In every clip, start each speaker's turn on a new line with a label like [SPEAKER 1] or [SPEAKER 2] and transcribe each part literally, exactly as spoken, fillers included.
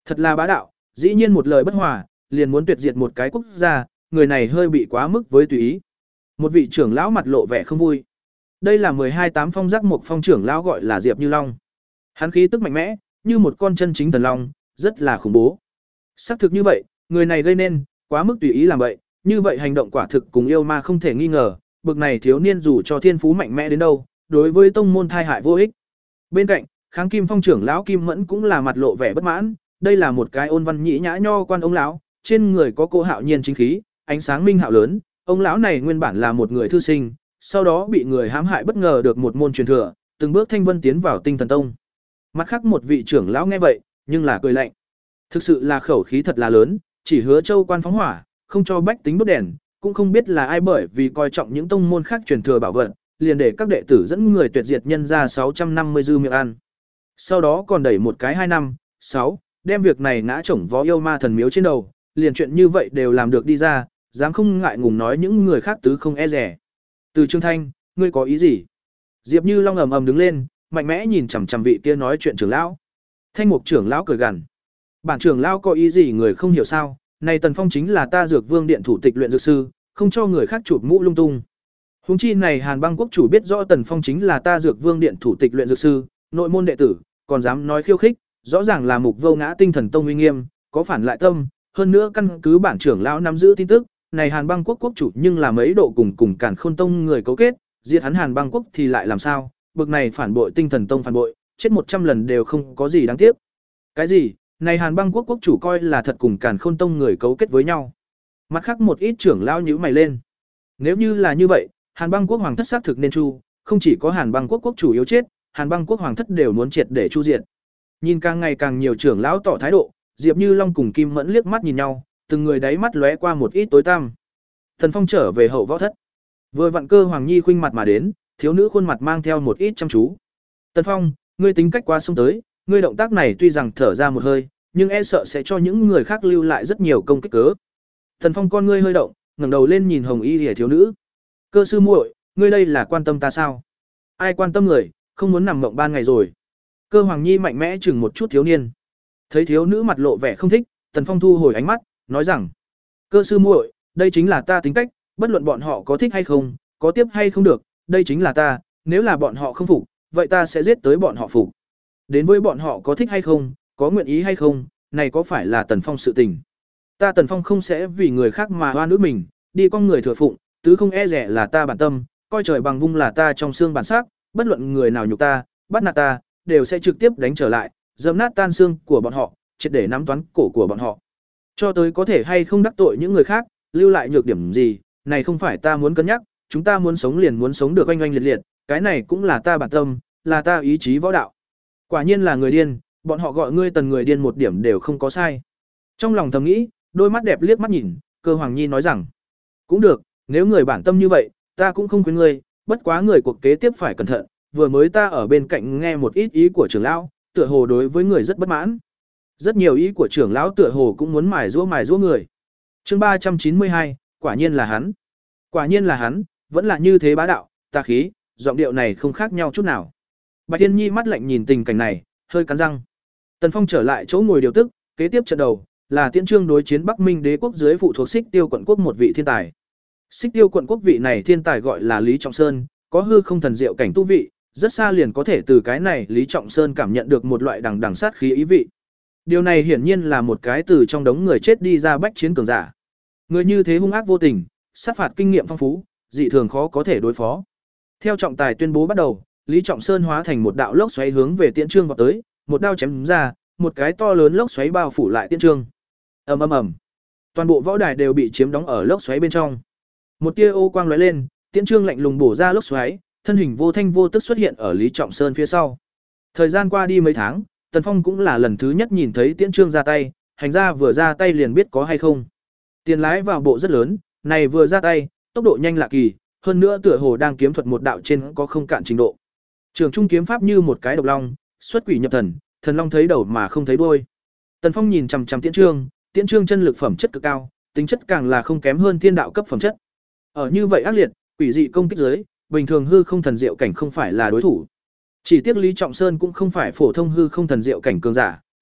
[SPEAKER 1] Thật là bá đạo, dĩ nhiên một lời bất hòa, liền muốn tuyệt diệt một cái quốc gia, người này hơi bị quá mức với tùy ý. Một vị trưởng lão mặt lộ vẻ không vui. Đây là mười hai tám phong giác một phong trưởng lão gọi là Diệp Như Long. Hắn khí tức mạnh mẽ, như một con chân chính thần long, rất là khủng bố. Xác thực như vậy, người này gây nên quá mức tùy ý làm vậy, như vậy hành động quả thực cùng yêu ma không thể nghi ngờ, bực này thiếu niên dù cho thiên phú mạnh mẽ đến đâu, đối với tông môn thai hại vô ích. Bên cạnh, Kháng Kim Phong trưởng lão Kim Mẫn cũng là mặt lộ vẻ bất mãn, đây là một cái ôn văn nhĩ nhã nho quan ông lão, trên người có cô hạo nhiên chính khí, ánh sáng minh hạo lớn, ông lão này nguyên bản là một người thư sinh, sau đó bị người hãm hại bất ngờ được một môn truyền thừa, từng bước thanh vân tiến vào Tinh Thần Tông. Mặt khác một vị trưởng lão nghe vậy, nhưng là cười lạnh. Thực sự là khẩu khí thật là lớn, chỉ hứa châu quan phóng hỏa, không cho bách tính đốt đèn, cũng không biết là ai bởi vì coi trọng những tông môn khác truyền thừa bảo vật, liền để các đệ tử dẫn người tuyệt diệt nhân ra sáu trăm năm mươi dư miệng ăn. Sau đó còn đẩy một cái hai năm, sáu, đem việc này ngã chổng vó yêu ma thần miếu trên đầu, liền chuyện như vậy đều làm được đi ra, dám không ngại ngùng nói những người khác tứ không e rẻ. Từ Trương Thanh, ngươi có ý gì? Diệp Như Long ầm ầm đứng lên, mạnh mẽ nhìn chằm chằm vị kia nói chuyện trưởng lão. Thanh Mục trưởng lão cười gằn. Bản trưởng lão có ý gì người không hiểu sao? Này Tần Phong chính là ta Dược Vương điện thủ tịch luyện dược sư, không cho người khác chụp mũ lung tung. Huống chi này Hàn Băng quốc chủ biết rõ Tần Phong chính là ta Dược Vương điện thủ tịch luyện dược sư, nội môn đệ tử, còn dám nói khiêu khích, rõ ràng là mục vô ngã Tinh Thần Tông uy nghiêm, có phản lại tâm, hơn nữa căn cứ bản trưởng lão nắm giữ tin tức, này Hàn Băng quốc quốc chủ nhưng là mấy độ cùng cùng Càn Khôn Tông người cấu kết, diệt hắn Hàn Băng quốc thì lại làm sao? Bực này phản bội Tinh Thần Tông phản bội, chết một trăm lần đều không có gì đáng tiếc. Cái gì? Này Hàn Băng quốc quốc chủ coi là thật cùng Càn Khôn Tông người cấu kết với nhau. Mặt khác một ít trưởng lão nhíu mày lên. Nếu như là như vậy, Hàn Băng quốc hoàng thất xác thực nên chu, không chỉ có Hàn Băng quốc quốc chủ yếu chết, Hàn Băng quốc hoàng thất đều muốn triệt để chu diệt. Nhìn càng ngày càng nhiều trưởng lão tỏ thái độ, Diệp Như Long cùng Kim Mẫn liếc mắt nhìn nhau, từng người đáy mắt lóe qua một ít tối tăm. Thần Phong trở về hậu võ thất. Vừa vặn Cơ Hoàng Nhi khuynh mặt mà đến, thiếu nữ khuôn mặt mang theo một ít chăm chú. "Tần Phong, ngươi tính cách quá xông tới, ngươi động tác này tuy rằng thở ra một hơi, nhưng e sợ sẽ cho những người khác lưu lại rất nhiều công kích cớ." Tần Phong con ngươi hơi động, ngẩng đầu lên nhìn Hồng Y Liễu thiếu nữ. "Cơ sư muội, ngươi đây là quan tâm ta sao?" "Ai quan tâm người, không muốn nằm mộng ban ngày rồi." Cơ Hoàng Nhi mạnh mẽ chừng một chút thiếu niên. Thấy thiếu nữ mặt lộ vẻ không thích, Tần Phong thu hồi ánh mắt, nói rằng: "Cơ sư muội, đây chính là ta tính cách, bất luận bọn họ có thích hay không, có tiếp hay không được, đây chính là ta, nếu là bọn họ không phục, vậy ta sẽ giết tới bọn họ phục. Đến với bọn họ có thích hay không, có nguyện ý hay không, này có phải là Tần Phong sự tình. Ta Tần Phong không sẽ vì người khác mà oan ức mình, đi con người thừa phụng, tứ không e rẻ là ta bản tâm, coi trời bằng vung là ta trong xương bản sắc, bất luận người nào nhục ta, bắt nạt ta, đều sẽ trực tiếp đánh trở lại, dẫm nát tan xương của bọn họ, triệt để nắm toán cổ của bọn họ. Cho tới có thể hay không đắc tội những người khác, lưu lại nhược điểm gì, này không phải ta muốn cân nhắc, chúng ta muốn sống liền muốn sống được oanh oanh liệt liệt, cái này cũng là ta bản tâm, là ta ý chí võ đạo." Quả nhiên là người điên, bọn họ gọi ngươi Tần người điên một điểm đều không có sai. Trong lòng thầm nghĩ, đôi mắt đẹp liếc mắt nhìn, Cơ Hoàng Nhi nói rằng: "Cũng được, nếu người bản tâm như vậy, ta cũng không khuyên ngươi, bất quá người cuộc kế tiếp phải cẩn thận, vừa mới ta ở bên cạnh nghe một ít ý của trưởng lão, tựa hồ đối với người rất bất mãn. Rất nhiều ý của trưởng lão tựa hồ cũng muốn mài giũa mài giũa người." Chương ba trăm chín mươi hai, quả nhiên là hắn. Quả nhiên là hắn, vẫn là như thế bá đạo, tà khí, giọng điệu này không khác nhau chút nào. Bạch Tiên Nhi mắt lạnh nhìn tình cảnh này, hơi cắn răng. Tần Phong trở lại chỗ ngồi điều tức, kế tiếp trận đầu là Tiễn Trương đối chiến Bắc Minh Đế quốc dưới phụ thuộc Xích Tiêu quận quốc một vị thiên tài. Xích Tiêu quận quốc vị này thiên tài gọi là Lý Trọng Sơn, có hư không thần diệu cảnh tu vị, rất xa liền có thể từ cái này Lý Trọng Sơn cảm nhận được một loại đằng đằng sát khí ý vị. Điều này hiển nhiên là một cái từ trong đống người chết đi ra bách chiến cường giả. Người như thế hung ác vô tình, sát phạt kinh nghiệm phong phú, dị thường khó có thể đối phó. Theo trọng tài tuyên bố bắt đầu, Lý Trọng Sơn hóa thành một đạo lốc xoáy hướng về Tiễn Trương vọt tới, một đao chém ra, một cái to lớn lốc xoáy bao phủ lại Tiễn Trương. Ầm ầm ầm. Toàn bộ võ đài đều bị chiếm đóng ở lốc xoáy bên trong. Một tia ô quang lóe lên, Tiễn Trương lạnh lùng bổ ra lốc xoáy, thân hình vô thanh vô tức xuất hiện ở Lý Trọng Sơn phía sau. Thời gian qua đi mấy tháng, Tần Phong cũng là lần thứ nhất nhìn thấy Tiễn Trương ra tay, hành ra vừa ra tay liền biết có hay không. Tiền lái vào bộ rất lớn, này vừa ra tay, tốc độ nhanh lạ kỳ, hơn nữa tựa hồ đang kiếm thuật một đạo trên có không cạn trình độ. Trường trung kiếm pháp như một cái độc long, xuất quỷ nhập thần, thần long thấy đầu mà không thấy đuôi. Tần Phong nhìn chằm chằm Tiễn Trương, Tiễn Trương chân lực phẩm chất cực cao, tính chất càng là không kém hơn thiên đạo cấp phẩm chất. Ở như vậy ác liệt, quỷ dị công kích dưới, bình thường hư không thần diệu cảnh không phải là đối thủ. Chỉ tiếc Lý Trọng Sơn cũng không phải phổ thông hư không thần diệu cảnh cường giả,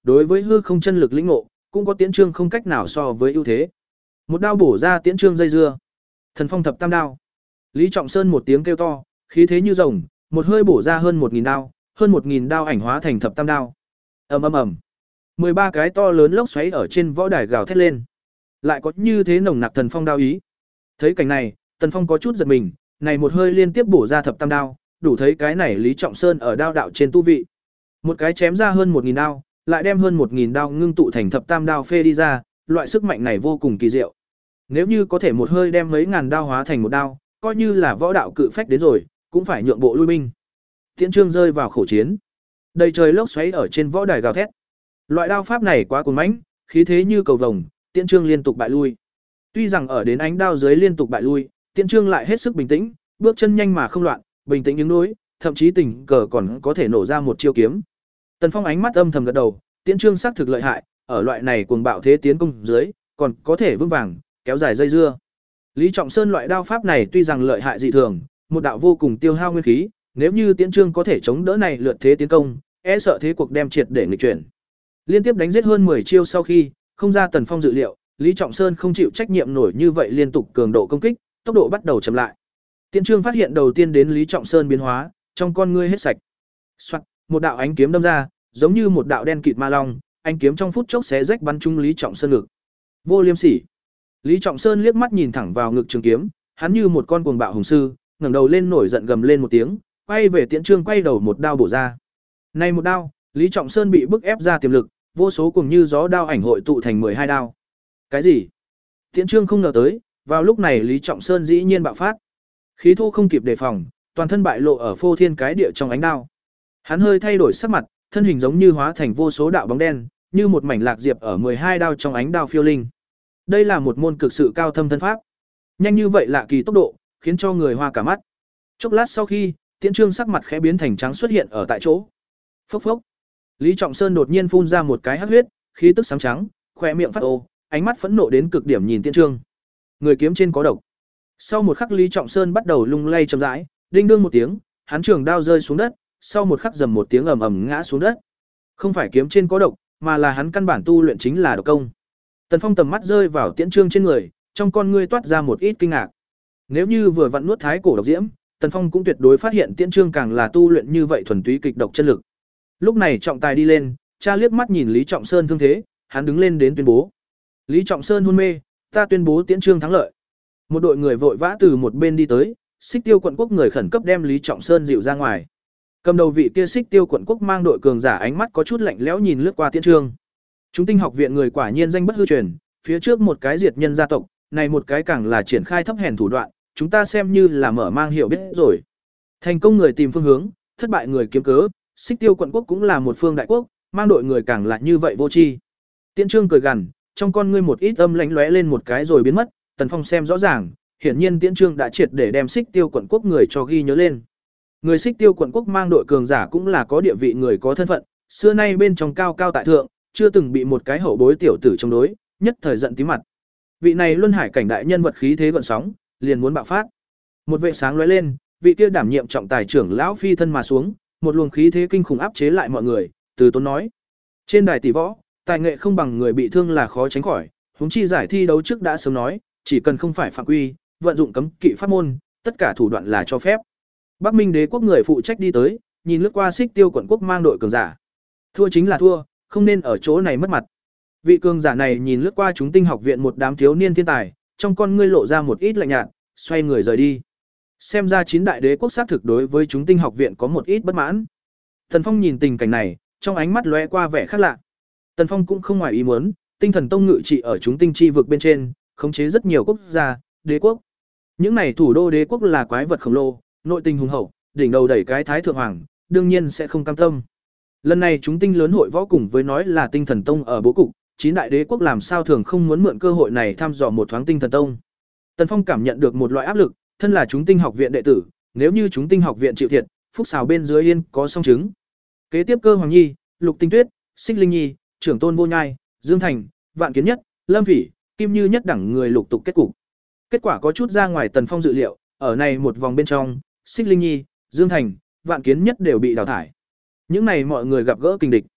[SPEAKER 1] đối với hư không chân lực lĩnh ngộ, cũng có Tiễn Trương không cách nào so với ưu thế. Một đao bổ ra Tiễn Trương dây dưa. Thần phong thập tam đao. Lý Trọng Sơn một tiếng kêu to, khí thế như rồng, một hơi bổ ra hơn một nghìn đao, hơn một nghìn đao ảnh hóa thành thập tam đao. Ầm ầm ầm. mười ba cái to lớn lốc xoáy ở trên võ đài gào thét lên. Lại có như thế nồng nặc thần phong đao ý. Thấy cảnh này, Tần Phong có chút giật mình, này một hơi liên tiếp bổ ra thập tam đao, đủ thấy cái này Lý Trọng Sơn ở đao đạo trên tu vị. Một cái chém ra hơn một nghìn đao, lại đem hơn một nghìn đao ngưng tụ thành thập tam đao phê đi ra, loại sức mạnh này vô cùng kỳ diệu. Nếu như có thể một hơi đem mấy ngàn đao hóa thành một đao, coi như là võ đạo cự phách đến rồi, cũng phải nhượng bộ lui binh. Tiễn Trương rơi vào khổ chiến. Đầy trời lốc xoáy ở trên võ đài gào thét. Loại đao pháp này quá cuồng mãnh, khí thế như cầu vồng, Tiễn Trương liên tục bại lui. Tuy rằng ở đến ánh đao dưới liên tục bại lui, Tiễn Trương lại hết sức bình tĩnh, bước chân nhanh mà không loạn, bình tĩnh ứng đối, thậm chí tình cờ còn có thể nổ ra một chiêu kiếm. Tần Phong ánh mắt âm thầm gật đầu, Tiễn Trương xác thực lợi hại, ở loại này cuồng bạo thế tiến công dưới, còn có thể vững vàng kéo dài dây dưa. Lý Trọng Sơn loại đao pháp này tuy rằng lợi hại dị thường, một đạo vô cùng tiêu hao nguyên khí, nếu như Tiễn Trương có thể chống đỡ này lượt thế tiến công, e sợ thế cuộc đem triệt để nghịch chuyển. Liên tiếp đánh giết hơn mười chiêu sau khi, không ra Tần Phong dự liệu, Lý Trọng Sơn không chịu trách nhiệm nổi như vậy liên tục cường độ công kích, tốc độ bắt đầu chậm lại. Tiễn Trương phát hiện đầu tiên đến Lý Trọng Sơn biến hóa, trong con ngươi hết sạch. Soạt, một đạo ánh kiếm đâm ra, giống như một đạo đen kịt ma long, ánh kiếm trong phút chốc xé rách bắn trúng Lý Trọng Sơn ngực. Vô Liêm Sỉ. Lý Trọng Sơn liếc mắt nhìn thẳng vào ngực trường kiếm, hắn như một con cuồng bạo hùng sư, ngẩng đầu lên nổi giận gầm lên một tiếng, quay về Tiễn Trương quay đầu một đao bổ ra. Này một đao, Lý Trọng Sơn bị bức ép ra tiềm lực, vô số cùng như gió đao ảnh hội tụ thành mười hai đao. Cái gì? Tiễn Trương không ngờ tới, vào lúc này Lý Trọng Sơn dĩ nhiên bạo phát. Khí thu không kịp đề phòng, toàn thân bại lộ ở phô thiên cái địa trong ánh đao. Hắn hơi thay đổi sắc mặt, thân hình giống như hóa thành vô số đạo bóng đen, như một mảnh lạc diệp ở mười hai đao trong ánh đao phiêu linh. Đây là một môn cực sự cao thâm thân pháp. Nhanh như vậy lạ kỳ tốc độ, khiến cho người hoa cả mắt. Chốc lát sau khi, Tiễn Trương sắc mặt khẽ biến thành trắng xuất hiện ở tại chỗ. Phốc phốc. Lý Trọng Sơn đột nhiên phun ra một cái hắc huyết, khí tức sáng trắng, khóe miệng phát ô, ánh mắt phẫn nộ đến cực điểm nhìn Tiễn Trương. Người kiếm trên có độc. Sau một khắc Lý Trọng Sơn bắt đầu lung lay chậm rãi, đinh đương một tiếng, hắn trường đao rơi xuống đất, sau một khắc rầm một tiếng ầm ầm ngã xuống đất. Không phải kiếm trên có độc, mà là hắn căn bản tu luyện chính là độc công. Tần Phong tầm mắt rơi vào Tiễn Trương trên người, trong con ngươi toát ra một ít kinh ngạc. Nếu như vừa vặn nuốt thái cổ độc diễm, Tần Phong cũng tuyệt đối phát hiện Tiễn Trương càng là tu luyện như vậy thuần túy kịch độc chân lực. Lúc này trọng tài đi lên, cha liếc mắt nhìn Lý Trọng Sơn thương thế, hắn đứng lên đến tuyên bố. Lý Trọng Sơn hôn mê, ta tuyên bố Tiễn Trương thắng lợi. Một đội người vội vã từ một bên đi tới, Xích Tiêu quận quốc người khẩn cấp đem Lý Trọng Sơn dịu ra ngoài. Cầm đầu vị kia Xích Tiêu quận quốc mang đội cường giả ánh mắt có chút lạnh lẽo nhìn lướt qua Tiễn Trương. Chúng tinh học viện người quả nhiên danh bất hư truyền, phía trước một cái diệt nhân gia tộc, này một cái càng là triển khai thấp hèn thủ đoạn, chúng ta xem như là mở mang hiểu biết rồi. Thành công người tìm phương hướng, thất bại người kiếm cớ, Xích Tiêu quận quốc cũng là một phương đại quốc, mang đội người càng là như vậy vô tri. Tiễn Trương cười gằn, trong con ngươi một ít âm lánh lóe lên một cái rồi biến mất, Tần Phong xem rõ ràng, hiển nhiên Tiễn Trương đã triệt để đem Xích Tiêu quận quốc người cho ghi nhớ lên. Người Xích Tiêu quận quốc mang đội cường giả cũng là có địa vị người có thân phận, xưa nay bên trong cao cao tại thượng, chưa từng bị một cái hậu bối tiểu tử chống đối, nhất thời giận tím mặt. Vị này luân hải cảnh đại nhân vật khí thế gợn sóng, liền muốn bạo phát. Một vệ sáng lóe lên, vị kia đảm nhiệm trọng tài trưởng lão phi thân mà xuống, một luồng khí thế kinh khủng áp chế lại mọi người, từ tốn nói: trên đài tỷ võ, tài nghệ không bằng người bị thương là khó tránh khỏi, huống chi giải thi đấu trước đã sớm nói, chỉ cần không phải phạm quy, vận dụng cấm kỵ pháp môn, tất cả thủ đoạn là cho phép. Bắc Minh Đế quốc người phụ trách đi tới, nhìn lướt qua Xích Tiêu quận quốc mang đội cường giả. Thua chính là thua, không nên ở chỗ này mất mặt. Vị cường giả này nhìn lướt qua chúng tinh học viện một đám thiếu niên thiên tài, trong con ngươi lộ ra một ít lạnh nhạt, xoay người rời đi. Xem ra chín đại đế quốc xác thực đối với chúng tinh học viện có một ít bất mãn. Tần Phong nhìn tình cảnh này, trong ánh mắt lóe qua vẻ khác lạ. Tần Phong cũng không ngoài ý muốn, Tinh Thần Tông ngự trị ở chúng tinh chi vực bên trên, khống chế rất nhiều quốc gia, đế quốc. Những này thủ đô đế quốc là quái vật khổng lồ, nội tình hùng hậu, đỉnh đầu đẩy cái thái thượng hoàng, đương nhiên sẽ không cam tâm. Lần này chúng tinh lớn hội võ cùng với nói là Tinh Thần Tông ở bố cục, chín đại đế quốc làm sao thường không muốn mượn cơ hội này thăm dò một thoáng Tinh Thần Tông. Tần Phong cảm nhận được một loại áp lực, thân là chúng tinh học viện đệ tử, nếu như chúng tinh học viện chịu thiệt, phúc xào bên dưới yên có song chứng. Kế tiếp Cơ Hoàng Nhi, Lục Tinh Tuyết, Xích Linh Nhi, Trưởng Tôn Vô Nhai, Dương Thành, Vạn Kiến Nhất, Lâm Phỉ, Kim Như nhất đẳng người lục tục kết cục. Kết quả có chút ra ngoài Tần Phong dự liệu, ở này một vòng bên trong, Xích Linh Nhi, Dương Thành, Vạn Kiến Nhất đều bị đào thải. Những này mọi người gặp gỡ kình địch.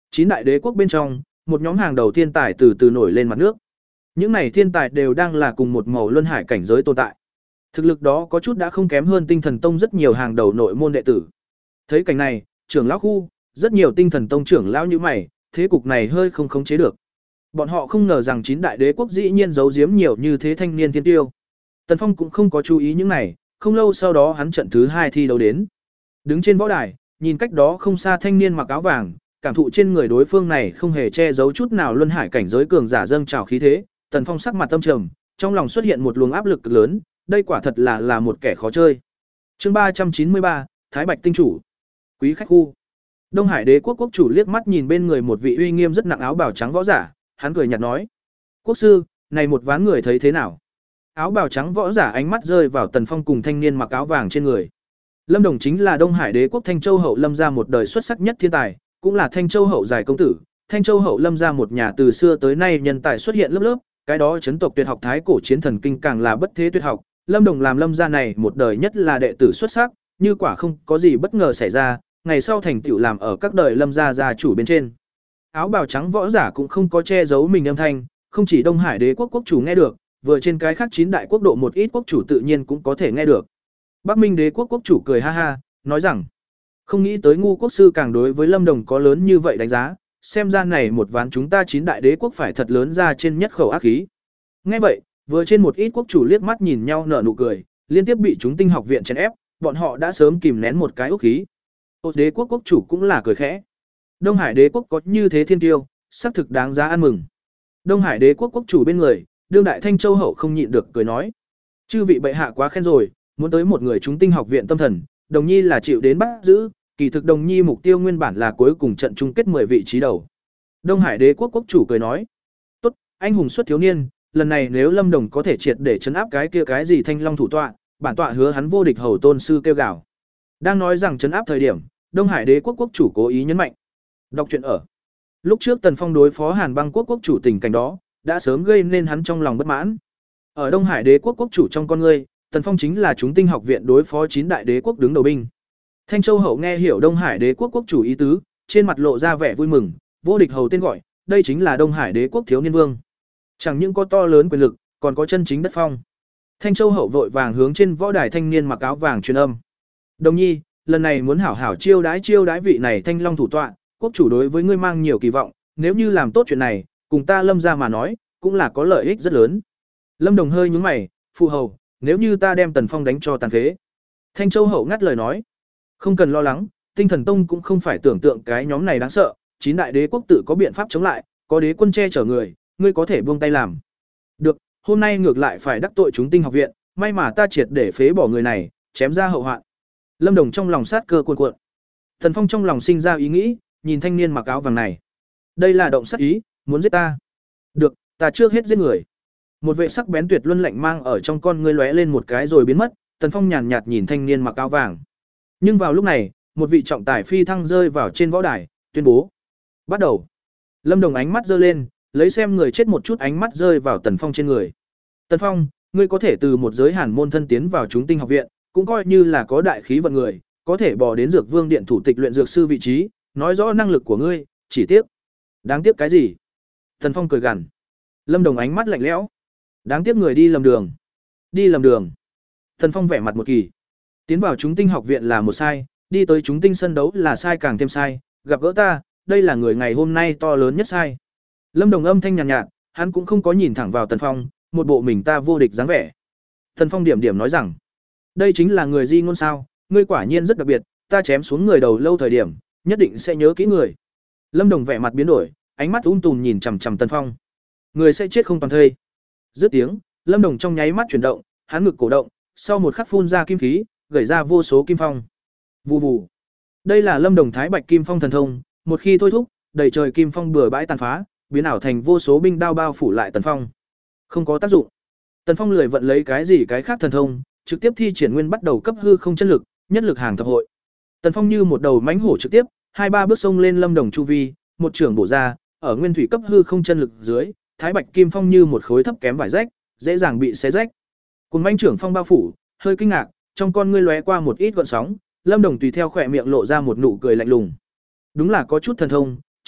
[SPEAKER 1] Chín đại đế quốc bên trong, một nhóm hàng đầu thiên tài từ từ nổi lên mặt nước. Những này thiên tài đều đang là cùng một màu luân hải cảnh giới tồn tại. Thực lực đó có chút đã không kém hơn Tinh Thần Tông rất nhiều hàng đầu nội môn đệ tử. Thấy cảnh này, trưởng lão khu, rất nhiều Tinh Thần Tông trưởng lão như mày, thế cục này hơi không khống chế được. Bọn họ không ngờ rằng chín đại đế quốc dĩ nhiên giấu giếm nhiều như thế thanh niên thiên tiêu. Tần Phong cũng không có chú ý những này, không lâu sau đó hắn trận thứ hai thi đấu đến. Đứng trên võ đài, nhìn cách đó không xa thanh niên mặc áo vàng, cảm thụ trên người đối phương này không hề che giấu chút nào luân hải cảnh giới cường giả dâng trào khí thế, Tần Phong sắc mặt tâm trầm, trong lòng xuất hiện một luồng áp lực cực lớn, đây quả thật là là một kẻ khó chơi. Chương ba trăm chín mươi ba, Thái Bạch tinh chủ. Quý khách khu. Đông Hải Đế quốc quốc chủ liếc mắt nhìn bên người một vị uy nghiêm rất nặng áo bào trắng võ giả, hắn cười nhạt nói: "Quốc sư, này một ván người thấy thế nào?" Áo bào trắng võ giả ánh mắt rơi vào Tần Phong cùng thanh niên mặc áo vàng trên người. Lâm Đồng chính là Đông Hải Đế quốc Thanh Châu hậu Lâm gia một đời xuất sắc nhất thiên tài, cũng là Thanh Châu hậu giải công tử. Thanh Châu hậu Lâm gia một nhà từ xưa tới nay nhân tài xuất hiện lớp lớp, cái đó chấn tộc tuyệt học thái cổ chiến thần kinh càng là bất thế tuyệt học. Lâm Đồng làm Lâm gia này một đời nhất là đệ tử xuất sắc, như quả không có gì bất ngờ xảy ra, ngày sau thành tựu làm ở các đời Lâm gia gia chủ bên trên. Áo bào trắng võ giả cũng không có che giấu mình âm thanh, không chỉ Đông Hải Đế quốc quốc chủ nghe được, vừa trên cái khác chín đại quốc độ một ít quốc chủ tự nhiên cũng có thể nghe được. Bắc Minh Đế quốc quốc chủ cười ha ha, nói rằng: "Không nghĩ tới ngu quốc sư càng đối với Lâm Đồng có lớn như vậy đánh giá, xem ra này một ván chúng ta chín đại đế quốc phải thật lớn ra trên nhất khẩu ác khí." Nghe vậy, vừa trên một ít quốc chủ liếc mắt nhìn nhau nở nụ cười, liên tiếp bị chúng tinh học viện chèn ép, bọn họ đã sớm kìm nén một cái ốc khí. Ô Đế quốc quốc chủ cũng là cười khẽ. Đông Hải Đế quốc có như thế thiên tiêu, xác thực đáng giá ăn mừng. Đông Hải Đế quốc quốc chủ bên người, đương đại Thanh Châu hậu không nhịn được cười nói: "Chư vị bệ hạ quá khen rồi, muốn tới một người chúng tinh học viện tâm thần, Đồng Nhi là chịu đến bắt giữ, kỳ thực Đồng Nhi mục tiêu nguyên bản là cuối cùng trận chung kết mười vị trí đầu." Đông Hải Đế quốc quốc chủ cười nói: "Tốt, anh hùng xuất thiếu niên, lần này nếu Lâm Đồng có thể triệt để trấn áp cái kia cái gì Thanh Long thủ tọa, bản tọa hứa hắn vô địch hầu tôn sư kêu gào." Đang nói rằng trấn áp thời điểm, Đông Hải Đế quốc quốc chủ cố ý nhấn mạnh. Đọc truyện ở. Lúc trước Tần Phong đối phó Hàn Băng quốc quốc chủ tình cảnh đó, đã sớm gây nên hắn trong lòng bất mãn. Ở Đông Hải Đế quốc quốc chủ trong con ngươi, Tần Phong chính là chúng tinh học viện đối phó chín đại đế quốc đứng đầu binh. Thanh Châu hậu nghe hiểu Đông Hải Đế quốc quốc chủ ý tứ, trên mặt lộ ra vẻ vui mừng, vô địch hầu tên gọi, đây chính là Đông Hải Đế quốc thiếu niên vương. Chẳng những có to lớn quyền lực, còn có chân chính đất phong. Thanh Châu hậu vội vàng hướng trên võ đài thanh niên mặc áo vàng truyền âm. "Đồng Nhi, lần này muốn hảo hảo chiêu đãi chiêu đãi vị này Thanh Long thủ tọa, quốc chủ đối với ngươi mang nhiều kỳ vọng, nếu như làm tốt chuyện này, cùng ta Lâm gia mà nói, cũng là có lợi ích rất lớn." Lâm Đồng hơi nhướng mày, "Phụ hầu, nếu như ta đem Tần Phong đánh cho tàn phế?" Thanh Châu hậu ngắt lời nói: "Không cần lo lắng, Tinh Thần Tông cũng không phải tưởng tượng cái nhóm này đáng sợ, chín đại đế quốc tự có biện pháp chống lại, có đế quân che chở người, ngươi có thể buông tay làm." "Được, hôm nay ngược lại phải đắc tội chúng tinh học viện, may mà ta triệt để phế bỏ người này, chém ra hậu hoạn." Lâm Đồng trong lòng sát cơ cuồn cuộn. Tần Phong trong lòng sinh ra ý nghĩ, nhìn thanh niên mặc áo vàng này, đây là động sát ý, muốn giết ta. "Được, ta trước hết giết người." Một vệ sắc bén tuyệt luân lạnh mang ở trong con ngươi lóe lên một cái rồi biến mất, Tần Phong nhàn nhạt nhìn thanh niên mặc áo vàng. Nhưng vào lúc này, một vị trọng tài phi thăng rơi vào trên võ đài, tuyên bố: "Bắt đầu." Lâm Đồng ánh mắt giơ lên, lấy xem người chết một chút ánh mắt rơi vào Tần Phong trên người. "Tần Phong, ngươi có thể từ một giới hàn môn thân tiến vào chúng tinh học viện, cũng coi như là có đại khí vận người, có thể bò đến Dược Vương điện thủ tịch luyện dược sư vị trí, nói rõ năng lực của ngươi, chỉ tiếc." "Đáng tiếc cái gì?" Tần Phong cười gằn. Lâm Đồng ánh mắt lạnh lẽo. "Đáng tiếc người đi lầm đường." "Đi lầm đường?" Tần Phong vẻ mặt một kỳ. Tiến vào chúng tinh học viện là một sai, đi tới chúng tinh sân đấu là sai càng thêm sai, gặp gỡ ta, đây là người ngày hôm nay to lớn nhất sai. Lâm Đồng âm thanh nhàn nhạt, nhạt, hắn cũng không có nhìn thẳng vào Tần Phong, một bộ mình ta vô địch dáng vẻ. Tần Phong điểm điểm nói rằng: "Đây chính là người di ngôn sao, ngươi quả nhiên rất đặc biệt, ta chém xuống người đầu lâu thời điểm, nhất định sẽ nhớ kỹ người." Lâm Đồng vẻ mặt biến đổi, ánh mắt um tùm nhìn chằm chằm Tần Phong. "Người sẽ chết không toàn thây." Dứt tiếng, Lâm Đồng trong nháy mắt chuyển động, hắn ngực cổ động, sau một khắc phun ra kim khí, gửi ra vô số kim phong. Vù vù. Đây là Lâm Đồng Thái Bạch Kim Phong thần thông, một khi thôi thúc, đầy trời kim phong bừa bãi tàn phá, biến ảo thành vô số binh đao bao phủ lại Tần Phong. Không có tác dụng. Tần Phong lười vận lấy cái gì cái khác thần thông, trực tiếp thi triển nguyên bắt đầu cấp hư không chân lực, nhất lực hàng thập hội. Tần Phong như một đầu mãnh hổ trực tiếp, hai ba bước xông lên Lâm Đồng chu vi, một trường bổ ra, ở nguyên thủy cấp hư không chân lực dưới, Thái Bạch Kim Phong như một khối thấp kém vải rách, dễ dàng bị xé rách. Cùng mãnh trưởng phong bao phủ, hơi kinh ngạc, trong con ngươi lóe qua một ít gợn sóng, Lâm Đồng tùy theo khỏe miệng lộ ra một nụ cười lạnh lùng. Đúng là có chút thần thông,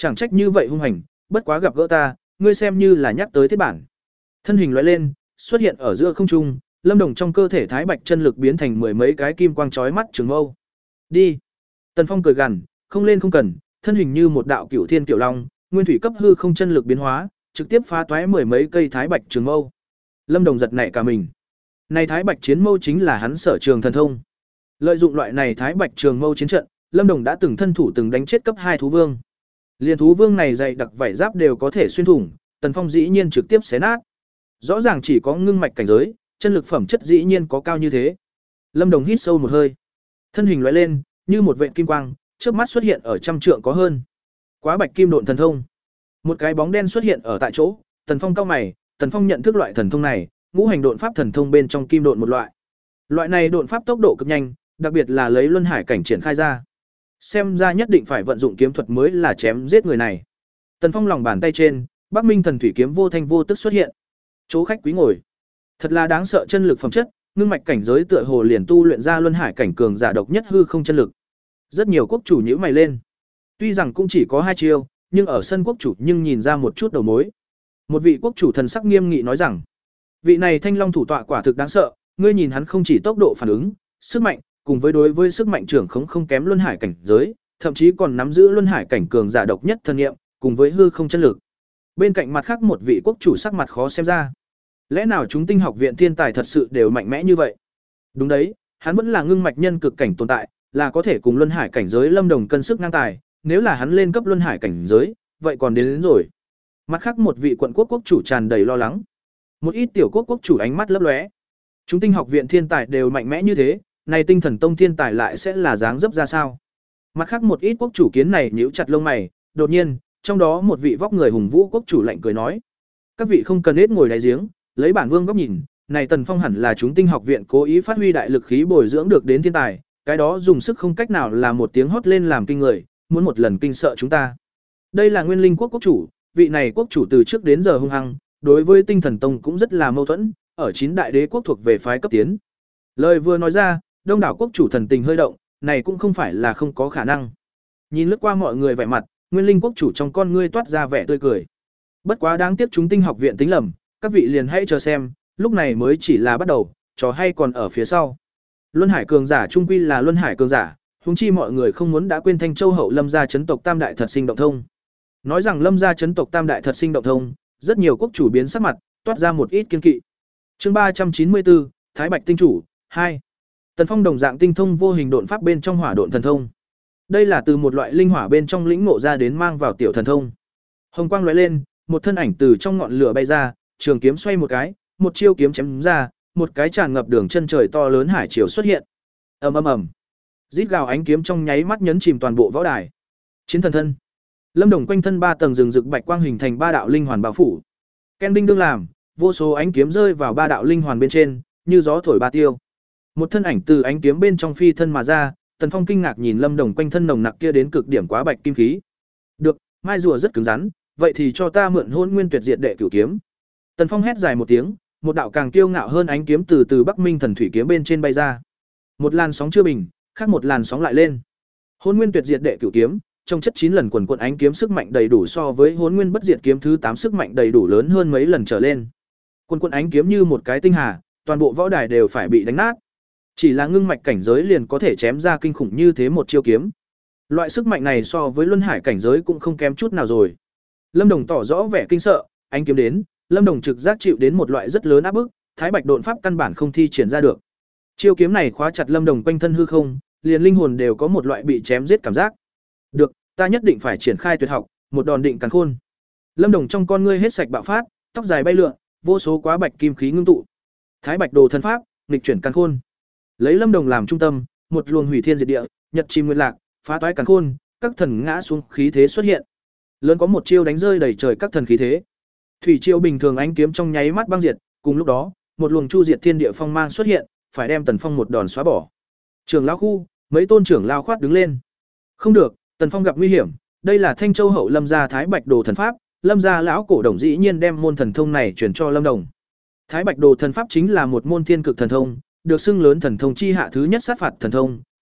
[SPEAKER 1] Chẳng trách như vậy hung hành, bất quá gặp gỡ ta, ngươi xem như là nhắc tới thiết bản. Thân hình lóe lên, xuất hiện ở giữa không trung, Lâm Đồng trong cơ thể thái bạch chân lực biến thành mười mấy cái kim quang chói mắt trường mâu. Đi. Tần Phong cười gằn, không lên không cần, thân hình như một đạo cửu thiên tiểu long, nguyên thủy cấp hư không chân lực biến hóa, trực tiếp phá toái mười mấy cây thái bạch trường mâu. Lâm Đồng giật nảy cả mình. Này thái bạch chiến mâu chính là hắn sở trường thần thông. Lợi dụng loại này thái bạch trường mâu chiến trận, Lâm Đồng đã từng thân thủ từng đánh chết cấp hai thú vương. Liên thú vương này dày đặc vảy giáp đều có thể xuyên thủng, Tần Phong dĩ nhiên trực tiếp xé nát. Rõ ràng chỉ có ngưng mạch cảnh giới, chân lực phẩm chất dĩ nhiên có cao như thế. Lâm Đồng hít sâu một hơi, thân hình lóe lên, như một vệt kim quang, chớp mắt xuất hiện ở trăm trượng có hơn. Quá bạch kim độn thần thông. Một cái bóng đen xuất hiện ở tại chỗ, Tần Phong cau mày, Tần Phong nhận thức loại thần thông này, ngũ hành độn pháp thần thông bên trong kim độn một loại. Loại này độn pháp tốc độ cực nhanh, đặc biệt là lấy luân hải cảnh triển khai ra. Xem ra nhất định phải vận dụng kiếm thuật mới là chém giết người này. Tần Phong lòng bàn tay trên, Bắc Minh Thần Thủy kiếm vô thanh vô tức xuất hiện. Chỗ khách quý ngồi. Thật là đáng sợ chân lực phẩm chất, ngưng mạch cảnh giới tựa hồ liền tu luyện ra luân hải cảnh cường giả độc nhất hư không chân lực. Rất nhiều quốc chủ nhíu mày lên. Tuy rằng cũng chỉ có hai chiêu, nhưng ở sân quốc chủ nhưng nhìn ra một chút đầu mối. Một vị quốc chủ thần sắc nghiêm nghị nói rằng, vị này Thanh Long thủ tọa quả thực đáng sợ, ngươi nhìn hắn không chỉ tốc độ phản ứng, sức mạnh, cùng với đối với sức mạnh trưởng khống không kém luân hải cảnh giới, thậm chí còn nắm giữ luân hải cảnh cường giả độc nhất thần niệm, cùng với hư không chân lực. Bên cạnh mặt khác một vị quốc chủ sắc mặt khó xem ra. Lẽ nào chúng tinh học viện thiên tài thật sự đều mạnh mẽ như vậy? Đúng đấy, hắn vẫn là ngưng mạch nhân cực cảnh tồn tại, là có thể cùng luân hải cảnh giới Lâm Đồng cân sức ngang tài, nếu là hắn lên cấp luân hải cảnh giới, vậy còn đến, đến rồi. Mặt khác một vị quận quốc quốc chủ tràn đầy lo lắng. Một ít tiểu quốc quốc chủ ánh mắt lấp lóe. Chúng tinh học viện thiên tài đều mạnh mẽ như thế, này tinh thần tông thiên tài lại sẽ là dáng dấp ra sao? Mặt khác một ít quốc chủ kiến này nhíu chặt lông mày, đột nhiên, trong đó một vị vóc người hùng vũ quốc chủ lạnh cười nói: "Các vị không cần hết ngồi đáy giếng, lấy bản vương góc nhìn, này Tần Phong hẳn là chúng tinh học viện cố ý phát huy đại lực khí bồi dưỡng được đến thiên tài, cái đó dùng sức không cách nào là một tiếng hót lên làm kinh người, muốn một lần kinh sợ chúng ta." Đây là Nguyên Linh quốc quốc chủ, vị này quốc chủ từ trước đến giờ hung hăng, đối với Tinh Thần Tông cũng rất là mâu thuẫn, ở chín đại đế quốc thuộc về phái cấp tiến. Lời vừa nói ra, đông đảo quốc chủ thần tình hơi động, này cũng không phải là không có khả năng. Nhìn lướt qua mọi người vẻ mặt, Nguyên Linh quốc chủ trong con ngươi toát ra vẻ tươi cười. Bất quá đáng tiếc chúng tinh học viện tính lầm, các vị liền hãy chờ xem, lúc này mới chỉ là bắt đầu, trò hay còn ở phía sau. Luân Hải cường giả trung quy là Luân Hải cường giả, huống chi mọi người không muốn đã quên Thanh Châu hậu Lâm gia chấn tộc Tam đại thật sinh động thông. Nói rằng Lâm gia chấn tộc Tam đại thật sinh động thông, rất nhiều quốc chủ biến sắc mặt, toát ra một ít kiên kỵ. Chương ba trăm chín mươi tư, Thái Bạch tinh chủ hai. Tần Phong đồng dạng tinh thông vô hình độn pháp bên trong hỏa độn thần thông. Đây là từ một loại linh hỏa bên trong lĩnh ngộ ra đến mang vào tiểu thần thông. Hồng quang lóe lên, một thân ảnh từ trong ngọn lửa bay ra, trường kiếm xoay một cái, một chiêu kiếm chém ra, một cái tràn ngập đường chân trời to lớn hải triều xuất hiện. Ầm ầm ầm. Rít gào ánh kiếm trong nháy mắt nhấn chìm toàn bộ võ đài. Chiến thần thân. Lâm Đồng quanh thân ba tầng rừng rực bạch quang hình thành ba đạo linh hoàn bao phủ. Ken đinh đương làm, vô số ánh kiếm rơi vào ba đạo linh hoàn bên trên, như gió thổi ba tiêu. Một thân ảnh từ ánh kiếm bên trong phi thân mà ra, Tần Phong kinh ngạc nhìn Lâm Đồng quanh thân nồng nặc kia đến cực điểm quá bạch kim khí. Được, mai rùa rất cứng rắn, vậy thì cho ta mượn Hôn Nguyên Tuyệt Diệt Đệ Cửu kiếm. Tần Phong hét dài một tiếng, một đạo càng kiêu ngạo hơn ánh kiếm từ từ Bắc Minh Thần Thủy kiếm bên trên bay ra. Một làn sóng chưa bình, khác một làn sóng lại lên. Hôn Nguyên Tuyệt Diệt Đệ Cửu kiếm, trong chất chín lần quần quần ánh kiếm sức mạnh đầy đủ so với Hôn Nguyên Bất Diệt kiếm thứ tám sức mạnh đầy đủ lớn hơn mấy lần trở lên. Quần quần ánh kiếm như một cái tinh hà, toàn bộ võ đài đều phải bị đánh nát. Chỉ là ngưng mạch cảnh giới liền có thể chém ra kinh khủng như thế một chiêu kiếm. Loại sức mạnh này so với luân hải cảnh giới cũng không kém chút nào rồi. Lâm Đồng tỏ rõ vẻ kinh sợ, ánh kiếm đến, Lâm Đồng trực giác chịu đến một loại rất lớn áp bức, Thái Bạch độn pháp căn bản không thi triển ra được. Chiêu kiếm này khóa chặt Lâm Đồng quanh thân hư không, liền linh hồn đều có một loại bị chém giết cảm giác. Được, ta nhất định phải triển khai tuyệt học, một đòn định càn khôn. Lâm Đồng trong con ngươi hết sạch bạo phát, tóc dài bay lượn, vô số quá bạch kim khí ngưng tụ. Thái Bạch đồ thân pháp, nghịch chuyển càn khôn. Lấy Lâm Đồng làm trung tâm, một luồng hủy thiên diệt địa, nhật chìm nguyệt lạc, phá toái càn khôn, các thần ngã xuống khí thế xuất hiện. Lớn có một chiêu đánh rơi đầy trời các thần khí thế. Thủy chiêu bình thường ánh kiếm trong nháy mắt băng diệt, cùng lúc đó, một luồng chu diệt thiên địa phong mang xuất hiện, phải đem Tần Phong một đòn xóa bỏ. Trưởng lão khu, mấy tôn trưởng lao khoát đứng lên. Không được, Tần Phong gặp nguy hiểm, đây là Thanh Châu hậu Lâm gia Thái Bạch đồ thần pháp, Lâm gia lão cổ đồng dĩ nhiên đem môn thần thông này truyền cho Lâm Đồng. Thái Bạch đồ thần pháp chính là một môn thiên cực thần thông, được xưng lớn thần thông chi hạ thứ nhất sát phạt thần thông,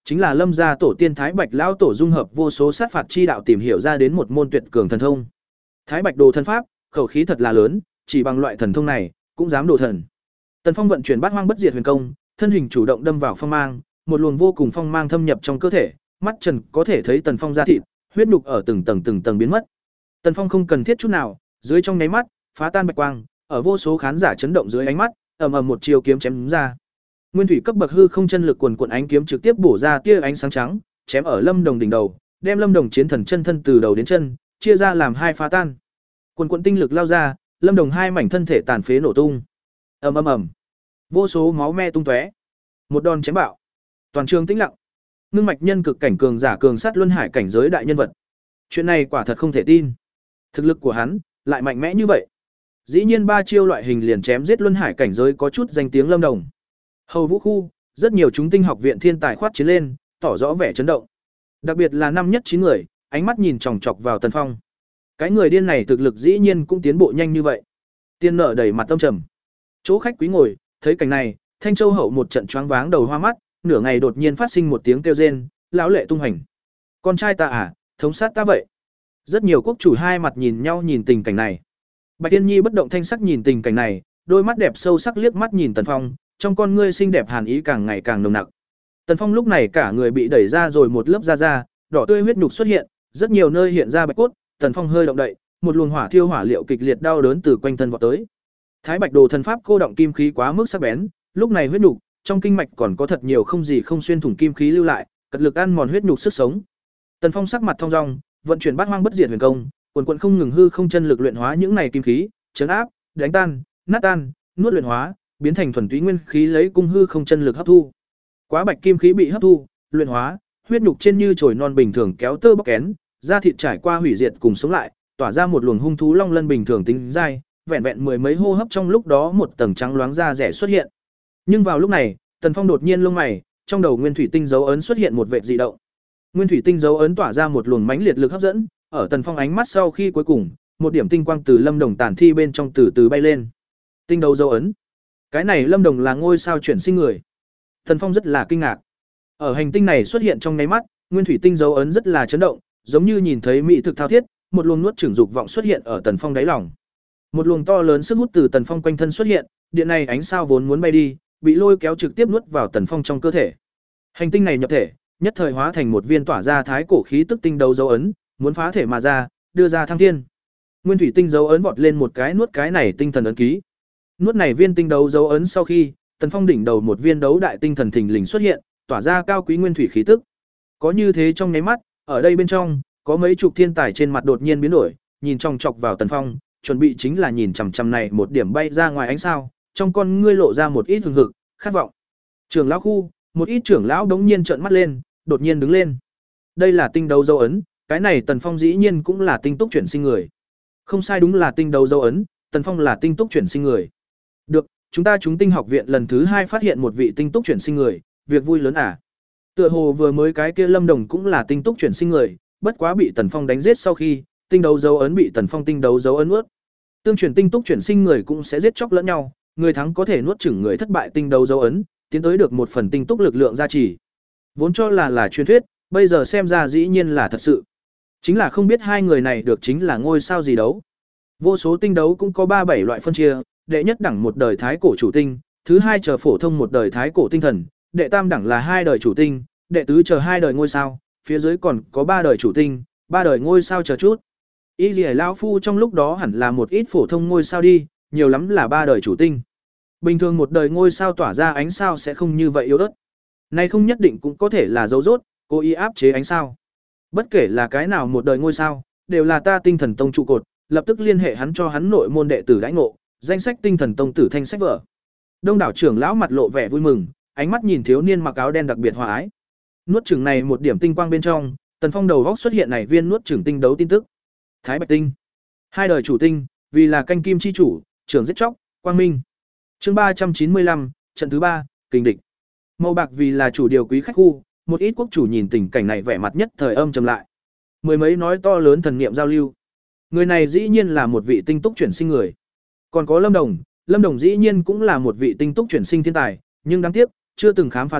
[SPEAKER 1] chính là Lâm gia tổ tiên Thái Bạch lão tổ dung hợp vô số sát phạt chi đạo tìm hiểu ra đến một môn tuyệt cường thần thông. Thái Bạch Đồ thần pháp, khẩu khí thật là lớn, chỉ bằng loại thần thông này cũng dám đồ thần. Tần Phong vận chuyển Bát Hoang Bất Diệt Huyền Công, thân hình chủ động đâm vào phong mang, một luồng vô cùng phong mang thâm nhập trong cơ thể, mắt trần có thể thấy Tần Phong da thịt, huyết nhục ở từng tầng từng tầng biến mất. Tần Phong không cần thiết chút nào, dưới trong nháy mắt, phá tan bạch quang, ở vô số khán giả chấn động dưới ánh mắt, ầm ầm một chiêu kiếm chém ra. Nguyên thủy cấp bậc hư không chân lực quần quần ánh kiếm trực tiếp bổ ra tia ánh sáng trắng, chém ở Lâm Đồng đỉnh đầu, đem Lâm Đồng chiến thần chân thân từ đầu đến chân chia ra làm hai phá tan. Quần quần tinh lực lao ra, Lâm Đồng hai mảnh thân thể tàn phế nổ tung. Ầm ầm ầm. Vô số máu me tung tóe. Một đòn chém bạo. Toàn trường tĩnh lặng. Ngưng mạch nhân cực cảnh cường giả cường sát luân hải cảnh giới đại nhân vật. Chuyện này quả thật không thể tin. Thực lực của hắn lại mạnh mẽ như vậy. Dĩ nhiên ba chiêu loại hình liền chém giết luân hải cảnh giới có chút danh tiếng Lâm Đồng. Hầu Vũ khu, rất nhiều chúng tinh học viện thiên tài khoát chiến lên, tỏ rõ vẻ chấn động. Đặc biệt là năm nhất chín người, ánh mắt nhìn chòng chọc vào Tần Phong. Cái người điên này thực lực dĩ nhiên cũng tiến bộ nhanh như vậy. Tiên nợ đầy mặt tâm trầm. Chỗ khách quý ngồi, thấy cảnh này, Thanh Châu hậu một trận choáng váng đầu hoa mắt, nửa ngày đột nhiên phát sinh một tiếng kêu rên, lão lệ tung hành. Con trai ta à, thống sát ta vậy. Rất nhiều quốc chủ hai mặt nhìn nhau nhìn tình cảnh này. Bạch Tiên Nhi bất động thanh sắc nhìn tình cảnh này, đôi mắt đẹp sâu sắc liếc mắt nhìn Tần Phong, trong con ngươi xinh đẹp hàn ý càng ngày càng nồng nặc. Tần Phong lúc này cả người bị đẩy ra rồi một lớp da da, đỏ tươi huyết nhục xuất hiện, rất nhiều nơi hiện ra bạch cốt, Tần Phong hơi động đậy, một luồng hỏa thiêu hỏa liệu kịch liệt đau đớn từ quanh thân vọt tới. Thái Bạch Đồ thần pháp cô động kim khí quá mức sắc bén, lúc này huyết nhục trong kinh mạch còn có thật nhiều không gì không xuyên thủng kim khí lưu lại, cật lực ăn mòn huyết nhục sức sống. Tần Phong sắc mặt thong dong, vận chuyển Bát Hoang Bất Diệt Huyền Công, quần quần không ngừng hư không chân lực luyện hóa những này kim khí, chấn áp, đánh tan, nát tan, nuốt luyện hóa, biến thành thuần túy nguyên khí lấy cung hư không chân lực hấp thu. Quá bạch kim khí bị hấp thu, luyện hóa, huyết nhục trên như chồi non bình thường kéo tơ bóc kén, da thịt trải qua hủy diệt cùng sống lại, tỏa ra một luồng hung thú long lân bình thường tính dai, vẹn vẹn mười mấy hô hấp trong lúc đó một tầng trắng loáng da rẻ xuất hiện. Nhưng vào lúc này, Tần Phong đột nhiên lông mày, trong đầu nguyên thủy tinh dấu ấn xuất hiện một vệt dị động. Nguyên thủy tinh dấu ấn tỏa ra một luồng mãnh liệt lực hấp dẫn, ở Tần Phong ánh mắt sau khi cuối cùng, một điểm tinh quang từ Lâm Đồng tản thi bên trong từ từ bay lên. Tinh đấu dấu ấn. Cái này Lâm Đồng là ngôi sao chuyển sinh người. Tần Phong rất là kinh ngạc. Ở hành tinh này xuất hiện trong nháy mắt, nguyên thủy tinh dấu ấn rất là chấn động, giống như nhìn thấy mỹ thực thao thiết, một luồng nuốt chửng dục vọng xuất hiện ở Tần Phong đáy lòng. Một luồng to lớn sức hút từ Tần Phong quanh thân xuất hiện, điện này ánh sao vốn muốn bay đi, bị lôi kéo trực tiếp nuốt vào Tần Phong trong cơ thể. Hành tinh này nhập thể, nhất thời hóa thành một viên tỏa ra thái cổ khí tức tinh đấu dấu ấn, muốn phá thể mà ra, đưa ra thăng thiên. Nguyên thủy tinh dấu ấn vọt lên một cái nuốt cái này tinh thần ấn ký. Nuốt này viên tinh đấu dấu ấn sau khi, Tần Phong đỉnh đầu một viên đấu đại tinh thần thình lình xuất hiện, tỏa ra cao quý nguyên thủy khí tức. Có như thế trong nháy mắt, ở đây bên trong, có mấy chục thiên tài trên mặt đột nhiên biến đổi, nhìn chòng chọc vào Tần Phong, chuẩn bị chính là nhìn chằm chằm này một điểm bay ra ngoài ánh sao, trong con ngươi lộ ra một ít hừng hực, khát vọng. Trưởng lão khu, một ít trưởng lão đống nhiên trợn mắt lên, đột nhiên đứng lên. Đây là tinh đấu dấu ấn, cái này Tần Phong dĩ nhiên cũng là tinh túc chuyển sinh người. Không sai, đúng là tinh đấu dấu ấn, Tần Phong là tinh túc chuyển sinh người. Được, chúng ta chúng tinh học viện lần thứ hai phát hiện một vị tinh túc chuyển sinh người, việc vui lớn à? Tựa hồ vừa mới cái kia Lâm Đồng cũng là tinh túc chuyển sinh người, bất quá bị Tần Phong đánh giết sau khi, tinh đấu dấu ấn bị Tần Phong tinh đấu dấu ấn nuốt. Tương truyền tinh túc chuyển sinh người cũng sẽ giết chóc lẫn nhau, người thắng có thể nuốt chửng người thất bại tinh đấu dấu ấn, tiến tới được một phần tinh túc lực lượng gia trì. Vốn cho là là truyền thuyết, bây giờ xem ra dĩ nhiên là thật sự. Chính là không biết hai người này được chính là ngôi sao gì đấu. Vô số tinh đấu cũng có ba bảy loại phân chia, đệ nhất đẳng một đời thái cổ chủ tinh, thứ hai chờ phổ thông một đời thái cổ tinh thần, đệ tam đẳng là hai đời chủ tinh, đệ tứ chờ hai đời ngôi sao, phía dưới còn có ba đời chủ tinh, ba đời ngôi sao chờ chút. Y Lì lão phu trong lúc đó hẳn là một ít phổ thông ngôi sao đi, nhiều lắm là ba đời chủ tinh. Bình thường một đời ngôi sao tỏa ra ánh sao sẽ không như vậy yếu ớt. Này không nhất định cũng có thể là dấu rốt, cố ý áp chế ánh sao. Bất kể là cái nào một đời ngôi sao, đều là ta tinh thần tông trụ cột, lập tức liên hệ hắn cho hắn nội môn đệ tử đãi ngộ, danh sách tinh thần tông tử thanh sách vở. Đông đảo trưởng lão mặt lộ vẻ vui mừng, ánh mắt nhìn thiếu niên mặc áo đen đặc biệt hòa ái. Nuốt chửng này một điểm tinh quang bên trong, Tần Phong đầu góc xuất hiện này viên nuốt chửng tinh đấu tin tức. Thái Bạch tinh, hai đời chủ tinh, vì là canh kim chi chủ, trưởng giết chóc, quang minh. Chương ba trăm chín mươi lăm, trận thứ ba, kình địch. Màu bạc vì là chủ điều quý khách khu, một ít quốc chủ nhìn tình cảnh này vẻ mặt nhất thời âm trầm lại. Mười mấy nói to lớn thần niệm giao lưu. Người này dĩ nhiên là một vị tinh túc chuyển sinh người. Còn có Lâm Đồng, Lâm Đồng dĩ nhiên cũng là một vị tinh túc chuyển sinh thiên tài, nhưng đáng tiếc, chưa từng khám phá ra,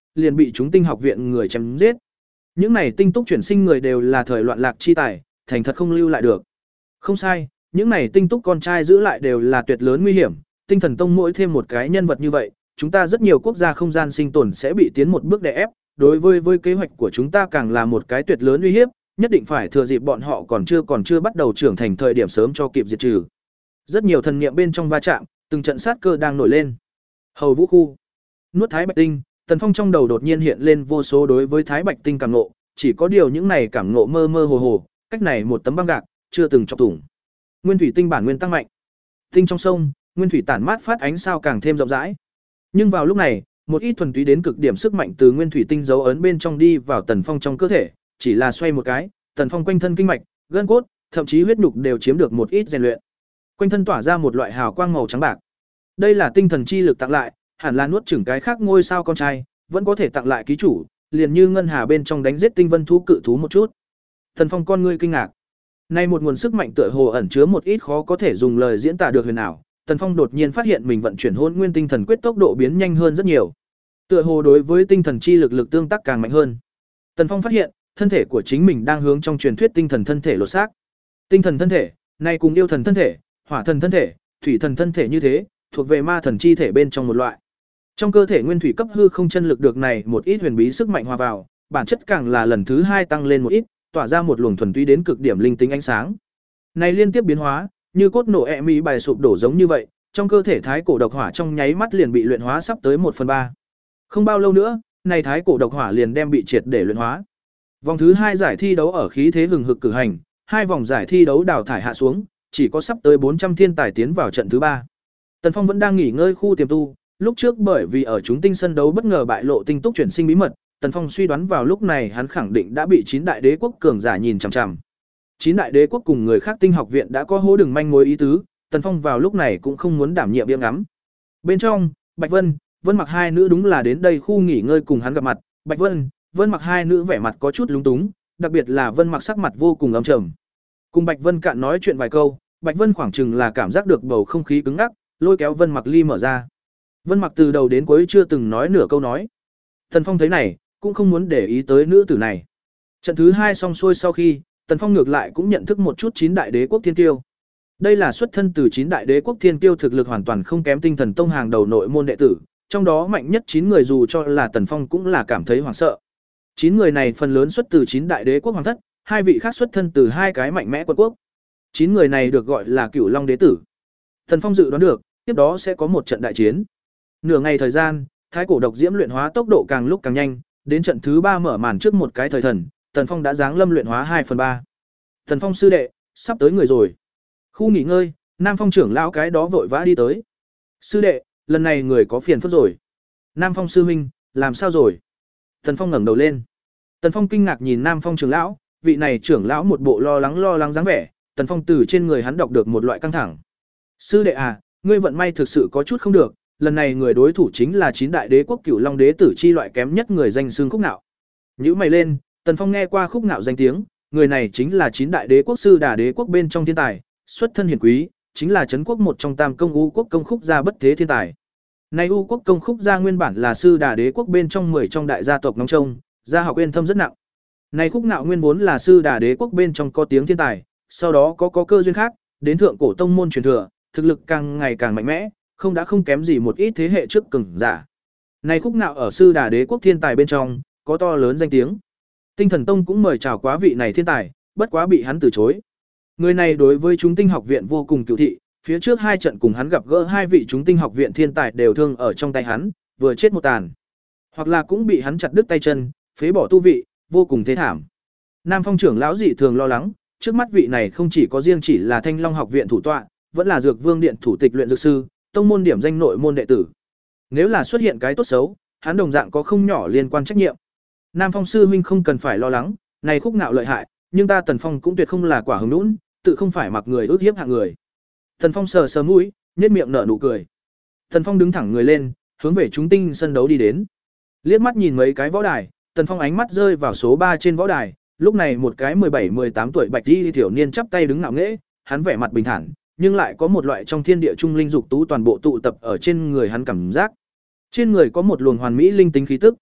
[SPEAKER 1] liền bị chúng tinh học viện người chém giết. Những này tinh túc chuyển sinh người đều là thời loạn lạc chi tài, thành thật không lưu lại được. Không sai, những này tinh túc con trai giữ lại đều là tuyệt lớn nguy hiểm, Tinh Thần Tông mỗi thêm một cái nhân vật như vậy, chúng ta rất nhiều quốc gia không gian sinh tồn sẽ bị tiến một bước đè ép, đối với với kế hoạch của chúng ta càng là một cái tuyệt lớn uy hiếp, nhất định phải thừa dịp bọn họ còn chưa còn chưa bắt đầu trưởng thành thời điểm sớm cho kịp diệt trừ. Rất nhiều thần niệm bên trong va chạm, từng trận sát cơ đang nổi lên. Hầu Vũ khu, nuốt Thái Bạch Tinh, Tần Phong trong đầu đột nhiên hiện lên vô số đối với Thái Bạch Tinh cảm ngộ, chỉ có điều những này cảm ngộ mơ mơ hồ hồ, cách này một tấm băng gạc, chưa từng chọc thủng. Nguyên thủy tinh bản nguyên tăng mạnh. Tinh trong sông, nguyên thủy tản mát phát ánh sao càng thêm rộng rãi. Nhưng vào lúc này, một ít thuần túy đến cực điểm sức mạnh từ nguyên thủy tinh dấu ấn bên trong đi vào Tần Phong trong cơ thể, chỉ là xoay một cái, Tần Phong quanh thân kinh mạch, gân cốt, thậm chí huyết nhục đều chiếm được một ít rèn luyện. Quanh thân tỏa ra một loại hào quang màu trắng bạc. Đây là tinh thần chi lực tặng lại, hẳn là nuốt chửng cái khác ngôi sao con trai, vẫn có thể tặng lại ký chủ, liền như ngân hà bên trong đánh giết tinh vân thú cự thú một chút. Tần Phong con ngươi kinh ngạc. Nay một nguồn sức mạnh tựa hồ ẩn chứa một ít khó có thể dùng lời diễn tả được huyền ảo, Tần Phong đột nhiên phát hiện mình vận chuyển Hỗn Nguyên Tinh Thần Quyết tốc độ biến nhanh hơn rất nhiều. Tựa hồ đối với tinh thần chi lực lực tương tác càng mạnh hơn. Tần Phong phát hiện, thân thể của chính mình đang hướng trong truyền thuyết tinh thần thân thể lột xác. Tinh thần thân thể, này cùng yêu thần thân thể, hỏa thần thân thể, thủy thần thân thể như thế, thuộc về ma thần chi thể bên trong một loại. Trong cơ thể nguyên thủy cấp hư không chân lực được này một ít huyền bí sức mạnh hòa vào, bản chất càng là lần thứ hai tăng lên một ít, tỏa ra một luồng thuần túy đến cực điểm linh tính ánh sáng. Này liên tiếp biến hóa, như cốt nổ ẹ mỹ bài sụp đổ giống như vậy, trong cơ thể thái cổ độc hỏa trong nháy mắt liền bị luyện hóa sắp tới một phần ba. Không bao lâu nữa, này thái cổ độc hỏa liền đem bị triệt để luyện hóa. Vòng thứ hai giải thi đấu ở khí thế hừng hực cử hành, hai vòng giải thi đấu đào thải hạ xuống, chỉ có sắp tới bốn trăm thiên tài tiến vào trận thứ ba. Tần Phong vẫn đang nghỉ ngơi khu tiềm tu, lúc trước bởi vì ở chúng tinh sân đấu bất ngờ bại lộ tinh túc chuyển sinh bí mật, Tần Phong suy đoán vào lúc này hắn khẳng định đã bị chín đại đế quốc cường giả nhìn chằm chằm. Chín đại đế quốc cùng người khác tinh học viện đã có hố đường manh mối ý tứ, Tần Phong vào lúc này cũng không muốn đảm nhiệm biếng ngắm. Bên trong, Bạch Vân, Vân Mặc hai nữ đúng là đến đây khu nghỉ ngơi cùng hắn gặp mặt, Bạch Vân, Vân Mặc hai nữ vẻ mặt có chút lúng túng, đặc biệt là Vân Mặc sắc mặt vô cùng âm trầm. Cùng Bạch Vân cạn nói chuyện vài câu, Bạch Vân khoảng chừng là cảm giác được bầu không khí cứng ngắc, lôi kéo Vân Mặc ly mở ra. Vân Mặc từ đầu đến cuối chưa từng nói nửa câu nói. Tần Phong thấy này, cũng không muốn để ý tới nữ tử này. Trận thứ hai xong xuôi sau khi, Tần Phong ngược lại cũng nhận thức một chút chín đại đế quốc thiên kiêu. Đây là xuất thân từ chín đại đế quốc thiên kiêu thực lực hoàn toàn không kém Tinh Thần Tông hàng đầu nội môn đệ tử, trong đó mạnh nhất chín người dù cho là Tần Phong cũng là cảm thấy hoảng sợ. Chín người này phần lớn xuất từ chín đại đế quốc hoàng thất, hai vị khác xuất thân từ hai cái mạnh mẽ quân quốc. Chín người này được gọi là Cửu Long đế tử. Tần Phong dự đoán được, tiếp đó sẽ có một trận đại chiến. Nửa ngày thời gian, thái cổ độc diễm luyện hóa tốc độ càng lúc càng nhanh, đến trận thứ ba mở màn trước một cái thời thần, Tần Phong đã giáng lâm luyện hóa hai phần ba. Tần Phong sư đệ, sắp tới người rồi. Khu nghỉ ngơi, Nam Phong trưởng lão cái đó vội vã đi tới. Sư đệ, lần này người có phiền phức rồi. Nam Phong sư huynh, làm sao rồi? Tần Phong ngẩng đầu lên. Tần Phong kinh ngạc nhìn Nam Phong trưởng lão, vị này trưởng lão một bộ lo lắng lo lắng dáng vẻ, Tần Phong từ trên người hắn đọc được một loại căng thẳng. Sư đệ à, ngươi vận may thực sự có chút không được, lần này người đối thủ chính là chín đại đế quốc Cửu Long đế tử chi loại kém nhất người danh xưng Khúc Nạo. Nhíu mày lên, Tần Phong nghe qua Khúc Nạo danh tiếng, người này chính là chín đại đế quốc sư đà đế quốc bên trong thiên tài, xuất thân hiển quý, chính là trấn quốc một trong tam công u quốc công Khúc gia bất thế thiên tài. Nay u quốc công Khúc gia nguyên bản là sư đà đế quốc bên trong mười trong đại gia tộc nóng trông, gia học uyên thâm rất nặng. Nay Khúc Nạo nguyên vốn là sư đà đế quốc bên trong có tiếng thiên tài, sau đó có có cơ duyên khác, đến thượng cổ tông môn truyền thừa, thực lực càng ngày càng mạnh mẽ, không đã không kém gì một ít thế hệ trước cường giả. Nay Khúc Nạo ở sư đà đế quốc thiên tài bên trong, có to lớn danh tiếng. Tinh Thần Tông cũng mời chào quá vị này thiên tài, bất quá bị hắn từ chối. Người này đối với chúng tinh học viện vô cùng cựu thị, phía trước hai trận cùng hắn gặp gỡ hai vị chúng tinh học viện thiên tài đều thương ở trong tay hắn, vừa chết một tàn. Hoặc là cũng bị hắn chặt đứt tay chân, phế bỏ tu vị, vô cùng thế thảm. Nam Phong trưởng lão dị thường lo lắng, trước mắt vị này không chỉ có riêng chỉ là Thanh Long học viện thủ tọa, vẫn là Dược Vương điện thủ tịch luyện dược sư, tông môn điểm danh nội môn đệ tử. Nếu là xuất hiện cái tốt xấu, hắn đồng dạng có không nhỏ liên quan trách nhiệm. Nam Phong sư huynh không cần phải lo lắng, này Khúc Nạo lợi hại, nhưng ta Tần Phong cũng tuyệt không là quả hứng nũng, tự không phải mặc người ước hiếp hạng người. Tần Phong sờ sờ mũi, nhếch miệng nở nụ cười. Tần Phong đứng thẳng người lên, hướng về chúng tinh sân đấu đi đến. Liếc mắt nhìn mấy cái võ đài, Tần Phong ánh mắt rơi vào số ba trên võ đài, lúc này một cái mười bảy mười tám tuổi bạch y tiểu niên chắp tay đứng ngạo nghễ, hắn vẻ mặt bình thản, nhưng lại có một loại trong thiên địa trung linh dục tú toàn bộ tụ tập ở trên người hắn cảm giác. Trên người có một luồng hoàn mỹ linh tính khí tức.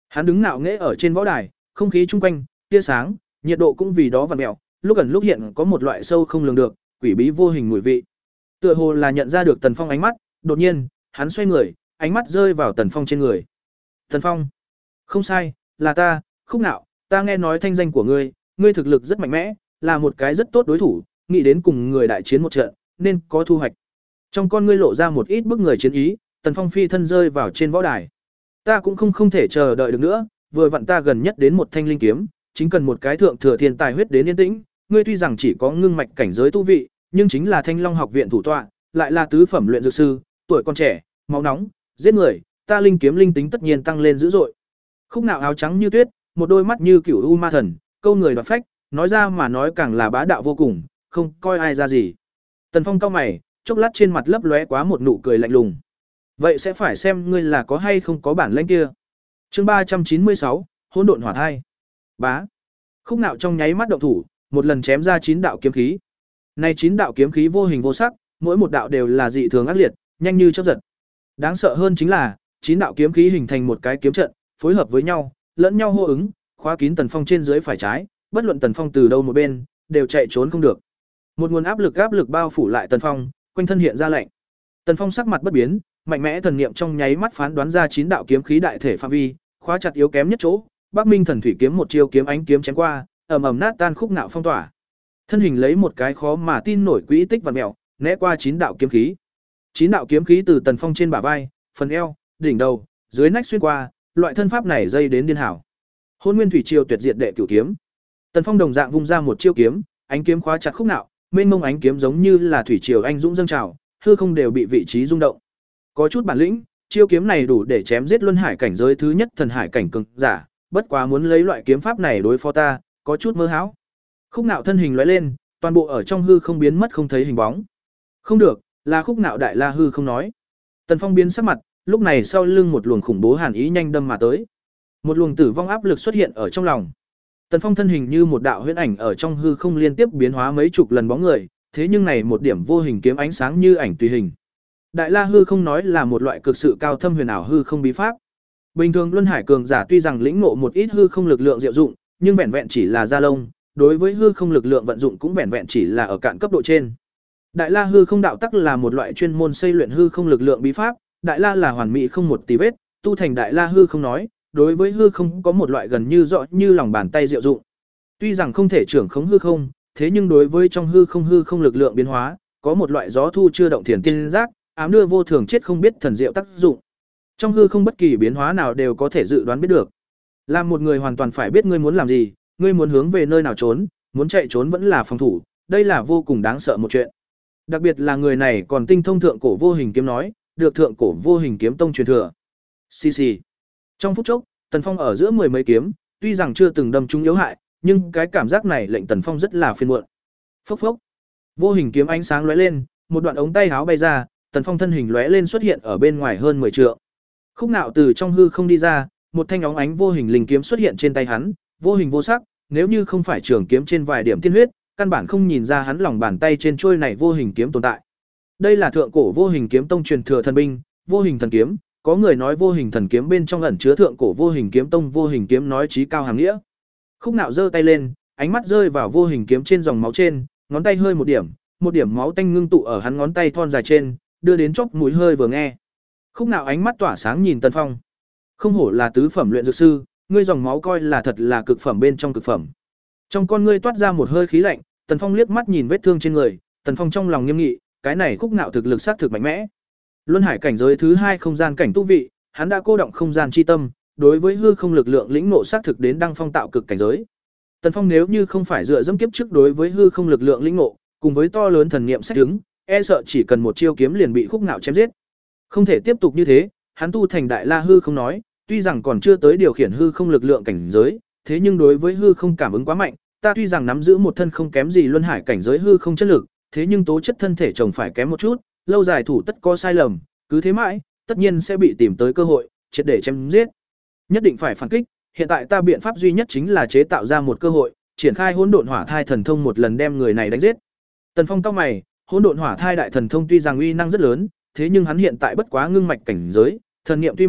[SPEAKER 1] Hắn đứng ngạo nghễ ở trên võ đài, không khí chung quanh, tia sáng, nhiệt độ cũng vì đó vặn vẹo, lúc ẩn lúc hiện có một loại sâu không lường được, quỷ bí vô hình mùi vị. Tựa hồ là nhận ra được Tần Phong ánh mắt, đột nhiên, hắn xoay người, ánh mắt rơi vào Tần Phong trên người. Tần Phong, không sai, là ta, Khúc Nạo, ta nghe nói thanh danh của ngươi, ngươi thực lực rất mạnh mẽ, là một cái rất tốt đối thủ, nghĩ đến cùng người đại chiến một trận, nên có thu hoạch. Trong con ngươi lộ ra một ít bức người chiến ý, Tần Phong phi thân rơi vào trên võ đài. Ta cũng không không thể chờ đợi được nữa, vừa vặn ta gần nhất đến một thanh linh kiếm, chính cần một cái thượng thừa thiên tài huyết đến yên tĩnh, ngươi tuy rằng chỉ có ngưng mạch cảnh giới tu vị, nhưng chính là Thanh Long học viện thủ tọa, lại là tứ phẩm luyện dược sư, tuổi còn trẻ, máu nóng, giết người, ta linh kiếm linh tính tất nhiên tăng lên dữ dội. Khúc Nạo áo trắng như tuyết, một đôi mắt như cửu u ma thần, câu người đoạt phách, nói ra mà nói càng là bá đạo vô cùng, không coi ai ra gì. Tần Phong cau mày, chốc lát trên mặt lấp lóe quá một nụ cười lạnh lùng. Vậy sẽ phải xem ngươi là có hay không có bản lĩnh kia. Chương ba trăm chín mươi sáu, Hỗn độn hỏa thai. Bá. Khúc Nạo trong nháy mắt động thủ, một lần chém ra chín đạo kiếm khí. Này chín đạo kiếm khí vô hình vô sắc, mỗi một đạo đều là dị thường ác liệt, nhanh như chớp giật. Đáng sợ hơn chính là, chín đạo kiếm khí hình thành một cái kiếm trận, phối hợp với nhau, lẫn nhau hô ứng, khóa kín Tần Phong trên dưới phải trái, bất luận Tần Phong từ đâu một bên, đều chạy trốn không được. Một nguồn áp lực áp lực bao phủ lại Tần Phong, quanh thân hiện ra lạnh. Tần Phong sắc mặt bất biến, mạnh mẽ thần niệm trong nháy mắt phán đoán ra chín đạo kiếm khí đại thể phạm vi, khóa chặt yếu kém nhất chỗ, Bắc Minh Thần Thủy kiếm một chiêu kiếm ánh kiếm chém qua, ầm ầm nát tan Khúc Nạo phong tỏa. Thân hình lấy một cái khó mà tin nổi quỹ tích vặn mèo, né qua chín đạo kiếm khí. Chín đạo kiếm khí từ Tần Phong trên bả vai, phần eo, đỉnh đầu, dưới nách xuyên qua, loại thân pháp này dây đến điên hảo. Hôn Nguyên Thủy Triều tuyệt diệt đệ cửu kiếm. Tần Phong đồng dạng vung ra một chiêu kiếm, ánh kiếm khóa chặt Khúc Nạo, mênh mông ánh kiếm giống như là thủy triều anh dũng dâng trào, hư không đều bị vị trí rung động. Có chút bản lĩnh, chiêu kiếm này đủ để chém giết luân hải cảnh giới thứ nhất thần hải cảnh cường giả, bất quá muốn lấy loại kiếm pháp này đối phó ta, có chút mơ hão. Khúc Nạo thân hình lóe lên, toàn bộ ở trong hư không biến mất không thấy hình bóng. Không được, là Khúc Nạo đại la hư không nói. Tần Phong biến sắc mặt, lúc này sau lưng một luồng khủng bố hàn ý nhanh đâm mà tới. Một luồng tử vong áp lực xuất hiện ở trong lòng. Tần Phong thân hình như một đạo huyễn ảnh ở trong hư không liên tiếp biến hóa mấy chục lần bóng người, thế nhưng này một điểm vô hình kiếm ánh sáng như ảnh tùy hình. Đại La hư không nói là một loại cực sự cao thâm huyền ảo hư không bí pháp. Bình thường luân hải cường giả tuy rằng lĩnh ngộ một ít hư không lực lượng diệu dụng, nhưng vẹn vẹn chỉ là da lông, đối với hư không lực lượng vận dụng cũng vẹn vẹn chỉ là ở cạn cấp độ trên. Đại La hư không đạo tắc là một loại chuyên môn xây luyện hư không lực lượng bí pháp, Đại La là hoàn mỹ không một tì vết, tu thành Đại La hư không nói, đối với hư không có một loại gần như rõ như lòng bàn tay diệu dụng. Tuy rằng không thể trưởng khống hư không, thế nhưng đối với trong hư không hư không lực lượng biến hóa, có một loại gió thu chưa động thiền tiên giác, ám đưa vô thường chết không biết thần diệu tác dụng. Trong hư không bất kỳ biến hóa nào đều có thể dự đoán biết được. Làm một người hoàn toàn phải biết ngươi muốn làm gì, ngươi muốn hướng về nơi nào trốn, muốn chạy trốn vẫn là phòng thủ, đây là vô cùng đáng sợ một chuyện. Đặc biệt là người này còn tinh thông thượng cổ vô hình kiếm nói, được thượng cổ vô hình kiếm tông truyền thừa. Xì xì. Trong phút chốc, Tần Phong ở giữa mười mấy kiếm, tuy rằng chưa từng đâm trúng yếu hại, nhưng cái cảm giác này lệnh Tần Phong rất là phiền muộn. Phốc phốc. Vô hình kiếm ánh sáng lóe lên, một đoạn ống tay áo bay ra, Tần Phong thân hình lóe lên xuất hiện ở bên ngoài hơn mười trượng. Khúc Nạo từ trong hư không đi ra, một thanh óng ánh vô hình linh kiếm xuất hiện trên tay hắn, vô hình vô sắc, nếu như không phải trường kiếm trên vài điểm tiên huyết, căn bản không nhìn ra hắn lòng bàn tay trên chuôi này vô hình kiếm tồn tại. Đây là thượng cổ vô hình kiếm tông truyền thừa thần binh, vô hình thần kiếm, có người nói vô hình thần kiếm bên trong ẩn chứa thượng cổ vô hình kiếm tông vô hình kiếm nói chí cao hàm nghĩa. Khúc Nạo giơ tay lên, ánh mắt rơi vào vô hình kiếm trên dòng máu trên, ngón tay hơi một điểm, một điểm máu tanh ngưng tụ ở hắn ngón tay thon dài trên, đưa đến chóp mũi hơi vừa nghe. Khúc Nạo ánh mắt tỏa sáng nhìn Tần Phong. Không hổ là tứ phẩm luyện dược sư, ngươi dòng máu coi là thật là cực phẩm bên trong cực phẩm. Trong con ngươi toát ra một hơi khí lạnh, Tần Phong liếc mắt nhìn vết thương trên người, Tần Phong trong lòng nghiêm nghị, cái này Khúc Nạo thực lực xác thực mạnh mẽ. Luân hải cảnh giới thứ hai không gian cảnh tu vị, hắn đã cô động không gian chi tâm, đối với hư không lực lượng lĩnh ngộ xác thực đến đăng phong tạo cực cảnh giới. Tần Phong nếu như không phải dựa dẫm kiếp trước đối với hư không lực lượng lĩnh ngộ, cùng với to lớn thần niệm sách đứng, e sợ chỉ cần một chiêu kiếm liền bị Khúc Nạo chém giết. Không thể tiếp tục như thế, hắn tu thành Đại La hư không nói, tuy rằng còn chưa tới điều khiển hư không lực lượng cảnh giới, thế nhưng đối với hư không cảm ứng quá mạnh, ta tuy rằng nắm giữ một thân không kém gì luân hải cảnh giới hư không chất lực, thế nhưng tố chất thân thể chồng phải kém một chút, lâu dài thủ tất có sai lầm, cứ thế mãi, tất nhiên sẽ bị tìm tới cơ hội, triệt để chém giết. Nhất định phải phản kích, hiện tại ta biện pháp duy nhất chính là chế tạo ra một cơ hội, triển khai hỗn độn hỏa thai thần thông một lần đem người này đánh giết. Tần Phong cau mày, hỗn độn hỏa thai đại thần thông tuy rằng uy năng rất lớn, thế nhưng hắn hiện tại bất quá ngưng mạch cảnh giới, thần niệm tuy mạnh,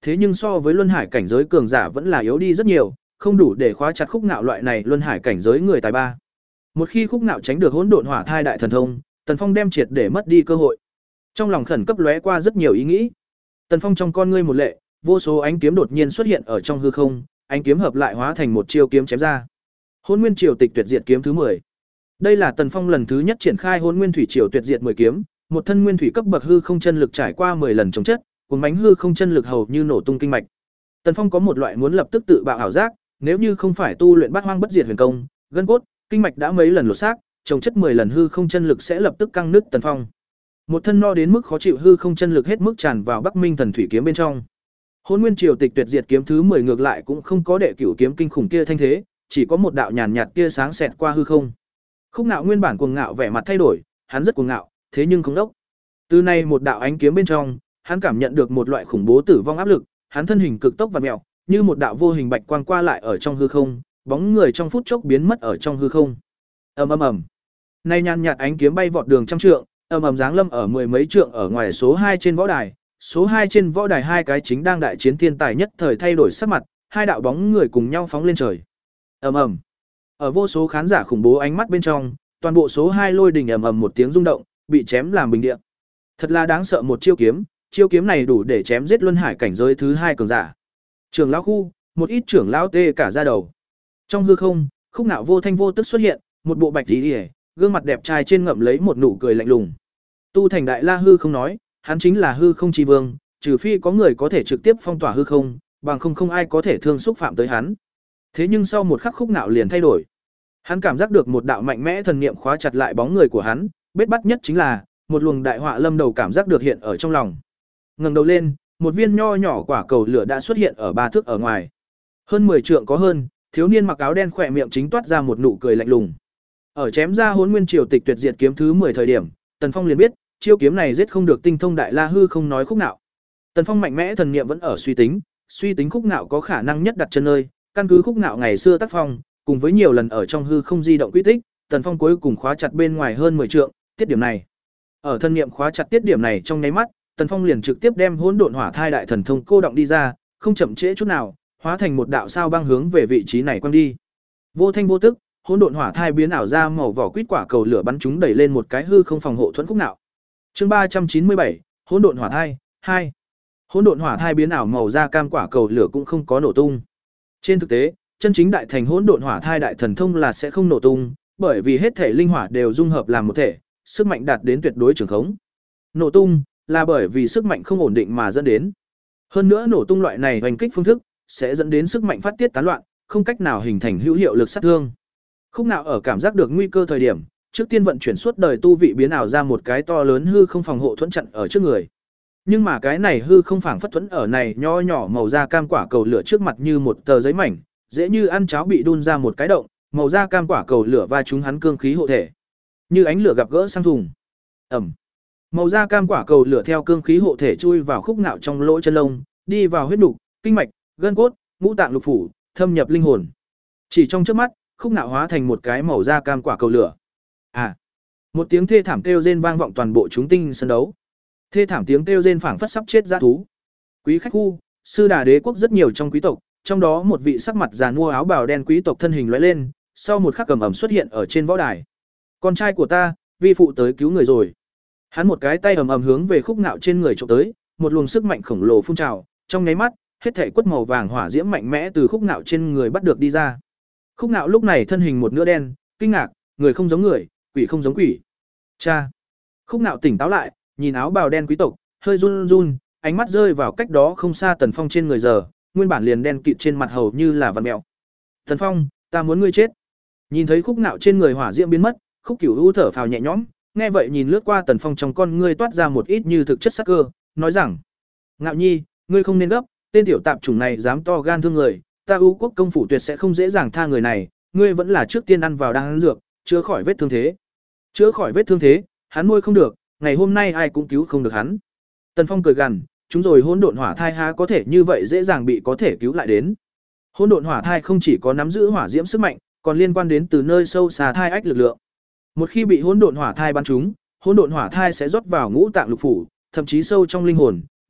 [SPEAKER 1] thế nhưng so với luân hải cảnh giới cường giả vẫn là yếu đi rất nhiều, không đủ để khóa chặt Khúc Ngạo loại này luân hải cảnh giới người tài ba. Một khi Khúc Ngạo tránh được hỗn độn hỏa thai đại thần thông, Tần Phong đem triệt để mất đi cơ hội. Trong lòng khẩn cấp lóe qua rất nhiều ý nghĩ. Tần Phong trong con ngươi một lệ, vô số ánh kiếm đột nhiên xuất hiện ở trong hư không, ánh kiếm hợp lại hóa thành một chiêu kiếm chém ra. Hỗn Nguyên Triều Tịch Tuyệt Diệt kiếm thứ mười. Đây là Tần Phong lần thứ nhất triển khai Hỗn Nguyên Thủy Triều Tuyệt Diệt mười kiếm, một thân nguyên thủy cấp bậc hư không chân lực trải qua mười lần chống chất, cuốn bánh hư không chân lực hầu như nổ tung kinh mạch. Tần Phong có một loại muốn lập tức tự bạo ảo giác, nếu như không phải tu luyện Bát Hoang Bất Diệt huyền công, gân cốt, kinh mạch đã mấy lần lột xác, chống chất mười lần hư không chân lực sẽ lập tức căng nứt Tần Phong. Một thân no đến mức khó chịu hư không chân lực hết mức tràn vào Bắc Minh Thần Thủy kiếm bên trong. Hỗn Nguyên Triều Tịch Tuyệt Diệt kiếm thứ mười ngược lại cũng không có đệ cửu kiếm kinh khủng kia thanh thế, chỉ có một đạo nhàn nhạt tia sáng xẹt qua hư không. Khúc Nạo nguyên bản cuồng ngạo vẻ mặt thay đổi, hắn rất cuồng ngạo, thế nhưng không đốc. Từ nay một đạo ánh kiếm bên trong, hắn cảm nhận được một loại khủng bố tử vong áp lực, hắn thân hình cực tốc và mèo, như một đạo vô hình bạch quang qua lại ở trong hư không, bóng người trong phút chốc biến mất ở trong hư không. Ầm ầm ầm. Nay nhàn nhạt ánh kiếm bay vọt đường trăm trượng, ầm ầm giáng lâm ở mười mấy trượng ở ngoài số hai trên võ đài, số hai trên võ đài hai cái chính đang đại chiến thiên tài nhất thời thay đổi sắc mặt, hai đạo bóng người cùng nhau phóng lên trời. Ầm ầm. Ở vô số khán giả khủng bố ánh mắt bên trong, toàn bộ số hai lôi đình ầm ầm một tiếng rung động, bị chém làm bình địa. Thật là đáng sợ một chiêu kiếm, chiêu kiếm này đủ để chém giết luân hải cảnh giới thứ hai cường giả. Trưởng lão khu, một ít trưởng lão tê cả da đầu. Trong hư không, Khúc Nạo vô thanh vô tức xuất hiện, một bộ bạch y, gương mặt đẹp trai trên ngậm lấy một nụ cười lạnh lùng. Tu thành đại la hư không nói, hắn chính là hư không chi vương, trừ phi có người có thể trực tiếp phong tỏa hư không, bằng không không ai có thể thương xúc phạm tới hắn. Thế nhưng sau một khắc Khúc Nạo liền thay đổi. Hắn cảm giác được một đạo mạnh mẽ thần niệm khóa chặt lại bóng người của hắn, bết bắt nhất chính là một luồng đại họa lâm đầu cảm giác được hiện ở trong lòng. Ngẩng đầu lên, một viên nho nhỏ quả cầu lửa đã xuất hiện ở ba thước ở ngoài. Hơn mười trượng có hơn, thiếu niên mặc áo đen khỏe miệng chính toát ra một nụ cười lạnh lùng. Ở chém ra Hỗn Nguyên Triều Tịch Tuyệt Diệt kiếm thứ mười thời điểm, Tần Phong liền biết, chiêu kiếm này giết không được tinh thông đại la hư không nói Khúc Nạo. Tần Phong mạnh mẽ thần niệm vẫn ở suy tính, suy tính Khúc Nạo có khả năng nhất đặt chân nơi, căn cứ Khúc Nạo ngày xưa tác phong, cùng với nhiều lần ở trong hư không di động quy tích, Tần Phong cuối cùng khóa chặt bên ngoài hơn mười trượng, tiết điểm này. Ở thân niệm khóa chặt tiết điểm này trong nháy mắt, Tần Phong liền trực tiếp đem Hỗn Độn Hỏa Thai đại thần thông cô động đi ra, không chậm trễ chút nào, hóa thành một đạo sao băng hướng về vị trí này quăng đi. Vô thanh vô tức, Hỗn Độn Hỏa Thai biến ảo ra màu vỏ quýt quả cầu lửa bắn chúng đẩy lên một cái hư không phòng hộ thuẫn Khúc Nạo. Chương ba trăm chín mươi bảy, Hỗn Độn Hỏa Thai hai. Hỗn Độn Hỏa Thai biến ảo màu da cam quả cầu lửa cũng không có nổ tung. Trên thực tế, chân chính đại thành Hỗn Độn Hỏa Thai đại thần thông là sẽ không nổ tung, bởi vì hết thể linh hỏa đều dung hợp làm một thể, sức mạnh đạt đến tuyệt đối trường khống. Nổ tung là bởi vì sức mạnh không ổn định mà dẫn đến. Hơn nữa nổ tung loại này hoành kích phương thức sẽ dẫn đến sức mạnh phát tiết tán loạn, không cách nào hình thành hữu hiệu lực sát thương. Khúc Nạo ở cảm giác được nguy cơ thời điểm, trước tiên vận chuyển suốt đời tu vị biến ảo ra một cái to lớn hư không phòng hộ thuẫn chặn ở trước người. Nhưng mà cái này hư không phảng phất thuẫn ở này nho nhỏ màu da cam quả cầu lửa trước mặt như một tờ giấy mảnh, dễ như ăn cháo bị đun ra một cái động, màu da cam quả cầu lửa va trúng hắn cương khí hộ thể. Như ánh lửa gặp gỡ sang thùng. Ầm. Màu da cam quả cầu lửa theo cương khí hộ thể chui vào Khúc Nạo trong lỗ chân lông, đi vào huyết nục, kinh mạch, gân cốt, ngũ tạng lục phủ, thâm nhập linh hồn. Chỉ trong chớp mắt, Khúc Nạo hóa thành một cái màu da cam quả cầu lửa. À. Một tiếng thê thảm kêu rên vang vọng toàn bộ chúng tinh sân đấu. Thê thảm tiếng kêu rên phảng phất sắp chết dã thú. Quý khách khu, Sư Đà Đế quốc rất nhiều trong quý tộc, trong đó một vị sắc mặt già nua áo bào đen quý tộc thân hình lóe lên, sau một khắc cầm ẩm xuất hiện ở trên võ đài. Con trai của ta, vi phụ tới cứu người rồi. Hắn một cái tay ầm ầm hướng về Khúc Nạo trên người chụp tới, một luồng sức mạnh khổng lồ phun trào, trong nháy mắt, hết thảy quất màu vàng hỏa diễm mạnh mẽ từ Khúc Nạo trên người bắt được đi ra. Khúc Nạo lúc này thân hình một nửa đen, kinh ngạc, người không giống người, quỷ không giống quỷ. Cha. Khúc Nạo tỉnh táo lại, nhìn áo bào đen quý tộc, hơi run run, ánh mắt rơi vào cách đó không xa Tần Phong trên người giờ, nguyên bản liền đen kịt trên mặt hầu như là vằn mèo. Tần Phong, ta muốn ngươi chết. Nhìn thấy Khúc Nạo trên người hỏa diễm biến mất, Khúc Cửu U thở phào nhẹ nhõm, nghe vậy nhìn lướt qua Tần Phong trong con ngươi toát ra một ít như thực chất sắc cơ, nói rằng: "Ngạo Nhi, ngươi không nên gấp, tên tiểu tạp chủng này dám to gan thương người, ta U quốc công phủ tuyệt sẽ không dễ dàng tha người này, ngươi vẫn là trước tiên ăn vào đang ăn dược, chữa khỏi vết thương thế." Chữa khỏi vết thương thế, hắn nuôi không được, ngày hôm nay ai cũng cứu không được hắn. Tần Phong cười gằn, chúng rồi hỗn độn hỏa thai há có thể như vậy dễ dàng bị có thể cứu lại đến. Hỗn độn hỏa thai không chỉ có nắm giữ hỏa diễm sức mạnh, còn liên quan đến từ nơi sâu xa thai ách lực lượng. Một khi bị hỗn độn hỏa thai bắn trúng, hỗn độn hỏa thai sẽ rót vào ngũ tạng lục phủ, thậm chí sâu trong linh hồn,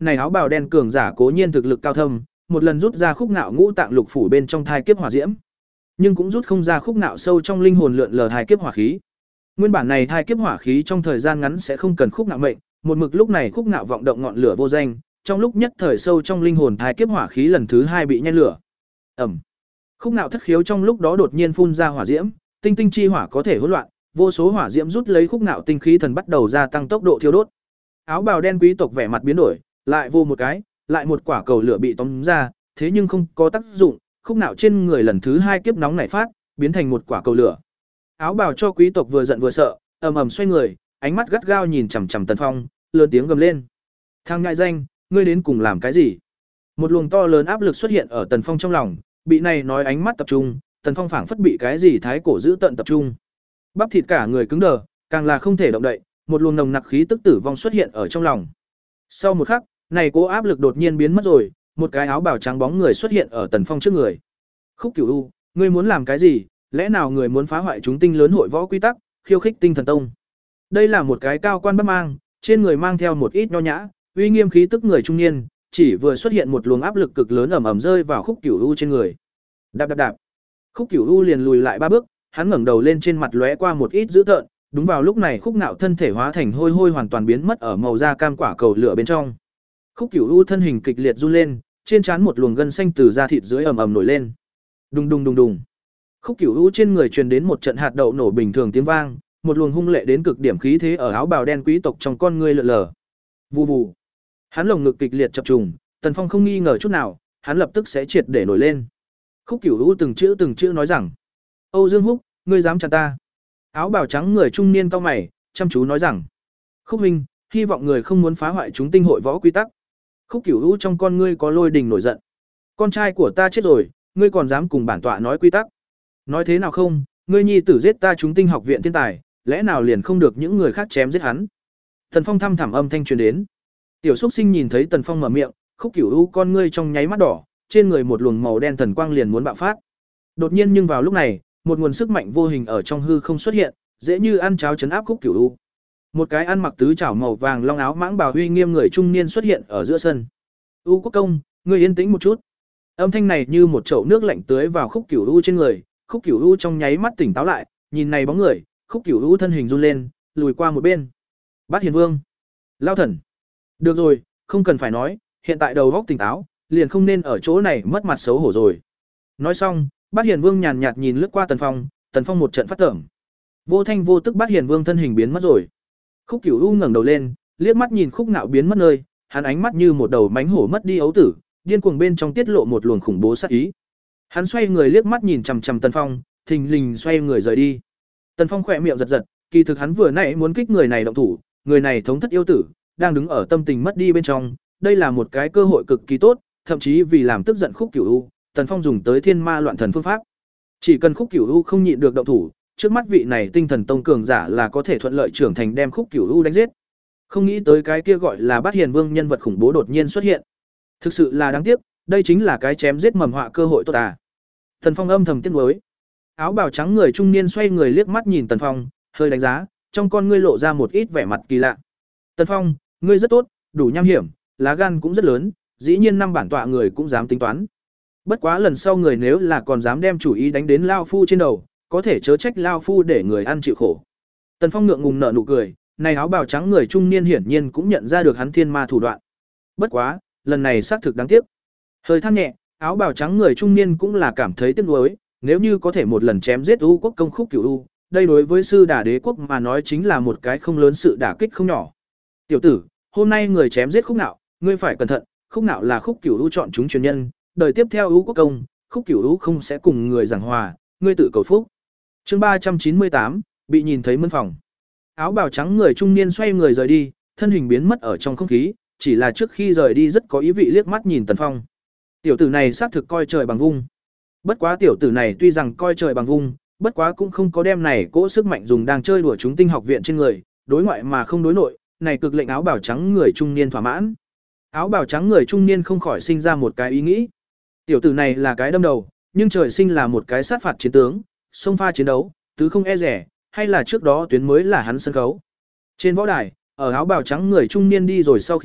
[SPEAKER 1] này áo bào đen cường giả cố nhiên thực lực cao thâm, một lần rút ra khúc nạo ngũ tạng lục phủ bên trong thai kiếp hỏa diễm, nhưng cũng rút không ra khúc nạo sâu trong linh hồn lượn lờ thai kiếp hỏa khí. Nguyên bản này thai kiếp hỏa khí trong thời gian ngắn sẽ không cần khúc nạo mệnh, một mực lúc này khúc nạo vọng động ngọn lửa vô danh, trong lúc nhất thời sâu trong linh hồn thai kiếp hỏa khí lần thứ hai bị nhen lửa. Ẩm. Khúc nạo thất khiếu trong lúc đó đột nhiên phun ra hỏa diễm, tinh tinh chi hỏa có thể hỗn loạn, vô số hỏa diễm rút lấy khúc nạo tinh khí thần bắt đầu gia tăng tốc độ thiêu đốt. Áo bào đen quý tộc vẻ mặt biến đổi, lại vô một cái, lại một quả cầu lửa bị tóm ra, thế nhưng không có tác dụng, khúc nạo trên người lần thứ hai kiếp nóng nảy phát, biến thành một quả cầu lửa. Áo bào cho quý tộc vừa giận vừa sợ, ầm ầm xoay người, ánh mắt gắt gao nhìn chằm chằm Tần Phong, lớn tiếng gầm lên: "Thằng ngại danh, ngươi đến cùng làm cái gì?" Một luồng to lớn áp lực xuất hiện ở Tần Phong trong lòng, bị này nói ánh mắt tập trung, Tần Phong phảng phất bị cái gì thái cổ giữ tận tập trung. Bắp thịt cả người cứng đờ, càng là không thể động đậy, một luồng nồng nặc khí tức tử vong xuất hiện ở trong lòng. Sau một khắc, này cố áp lực đột nhiên biến mất rồi, một cái áo bào trắng bóng người xuất hiện ở Tần Phong trước người. "Khúc Cửu U, ngươi muốn làm cái gì? Lẽ nào người muốn phá hoại chúng tinh lớn hội võ quy tắc, khiêu khích Tinh Thần Tông?" Đây là một cái cao quan bất mang, trên người mang theo một ít nho nhã, uy nghiêm khí tức người trung niên, chỉ vừa xuất hiện một luồng áp lực cực lớn ầm ầm rơi vào Khúc Cửu U trên người. Đạp đạp đạp. Khúc Cửu U liền lùi lại ba bước, hắn ngẩng đầu lên, trên mặt lóe qua một ít dữ tợn, đúng vào lúc này Khúc Nạo thân thể hóa thành hôi hôi hoàn toàn biến mất ở màu da cam quả cầu lửa bên trong. Khúc Cửu U thân hình kịch liệt run lên, trên trán một luồng gân xanh từ da thịt dưới ầm ầm nổi lên. Đùng đùng đùng đùng. Khúc Cửu U trên người truyền đến một trận hạt đậu nổ bình thường tiếng vang, một luồng hung lệ đến cực điểm khí thế ở áo bào đen quý tộc trong con ngươi lượn lờ. Vù vù. Hắn lồng ngực kịch liệt chập trùng, Tần Phong không nghi ngờ chút nào, hắn lập tức sẽ triệt để nổi lên. Khúc Cửu U từng chữ từng chữ nói rằng: "Âu Dương Húc, ngươi dám chặn ta?" Áo bào trắng người trung niên cau mày, chăm chú nói rằng: "Khúc huynh, hy vọng người không muốn phá hoại chúng tinh hội võ quy tắc." Khúc Cửu U trong con ngươi có lôi đình nổi giận. "Con trai của ta chết rồi, ngươi còn dám cùng bản tọa nói quy tắc? Nói thế nào không, ngươi nhi tử giết ta chúng tinh học viện thiên tài, lẽ nào liền không được những người khác chém giết hắn?" Tần Phong thăm thẳm âm thanh truyền đến. Tiểu Súc Sinh nhìn thấy Tần Phong mở miệng, Khúc Cửu U con ngươi trong nháy mắt đỏ, trên người một luồng màu đen thần quang liền muốn bạo phát. Đột nhiên nhưng vào lúc này, một nguồn sức mạnh vô hình ở trong hư không xuất hiện, dễ như ăn cháo chấn áp Khúc Cửu U. Một cái ăn mặc tứ trảo màu vàng long áo mãng bào uy nghiêm người trung niên xuất hiện ở giữa sân. "U Quốc công, ngươi yên tĩnh một chút." Âm thanh này như một chậu nước lạnh tưới vào Khúc Cửu U trên người, Khúc Cửu U trong nháy mắt tỉnh táo lại, nhìn này bóng người, Khúc Cửu U thân hình run lên, lùi qua một bên. "Bát Hiền Vương, Lao Thần." "Được rồi, không cần phải nói, hiện tại đầu óc tỉnh táo, liền không nên ở chỗ này mất mặt xấu hổ rồi." Nói xong, Bát Hiền Vương nhàn nhạt nhìn lướt qua Tần Phong, Tần Phong một trận phát tởm. Vô thanh vô tức Bát Hiền Vương thân hình biến mất rồi. Khúc Cửu U ngẩng đầu lên, liếc mắt nhìn Khúc Nạo biến mất nơi, hắn ánh mắt như một đầu mánh hổ mất đi ấu tử, điên cuồng bên trong tiết lộ một luồng khủng bố sát ý. Hắn xoay người liếc mắt nhìn chằm chằm Tần Phong, thình lình xoay người rời đi. Tần Phong khỏe miệng giật giật, kỳ thực hắn vừa nãy muốn kích người này động thủ, người này thống thất yêu tử, đang đứng ở tâm tình mất đi bên trong, đây là một cái cơ hội cực kỳ tốt, thậm chí vì làm tức giận Khúc Cửu U, Tần Phong dùng tới Thiên Ma Loạn Thần phương pháp. Chỉ cần Khúc Cửu U không nhịn được động thủ, trước mắt vị này Tinh Thần Tông cường giả là có thể thuận lợi trưởng thành đem Khúc Cửu U đánh giết. Không nghĩ tới cái kia gọi là Bát Hiền Vương nhân vật khủng bố đột nhiên xuất hiện. Thực sự là đáng tiếc, đây chính là cái chém giết mầm họa cơ hội tốt à. Tần Phong âm thầm tiếc nuối. Áo bào trắng người trung niên xoay người liếc mắt nhìn Tần Phong, hơi đánh giá, trong con ngươi lộ ra một ít vẻ mặt kỳ lạ. "Tần Phong, ngươi rất tốt, đủ nham hiểm, lá gan cũng rất lớn, dĩ nhiên năm bản tọa người cũng dám tính toán. Bất quá lần sau người nếu là còn dám đem chủ ý đánh đến lao phu trên đầu, có thể chớ trách lao phu để người ăn chịu khổ." Tần Phong ngượng ngùng nở nụ cười, này áo bào trắng người trung niên hiển nhiên cũng nhận ra được hắn thiên ma thủ đoạn. Bất quá, lần này xác thực đáng tiếc. Hơi than nhẹ, áo bào trắng người trung niên cũng là cảm thấy tiếc nuối, nếu như có thể một lần chém giết U Quốc công Khúc Cửu U, đây đối với sư đả đế quốc mà nói chính là một cái không lớn sự đả kích không nhỏ. "Tiểu tử, hôm nay người chém giết Khúc Nạo, ngươi phải cẩn thận, Khúc Nạo là Khúc Cửu U chọn chúng truyền nhân, đời tiếp theo U Quốc công, Khúc Cửu U không sẽ cùng người giảng hòa, ngươi tự cầu phúc." Chương ba trăm chín mươi tám, bị nhìn thấy mân phòng. Áo bào trắng người trung niên xoay người rời đi, thân hình biến mất ở trong không khí, chỉ là trước khi rời đi rất có ý vị liếc mắt nhìn Tần Phong. Tiểu tử này xác thực coi trời bằng vung. Bất quá tiểu tử này tuy rằng coi trời bằng vung, bất quá cũng không có đem này cỗ sức mạnh dùng đang chơi đùa chúng tinh học viện trên người, đối ngoại mà không đối nội, này cực lệnh áo bào trắng người trung niên thỏa mãn. Áo bào trắng người trung niên không khỏi sinh ra một cái ý nghĩ. Tiểu tử này là cái đâm đầu, nhưng trời sinh là một cái sát phạt chiến tướng, xông pha chiến đấu, tứ không e rẻ, hay là trước đó tuyến mới là hắn sân khấu. Trên võ đài, ở áo bào trắng người trung niên đi rồi sau khi,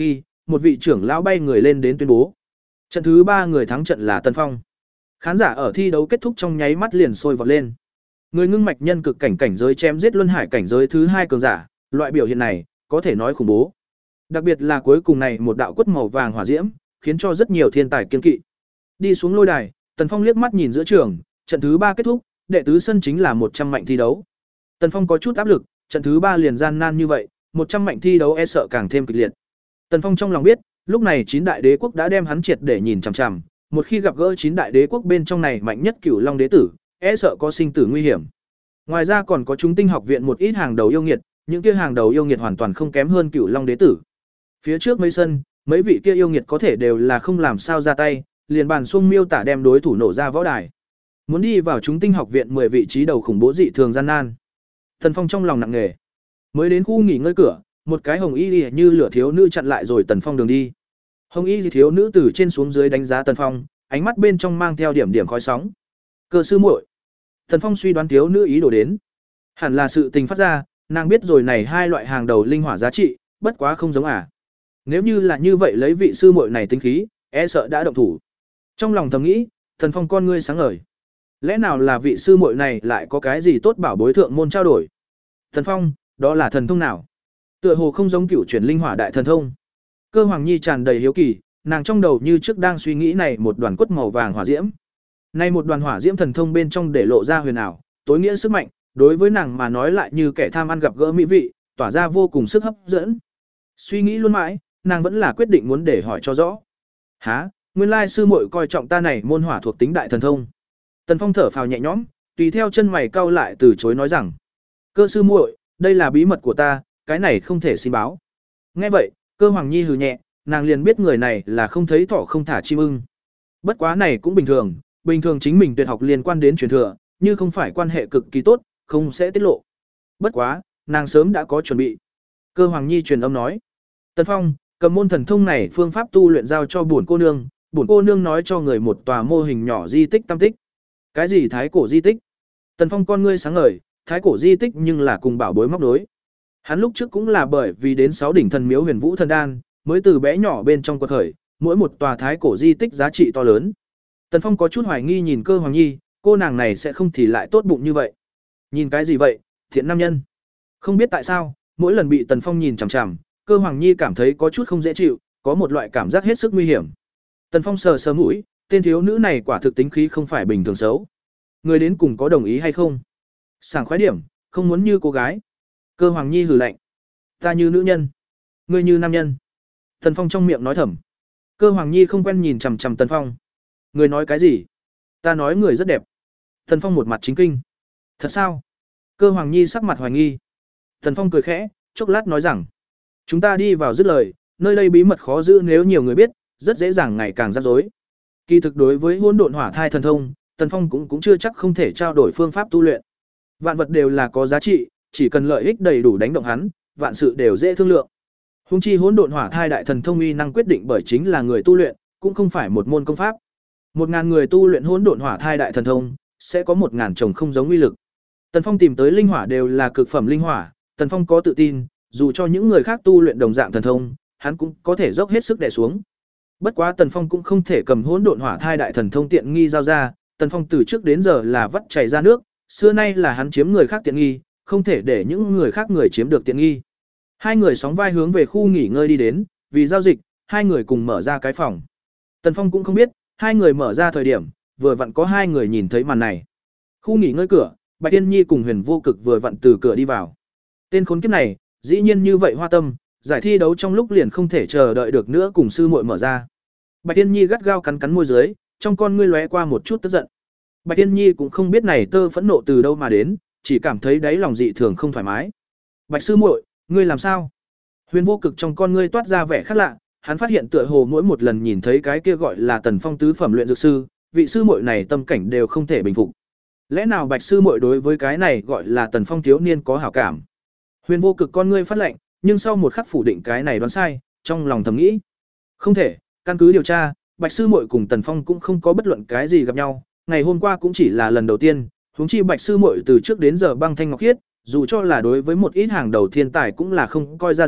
[SPEAKER 1] một vị trưởng lão bay người lên đến tuyên bố. Trận thứ ba người thắng trận là Tần Phong. Khán giả ở thi đấu kết thúc trong nháy mắt liền sôi vọt lên. Người ngưng mạch nhân cực cảnh cảnh giới chém giết luân hải cảnh giới thứ hai cường giả, loại biểu hiện này có thể nói khủng bố. Đặc biệt là cuối cùng này một đạo quất màu vàng hỏa diễm, khiến cho rất nhiều thiên tài kiên kỵ. Đi xuống lôi đài, Tần Phong liếc mắt nhìn giữa trường, trận thứ ba kết thúc, đệ tứ sân chính là một trăm mạnh thi đấu. Tần Phong có chút áp lực, trận thứ ba liền gian nan như vậy, một trăm mạnh thi đấu e sợ càng thêm kịch liệt. Tần Phong trong lòng biết, lúc này chín đại đế quốc đã đem hắn triệt để nhìn chằm chằm, một khi gặp gỡ chín đại đế quốc bên trong này mạnh nhất Cửu Long đế tử, e sợ có sinh tử nguy hiểm. Ngoài ra còn có chúng tinh học viện một ít hàng đầu yêu nghiệt, những kia hàng đầu yêu nghiệt hoàn toàn không kém hơn Cửu Long đế tử. Phía trước mấy sân, mấy vị kia yêu nghiệt có thể đều là không làm sao ra tay, liền bàn xuông miêu tả đem đối thủ nổ ra võ đài. Muốn đi vào chúng tinh học viện mười vị trí đầu khủng bố dị thường gian nan. Tần Phong trong lòng nặng nề. Mới đến khu nghỉ ngơi cửa, một cái hồng y như lửa thiếu nữ chặn lại rồi Tần Phong đường đi. Hồng y thiếu nữ từ trên xuống dưới đánh giá Tần Phong, ánh mắt bên trong mang theo điểm điểm khói sóng. Cơ sư muội. Tần Phong suy đoán thiếu nữ ý đồ đến. Hẳn là sự tình phát ra, nàng biết rồi này hai loại hàng đầu linh hỏa giá trị, bất quá không giống à. Nếu như là như vậy lấy vị sư muội này tính khí, e sợ đã động thủ. Trong lòng thầm nghĩ, Tần Phong con ngươi sáng ngời. Lẽ nào là vị sư muội này lại có cái gì tốt bảo bối thượng môn trao đổi? Tần Phong, đó là thần thông nào? Tựa hồ không giống cửu chuyển linh hỏa đại thần thông. Cơ Hoàng Nhi tràn đầy hiếu kỳ, nàng trong đầu như trước đang suy nghĩ này một đoàn quất màu vàng hỏa diễm. Nay một đoàn hỏa diễm thần thông bên trong để lộ ra huyền ảo, tối nghĩa sức mạnh, đối với nàng mà nói lại như kẻ tham ăn gặp gỡ mỹ vị, tỏa ra vô cùng sức hấp dẫn. Suy nghĩ luôn mãi, nàng vẫn là quyết định muốn để hỏi cho rõ. Hả, nguyên lai sư muội coi trọng ta này môn hỏa thuộc tính đại thần thông. Tần Phong thở phào nhẹ nhõm, tùy theo chân mày cau lại từ chối nói rằng: "Cơ sư muội, đây là bí mật của ta, cái này không thể xin báo." Nghe vậy, Cơ Hoàng Nhi hừ nhẹ, nàng liền biết người này là không thấy thỏ không thả chim ưng. Bất quá này cũng bình thường, bình thường chính mình tuyệt học liên quan đến truyền thừa, như không phải quan hệ cực kỳ tốt, không sẽ tiết lộ. Bất quá, nàng sớm đã có chuẩn bị. Cơ Hoàng Nhi truyền âm nói: "Tần Phong, cầm môn thần thông này phương pháp tu luyện giao cho bổn cô nương, bổn cô nương nói cho người một tòa mô hình nhỏ di tích tam tích." Cái gì thái cổ di tích? Tần Phong con ngươi sáng ngời, thái cổ di tích nhưng là cùng bảo bối móc đối. Hắn lúc trước cũng là bởi vì đến sáu đỉnh thần miếu Huyền Vũ thần đan, mới từ bé nhỏ bên trong quật khởi, mỗi một tòa thái cổ di tích giá trị to lớn. Tần Phong có chút hoài nghi nhìn Cơ Hoàng Nhi, cô nàng này sẽ không thì lại tốt bụng như vậy. Nhìn cái gì vậy, thiện nam nhân? Không biết tại sao, mỗi lần bị Tần Phong nhìn chằm chằm, Cơ Hoàng Nhi cảm thấy có chút không dễ chịu, có một loại cảm giác hết sức nguy hiểm. Tần Phong sờ sờ mũi, tên thiếu nữ này quả thực tính khí không phải bình thường xấu. Người đến cùng có đồng ý hay không? Sảng khoái điểm, không muốn như cô gái. Cơ Hoàng Nhi hừ lạnh. Ta như nữ nhân, ngươi như nam nhân. Tần Phong trong miệng nói thầm. Cơ Hoàng Nhi không quen nhìn chằm chằm Tần Phong. Người nói cái gì? Ta nói người rất đẹp. Tần Phong một mặt chính kinh. Thật sao? Cơ Hoàng Nhi sắc mặt hoài nghi. Tần Phong cười khẽ, chốc lát nói rằng: chúng ta đi vào dứt lời, nơi đây bí mật khó giữ, nếu nhiều người biết, rất dễ dàng ngày càng rắc rối. Kỳ thực đối với hỗn độn hỏa thai thần thông, Tần Phong cũng cũng chưa chắc không thể trao đổi phương pháp tu luyện. Vạn vật đều là có giá trị, chỉ cần lợi ích đầy đủ đánh động hắn, vạn sự đều dễ thương lượng. Huống chi hỗn độn hỏa thai đại thần thông uy năng quyết định bởi chính là người tu luyện, cũng không phải một môn công pháp. Một ngàn người tu luyện hỗn độn hỏa thai đại thần thông, sẽ có một ngàn chồng không giống uy lực. Tần Phong tìm tới linh hỏa đều là cực phẩm linh hỏa, Tần Phong có tự tin, dù cho những người khác tu luyện đồng dạng thần thông, hắn cũng có thể dốc hết sức đè xuống. Bất quá Tần Phong cũng không thể cầm hỗn độn hỏa thai đại thần thông tiện nghi giao ra, Tần Phong từ trước đến giờ là vắt chảy ra nước, xưa nay là hắn chiếm người khác tiện nghi, không thể để những người khác người chiếm được tiện nghi. Hai người sóng vai hướng về khu nghỉ ngơi đi đến, vì giao dịch, hai người cùng mở ra cái phòng. Tần Phong cũng không biết, hai người mở ra thời điểm, vừa vặn có hai người nhìn thấy màn này. Khu nghỉ ngơi cửa, Bạch Tiên Nhi cùng Huyền Vô Cực vừa vặn từ cửa đi vào. Tên khốn kiếp này, dĩ nhiên như vậy hoa tâm, giải thi đấu trong lúc liền không thể chờ đợi được nữa cùng sư muội mở ra. Bạch Tiên Nhi gắt gao cắn cắn môi dưới, trong con ngươi lóe qua một chút tức giận. Bạch Tiên Nhi cũng không biết này tơ phẫn nộ từ đâu mà đến, chỉ cảm thấy đáy lòng dị thường không thoải mái. "Bạch sư muội, ngươi làm sao?" Huyền Vô Cực trong con ngươi toát ra vẻ khác lạ, hắn phát hiện tựa hồ mỗi một lần nhìn thấy cái kia gọi là Tần Phong tứ phẩm luyện dược sư, vị sư muội này tâm cảnh đều không thể bình phục. Lẽ nào Bạch sư muội đối với cái này gọi là Tần Phong thiếu niên có hảo cảm? Huyền Vô Cực con ngươi phát lạnh, nhưng sau một khắc phủ định cái này đoán sai, trong lòng thầm nghĩ, không thể, căn cứ điều tra, Bạch sư muội cùng Tần Phong cũng không có bất luận cái gì gặp nhau, ngày hôm qua cũng chỉ là lần đầu tiên, huống chi Bạch sư muội từ trước đến giờ băng thanh ngọc khiết, dù cho là đối với một ít hàng đầu thiên tài cũng là không coi ra gì,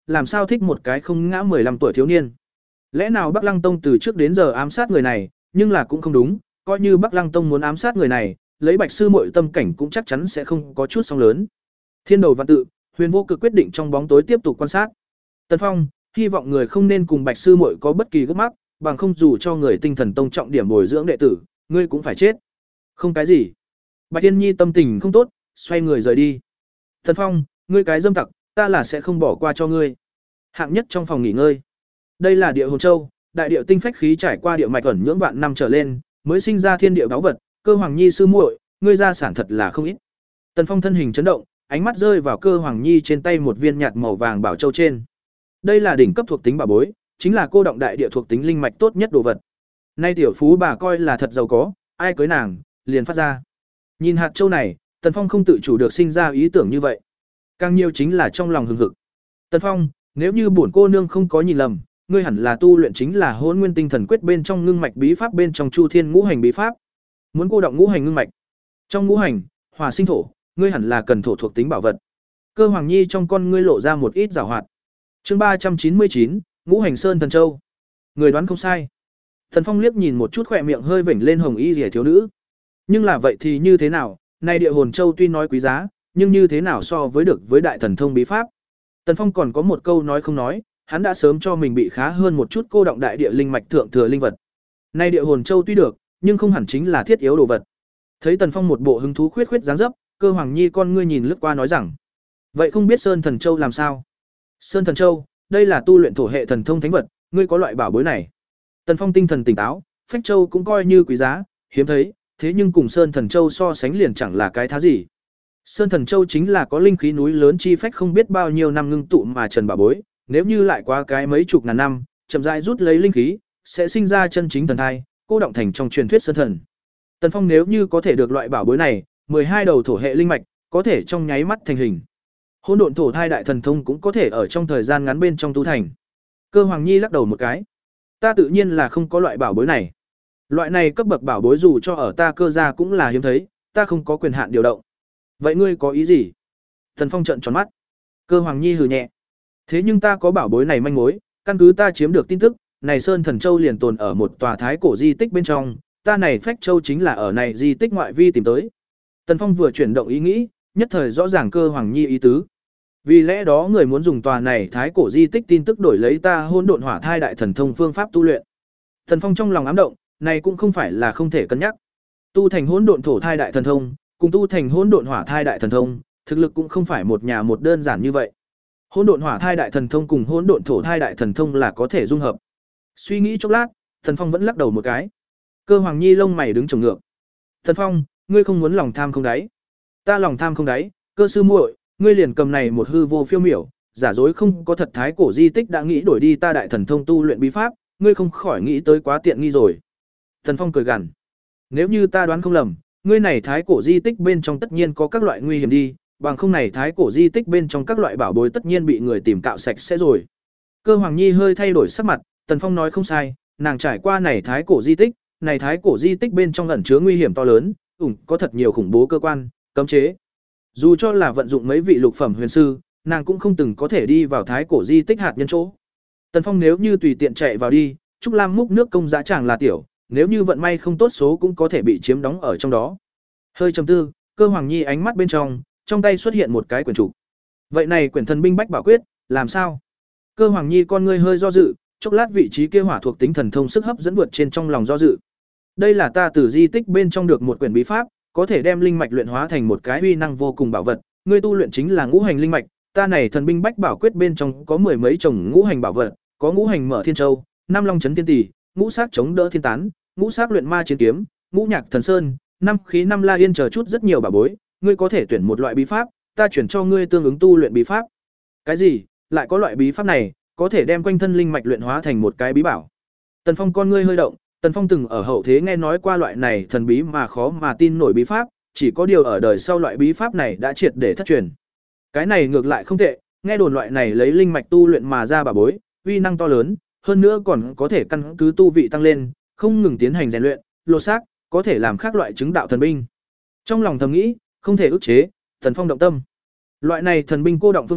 [SPEAKER 1] làm sao thích một cái không ngã mười lăm tuổi thiếu niên. Lẽ nào Bắc Lăng Tông từ trước đến giờ ám sát người này, nhưng là cũng không đúng, coi như Bắc Lăng Tông muốn ám sát người này, lấy Bạch sư muội tâm cảnh cũng chắc chắn sẽ không có chút sóng lớn. Thiên đầu vạn tự, Huyền Vô Cực quyết định trong bóng tối tiếp tục quan sát. Tần Phong, hy vọng người không nên cùng Bạch sư muội có bất kỳ gấp mắc, bằng không dù cho người Tinh Thần Tông trọng điểm bồi dưỡng đệ tử, ngươi cũng phải chết. Không cái gì. Bạch Tiên Nhi tâm tình không tốt, xoay người rời đi. Tần Phong, ngươi cái dâm tặc, ta là sẽ không bỏ qua cho ngươi. Hạng nhất trong phòng nghỉ ngơi. Đây là địa hồn châu, đại địa tinh phách khí trải qua địa mạch ẩn nhưỡng vạn năm trở lên, mới sinh ra thiên địa báu vật, Cơ Hoàng Nhi sư muội, ngươi gia sản thật là không ít. Tần Phong thân hình chấn động, ánh mắt rơi vào Cơ Hoàng Nhi trên tay một viên nhạt màu vàng bảo châu trên. Đây là đỉnh cấp thuộc tính bảo bối, chính là cô động đại địa thuộc tính linh mạch tốt nhất đồ vật. Nay tiểu phú bà coi là thật giàu có, ai cưới nàng, liền phát ra. Nhìn hạt châu này, Tần Phong không tự chủ được sinh ra ý tưởng như vậy. Càng nhiều chính là trong lòng hừng hực. Tần Phong, nếu như bổn cô nương không có nhìn lầm, ngươi hẳn là tu luyện chính là Hỗn Nguyên Tinh Thần Quyết bên trong ngưng mạch bí pháp bên trong Chu Thiên Ngũ Hành bí pháp. Muốn cô động ngũ hành ngưng mạch. Trong ngũ hành, hỏa sinh thổ, ngươi hẳn là cần thổ thuộc tính bảo vật. Cơ Hoàng Nhi trong con ngươi lộ ra một ít giảo hoạt. Chương ba trăm chín mươi chín, Ngũ Hành Sơn Thần Châu. Người đoán không sai. Thần Phong liếc nhìn một chút khỏe miệng hơi vểnh lên hồng y rìa thiếu nữ. Nhưng là vậy thì như thế nào, này địa hồn châu tuy nói quý giá, nhưng như thế nào so với được với đại thần thông bí pháp. Tần Phong còn có một câu nói không nói, hắn đã sớm cho mình bị khá hơn một chút cô động đại địa linh mạch thượng thừa linh vật. Này địa hồn châu tuy được, nhưng không hẳn chính là thiết yếu đồ vật. Thấy Tần Phong một bộ hứng thú khuyết khuyết dáng dấp, Cơ Hoàng Nhi con ngươi nhìn lướt qua nói rằng: "Vậy không biết Sơn Thần Châu làm sao?" "Sơn Thần Châu, đây là tu luyện thổ hệ thần thông thánh vật, ngươi có loại bảo bối này." Tần Phong tinh thần tỉnh táo, Phách Châu cũng coi như quý giá, hiếm thấy, thế nhưng cùng Sơn Thần Châu so sánh liền chẳng là cái thá gì. Sơn Thần Châu chính là có linh khí núi lớn chi phách không biết bao nhiêu năm ngưng tụ mà trần bảo bối, nếu như lại qua cái mấy chục ngàn năm, chậm rãi rút lấy linh khí, sẽ sinh ra chân chính thần thai, cô động thành trong truyền thuyết sơn thần. Tần Phong nếu như có thể được loại bảo bối này, mười hai đầu thổ hệ linh mạch, có thể trong nháy mắt thành hình. Hỗn độn thổ thai đại thần thông cũng có thể ở trong thời gian ngắn bên trong tu thành. Cơ Hoàng Nhi lắc đầu một cái. Ta tự nhiên là không có loại bảo bối này. Loại này cấp bậc bảo bối dù cho ở ta Cơ gia cũng là hiếm thấy, ta không có quyền hạn điều động. Vậy ngươi có ý gì? Tần Phong trợn tròn mắt. Cơ Hoàng Nhi hừ nhẹ. Thế nhưng ta có bảo bối này manh mối, căn cứ ta chiếm được tin tức, này Sơn Thần Châu liền tồn ở một tòa thái cổ di tích bên trong, ta này Phách Châu chính là ở này di tích ngoại vi tìm tới. Tần Phong vừa chuyển động ý nghĩ, nhất thời rõ ràng Cơ Hoàng Nhi ý tứ. Vì lẽ đó người muốn dùng tòa này thái cổ di tích tin tức đổi lấy ta hỗn độn hỏa thai đại thần thông phương pháp tu luyện. Tần Phong trong lòng ám động, này cũng không phải là không thể cân nhắc. Tu thành hỗn độn thổ thai đại thần thông, cùng tu thành hỗn độn hỏa thai đại thần thông, thực lực cũng không phải một nhà một đơn giản như vậy. Hỗn độn hỏa thai đại thần thông cùng hỗn độn thổ thai đại thần thông là có thể dung hợp. Suy nghĩ chốc lát, Thần Phong vẫn lắc đầu một cái. Cơ Hoàng Nhi lông mày đứng trồng ngược. Thần Phong, ngươi không muốn lòng tham không đáy. Ta lòng tham không đáy, Cơ sư muội, ngươi liền cầm này một hư vô phiêu miểu, giả dối không có thật thái cổ di tích đã nghĩ đổi đi ta đại thần thông tu luyện bí pháp, ngươi không khỏi nghĩ tới quá tiện nghi rồi. Thần Phong cười gằn. Nếu như ta đoán không lầm, ngươi này thái cổ di tích bên trong tất nhiên có các loại nguy hiểm đi, bằng không này thái cổ di tích bên trong các loại bảo bối tất nhiên bị người tìm cạo sạch sẽ rồi. Cơ Hoàng Nhi hơi thay đổi sắc mặt, Tần Phong nói không sai, nàng trải qua này thái cổ di tích, này thái cổ di tích bên trong ẩn chứa nguy hiểm to lớn, ủng có thật nhiều khủng bố cơ quan, cấm chế. Dù cho là vận dụng mấy vị lục phẩm huyền sư, nàng cũng không từng có thể đi vào thái cổ di tích hạt nhân chỗ. Tần Phong nếu như tùy tiện chạy vào đi, Trúc Lam múc nước công giá chàng là tiểu, nếu như vận may không tốt số cũng có thể bị chiếm đóng ở trong đó. Hơi trầm tư, Cơ Hoàng Nhi ánh mắt bên trong, trong tay xuất hiện một cái quyển trục. Vậy này quyển thần binh bách bảo quyết, làm sao? Cơ Hoàng Nhi con ngươi hơi do dự, chốc lát vị trí kia hỏa thuộc tính thần thông sức hấp dẫn vượt trên trong lòng do dự. Đây là ta từ di tích bên trong được một quyển bí pháp, có thể đem linh mạch luyện hóa thành một cái uy năng vô cùng bảo vật, ngươi tu luyện chính là ngũ hành linh mạch, ta này thần binh bách bảo quyết bên trong có mười mấy chồng ngũ hành bảo vật, có ngũ hành mở thiên châu, năm long chấn thiên tỷ, ngũ sắc chống đỡ thiên tán, ngũ sắc luyện ma chiến kiếm, ngũ nhạc thần sơn, năm khí năm la yên chờ chút rất nhiều bảo bối, ngươi có thể tuyển một loại bí pháp, ta chuyển cho ngươi tương ứng tu luyện bí pháp. Cái gì? Lại có loại bí pháp này, có thể đem quanh thân linh mạch luyện hóa thành một cái bí bảo. Tần Phong con ngươi hơi động, Tần Phong từng ở hậu thế nghe nói qua loại này thần bí mà khó mà tin nổi bí pháp, chỉ có điều ở đời sau loại bí pháp này đã triệt để thất truyền. Cái này ngược lại không tệ, nghe đồn loại này lấy linh mạch tu luyện mà ra bảo bối, uy năng to lớn, hơn nữa còn có thể căn cứ tu vị tăng lên, không ngừng tiến hành rèn luyện, lột xác, có thể làm khác loại chứng đạo thần binh. Trong lòng thầm nghĩ, không thể ức chế, Tần Phong động tâm. Loại này thần binh cô động phương pháp,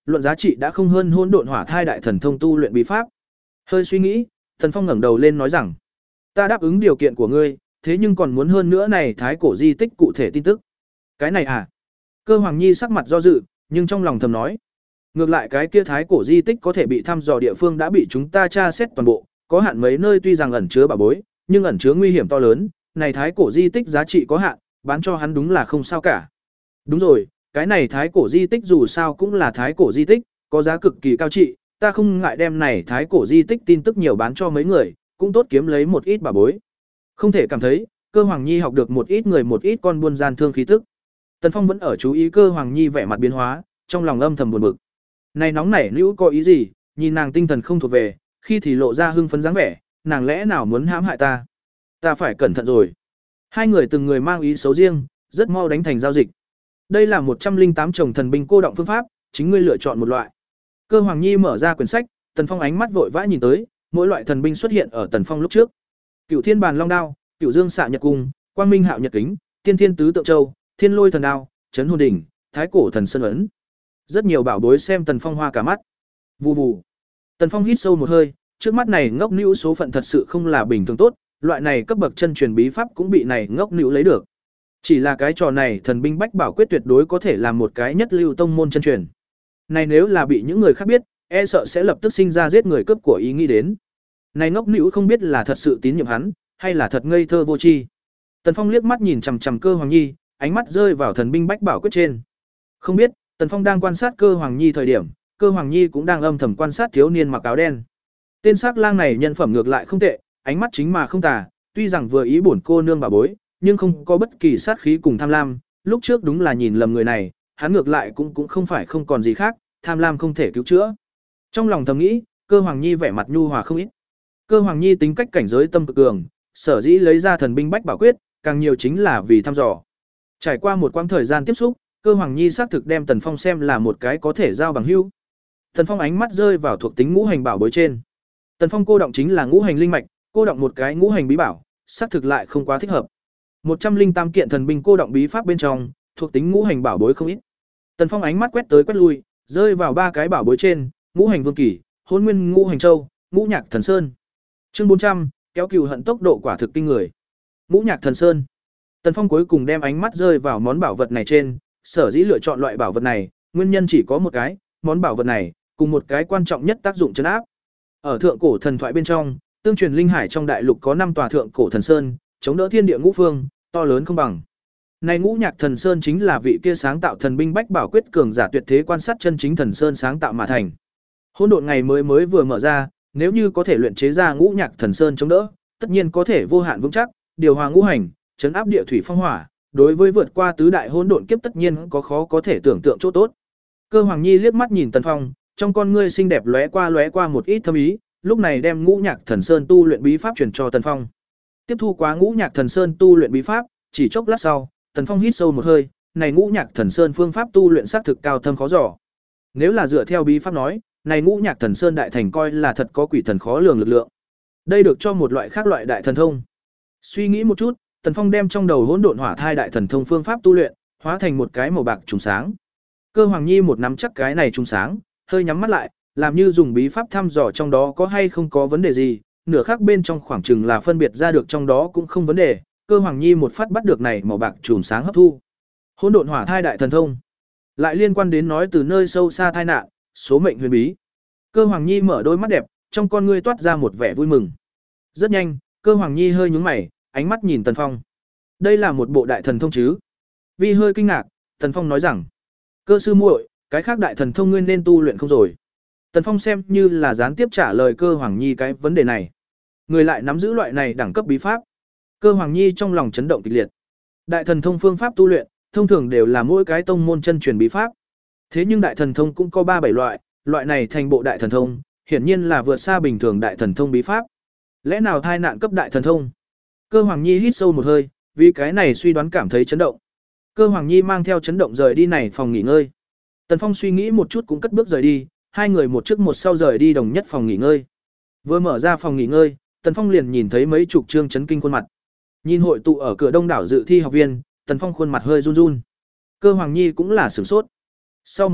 [SPEAKER 1] luận giá trị đã không hơn hỗn độn hỏa thai đại thần thông tu luyện bí pháp. Hơi suy nghĩ, Tần Phong ngẩng đầu lên nói rằng: "Ta đáp ứng điều kiện của ngươi, thế nhưng còn muốn hơn nữa này thái cổ di tích cụ thể tin tức." "Cái này à?" Cơ Hoàng Nhi sắc mặt do dự, nhưng trong lòng thầm nói: "Ngược lại cái kia thái cổ di tích có thể bị thăm dò địa phương đã bị chúng ta tra xét toàn bộ, có hạn mấy nơi tuy rằng ẩn chứa bảo bối, nhưng ẩn chứa nguy hiểm to lớn, này thái cổ di tích giá trị có hạn, bán cho hắn đúng là không sao cả." "Đúng rồi, cái này thái cổ di tích dù sao cũng là thái cổ di tích, có giá cực kỳ cao trị, ta không ngại đem này thái cổ di tích tin tức nhiều bán cho mấy người, cũng tốt kiếm lấy một ít bảo bối." Không thể cảm thấy, Cơ Hoàng Nhi học được một ít người một ít con buôn gian thương khí tức. Tần Phong vẫn ở chú ý Cơ Hoàng Nhi vẻ mặt biến hóa, trong lòng âm thầm buồn bực. Này nóng nảy nữ có ý gì, nhìn nàng tinh thần không thuộc về, khi thì lộ ra hưng phấn dáng vẻ, nàng lẽ nào muốn hãm hại ta? Ta phải cẩn thận rồi. Hai người từng người mang ý xấu riêng, rất mau đánh thành giao dịch. Đây là một trăm linh tám chồng thần binh cô động phương pháp, chính ngươi lựa chọn một loại. Cơ Hoàng Nhi mở ra quyển sách, Tần Phong ánh mắt vội vã nhìn tới, mỗi loại thần binh xuất hiện ở Tần Phong lúc trước. Cửu Thiên Bàn Long Đao, Cửu Dương Xạ Nhật Cung, Quang Minh Hạo Nhật Kính, Tiên Thiên Tứ Tượng Châu, Thiên Lôi Thần Đao, Chấn Hồn Đỉnh, Thái Cổ Thần Sơn ấn. Rất nhiều bảo bối xem Tần Phong hoa cả mắt. Vù vù. Tần Phong hít sâu một hơi, trước mắt này ngốc nữu số phận thật sự không là bình thường tốt, loại này cấp bậc chân truyền bí pháp cũng bị này ngốc nữu lấy được. Chỉ là cái trò này thần binh bách bảo quyết tuyệt đối có thể làm một cái nhất lưu tông môn chân truyền. Này nếu là bị những người khác biết, e sợ sẽ lập tức sinh ra giết người cướp của ý nghĩ đến. Này ngốc nữu không biết là thật sự tín nhiệm hắn, hay là thật ngây thơ vô tri. Tần Phong liếc mắt nhìn chằm chằm Cơ Hoàng Nhi, ánh mắt rơi vào thần binh bách bảo quyết trên. Không biết, Tần Phong đang quan sát Cơ Hoàng Nhi thời điểm, Cơ Hoàng Nhi cũng đang âm thầm quan sát thiếu niên mặc áo đen. Tên sắc lang này nhân phẩm ngược lại không tệ, ánh mắt chính mà không tà, tuy rằng vừa ý bổn cô nương bà bối, nhưng không có bất kỳ sát khí cùng tham lam, lúc trước đúng là nhìn lầm người này, hắn ngược lại cũng cũng không phải không còn gì khác, tham lam không thể cứu chữa. Trong lòng thầm nghĩ, Cơ Hoàng Nhi vẻ mặt nhu hòa không ít. Cơ Hoàng Nhi tính cách cảnh giới tâm cực cường, sở dĩ lấy ra thần binh bách bảo quyết, càng nhiều chính là vì thăm dò. Trải qua một quãng thời gian tiếp xúc, Cơ Hoàng Nhi xác thực đem Tần Phong xem là một cái có thể giao bằng hữu. Tần Phong ánh mắt rơi vào thuộc tính ngũ hành bảo bối trên. Tần Phong cô động chính là ngũ hành linh mạch, cô động một cái ngũ hành bí bảo, xác thực lại không quá thích hợp. một trăm linh tám kiện thần binh cô động bí pháp bên trong, thuộc tính ngũ hành bảo bối không ít. Tần Phong ánh mắt quét tới quét lui, rơi vào ba cái bảo bối trên, ngũ hành vương kỳ, hôn nguyên ngũ hành châu, ngũ nhạc thần sơn. Chương bốn trăm, kéo cừu hận tốc độ quả thực kinh người. Ngũ nhạc thần sơn. Tần Phong cuối cùng đem ánh mắt rơi vào món bảo vật này trên, sở dĩ lựa chọn loại bảo vật này, nguyên nhân chỉ có một cái, món bảo vật này cùng một cái quan trọng nhất tác dụng trấn áp. Ở thượng cổ thần thoại bên trong, tương truyền linh hải trong đại lục có năm tòa thượng cổ thần sơn, chống đỡ thiên địa ngũ phương, to lớn không bằng. Này ngũ nhạc thần sơn chính là vị kia sáng tạo thần binh bách bảo quyết cường giả tuyệt thế quan sát chân chính thần sơn sáng tạo mà thành. Hỗn độn ngày mới mới vừa mở ra, nếu như có thể luyện chế ra ngũ nhạc thần sơn chống đỡ, tất nhiên có thể vô hạn vững chắc, điều hòa ngũ hành, trấn áp địa thủy phong hỏa, đối với vượt qua tứ đại hỗn độn kiếp tất nhiên có khó có thể tưởng tượng chỗ tốt. Cơ Hoàng Nhi liếc mắt nhìn Tần Phong, trong con ngươi xinh đẹp lóe qua lóe qua một ít thâm ý, lúc này đem ngũ nhạc thần sơn tu luyện bí pháp truyền cho Tần Phong. Tiếp thu quá ngũ nhạc thần sơn tu luyện bí pháp, chỉ chốc lát sau, Tần Phong hít sâu một hơi, này ngũ nhạc thần sơn phương pháp tu luyện xác thực cao thâm khó dò. Nếu là dựa theo bí pháp nói, này ngũ nhạc thần sơn đại thành coi là thật có quỷ thần khó lường lực lượng. Đây được cho một loại khác loại đại thần thông. Suy nghĩ một chút, Tần Phong đem trong đầu hỗn độn hỏa thai đại thần thông phương pháp tu luyện, hóa thành một cái màu bạc trùng sáng. Cơ Hoàng Nhi một nắm chắc cái này trùng sáng, hơi nhắm mắt lại, làm như dùng bí pháp thăm dò trong đó có hay không có vấn đề gì, nửa khác bên trong khoảng chừng là phân biệt ra được trong đó cũng không vấn đề. Cơ Hoàng Nhi một phát bắt được này màu bạc trùng sáng hấp thu. Hỗn độn hỏa thai đại thần thông, lại liên quan đến nói từ nơi sâu xa tai nạn, số mệnh huyền bí. Cơ Hoàng Nhi mở đôi mắt đẹp, trong con ngươi toát ra một vẻ vui mừng. Rất nhanh, Cơ Hoàng Nhi hơi nhướng mày, ánh mắt nhìn Tần Phong. Đây là một bộ đại thần thông chứ? Vi hơi kinh ngạc, Tần Phong nói rằng: Cơ sư muội, cái khác đại thần thông ngươi nên tu luyện không rồi? Tần Phong xem như là gián tiếp trả lời Cơ Hoàng Nhi cái vấn đề này. Người lại nắm giữ loại này đẳng cấp bí pháp. Cơ Hoàng Nhi trong lòng chấn động kịch liệt. Đại thần thông phương pháp tu luyện, thông thường đều là mỗi cái tông môn chân truyền bí pháp. Thế nhưng đại thần thông cũng có ba bảy loại, loại này thành bộ đại thần thông, hiển nhiên là vượt xa bình thường đại thần thông bí pháp. Lẽ nào thai nạn cấp đại thần thông? Cơ Hoàng Nhi hít sâu một hơi, vì cái này suy đoán cảm thấy chấn động. Cơ Hoàng Nhi mang theo chấn động rời đi này phòng nghỉ ngơi. Tần Phong suy nghĩ một chút cũng cất bước rời đi, hai người một trước một sau rời đi đồng nhất phòng nghỉ ngơi. Vừa mở ra phòng nghỉ ngơi, Tần Phong liền nhìn thấy mấy chục trương chấn kinh khuôn mặt. Nhìn hội tụ ở cửa đông đảo dự thi học viên, Tần Phong khuôn mặt hơi run run. Cơ Hoàng Nhi cũng là sửng sốt. Sau một khắc,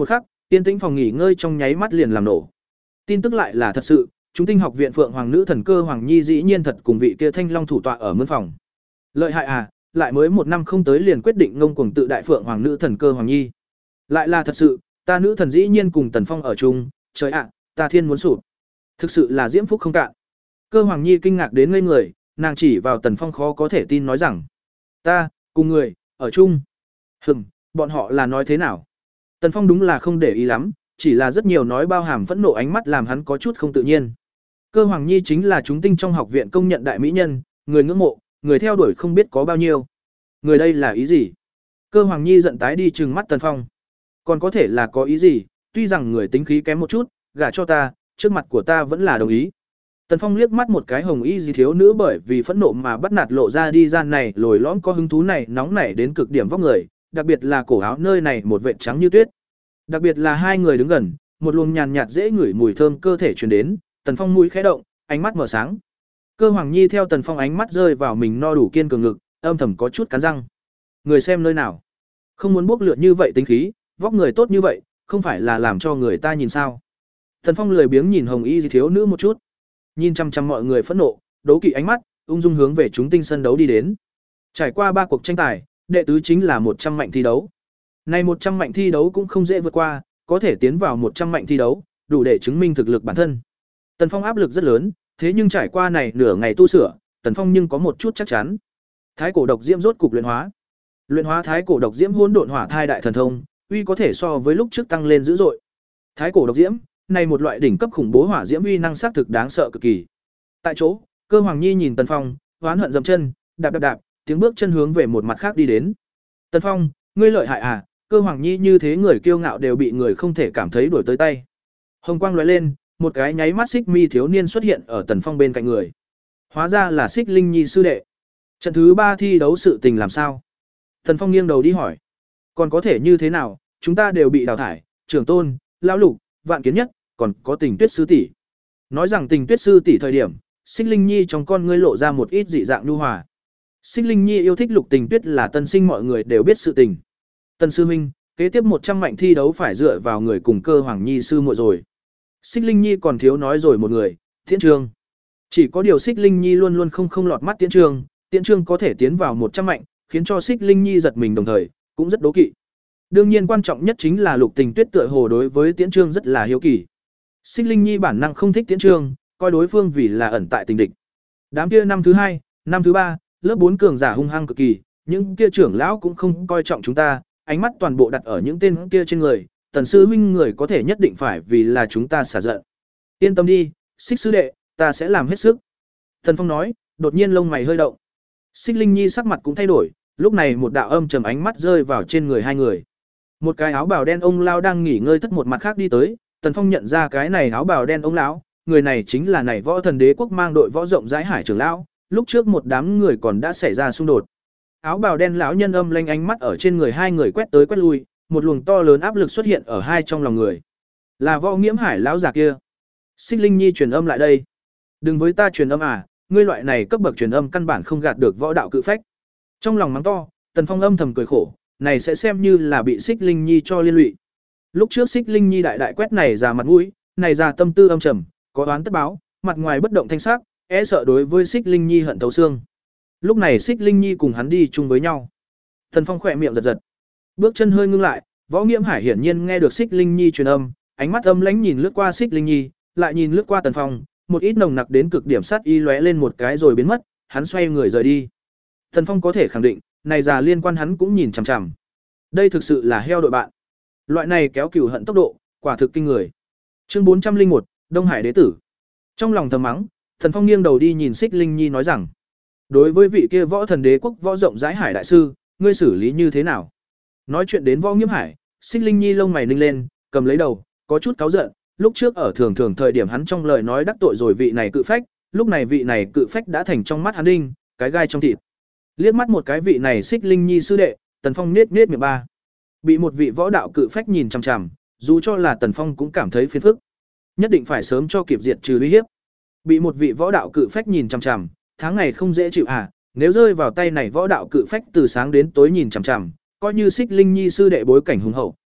[SPEAKER 1] Tiên tĩnh phòng nghỉ ngơi trong nháy mắt liền làm nổ. Tin tức lại là thật sự, chúng tinh học viện Phượng Hoàng nữ thần cơ Hoàng Nhi dĩ nhiên thật cùng vị kia Thanh Long thủ tọa ở mướn phòng. Lợi hại à, lại mới một năm không tới liền quyết định ngông cuồng tự đại Phượng Hoàng nữ thần cơ Hoàng Nhi. Lại là thật sự, ta nữ thần dĩ nhiên cùng Tần Phong ở chung, trời ạ, ta thiên muốn sụp. Thực sự là diễm phúc không cạn. Cơ Hoàng Nhi kinh ngạc đến ngây người, nàng chỉ vào Tần Phong khó có thể tin nói rằng: "Ta, cùng người, ở chung." Hừm, bọn họ là nói thế nào? Tần Phong đúng là không để ý lắm, chỉ là rất nhiều nói bao hàm phẫn nộ ánh mắt làm hắn có chút không tự nhiên. Cơ Hoàng Nhi chính là chúng tinh trong học viện công nhận đại mỹ nhân, người ngưỡng mộ, người theo đuổi không biết có bao nhiêu. Người đây là ý gì? Cơ Hoàng Nhi giận tái đi trừng mắt Tần Phong. Còn có thể là có ý gì, tuy rằng người tính khí kém một chút, gả cho ta, trước mặt của ta vẫn là đồng ý. Tần Phong liếc mắt một cái hồng y gì thiếu nữ bởi vì phẫn nộ mà bắt nạt lộ ra đi gian này lồi lõm có hứng thú này nóng nảy đến cực điểm vóc người, đặc biệt là cổ áo nơi này một vệt trắng như tuyết. Đặc biệt là hai người đứng gần, một luồng nhàn nhạt dễ ngửi mùi thơm cơ thể truyền đến, Tần Phong mũi khẽ động, ánh mắt mở sáng. Cơ Hoàng Nhi theo Tần Phong ánh mắt rơi vào mình no đủ kiên cường ngực, âm thầm có chút cắn răng. Người xem nơi nào, không muốn bốc lửa như vậy tính khí, vóc người tốt như vậy, không phải là làm cho người ta nhìn sao? Tần Phong lười biếng nhìn hồng y thiếu nữ một chút, nhìn chăm chăm mọi người phẫn nộ, đố kỵ ánh mắt, ung dung hướng về chúng tinh sân đấu đi đến. Trải qua ba cuộc tranh tài, đệ tứ chính là một trăm mạnh thi đấu. Này một trăm mạnh thi đấu cũng không dễ vượt qua, có thể tiến vào một trăm mạnh thi đấu, đủ để chứng minh thực lực bản thân. Tần Phong áp lực rất lớn, thế nhưng trải qua này nửa ngày tu sửa, Tần Phong nhưng có một chút chắc chắn. Thái cổ độc diễm rốt cục luyện hóa. Luyện hóa thái cổ độc diễm hỗn độn hỏa thai đại thần thông, uy có thể so với lúc trước tăng lên dữ dội. Thái cổ độc diễm, này một loại đỉnh cấp khủng bố hỏa diễm uy năng xác thực đáng sợ cực kỳ. Tại chỗ, Cơ Hoàng Nhi nhìn Tần Phong, oán hận dậm chân, đạp đạp đạp, tiếng bước chân hướng về một mặt khác đi đến. Tần Phong, ngươi lợi hại à? Cơ Hoàng Nhi như thế người kiêu ngạo đều bị người không thể cảm thấy đuổi tới tay. Hồng quang lóe lên, một cái nháy mắt Xích Mi thiếu niên xuất hiện ở Tần Phong bên cạnh người. Hóa ra là Xích Linh Nhi sư đệ. Trận thứ ba thi đấu sự tình làm sao? Tần Phong nghiêng đầu đi hỏi. Còn có thể như thế nào, chúng ta đều bị đào thải, Trưởng Tôn, Lão Lục, Vạn Kiến Nhất, còn có Tình Tuyết sư tỷ. Nói rằng Tình Tuyết sư tỷ thời điểm, Xích Linh Nhi trong con ngươi lộ ra một ít dị dạng nhu hòa. Xích Linh Nhi yêu thích Lục Tình Tuyết là tân sinh mọi người đều biết sự tình. Tần sư huynh, kế tiếp một trăm mạnh thi đấu phải dựa vào người cùng Cơ Hoàng Nhi sư muội rồi. Xích Linh Nhi còn thiếu nói rồi một người, Tiễn Trương. Chỉ có điều Xích Linh Nhi luôn luôn không không lọt mắt Tiễn Trương, Tiễn Trương có thể tiến vào một trăm mạnh, khiến cho Xích Linh Nhi giật mình đồng thời, cũng rất đố kỵ. Đương nhiên quan trọng nhất chính là Lục Tình Tuyết tựa hồ đối với Tiễn Trương rất là hiếu kỳ. Xích Linh Nhi bản năng không thích Tiễn Trương, coi đối phương vì là ẩn tại tình địch. Đám kia năm thứ hai, năm thứ ba, lớp bốn cường giả hung hăng cực kỳ, những kia trưởng lão cũng không coi trọng chúng ta, ánh mắt toàn bộ đặt ở những tên kia trên người, Tần sư huynh người có thể nhất định phải vì là chúng ta xả giận. Yên tâm đi, Xích sư đệ, ta sẽ làm hết sức. Tần Phong nói, đột nhiên lông mày hơi động. Xích Linh Nhi sắc mặt cũng thay đổi, lúc này một đạo âm trầm ánh mắt rơi vào trên người hai người. Một cái áo bào đen ông lão đang nghỉ ngơi thất một mặt khác đi tới, Tần Phong nhận ra cái này áo bào đen ông lão, người này chính là này Võ Thần Đế quốc mang đội võ rộng rãi hải trưởng lão, lúc trước một đám người còn đã xảy ra xung đột. Áo bào đen lão nhân âm lanh ánh mắt ở trên người hai người quét tới quét lui, một luồng to lớn áp lực xuất hiện ở hai trong lòng người. Là Võ Nghiễm Hải lão già kia. Xích Linh Nhi truyền âm lại đây. Đừng với ta truyền âm à, ngươi loại này cấp bậc truyền âm căn bản không gạt được võ đạo cự phách. Trong lòng mắng to, Tần Phong âm thầm cười khổ, này sẽ xem như là bị Xích Linh Nhi cho liên lụy. Lúc trước Xích Linh Nhi đại đại quét này ra mặt mũi, này ra tâm tư âm trầm, có oán tất báo, mặt ngoài bất động thanh sắc, e sợ đối với Xích Linh Nhi hận thấu xương. Lúc này Xích Linh Nhi cùng hắn đi chung với nhau. Tần Phong khỏe miệng giật giật, bước chân hơi ngưng lại, Võ Nghiễm Hải hiển nhiên nghe được Xích Linh Nhi truyền âm, ánh mắt âm lãnh nhìn lướt qua Xích Linh Nhi, lại nhìn lướt qua Tần Phong, một ít nồng nặc đến cực điểm sát ý lóe lên một cái rồi biến mất, hắn xoay người rời đi. Tần Phong có thể khẳng định, này già liên quan hắn cũng nhìn chằm chằm. Đây thực sự là heo đội bạn. Loại này kéo cừu hận tốc độ, quả thực kinh người. Chương bốn trăm linh một, Đông Hải đế tử. Trong lòng thầm mắng, Tần Phong nghiêng đầu đi nhìn Xích Linh Nhi nói rằng: "Đối với vị kia Võ Thần Đế quốc võ rộng rãi hải đại sư, ngươi xử lý như thế nào?" Nói chuyện đến Võ Nghiễm Hải, Xích Linh Nhi lông mày ninh lên, cầm lấy đầu, có chút cáu giận, lúc trước ở thường thường thời điểm hắn trong lời nói đắc tội rồi vị này cự phách, lúc này vị này cự phách đã thành trong mắt hắn đinh, cái gai trong thịt. Liếc mắt một cái vị này Xích Linh Nhi sư đệ, Tần Phong nết nết miệng ba. Bị một vị võ đạo cự phách nhìn chằm chằm, dù cho là Tần Phong cũng cảm thấy phiền phức. Nhất định phải sớm cho kịp diệt trừ uy hiếp. Bị một vị võ đạo cự phách nhìn chằm chằm, tháng ngày không dễ chịu à, nếu rơi vào tay này võ đạo cự phách từ sáng đến tối nhìn chằm chằm, coi như Xích Linh Nhi sư đệ bối cảnh hùng hậu,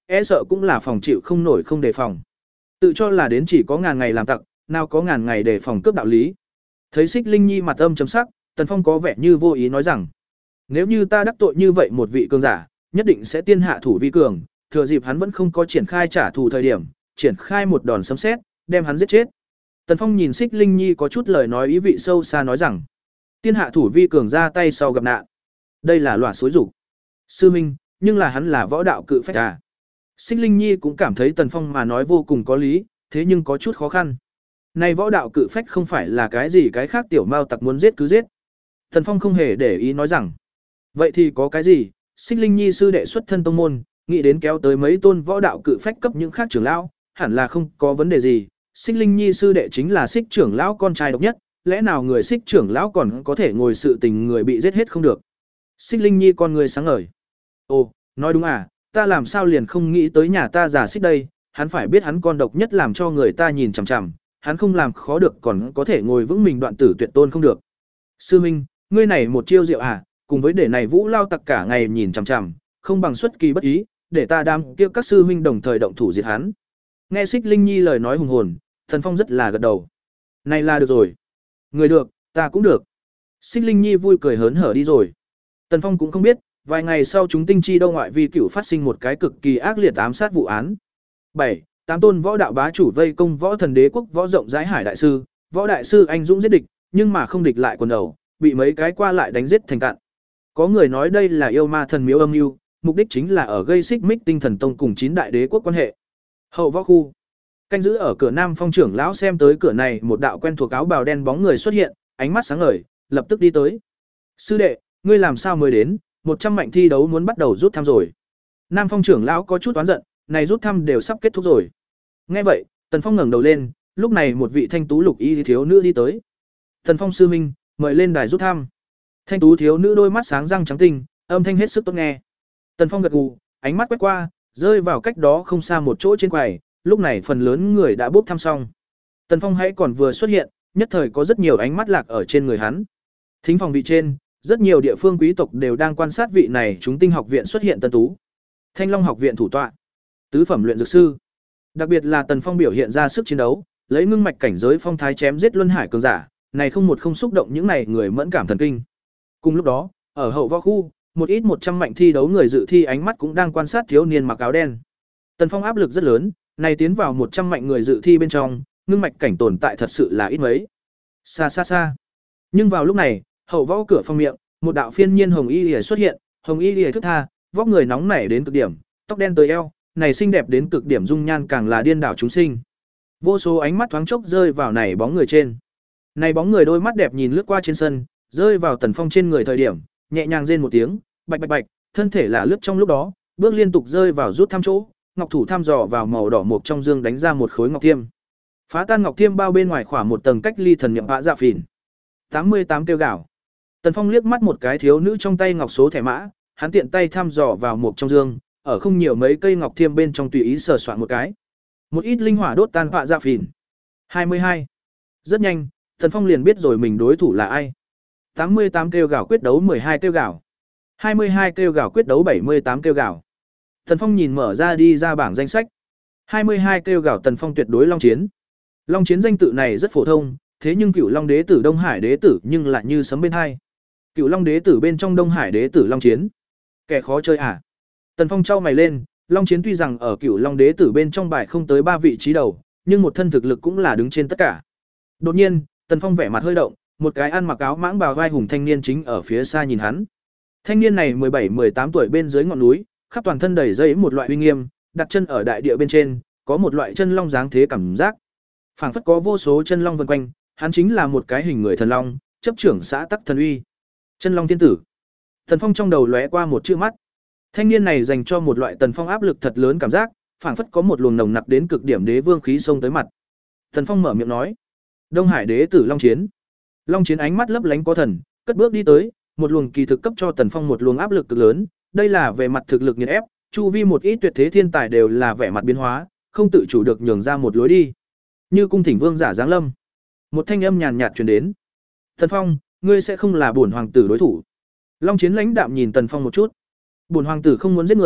[SPEAKER 1] e sợ cũng là phòng chịu không nổi không đề phòng. Tự cho là đến chỉ có ngàn ngày làm tặc, nào có ngàn ngày đề phòng cướp đạo lý. Thấy Xích Linh Nhi mặt âm chấm sắc, Tần Phong có vẻ như vô ý nói rằng: nếu như ta đắc tội như vậy một vị cường giả, nhất định sẽ tiên hạ thủ vi cường, thừa dịp hắn vẫn không có triển khai trả thù thời điểm, triển khai một đòn sấm sét, đem hắn giết chết. Tần Phong nhìn Xích Linh Nhi có chút lời nói ý vị sâu xa nói rằng: tiên hạ thủ vi cường ra tay sau gặp nạn. Đây là loạt xối rục. Sư minh, nhưng là hắn là võ đạo cự phách à? Xích Linh Nhi cũng cảm thấy Tần Phong mà nói vô cùng có lý, thế nhưng có chút khó khăn. Này võ đạo cự phách không phải là cái gì cái khác tiểu mao tặc muốn giết cứ giết. Tần Phong không hề để ý nói rằng: vậy thì có cái gì? Xích Linh Nhi sư đệ xuất thân tông môn, nghĩ đến kéo tới mấy tôn võ đạo cự phách cấp những khác trưởng lão, hẳn là không có vấn đề gì. Xích Linh Nhi sư đệ chính là Xích trưởng lão con trai độc nhất, lẽ nào người Xích trưởng lão còn có thể ngồi sự tình người bị giết hết không được? Xích Linh Nhi con người sáng ngời. Ồ, nói đúng à, ta làm sao liền không nghĩ tới nhà ta già Xích đây, hắn phải biết hắn con độc nhất làm cho người ta nhìn chằm chằm, hắn không làm khó được còn có thể ngồi vững mình đoạn tử tuyệt tôn không được. Sư minh, ngươi này một chiêu diệu à, cùng với để này Vũ Lao tặc cả ngày nhìn chằm chằm, không bằng xuất kỳ bất ý, để ta đam kia các sư huynh đồng thời động thủ diệt hắn. Nghe Xích Linh Nhi lời nói hùng hồn, Tần Phong rất là gật đầu. Này là được rồi. Người được, ta cũng được. Xích Linh Nhi vui cười hớn hở đi rồi. Tần Phong cũng không biết, vài ngày sau chúng tinh chi đâu ngoại vi cửu phát sinh một cái cực kỳ ác liệt ám sát vụ án. bảy, tám tôn võ đạo bá chủ vây công võ thần đế quốc võ rộng rãi hải đại sư, võ đại sư anh dũng giết địch, nhưng mà không địch lại quần đầu, bị mấy cái qua lại đánh giết thành cạn. Có người nói đây là yêu ma thần miếu âm mưu, mục đích chính là ở gây xích mích tinh thần tông cùng chín đại đế quốc quan hệ. Hậu võ khu, canh giữ ở cửa Nam Phong trưởng lão xem tới cửa này một đạo quen thuộc áo bào đen bóng người xuất hiện, ánh mắt sáng ngời, lập tức đi tới. Sư đệ, ngươi làm sao mới đến? Một trăm mạnh thi đấu muốn bắt đầu rút thăm rồi. Nam Phong trưởng lão có chút oán giận, này rút thăm đều sắp kết thúc rồi. Nghe vậy, Tần Phong ngẩng đầu lên, lúc này một vị thanh tú lục y thiếu nữ đi tới. Tần Phong sư minh, mời lên đài rút thăm. Thanh tú thiếu nữ đôi mắt sáng răng trắng tinh, âm thanh hết sức tốt nghe. Tần Phong gật gù, ánh mắt quét qua, rơi vào cách đó không xa một chỗ trên quầy, lúc này phần lớn người đã bốc thăm xong. Tần Phong hãy còn vừa xuất hiện, nhất thời có rất nhiều ánh mắt lạc ở trên người hắn. Thính phòng vị trên, rất nhiều địa phương quý tộc đều đang quan sát vị này chúng tinh học viện xuất hiện tân tú. Thanh Long học viện thủ tọa, tứ phẩm luyện dược sư. Đặc biệt là Tần Phong biểu hiện ra sức chiến đấu, lấy ngưng mạch cảnh giới phong thái chém giết luân hải cường giả, này không một không xúc động những này người mẫn cảm thần kinh. Cùng lúc đó, ở hậu võ khu, một ít một trăm mạnh thi đấu người dự thi ánh mắt cũng đang quan sát thiếu niên mặc áo đen. Tần Phong áp lực rất lớn, này tiến vào một trăm mạnh người dự thi bên trong, ngưng mạch cảnh tồn tại thật sự là ít mấy. Xa xa xa. Nhưng vào lúc này, hậu võ cửa phòng miệng, một đạo phiên nhiên hồng y liễu xuất hiện, hồng y liễu thức tha, vóc người nóng nảy đến cực điểm, tóc đen tới eo, này xinh đẹp đến cực điểm dung nhan càng là điên đảo chúng sinh. Vô số ánh mắt thoáng chốc rơi vào này bóng người trên. Này bóng người đôi mắt đẹp nhìn lướt qua trên sân, rơi vào Tần Phong trên người thời điểm, nhẹ nhàng rên một tiếng, bạch bạch bạch, thân thể là lướt trong lúc đó, bước liên tục rơi vào rút thăm chỗ, ngọc thủ thăm dò vào màu đỏ mộc trong dương đánh ra một khối ngọc thiêm. Phá tan ngọc thiêm bao bên ngoài khoảng một tầng cách ly thần niệm vã dạ phìn. tám mươi tám kêu gạo. Tần Phong liếc mắt một cái thiếu nữ trong tay ngọc số thẻ mã, hắn tiện tay thăm dò vào mộc trong dương, ở không nhiều mấy cây ngọc thiêm bên trong tùy ý sờ soạn một cái. Một ít linh hỏa đốt tan vã dạ phìn. hai mươi hai. Rất nhanh, Tần Phong liền biết rồi mình đối thủ là ai. tám mươi tám kêu gạo quyết đấu mười hai kêu gạo. hai mươi hai kêu gạo quyết đấu bảy mươi tám kêu gạo. Tần Phong nhìn mở ra đi ra bảng danh sách. hai mươi hai kêu gạo Tần Phong tuyệt đối long chiến. Long chiến danh tự này rất phổ thông, thế nhưng Cửu Long đế tử Đông Hải đế tử nhưng lại như sấm bên hai. Cửu Long đế tử bên trong Đông Hải đế tử long chiến. Kẻ khó chơi à? Tần Phong chau mày lên, long chiến tuy rằng ở Cửu Long đế tử bên trong bài không tới ba vị trí đầu, nhưng một thân thực lực cũng là đứng trên tất cả. Đột nhiên, Tần Phong vẻ mặt hơi động, một cái ăn mặc áo mãng bào vai hùng thanh niên chính ở phía xa nhìn hắn. Thanh niên này mười bảy mười tám tuổi bên dưới ngọn núi, khắp toàn thân đầy dây một loại uy nghiêm, đặt chân ở đại địa bên trên, có một loại chân long dáng thế cảm giác. Phảng phất có vô số chân long vần quanh, hắn chính là một cái hình người thần long, chấp trưởng xã tắc thần uy. Chân long thiên tử. Tần Phong trong đầu lóe qua một chữ mắt. Thanh niên này dành cho một loại Tần Phong áp lực thật lớn cảm giác, phảng phất có một luồng nồng nặc đến cực điểm đế vương khí xông tới mặt. Tần Phong mở miệng nói: "Đông Hải đế tử long chiến." Long chiến ánh mắt lấp lánh có thần, cất bước đi tới, một luồng kỳ thực cấp cho Tần Phong một luồng áp lực cực lớn, đây là về mặt thực lực nghiền ép, chu vi một ít tuyệt thế thiên tài đều là vẻ mặt biến hóa, không tự chủ được nhường ra một lối đi. Như cung thỉnh vương giả giáng lâm. Một thanh âm nhàn nhạt truyền đến. "Tần Phong, ngươi sẽ không là bổn hoàng tử đối thủ." Long chiến lãnh đạm nhìn Tần Phong một chút. Bổn hoàng tử không muốn giết người,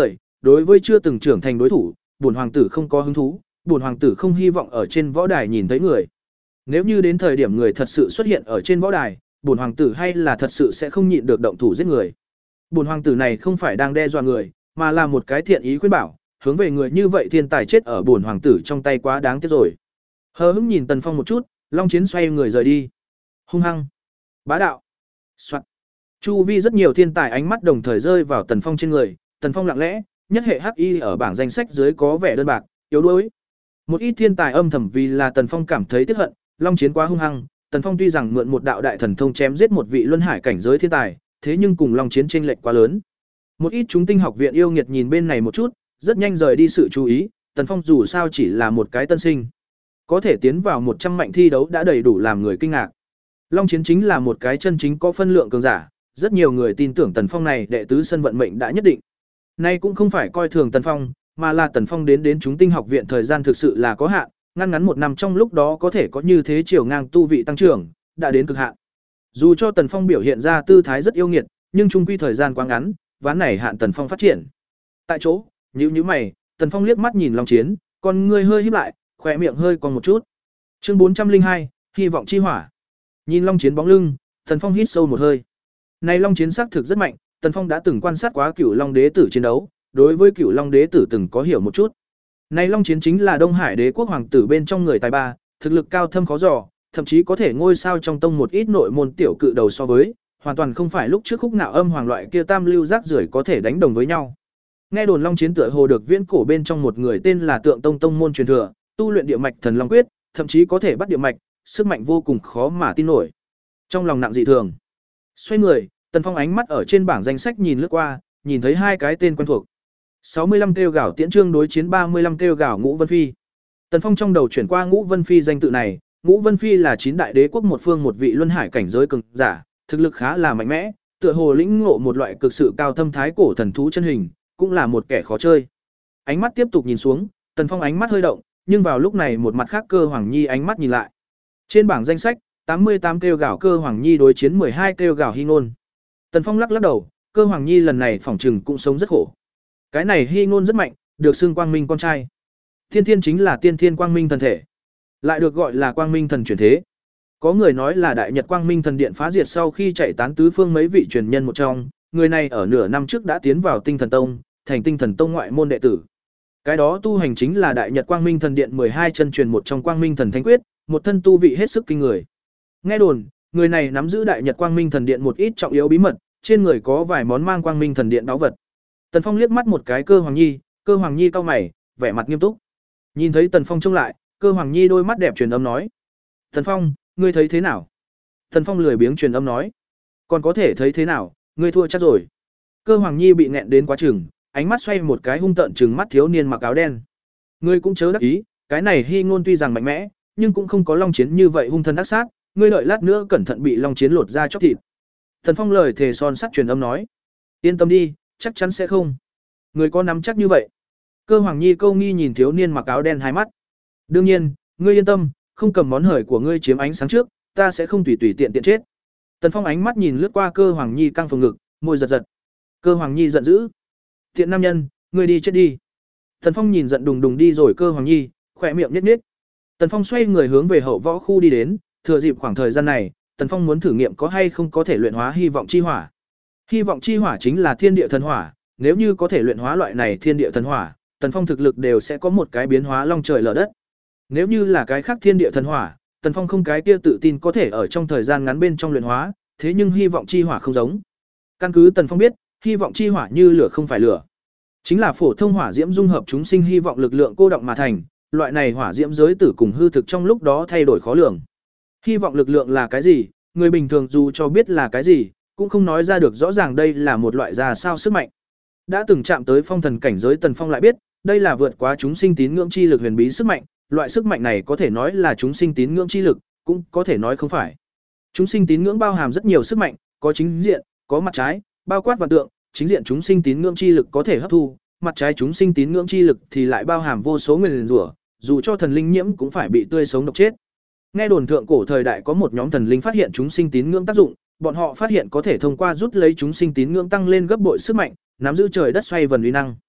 [SPEAKER 1] đối với chưa từng trưởng thành đối thủ, bổn hoàng tử không có hứng thú, bổn hoàng tử không hy vọng ở trên võ đài nhìn thấy người. Nếu như đến thời điểm người thật sự xuất hiện ở trên võ đài, bổn hoàng tử hay là thật sự sẽ không nhịn được động thủ giết người. Bổn hoàng tử này không phải đang đe dọa người, mà là một cái thiện ý khuyên bảo, hướng về người như vậy thiên tài chết ở bổn hoàng tử trong tay quá đáng tiếc rồi. Hờ hững nhìn Tần Phong một chút, Long Chiến xoay người rời đi. Hung hăng, bá đạo. Soạt. Chu vi rất nhiều thiên tài ánh mắt đồng thời rơi vào Tần Phong trên người, Tần Phong lặng lẽ, nhất hệ hắc y ở bảng danh sách dưới có vẻ đơn bạc, yếu đuối. Một ít thiên tài âm thầm vì là Tần Phong cảm thấy tiếc hận, Long Chiến quá hung hăng, Tần Phong tuy rằng mượn một đạo đại thần thông chém giết một vị luân hải cảnh giới thiên tài, thế nhưng cùng Long Chiến chênh lệch quá lớn. Một ít chúng tinh học viện yêu nghiệt nhìn bên này một chút, rất nhanh rời đi sự chú ý, Tần Phong dù sao chỉ là một cái tân sinh, có thể tiến vào một trăm mạnh thi đấu đã đầy đủ làm người kinh ngạc. Long Chiến chính là một cái chân chính có phân lượng cường giả, rất nhiều người tin tưởng Tần Phong này đệ tứ sân vận mệnh đã nhất định. Nay cũng không phải coi thường Tần Phong, mà là Tần Phong đến đến chúng tinh học viện thời gian thực sự là có hạn, ngăn ngắn một năm trong lúc đó có thể có như thế chiều ngang tu vị tăng trưởng, đã đến cực hạn. Dù cho Tần Phong biểu hiện ra tư thái rất yêu nghiệt, nhưng chung quy thời gian quá ngắn, ván này hạn Tần Phong phát triển. Tại chỗ, nhíu nhíu mày, Tần Phong liếc mắt nhìn Long Chiến, con người hơi híp lại, khóe miệng hơi còn một chút. Chương bốn trăm linh hai, hy vọng chi hỏa. Nhìn Long Chiến bóng lưng, Tần Phong hít sâu một hơi. Này Long Chiến xác thực rất mạnh, Tần Phong đã từng quan sát quá Cửu Long Đế tử chiến đấu, đối với Cửu Long Đế tử từng có hiểu một chút. Này Long Chiến chính là Đông Hải Đế quốc hoàng tử bên trong người tài ba, thực lực cao thâm khó dò, thậm chí có thể ngôi sao trong tông một ít nội môn tiểu cự đầu so với, hoàn toàn không phải lúc trước Khúc Nạo Âm hoàng loại kia tam lưu rác rưởi có thể đánh đồng với nhau. Nghe đồn Long Chiến tựa hồ được viễn cổ bên trong một người tên là Tượng Tông tông môn truyền thừa, tu luyện địa mạch thần long quyết, thậm chí có thể bắt địa mạch, sức mạnh vô cùng khó mà tin nổi. Trong lòng nặng dị thường, xoay người, Tần Phong ánh mắt ở trên bảng danh sách nhìn lướt qua, nhìn thấy hai cái tên quen thuộc. sáu mươi lăm kêu gào Tiễn Trương đối chiến ba mươi lăm kêu gào Ngũ Vân Phi. Tần Phong trong đầu chuyển qua Ngũ Vân Phi danh tự này, Ngũ Vân Phi là chín đại đế quốc một phương một vị luân hải cảnh giới cường giả, thực lực khá là mạnh mẽ, tựa hồ lĩnh ngộ một loại cực sự cao thâm thái cổ thần thú chân hình, cũng là một kẻ khó chơi. Ánh mắt tiếp tục nhìn xuống, Tần Phong ánh mắt hơi động, nhưng vào lúc này một mặt khác Cơ Hoàng Nhi ánh mắt nhìn lại. Trên bảng danh sách, tám mươi tám kêu gào Cơ Hoàng Nhi đối chiến mười hai kêu gào Hy Ngôn. Tần Phong lắc lắc đầu, Cơ Hoàng Nhi lần này phỏng chừng cũng sống rất khổ. Cái này Hy Ngôn rất mạnh, được xưng Quang Minh con trai. Tiên Thiên chính là Tiên Thiên Quang Minh thần thể, lại được gọi là Quang Minh thần chuyển thế. Có người nói là Đại Nhật Quang Minh thần điện phá diệt sau khi chạy tán tứ phương mấy vị truyền nhân một trong, người này ở nửa năm trước đã tiến vào Tinh Thần Tông, thành Tinh Thần Tông ngoại môn đệ tử. Cái đó tu hành chính là Đại Nhật Quang Minh thần điện mười hai chân truyền một trong Quang Minh thần thánh quyết, một thân tu vị hết sức kinh người. Nghe đồn, người này nắm giữ Đại Nhật Quang Minh thần điện một ít trọng yếu bí mật, trên người có vài món mang Quang Minh thần điện báu vật. Tần Phong liếc mắt một cái Cơ Hoàng Nhi, Cơ Hoàng Nhi cau mày, vẻ mặt nghiêm túc. Nhìn thấy Tần Phong trông lại, Cơ Hoàng Nhi đôi mắt đẹp truyền âm nói: "Tần Phong, ngươi thấy thế nào?" Tần Phong lười biếng truyền âm nói: "Còn có thể thấy thế nào, ngươi thua chắc rồi." Cơ Hoàng Nhi bị nghẹn đến quá chừng, ánh mắt xoay một cái hung tợn trừng mắt thiếu niên mặc áo đen. "Ngươi cũng chớ đắc ý, cái này Hy Ngôn tuy rằng mạnh mẽ, nhưng cũng không có Long Chiến như vậy hung thần ác sát, ngươi đợi lát nữa cẩn thận bị Long Chiến lột ra chóc thịt." Tần Phong lời thề son sắt truyền âm nói: "Yên tâm đi, chắc chắn sẽ không." "Ngươi có nắm chắc như vậy?" Cơ Hoàng Nhi câu nghi nhìn thiếu niên mặc áo đen hai mắt. "Đương nhiên, ngươi yên tâm, không cầm món hời của ngươi chiếm ánh sáng trước, ta sẽ không tùy tùy tiện tiện chết." Tần Phong ánh mắt nhìn lướt qua Cơ Hoàng Nhi căng phồng ngực, môi giật giật. Cơ Hoàng Nhi giận dữ: "Tiện nam nhân, ngươi đi chết đi." Tần Phong nhìn giận đùng đùng đi rồi Cơ Hoàng Nhi, khỏe miệng nhếch nhếch. Tần Phong xoay người hướng về hậu võ khu đi đến, thừa dịp khoảng thời gian này, Tần Phong muốn thử nghiệm có hay không có thể luyện hóa hy vọng chi hỏa. Hy vọng chi hỏa chính là thiên địa thần hỏa, nếu như có thể luyện hóa loại này thiên địa thần hỏa, Tần Phong thực lực đều sẽ có một cái biến hóa long trời lở đất. Nếu như là cái khác thiên địa thần hỏa, Tần Phong không cái kia tự tin có thể ở trong thời gian ngắn bên trong luyện hóa, thế nhưng hy vọng chi hỏa không giống. Căn cứ Tần Phong biết, hy vọng chi hỏa như lửa không phải lửa, chính là phổ thông hỏa diễm dung hợp chúng sinh hy vọng lực lượng cô động mà thành, loại này hỏa diễm giới tử cùng hư thực trong lúc đó thay đổi khó lường. Hy vọng lực lượng là cái gì, người bình thường dù cho biết là cái gì, cũng không nói ra được rõ ràng đây là một loại ra sao sức mạnh. Đã từng chạm tới phong thần cảnh giới Tần Phong lại biết, đây là vượt quá chúng sinh tín ngưỡng chi lực huyền bí sức mạnh, loại sức mạnh này có thể nói là chúng sinh tín ngưỡng chi lực, cũng có thể nói không phải. Chúng sinh tín ngưỡng bao hàm rất nhiều sức mạnh, có chính diện, có mặt trái, bao quát vạn tượng, chính diện chúng sinh tín ngưỡng chi lực có thể hấp thu, mặt trái chúng sinh tín ngưỡng chi lực thì lại bao hàm vô số nguyền rủa, dù cho thần linh nhiễm cũng phải bị tươi sống độc chết. Nghe đồn thượng cổ thời đại có một nhóm thần linh phát hiện chúng sinh tín ngưỡng tác dụng, bọn họ phát hiện có thể thông qua rút lấy chúng sinh tín ngưỡng tăng lên gấp bội sức mạnh, nắm giữ trời đất xoay vần uy năng.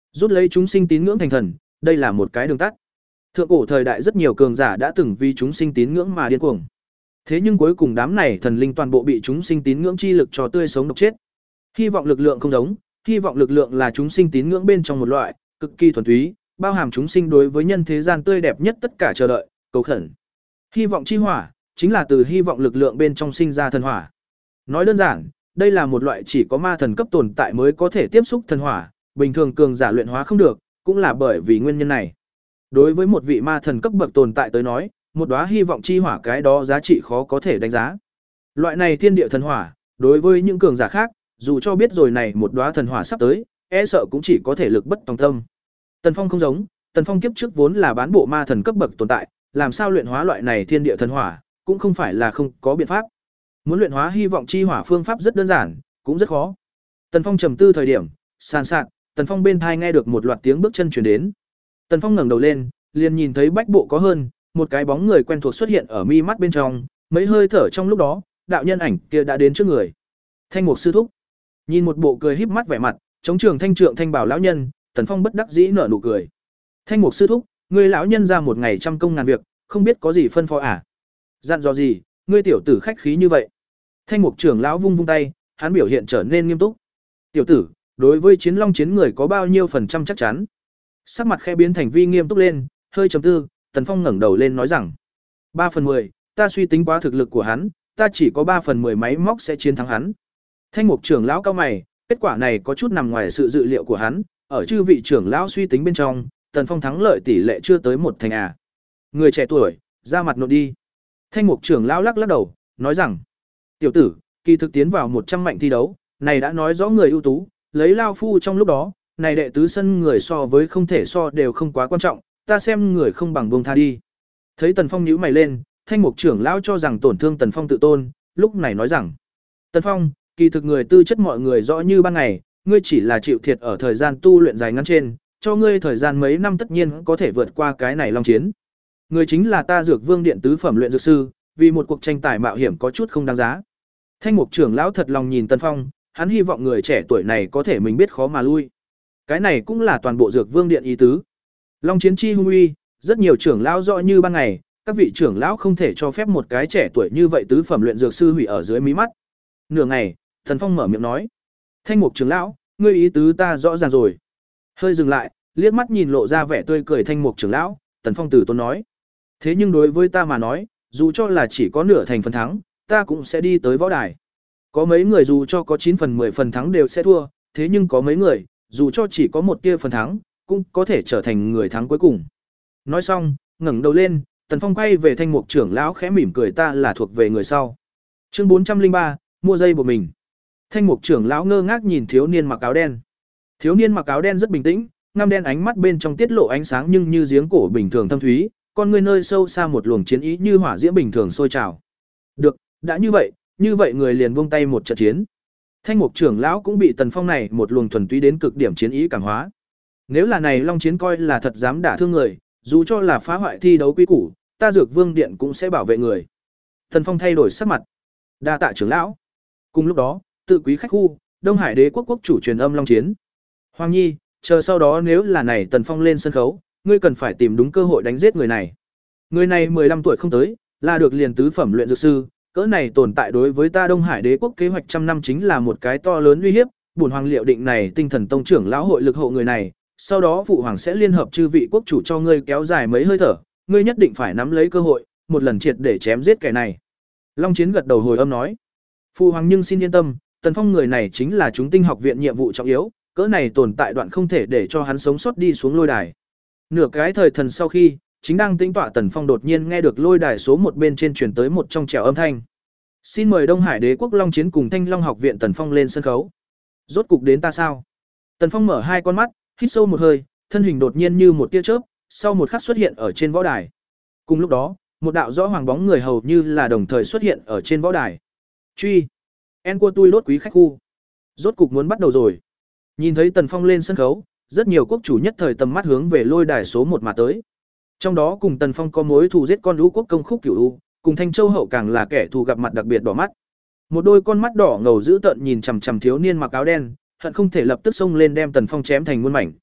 [SPEAKER 1] Rút lấy chúng sinh tín ngưỡng thành thần, đây là một cái đường tắt. Thượng cổ thời đại rất nhiều cường giả đã từng vì chúng sinh tín ngưỡng mà điên cuồng. Thế nhưng cuối cùng đám này thần linh toàn bộ bị chúng sinh tín ngưỡng chi lực cho tươi sống độc chết. Hy vọng lực lượng không giống, hy vọng lực lượng là chúng sinh tín ngưỡng bên trong một loại, cực kỳ thuần túy, bao hàm chúng sinh đối với nhân thế gian tươi đẹp nhất tất cả chờ đợi, cầu khẩn. Hy vọng chi hỏa chính là từ hy vọng lực lượng bên trong sinh ra thần hỏa. Nói đơn giản, đây là một loại chỉ có ma thần cấp tồn tại mới có thể tiếp xúc thần hỏa, bình thường cường giả luyện hóa không được, cũng là bởi vì nguyên nhân này. Đối với một vị ma thần cấp bậc tồn tại tới nói, một đóa hy vọng chi hỏa cái đó giá trị khó có thể đánh giá. Loại này thiên địa thần hỏa, đối với những cường giả khác, dù cho biết rồi này một đóa thần hỏa sắp tới, e sợ cũng chỉ có thể lực bất tòng tâm. Tần Phong không giống, Tần Phong kiếp trước vốn là bán bộ ma thần cấp bậc tồn tại, làm sao luyện hóa loại này thiên địa thần hỏa, cũng không phải là không có biện pháp. Muốn luyện hóa hy vọng chi hỏa phương pháp rất đơn giản, cũng rất khó. Tần Phong trầm tư thời điểm, sàn sạt, Tần Phong bên tai nghe được một loạt tiếng bước chân truyền đến. Tần Phong ngẩng đầu lên, liền nhìn thấy bách bộ có hơn, một cái bóng người quen thuộc xuất hiện ở mi mắt bên trong, mấy hơi thở trong lúc đó, đạo nhân ảnh kia đã đến trước người. Thanh Mục sư thúc. Nhìn một bộ cười híp mắt vẻ mặt, chống trường thanh trượng thanh bảo lão nhân, Tần Phong bất đắc dĩ nở nụ cười. Thanh Mục sư thúc, ngươi lão nhân ra một ngày trăm công ngàn việc, không biết có gì phân phó à? Dặn dò gì, ngươi tiểu tử khách khí như vậy? Thanh Mục trưởng lão vung vung tay, hắn biểu hiện trở nên nghiêm túc. Tiểu tử, đối với chiến long chiến người có bao nhiêu phần trăm chắc chắn? Sắc mặt khẽ biến thành vi nghiêm túc lên, hơi trầm tư, Tần Phong ngẩng đầu lên nói rằng: ba phần mười, ta suy tính quá thực lực của hắn, ta chỉ có ba phần mười máy móc sẽ chiến thắng hắn. Thanh Mục trưởng lão cao mày, kết quả này có chút nằm ngoài sự dự liệu của hắn, ở chư vị trưởng lão suy tính bên trong, Tần Phong thắng lợi tỷ lệ chưa tới một thành à. Người trẻ tuổi, ra mặt nộn đi. Thanh Mục trưởng lão lắc lắc đầu, nói rằng: tiểu tử, kỳ thực tiến vào một trăm mạnh thi đấu, này đã nói rõ người ưu tú, lấy lao phu trong lúc đó, này đệ tứ sân người so với không thể so đều không quá quan trọng, ta xem người không bằng buông tha đi. Thấy Tần Phong nhíu mày lên, Thanh Mục trưởng lão cho rằng tổn thương Tần Phong tự tôn, lúc này nói rằng: Tần Phong, kỳ thực người tư chất mọi người rõ như ban ngày, ngươi chỉ là chịu thiệt ở thời gian tu luyện dài ngắn trên, cho ngươi thời gian mấy năm tất nhiên có thể vượt qua cái này long chiến. Người chính là ta Dược Vương điện tứ phẩm luyện dược sư, vì một cuộc tranh tài mạo hiểm có chút không đáng giá. Thanh Mục trưởng lão thật lòng nhìn Tần Phong, hắn hy vọng người trẻ tuổi này có thể mình biết khó mà lui. Cái này cũng là toàn bộ Dược Vương điện ý tứ. Long chiến chi hung uy, rất nhiều trưởng lão rõ như ban ngày, các vị trưởng lão không thể cho phép một cái trẻ tuổi như vậy tứ phẩm luyện dược sư hủy ở dưới mí mắt. Nửa ngày, Tần Phong mở miệng nói: Thanh Mục trưởng lão, ngươi ý tứ ta rõ ràng rồi. Hơi dừng lại, liếc mắt nhìn lộ ra vẻ tươi cười Thanh Mục trưởng lão, Tần Phong từ tốn nói: thế nhưng đối với ta mà nói, dù cho là chỉ có nửa thành phần thắng, ta cũng sẽ đi tới võ đài. Có mấy người dù cho có chín phần mười phần thắng đều sẽ thua, thế nhưng có mấy người, dù cho chỉ có một tia phần thắng, cũng có thể trở thành người thắng cuối cùng. Nói xong, ngẩng đầu lên, Tần Phong quay về Thanh Mục trưởng lão khẽ mỉm cười: ta là thuộc về người sau. Chương bốn trăm lẻ ba, mua dây buộc mình. Thanh Mục trưởng lão ngơ ngác nhìn thiếu niên mặc áo đen. Thiếu niên mặc áo đen rất bình tĩnh, ngăm đen ánh mắt bên trong tiết lộ ánh sáng nhưng như giếng cổ bình thường thâm thúy, con người nơi sâu xa một luồng chiến ý như hỏa diễm bình thường sôi trào. Được, đã như vậy, như vậy người liền buông tay một trận chiến. Thanh Mục trưởng lão cũng bị Tần Phong này một luồng thuần túy đến cực điểm chiến ý cảm hóa. Nếu là này long chiến coi là thật dám đả thương người, dù cho là phá hoại thi đấu quy củ, ta Dược Vương điện cũng sẽ bảo vệ người. Tần Phong thay đổi sắc mặt. Đa tạ trưởng lão. Cùng lúc đó, tự quý khách khu, Đông Hải Đế quốc quốc chủ truyền âm long chiến. Hoàng Nhi, chờ sau đó nếu là này Tần Phong lên sân khấu, ngươi cần phải tìm đúng cơ hội đánh giết người này. Người này mười lăm tuổi không tới, là được liền tứ phẩm luyện dược sư, cỡ này tồn tại đối với ta Đông Hải Đế quốc kế hoạch trăm năm chính là một cái to lớn uy hiếp, bổn hoàng liệu định này Tinh Thần Tông trưởng lão hội lực hộ người này, sau đó phụ hoàng sẽ liên hợp chư vị quốc chủ cho ngươi kéo dài mấy hơi thở, ngươi nhất định phải nắm lấy cơ hội, một lần triệt để chém giết kẻ này. Long Chiến gật đầu hồi âm nói: phụ hoàng nhưng xin yên tâm, Tần Phong người này chính là chúng Tinh học viện nhiệm vụ trọng yếu, cỡ này tồn tại đoạn không thể để cho hắn sống sót đi xuống lôi đài. Nửa cái thời thần sau khi, chính đang tĩnh tọa Tần Phong đột nhiên nghe được lôi đài số một bên trên truyền tới một trong trẻo âm thanh. Xin mời Đông Hải Đế quốc Long Chiến cùng Thanh Long học viện Tần Phong lên sân khấu. Rốt cục đến ta sao? Tần Phong mở hai con mắt, hít sâu một hơi, thân hình đột nhiên như một tia chớp, sau một khắc xuất hiện ở trên võ đài. Cùng lúc đó, một đạo rõ hoàng bóng người hầu như là đồng thời xuất hiện ở trên võ đài. Truy, en của tôi đốt quý khách khu. Rốt cục muốn bắt đầu rồi. Nhìn thấy Tần Phong lên sân khấu, rất nhiều quốc chủ nhất thời tầm mắt hướng về lôi đài số một mà tới. Trong đó cùng Tần Phong có mối thù giết con lũ quốc công Khúc Cửu U, cùng Thanh Châu hậu càng là kẻ thù gặp mặt đặc biệt đỏ mắt. Một đôi con mắt đỏ ngầu dữ tợn nhìn chằm chằm thiếu niên mặc áo đen, hận không thể lập tức xông lên đem Tần Phong chém thành muôn mảnh.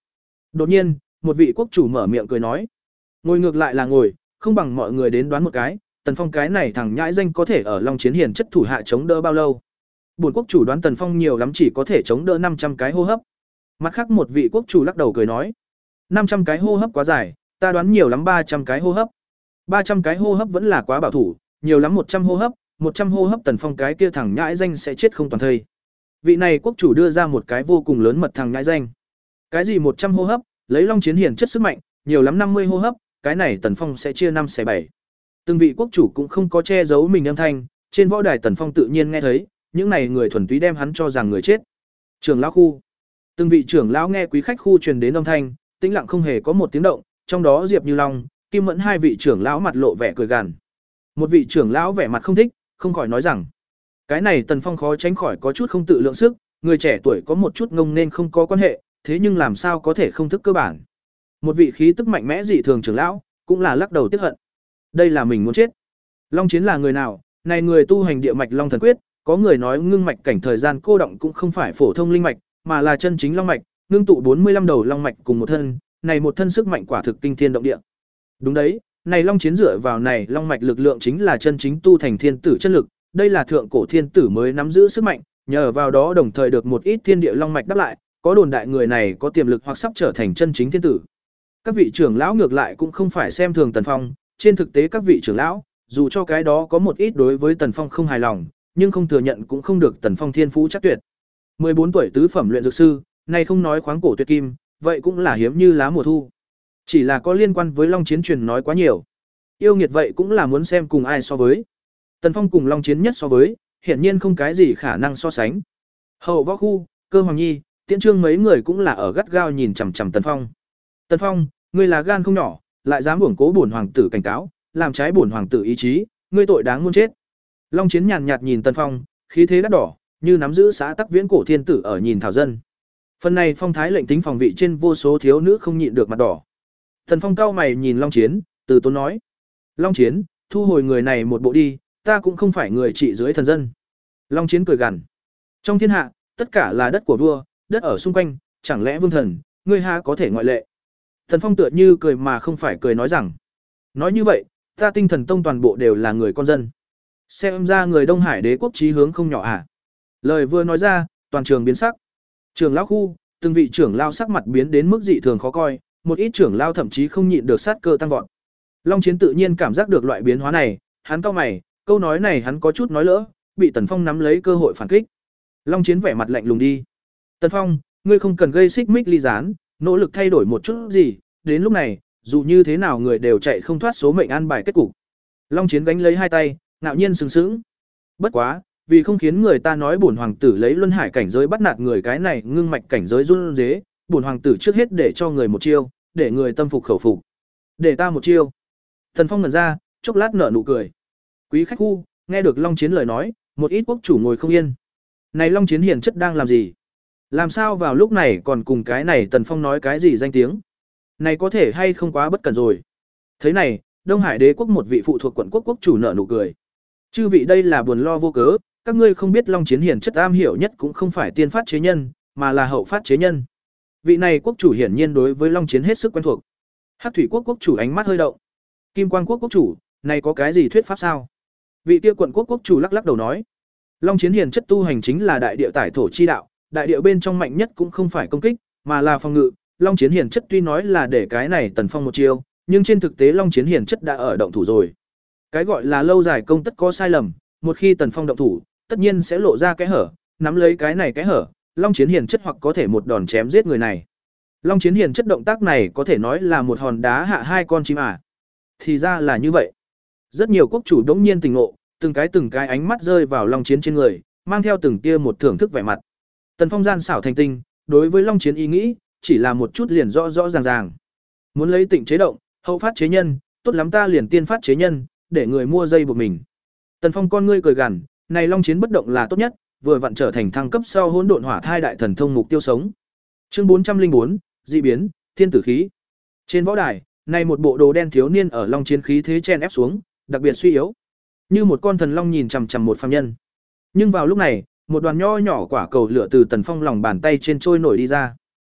[SPEAKER 1] Đột nhiên, một vị quốc chủ mở miệng cười nói, ngồi ngược lại là ngồi, không bằng mọi người đến đoán một cái, Tần Phong cái này thằng nhãi danh có thể ở Long Chiến Hiền chất thủ hạ chống đỡ bao lâu? Bổn quốc chủ đoán Tần Phong nhiều lắm chỉ có thể chống đỡ năm trăm cái hô hấp. Mặt khác một vị quốc chủ lắc đầu cười nói, năm trăm cái hô hấp quá dài, ta đoán nhiều lắm ba trăm cái hô hấp. ba trăm cái hô hấp vẫn là quá bảo thủ, nhiều lắm một trăm hô hấp, một trăm hô hấp Tần Phong cái kia thằng nhãi danh sẽ chết không toàn thây. Vị này quốc chủ đưa ra một cái vô cùng lớn mật thằng nhãi danh. Cái gì một trăm hô hấp, lấy Long Chiến Hiền chất sức mạnh, nhiều lắm năm mươi hô hấp, cái này Tần Phong sẽ chia năm xẻ bảy. Từng vị quốc chủ cũng không có che giấu mình âm thanh, trên võ đài Tần Phong tự nhiên nghe thấy, những này người thuần túy đem hắn cho rằng người chết. Trưởng lão khu. Từng vị trưởng lão nghe quý khách khu truyền đến âm thanh, tĩnh lặng không hề có một tiếng động, trong đó Diệp Như Long, Kim Mẫn hai vị trưởng lão mặt lộ vẻ cười gằn. Một vị trưởng lão vẻ mặt không thích, không khỏi nói rằng, cái này Tần Phong khó tránh khỏi có chút không tự lượng sức, người trẻ tuổi có một chút ngông nên không có quan hệ, thế nhưng làm sao có thể không thức cơ bản. Một vị khí tức mạnh mẽ dị thường trưởng lão, cũng là lắc đầu tiếc hận. Đây là mình muốn chết. Long Chiến là người nào? Này người tu hành địa mạch Long Thần Quyết, có người nói ngưng mạch cảnh thời gian cô động cũng không phải phổ thông linh mạch, mà là chân chính long mạch, ngưng tụ bốn mươi lăm đầu long mạch cùng một thân, này một thân sức mạnh quả thực kinh thiên động địa. Đúng đấy, này Long Chiến dựa vào này long mạch lực lượng chính là chân chính tu thành thiên tử chân lực, đây là thượng cổ thiên tử mới nắm giữ sức mạnh, nhờ vào đó đồng thời được một ít thiên địa long mạch đáp lại, có đồn đại người này có tiềm lực hoặc sắp trở thành chân chính thiên tử. Các vị trưởng lão ngược lại cũng không phải xem thường Tần Phong, trên thực tế các vị trưởng lão, dù cho cái đó có một ít đối với Tần Phong không hài lòng, nhưng không thừa nhận cũng không được Tần Phong thiên phú chắc tuyệt. mười bốn tuổi tứ phẩm luyện dược sư, này không nói khoáng cổ tuyệt kim, vậy cũng là hiếm như lá mùa thu. Chỉ là có liên quan với Long Chiến truyền nói quá nhiều. Yêu nghiệt vậy cũng là muốn xem cùng ai so với. Tần Phong cùng Long Chiến nhất so với, hiển nhiên không cái gì khả năng so sánh. Hậu võ khu, Cơ Hoàng Nhi, Tiễn Trương mấy người cũng là ở gắt gao nhìn chằm chằm Tần Phong. Tần Phong, ngươi là gan không nhỏ, lại dám uổng cố bổn hoàng tử cảnh cáo, làm trái bổn hoàng tử ý chí, ngươi tội đáng muôn chết. Long Chiến nhàn nhạt nhìn Tần Phong, khí thế đắt đỏ, như nắm giữ xã tắc viễn cổ thiên tử ở nhìn thảo dân. Phần này phong thái lệnh tính phòng vị trên vô số thiếu nữ không nhịn được mặt đỏ. Tần Phong cao mày nhìn Long Chiến, từ tốn nói: "Long Chiến, thu hồi người này một bộ đi, ta cũng không phải người trị dưới thần dân." Long Chiến cười gằn: "Trong thiên hạ, tất cả là đất của vua, đất ở xung quanh, chẳng lẽ vương thần, ngươi ha có thể ngoại lệ?" Tần Phong tựa như cười mà không phải cười nói rằng: "Nói như vậy, ta Tinh Thần Tông toàn bộ đều là người con dân. Xem ra người Đông Hải đế quốc chí hướng không nhỏ à?" Lời vừa nói ra, toàn trường biến sắc. Trưởng lão khu, từng vị trưởng lao sắc mặt biến đến mức dị thường khó coi, một ít trưởng lao thậm chí không nhịn được sát cơ tăng vọt. Long Chiến tự nhiên cảm giác được loại biến hóa này, hắn cau mày, câu nói này hắn có chút nói lỡ, bị Tần Phong nắm lấy cơ hội phản kích. Long Chiến vẻ mặt lạnh lùng đi: "Tần Phong, ngươi không cần gây xích mích ly gián, nỗ lực thay đổi một chút gì, đến lúc này, dù như thế nào người đều chạy không thoát số mệnh an bài kết cục." Long Chiến gánh lấy hai tay, ngạo nhiên sừng sững. Bất quá, vì không khiến người ta nói bổn hoàng tử lấy luân hải cảnh giới bắt nạt người cái này ngưng mạch cảnh giới run rế, bổn hoàng tử trước hết để cho người một chiêu, để người tâm phục khẩu phục. Để ta một chiêu. Tần Phong ngẩn ra, chốc lát nở nụ cười. Quý khách khu, nghe được Long Chiến lời nói, một ít quốc chủ ngồi không yên. Này Long Chiến hiền chất đang làm gì? Làm sao vào lúc này còn cùng cái này Tần Phong nói cái gì danh tiếng? Này có thể hay không quá bất cẩn rồi. Thế này, Đông Hải đế quốc một vị phụ thuộc quận quốc quốc chủ nở nụ cười. Chư vị đây là buồn lo vô cớ, các ngươi không biết Long Chiến hiền chất am hiểu nhất cũng không phải tiên phát chế nhân, mà là hậu phát chế nhân. Vị này quốc chủ hiển nhiên đối với Long Chiến hết sức quen thuộc. Hắc Thủy quốc quốc chủ ánh mắt hơi động. Kim Quang quốc quốc chủ, này có cái gì thuyết pháp sao? Vị kia quận quốc quốc chủ lắc lắc đầu nói: Long Chiến hiền chất tu hành chính là đại địa tải thổ chi đạo, đại địa bên trong mạnh nhất cũng không phải công kích, mà là phòng ngự. Long Chiến hiền chất tuy nói là để cái này Tần Phong một chiêu, nhưng trên thực tế Long Chiến hiền chất đã ở động thủ rồi. Cái gọi là lâu dài công tất có sai lầm, một khi Tần Phong động thủ, tất nhiên sẽ lộ ra cái hở, nắm lấy cái này cái hở, Long Chiến hiền chất hoặc có thể một đòn chém giết người này. Long Chiến hiền chất động tác này có thể nói là một hòn đá hạ hai con chim à. Thì ra là như vậy. Rất nhiều quốc chủ đống nhiên tỉnh ngộ, từng cái từng cái ánh mắt rơi vào Long Chiến trên người, mang theo từng tia một thưởng thức vẻ mặt. Tần Phong gian xảo thành tinh, đối với Long Chiến ý nghĩ, chỉ là một chút liền rõ rõ ràng ràng. Muốn lấy tịnh chế động, hậu phát chế nhân, tốt lắm ta liền tiên phát chế nhân, để người mua dây buộc mình. Tần Phong con ngươi cười gằn, này Long Chiến bất động là tốt nhất, vừa vặn trở thành thăng cấp sau hỗn độn hỏa thai đại thần thông mục tiêu sống. Chương bốn trăm linh bốn, dị biến, thiên tử khí. Trên võ đài, này một bộ đồ đen thiếu niên ở Long Chiến khí thế chen ép xuống, đặc biệt suy yếu, như một con thần long nhìn chằm chằm một phàm nhân. Nhưng vào lúc này, một đoàn nho nhỏ quả cầu lửa từ Tần Phong lòng bàn tay trên trôi nổi đi ra.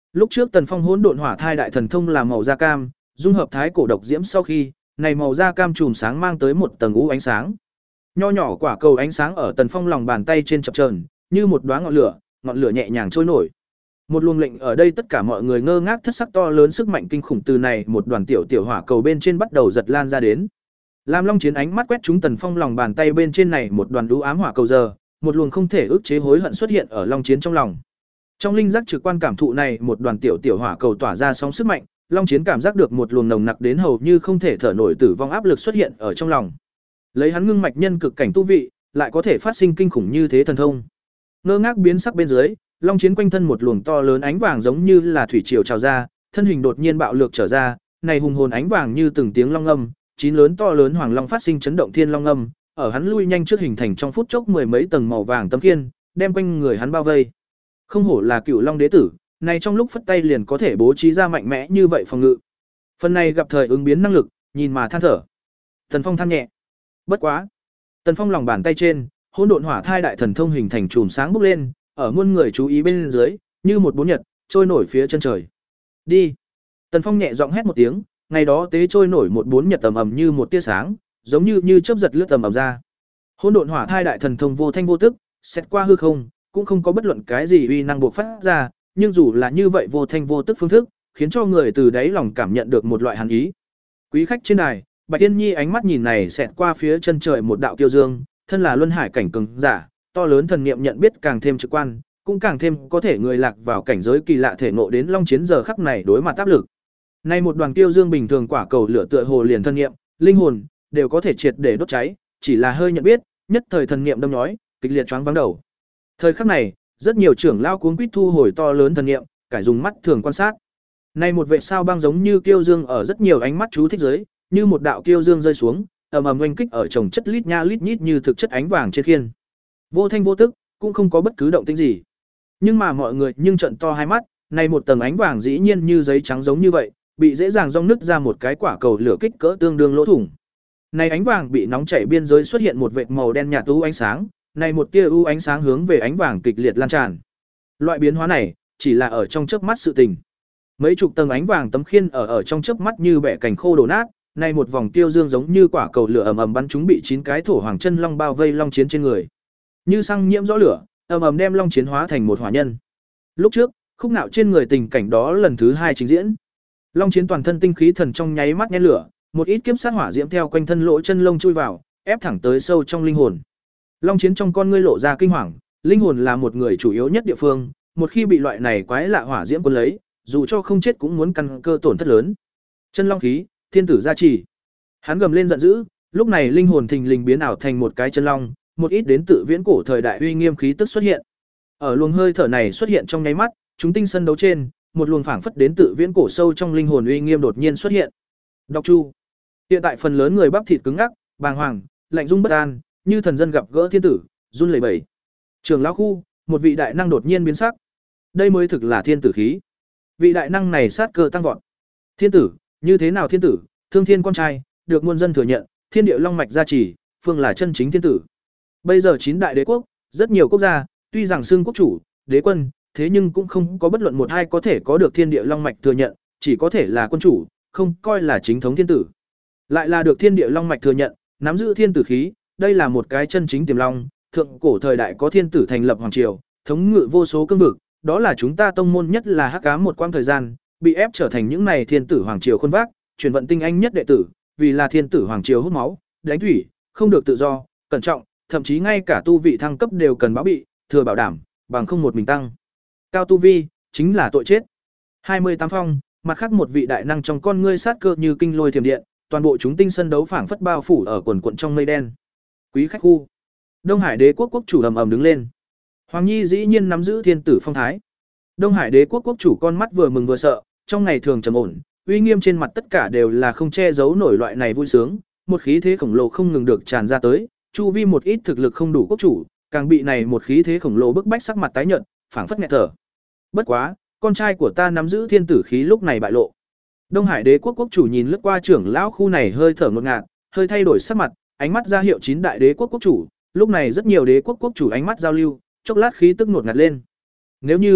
[SPEAKER 1] Lúc trước Tần Phong hỗn độn hỏa thai đại thần thông là màu da cam, dung hợp thái cổ độc diễm sau khi, này màu da cam chùm sáng mang tới một tầng u ánh sáng. Nho nhỏ quả cầu ánh sáng ở Tần Phong lòng bàn tay trên chập chờn, như một đóa ngọn lửa, ngọn lửa nhẹ nhàng trôi nổi. Một luồng lệnh ở đây tất cả mọi người ngơ ngác thất sắc to lớn sức mạnh kinh khủng từ này một đoàn tiểu tiểu hỏa cầu bên trên bắt đầu giật lan ra đến. Lam Long Chiến ánh mắt quét trúng Tần Phong lòng bàn tay bên trên này một đoàn u ám hỏa cầu giờ, một luồng không thể ức chế hối hận xuất hiện ở Long Chiến trong lòng. Trong linh giác trực quan cảm thụ này một đoàn tiểu tiểu hỏa cầu tỏa ra sóng sức mạnh, Long Chiến cảm giác được một luồng nồng nặc đến hầu như không thể thở nổi tử vong áp lực xuất hiện ở trong lòng. Lấy hắn ngưng mạch nhân cực cảnh tu vị, lại có thể phát sinh kinh khủng như thế thần thông. Ngơ ngác biến sắc bên dưới, Long Chiến quanh thân một luồng to lớn ánh vàng giống như là thủy triều trào ra, thân hình đột nhiên bạo lược trở ra, này hùng hồn ánh vàng như từng tiếng long âm, chín lớn to lớn hoàng long phát sinh chấn động thiên long âm, ở hắn lui nhanh trước hình thành trong phút chốc mười mấy tầng màu vàng tấm khiên, đem quanh người hắn bao vây. Không hổ là Cửu Long đế tử, này trong lúc phất tay liền có thể bố trí ra mạnh mẽ như vậy phòng ngự. Phần này gặp thời ứng biến năng lực, nhìn mà than thở. Tần Phong than nhẹ. Bất quá, Tần Phong lòng bàn tay trên, hỗn độn hỏa thai đại thần thông hình thành chùm sáng bốc lên, ở muôn người chú ý bên dưới, như một bốn nhật, trôi nổi phía chân trời. Đi. Tần Phong nhẹ giọng hét một tiếng, ngày đó tế trôi nổi một bốn nhật tầm ầm như một tia sáng, giống như như chớp giật lướt tầm ầm ra. Hỗn độn hỏa thai đại thần thông vô thanh vô tức, xét qua hư không, cũng không có bất luận cái gì uy năng buộc phát ra, nhưng dù là như vậy vô thanh vô tức phương thức, khiến cho người từ đáy lòng cảm nhận được một loại hàn ý. Quý khách trên đài, Bạch Tiên Nhi ánh mắt nhìn này xẹt qua phía chân trời một đạo kiêu dương, thân là luân hải cảnh cường giả, to lớn thần niệm nhận biết càng thêm trực quan, cũng càng thêm có thể người lạc vào cảnh giới kỳ lạ thể ngộ đến Long Chiến giờ khắc này đối mặt áp lực. Nay một đoàn kiêu dương bình thường quả cầu lửa tựa hồ liền thân niệm, linh hồn đều có thể triệt để đốt cháy, chỉ là hơi nhận biết, nhất thời thần niệm đâm nhói, kịch liệt choáng váng đầu. Thời khắc này, rất nhiều trưởng lao cuống quýt thu hồi to lớn thần niệm, cải dùng mắt thường quan sát. Nay một vệt sao băng giống như kiêu dương ở rất nhiều ánh mắt chú thích dưới, như một đạo kiêu dương rơi xuống, ầm ầm oanh kích ở chồng chất lít nha lít nhít như thực chất ánh vàng trên khiên. Vô thanh vô tức, cũng không có bất cứ động tĩnh gì. Nhưng mà mọi người nhưng trợn to hai mắt, nay một tầng ánh vàng dĩ nhiên như giấy trắng giống như vậy, bị dễ dàng rong nứt ra một cái quả cầu lửa kích cỡ tương đương lỗ thủng. Này ánh vàng bị nóng chảy biên giới xuất hiện một vệt màu đen nhạt u ánh sáng, này một tia u ánh sáng hướng về ánh vàng kịch liệt lan tràn. Loại biến hóa này, chỉ là ở trong chớp mắt sự tình. Mấy chục tầng ánh vàng tấm khiên ở ở trong chớp mắt như bẻ cành khô đổ nát, này một vòng tiêu dương giống như quả cầu lửa ầm ầm bắn chúng bị chín cái thổ hoàng chân long bao vây Long Chiến trên người. Như xăng nhiễm rõ lửa, ầm ầm đem Long Chiến hóa thành một hỏa nhân. Lúc trước, khúc nạo trên người tình cảnh đó lần thứ hai trình diễn. Long Chiến toàn thân tinh khí thần trong nháy mắt nhen lửa, một ít kiếp sát hỏa diễm theo quanh thân lỗ chân lông chui vào, ép thẳng tới sâu trong linh hồn. Long Chiến trong con ngươi lộ ra kinh hoàng, linh hồn là một người chủ yếu nhất địa phương, một khi bị loại này quái lạ hỏa diễm cuốn lấy, dù cho không chết cũng muốn căn cơ tổn thất lớn. Chân long khí, thiên tử gia trì. Hắn gầm lên giận dữ, lúc này linh hồn thình lình biến ảo thành một cái chân long, một ít đến tự viễn cổ thời đại uy nghiêm khí tức xuất hiện. Ở luồng hơi thở này xuất hiện trong nháy mắt, chúng tinh sân đấu trên, một luồng phảng phất đến tự viễn cổ sâu trong linh hồn uy nghiêm đột nhiên xuất hiện. Độc Chu. Hiện tại phần lớn người bắp thịt cứng ngắc, bàng hoàng, lạnh rung bất an, như thần dân gặp gỡ thiên tử, run lẩy bẩy. Trường lão khu, một vị đại năng đột nhiên biến sắc. Đây mới thực là thiên tử khí. Vị đại năng này sát cơ tăng vọt. Thiên tử, như thế nào thiên tử, thương thiên con trai, được muôn dân thừa nhận, thiên địa long mạch gia trì, phương là chân chính thiên tử. Bây giờ chín đại đế quốc, rất nhiều quốc gia, tuy rằng xưng quốc chủ, đế quân, thế nhưng cũng không có bất luận một hai có thể có được thiên địa long mạch thừa nhận, chỉ có thể là quân chủ, không coi là chính thống thiên tử. Lại là được thiên địa long mạch thừa nhận, nắm giữ thiên tử khí, đây là một cái chân chính tiềm long, thượng cổ thời đại có thiên tử thành lập hoàng triều, thống ngự vô số cương vực, đó là chúng ta tông môn nhất là hắc ám một quãng thời gian, bị ép trở thành những này thiên tử hoàng triều khuôn vác, chuyển vận tinh anh nhất đệ tử, vì là thiên tử hoàng triều hút máu, đánh thủy, không được tự do, cẩn trọng, thậm chí ngay cả tu vị thăng cấp đều cần báo bị, thừa bảo đảm, bằng không một mình tăng. Cao tu vi, chính là tội chết. hai mươi tám phong, mặt khác một vị đại năng trong con ngươi sát cơ như kinh lôi thiểm điện, toàn bộ chúng tinh sân đấu phảng phất bao phủ ở quần quần trong mây đen. Quý khách khu. Đông Hải Đế quốc quốc chủ ầm ầm đứng lên. Hoàng Nhi dĩ nhiên nắm giữ thiên tử phong thái. Đông Hải Đế quốc quốc chủ con mắt vừa mừng vừa sợ, trong ngày thường trầm ổn, uy nghiêm trên mặt tất cả đều là không che giấu nổi loại này vui sướng, một khí thế khổng lồ không ngừng được tràn ra tới, chu vi một ít thực lực không đủ quốc chủ, càng bị này một khí thế khổng lồ bức bách sắc mặt tái nhợt, phảng phất nghẹt thở. Bất quá, con trai của ta nắm giữ thiên tử khí lúc này bại lộ. Đông Hải Đế quốc quốc chủ nhìn lướt qua trưởng lão khu này hơi thở ngột ngạt, hơi thay đổi sắc mặt, ánh mắt ra hiệu chín đại đế quốc quốc chủ, lúc này rất nhiều đế quốc quốc chủ ánh mắt giao lưu, chốc lát khí tức ngột ngạt lên. Nếu như tinh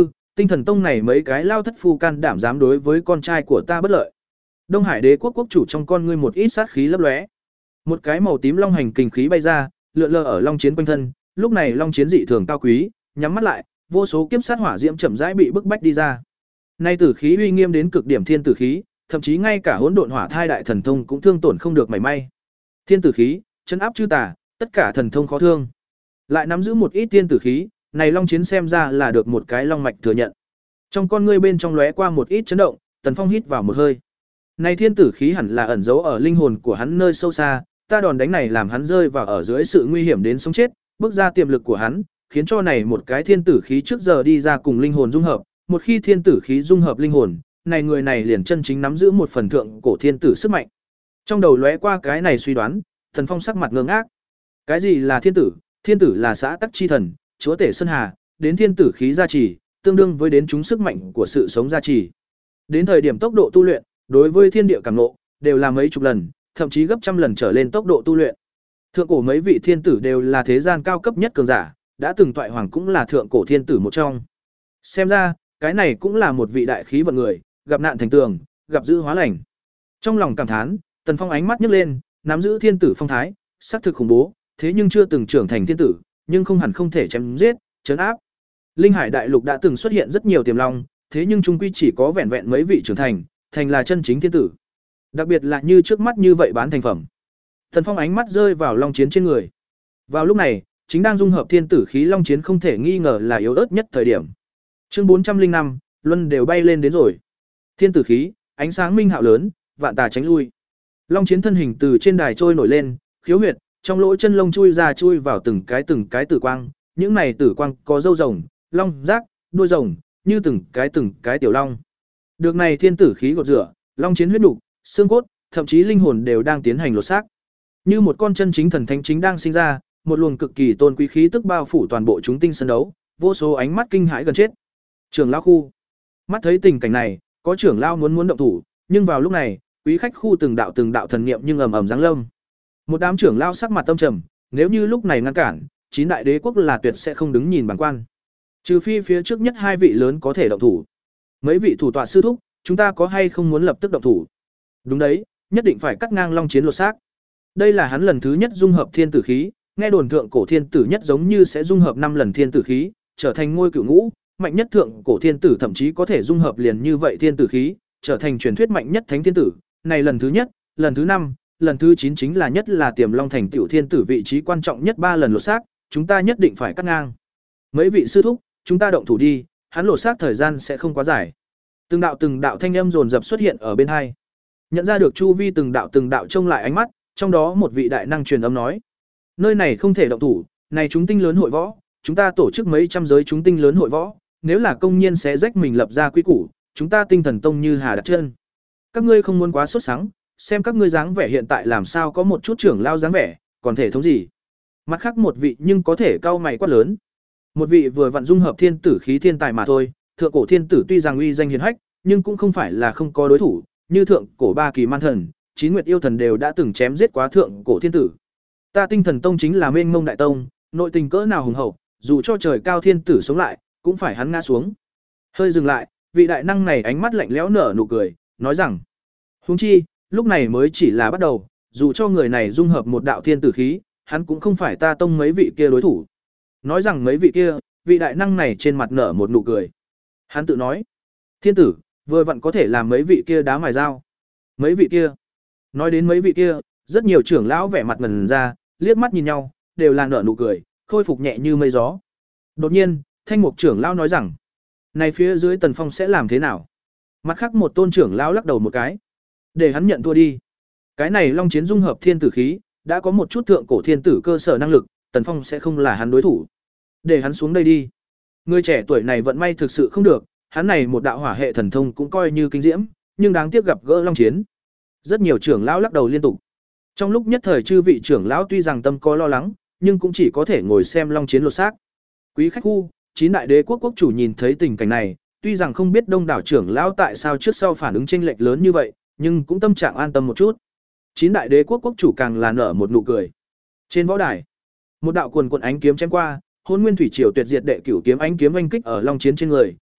[SPEAKER 1] Tinh Thần Tông này mấy cái lao thất phu can đảm dám đối với con trai của ta bất lợi. Đông Hải Đế quốc quốc chủ trong con ngươi một ít sát khí lấp lóe. Một cái màu tím long hành kình khí bay ra, lượn lờ ở long chiến quanh thân, lúc này long chiến dị thường cao quý, nhắm mắt lại, vô số kiếp sát hỏa diễm chậm rãi bị bức bách đi ra. Nay tử khí uy nghiêm đến cực điểm thiên tử khí, thậm chí ngay cả hỗn độn hỏa thai đại thần thông cũng thương tổn không được mảy may. Thiên tử khí, trấn áp chư tà, tất cả thần thông khó thương. Lại nắm giữ một ít thiên tử khí, này long chiến xem ra là được một cái long mạch thừa nhận. Trong con ngươi bên trong lóe qua một ít chấn động, Tần Phong hít vào một hơi. Này thiên tử khí hẳn là ẩn giấu ở linh hồn của hắn nơi sâu xa, ta đòn đánh này làm hắn rơi vào ở dưới sự nguy hiểm đến sống chết, bước ra tiềm lực của hắn, khiến cho này một cái thiên tử khí trước giờ đi ra cùng linh hồn dung hợp, một khi thiên tử khí dung hợp linh hồn, này người này liền chân chính nắm giữ một phần thượng cổ thiên tử sức mạnh. Trong đầu lóe qua cái này suy đoán, Tần Phong sắc mặt ngơ ngác. Cái gì là thiên tử? Thiên tử là xã tắc chi thần, chúa tể sơn hà, đến thiên tử khí gia trì, tương đương với đến chúng sức mạnh của sự sống gia trì. Đến thời điểm tốc độ tu luyện, đối với thiên địa cảm ngộ, đều là mấy chục lần, thậm chí gấp trăm lần trở lên tốc độ tu luyện. Thượng cổ mấy vị thiên tử đều là thế gian cao cấp nhất cường giả, đã từng toại hoàng cũng là thượng cổ thiên tử một trong. Xem ra, cái này cũng là một vị đại khí vận người, gặp nạn thành tường, gặp dữ hóa lành. Trong lòng cảm thán, Tần Phong ánh mắt nhấc lên, nắm giữ thiên tử phong thái, xác thực khủng bố, thế nhưng chưa từng trưởng thành thiên tử, nhưng không hẳn không thể chém giết, trấn áp. Linh Hải đại lục đã từng xuất hiện rất nhiều tiềm long, thế nhưng chung quy chỉ có vẹn vẹn mấy vị trưởng thành, thành là chân chính thiên tử. Đặc biệt là như trước mắt như vậy bán thành phẩm. Tần Phong ánh mắt rơi vào long chiến trên người. Vào lúc này, chính đang dung hợp thiên tử khí long chiến không thể nghi ngờ là yếu ớt nhất thời điểm. Chương bốn trăm linh năm, luân đều bay lên đến rồi. Thiên tử khí, ánh sáng minh hạo lớn, vạn tà tránh lui. Long chiến thân hình từ trên đài trôi nổi lên, khiếu huyệt, trong lỗ chân lông chui ra chui vào từng cái từng cái tử quang, những này tử quang có râu rồng, long giác, đuôi rồng, như từng cái từng cái tiểu long. Được này thiên tử khí gột rửa, long chiến huyết nục, xương cốt, thậm chí linh hồn đều đang tiến hành lột xác. Như một con chân chính thần thánh chính đang sinh ra, một luồng cực kỳ tôn quý khí tức bao phủ toàn bộ chúng tinh sân đấu, vô số ánh mắt kinh hãi gần chết. Trưởng lão khu. Mắt thấy tình cảnh này, có trưởng lão muốn muốn động thủ, nhưng vào lúc này, quý khách khu từng đạo từng đạo thần niệm nhưng ầm ầm giáng lâm. Một đám trưởng lão sắc mặt tâm trầm, nếu như lúc này ngăn cản, chín đại đế quốc là tuyệt sẽ không đứng nhìn bằng quan. Trừ phi phía trước nhất hai vị lớn có thể động thủ. Mấy vị thủ tọa sư thúc, chúng ta có hay không muốn lập tức động thủ? Đúng đấy, nhất định phải cắt ngang long chiến lột xác. Đây là hắn lần thứ nhất dung hợp thiên tử khí, nghe đồn thượng cổ thiên tử nhất giống như sẽ dung hợp năm lần thiên tử khí, trở thành ngôi cửu ngũ, mạnh nhất thượng cổ thiên tử thậm chí có thể dung hợp liền như vậy thiên tử khí, trở thành truyền thuyết mạnh nhất thánh thiên tử. Này lần thứ nhất, lần thứ năm, lần thứ chín chính là nhất là tiềm long thành tiểu thiên tử vị trí quan trọng nhất ba lần lột xác, chúng ta nhất định phải cắt ngang. Mấy vị sư thúc, chúng ta động thủ đi, hắn lột xác thời gian sẽ không quá dài. Từng đạo từng đạo thanh âm dồn dập xuất hiện ở bên hai. Nhận ra được chu vi từng đạo từng đạo trông lại ánh mắt, trong đó một vị đại năng truyền âm nói: "Nơi này không thể động thủ, này chúng tinh lớn hội võ, chúng ta tổ chức mấy trăm giới chúng tinh lớn hội võ, nếu là công nhiên sẽ rách mình lập ra quy củ, chúng ta Tinh Thần Tông như hà đặt chân. Các ngươi không muốn quá sốt sắng, xem các ngươi dáng vẻ hiện tại làm sao có một chút trưởng lao dáng vẻ, còn thể thống gì?" Mặt khác một vị nhưng có thể cau mày quát lớn. Một vị vừa vặn dung hợp thiên tử khí thiên tài mà thôi, thượng cổ thiên tử tuy rằng uy danh hiển hách, nhưng cũng không phải là không có đối thủ, như thượng cổ ba kỳ man thần, chín nguyệt yêu thần đều đã từng chém giết quá thượng cổ thiên tử. Ta Tinh Thần Tông chính là mênh mông đại tông, nội tình cỡ nào hùng hậu, dù cho trời cao thiên tử sống lại, cũng phải hắn ngã xuống. Hơi dừng lại, vị đại năng này ánh mắt lạnh lẽo nở nụ cười, nói rằng: "Huống chi, lúc này mới chỉ là bắt đầu, dù cho người này dung hợp một đạo thiên tử khí, hắn cũng không phải ta tông mấy vị kia đối thủ." Nói rằng mấy vị kia, vị đại năng này trên mặt nở một nụ cười. Hắn tự nói: "Thiên tử, vừa vặn có thể làm mấy vị kia đá mài dao." Mấy vị kia? Nói đến mấy vị kia, rất nhiều trưởng lão vẻ mặt ngần ra, liếc mắt nhìn nhau, đều là nở nụ cười, khôi phục nhẹ như mây gió. Đột nhiên, Thanh Mục trưởng lão nói rằng: "Này phía dưới Tần Phong sẽ làm thế nào?" Mặt khác một tôn trưởng lão lắc đầu một cái: "Để hắn nhận thua đi. Cái này long chiến dung hợp thiên tử khí, đã có một chút thượng cổ thiên tử cơ sở năng lực, Tần Phong sẽ không là hắn đối thủ. Để hắn xuống đây đi." Người trẻ tuổi này vận may thực sự không được, hắn này một đạo hỏa hệ thần thông cũng coi như kinh diễm, nhưng đáng tiếc gặp gỡ long chiến. Rất nhiều trưởng lão lắc đầu liên tục. Trong lúc nhất thời chư vị trưởng lão tuy rằng tâm có lo lắng, nhưng cũng chỉ có thể ngồi xem long chiến lột xác. Quý khách khu, chín đại đế quốc quốc chủ nhìn thấy tình cảnh này, tuy rằng không biết đông đảo trưởng lão tại sao trước sau phản ứng chênh lệch lớn như vậy, nhưng cũng tâm trạng an tâm một chút. Chín đại đế quốc quốc chủ càng là nở một nụ cười. Trên võ đài, một đạo quần quần ánh kiếm chém qua, Hôn Nguyên Thủy Triều tuyệt diệt đệ cửu kiếm ánh kiếm oanh kích ở long chiến trên người,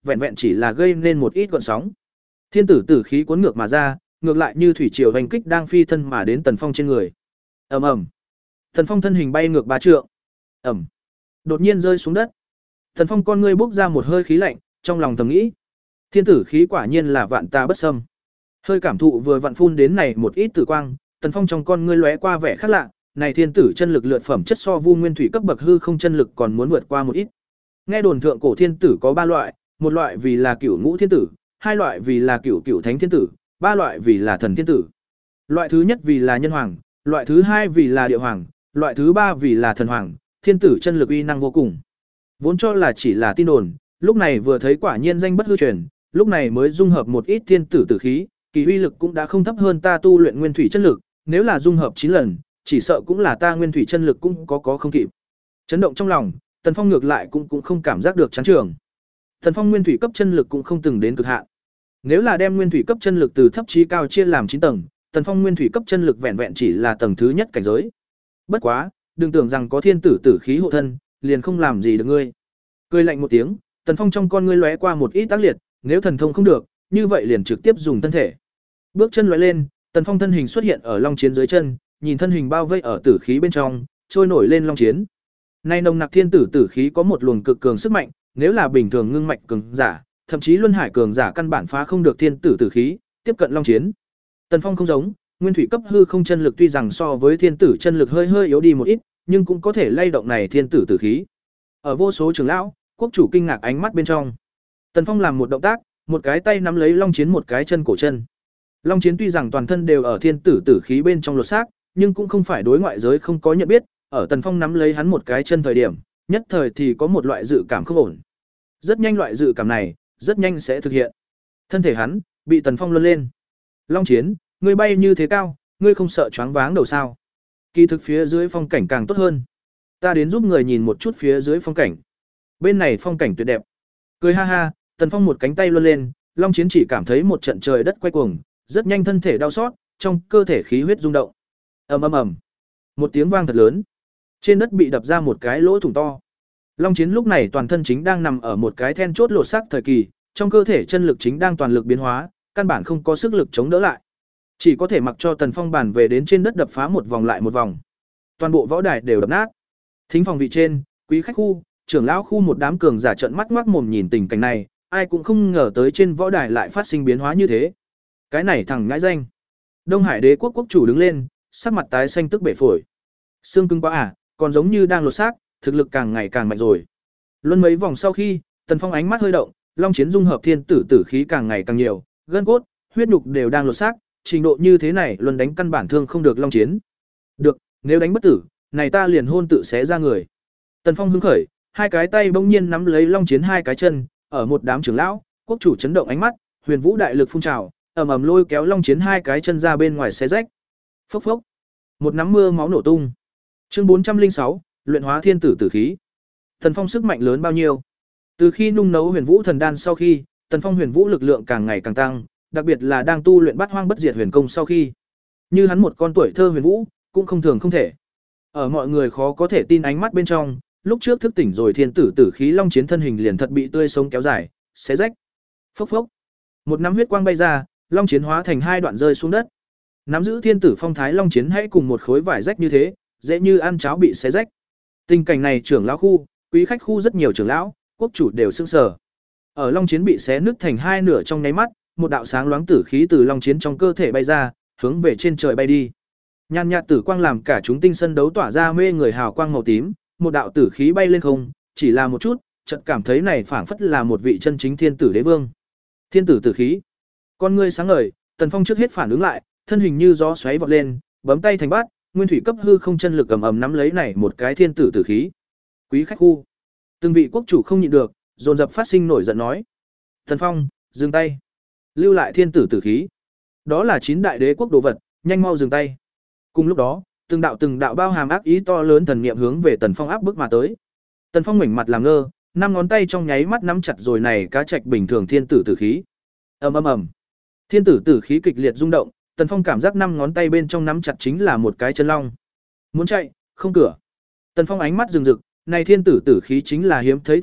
[SPEAKER 1] vẹn vẹn chỉ là gây nên một ít gợn sóng. Thiên tử tử khí cuốn ngược mà ra, ngược lại như thủy triều hành kích đang phi thân mà đến Tần Phong trên người. Ầm ầm. Tần Phong thân hình bay ngược ba trượng. Ầm. Đột nhiên rơi xuống đất. Tần Phong con ngươi bốc ra một hơi khí lạnh, trong lòng thầm nghĩ: thiên tử khí quả nhiên là vạn tà bất xâm. Hơi cảm thụ vừa vặn phun đến này một ít tử quang, Tần Phong trong con ngươi lóe qua vẻ khác lạ, này thiên tử chân lực lượt phẩm chất so Vu Nguyên Thủy cấp bậc hư không chân lực còn muốn vượt qua một ít. Nghe đồn thượng cổ thiên tử có ba loại, một loại vì là cửu ngũ thiên tử, hai loại vì là cửu cửu thánh thiên tử, ba loại vì là thần thiên tử. Loại thứ nhất vì là nhân hoàng, loại thứ hai vì là địa hoàng, loại thứ ba vì là thần hoàng, thiên tử chân lực uy năng vô cùng. Vốn cho là chỉ là tin đồn, lúc này vừa thấy quả nhiên danh bất hư truyền, lúc này mới dung hợp một ít thiên tử tử khí, kỳ uy lực cũng đã không thấp hơn ta tu luyện nguyên thủy chân lực, nếu là dung hợp chín lần, chỉ sợ cũng là ta nguyên thủy chân lực cũng có có không kịp. Chấn động trong lòng, Tần Phong ngược lại cũng cũng không cảm giác được chán trường. Tần Phong nguyên thủy cấp chân lực cũng không từng đến cực hạn. Nếu là đem nguyên thủy cấp chân lực từ thấp chí cao chia làm chín tầng, Tần Phong nguyên thủy cấp chân lực vẹn vẹn chỉ là tầng thứ nhất cảnh giới. Bất quá, đừng tưởng rằng có thiên tử tử khí hộ thân, liền không làm gì được ngươi. Cười lạnh một tiếng, Tần Phong trong con ngươi lóe qua một ít tác liệt, nếu thần thông không được, như vậy liền trực tiếp dùng thân thể. Bước chân lóe lên, Tần Phong thân hình xuất hiện ở long chiến dưới chân, nhìn thân hình bao vây ở tử khí bên trong, trôi nổi lên long chiến. Nay nồng nặc thiên tử tử khí có một luồng cực cường sức mạnh, nếu là bình thường ngưng mạch cường giả, thậm chí luân hải cường giả căn bản phá không được thiên tử tử khí, tiếp cận long chiến. Tần Phong không giống, nguyên thủy cấp hư không chân lực tuy rằng so với thiên tử chân lực hơi hơi yếu đi một ít, nhưng cũng có thể lay động này thiên tử tử khí. Ở vô số trưởng lão, quốc chủ kinh ngạc ánh mắt bên trong, Tần Phong làm một động tác, một cái tay nắm lấy long chiến, một cái chân cổ chân. Long chiến tuy rằng toàn thân đều ở thiên tử tử khí bên trong lột xác, nhưng cũng không phải đối ngoại giới không có nhận biết, ở Tần Phong nắm lấy hắn một cái chân thời điểm, nhất thời thì có một loại dự cảm không ổn. Rất nhanh loại dự cảm này, rất nhanh sẽ thực hiện. Thân thể hắn bị Tần Phong luân lên. Long chiến, ngươi bay như thế cao, ngươi không sợ choáng váng đầu sao? Kỳ thực phía dưới phong cảnh càng tốt hơn. Ta đến giúp người nhìn một chút phía dưới phong cảnh. Bên này phong cảnh tuyệt đẹp. Cười ha ha, Tần Phong một cánh tay luân lên, Long chiến chỉ cảm thấy một trận trời đất quay cuồng, rất nhanh thân thể đau xót, trong cơ thể khí huyết rung động. Ầm ầm ầm. Một tiếng vang thật lớn. Trên đất bị đập ra một cái lỗ thủng to. Long chiến lúc này toàn thân chính đang nằm ở một cái then chốt lột xác thời kỳ, trong cơ thể chân lực chính đang toàn lực biến hóa, căn bản không có sức lực chống đỡ lại. Chỉ có thể mặc cho Tần Phong bàn về đến trên đất đập phá một vòng lại một vòng. Toàn bộ võ đài đều đập nát. Thính phòng vị trên, quý khách khu, trưởng lão khu một đám cường giả trợn mắt ngoác mồm nhìn tình cảnh này, ai cũng không ngờ tới trên võ đài lại phát sinh biến hóa như thế. Cái này thằng ngãi danh. Đông Hải Đế quốc quốc chủ đứng lên, sắc mặt tái xanh tức bể phổi. Xương cứng quá à, còn giống như đang lột xác, thực lực càng ngày càng mạnh rồi. Luân mấy vòng sau khi, Tần Phong ánh mắt hơi động, long chiến dung hợp thiên tử tử khí càng ngày càng nhiều, gân cốt, huyết nhục đều đang lột xác, trình độ như thế này luân đánh căn bản thương không được long chiến. Được, nếu đánh bất tử, này ta liền hôn tự xé ra người. Tần Phong hứng khởi, hai cái tay bỗng nhiên nắm lấy long chiến hai cái chân, ở một đám trưởng lão, quốc chủ chấn động ánh mắt, huyền vũ đại lực phun trào, ầm ầm lôi kéo long chiến hai cái chân ra bên ngoài xé rách. Phốc phốc. Một nắm mưa máu nổ tung. Chương bốn trăm linh sáu, luyện hóa thiên tử tử khí. Tần Phong sức mạnh lớn bao nhiêu? Từ khi nung nấu huyền vũ thần đan sau khi, Tần Phong huyền vũ lực lượng càng ngày càng tăng, đặc biệt là đang tu luyện bát hoang bất diệt huyền công sau khi. Như hắn một con tuổi thơ huyền vũ, cũng không thường không thể. Ở mọi người khó có thể tin ánh mắt bên trong, lúc trước thức tỉnh rồi thiên tử tử khí long chiến thân hình liền thật bị tươi sống kéo dài, xé rách. Phốc phốc. Một nắm huyết quang bay ra, long chiến hóa thành hai đoạn rơi xuống đất. Nắm giữ thiên tử phong thái long chiến hãy cùng một khối vải rách như thế, dễ như ăn cháo bị xé rách. Tình cảnh này trưởng lão khu, quý khách khu rất nhiều trưởng lão, quốc chủ đều sững sờ. Ở long chiến bị xé nứt thành hai nửa trong nháy mắt, một đạo sáng loáng tử khí từ long chiến trong cơ thể bay ra, hướng về trên trời bay đi. Nhan nhạt tử quang làm cả chúng tinh sân đấu tỏa ra mê người hào quang màu tím, một đạo tử khí bay lên không, chỉ là một chút, chợt cảm thấy này phảng phất là một vị chân chính thiên tử đế vương. Thiên tử tử khí. Con ngươi sáng ngời, Tần Phong trước hết phản ứng lại, thân hình như gió xoáy vọt lên, bấm tay thành bát, nguyên thủy cấp hư không chân lực ầm ầm nắm lấy này một cái thiên tử tử khí. Quý khách khu, từng vị quốc chủ không nhịn được, dồn dập phát sinh nổi giận nói: "Tần Phong, dừng tay, lưu lại thiên tử tử khí. Đó là chín đại đế quốc đồ vật, nhanh mau dừng tay." Cùng lúc đó, từng đạo từng đạo bao hàm ác ý to lớn thần niệm hướng về Tần Phong áp bức mà tới. Tần Phong ngoảnh mặt làm ngơ, năm ngón tay trong nháy mắt nắm chặt rồi này cá trạch bình thường thiên tử tử khí. Ầm ầm ầm. Thiên tử tử khí kịch liệt rung động, Tần Phong cảm giác năm ngón tay bên trong nắm chặt chính là một cái chân long. Muốn chạy, không cửa. Tần Phong ánh mắt rừng rực, này thiên tử tử khí chính là hiếm thấy thần vật,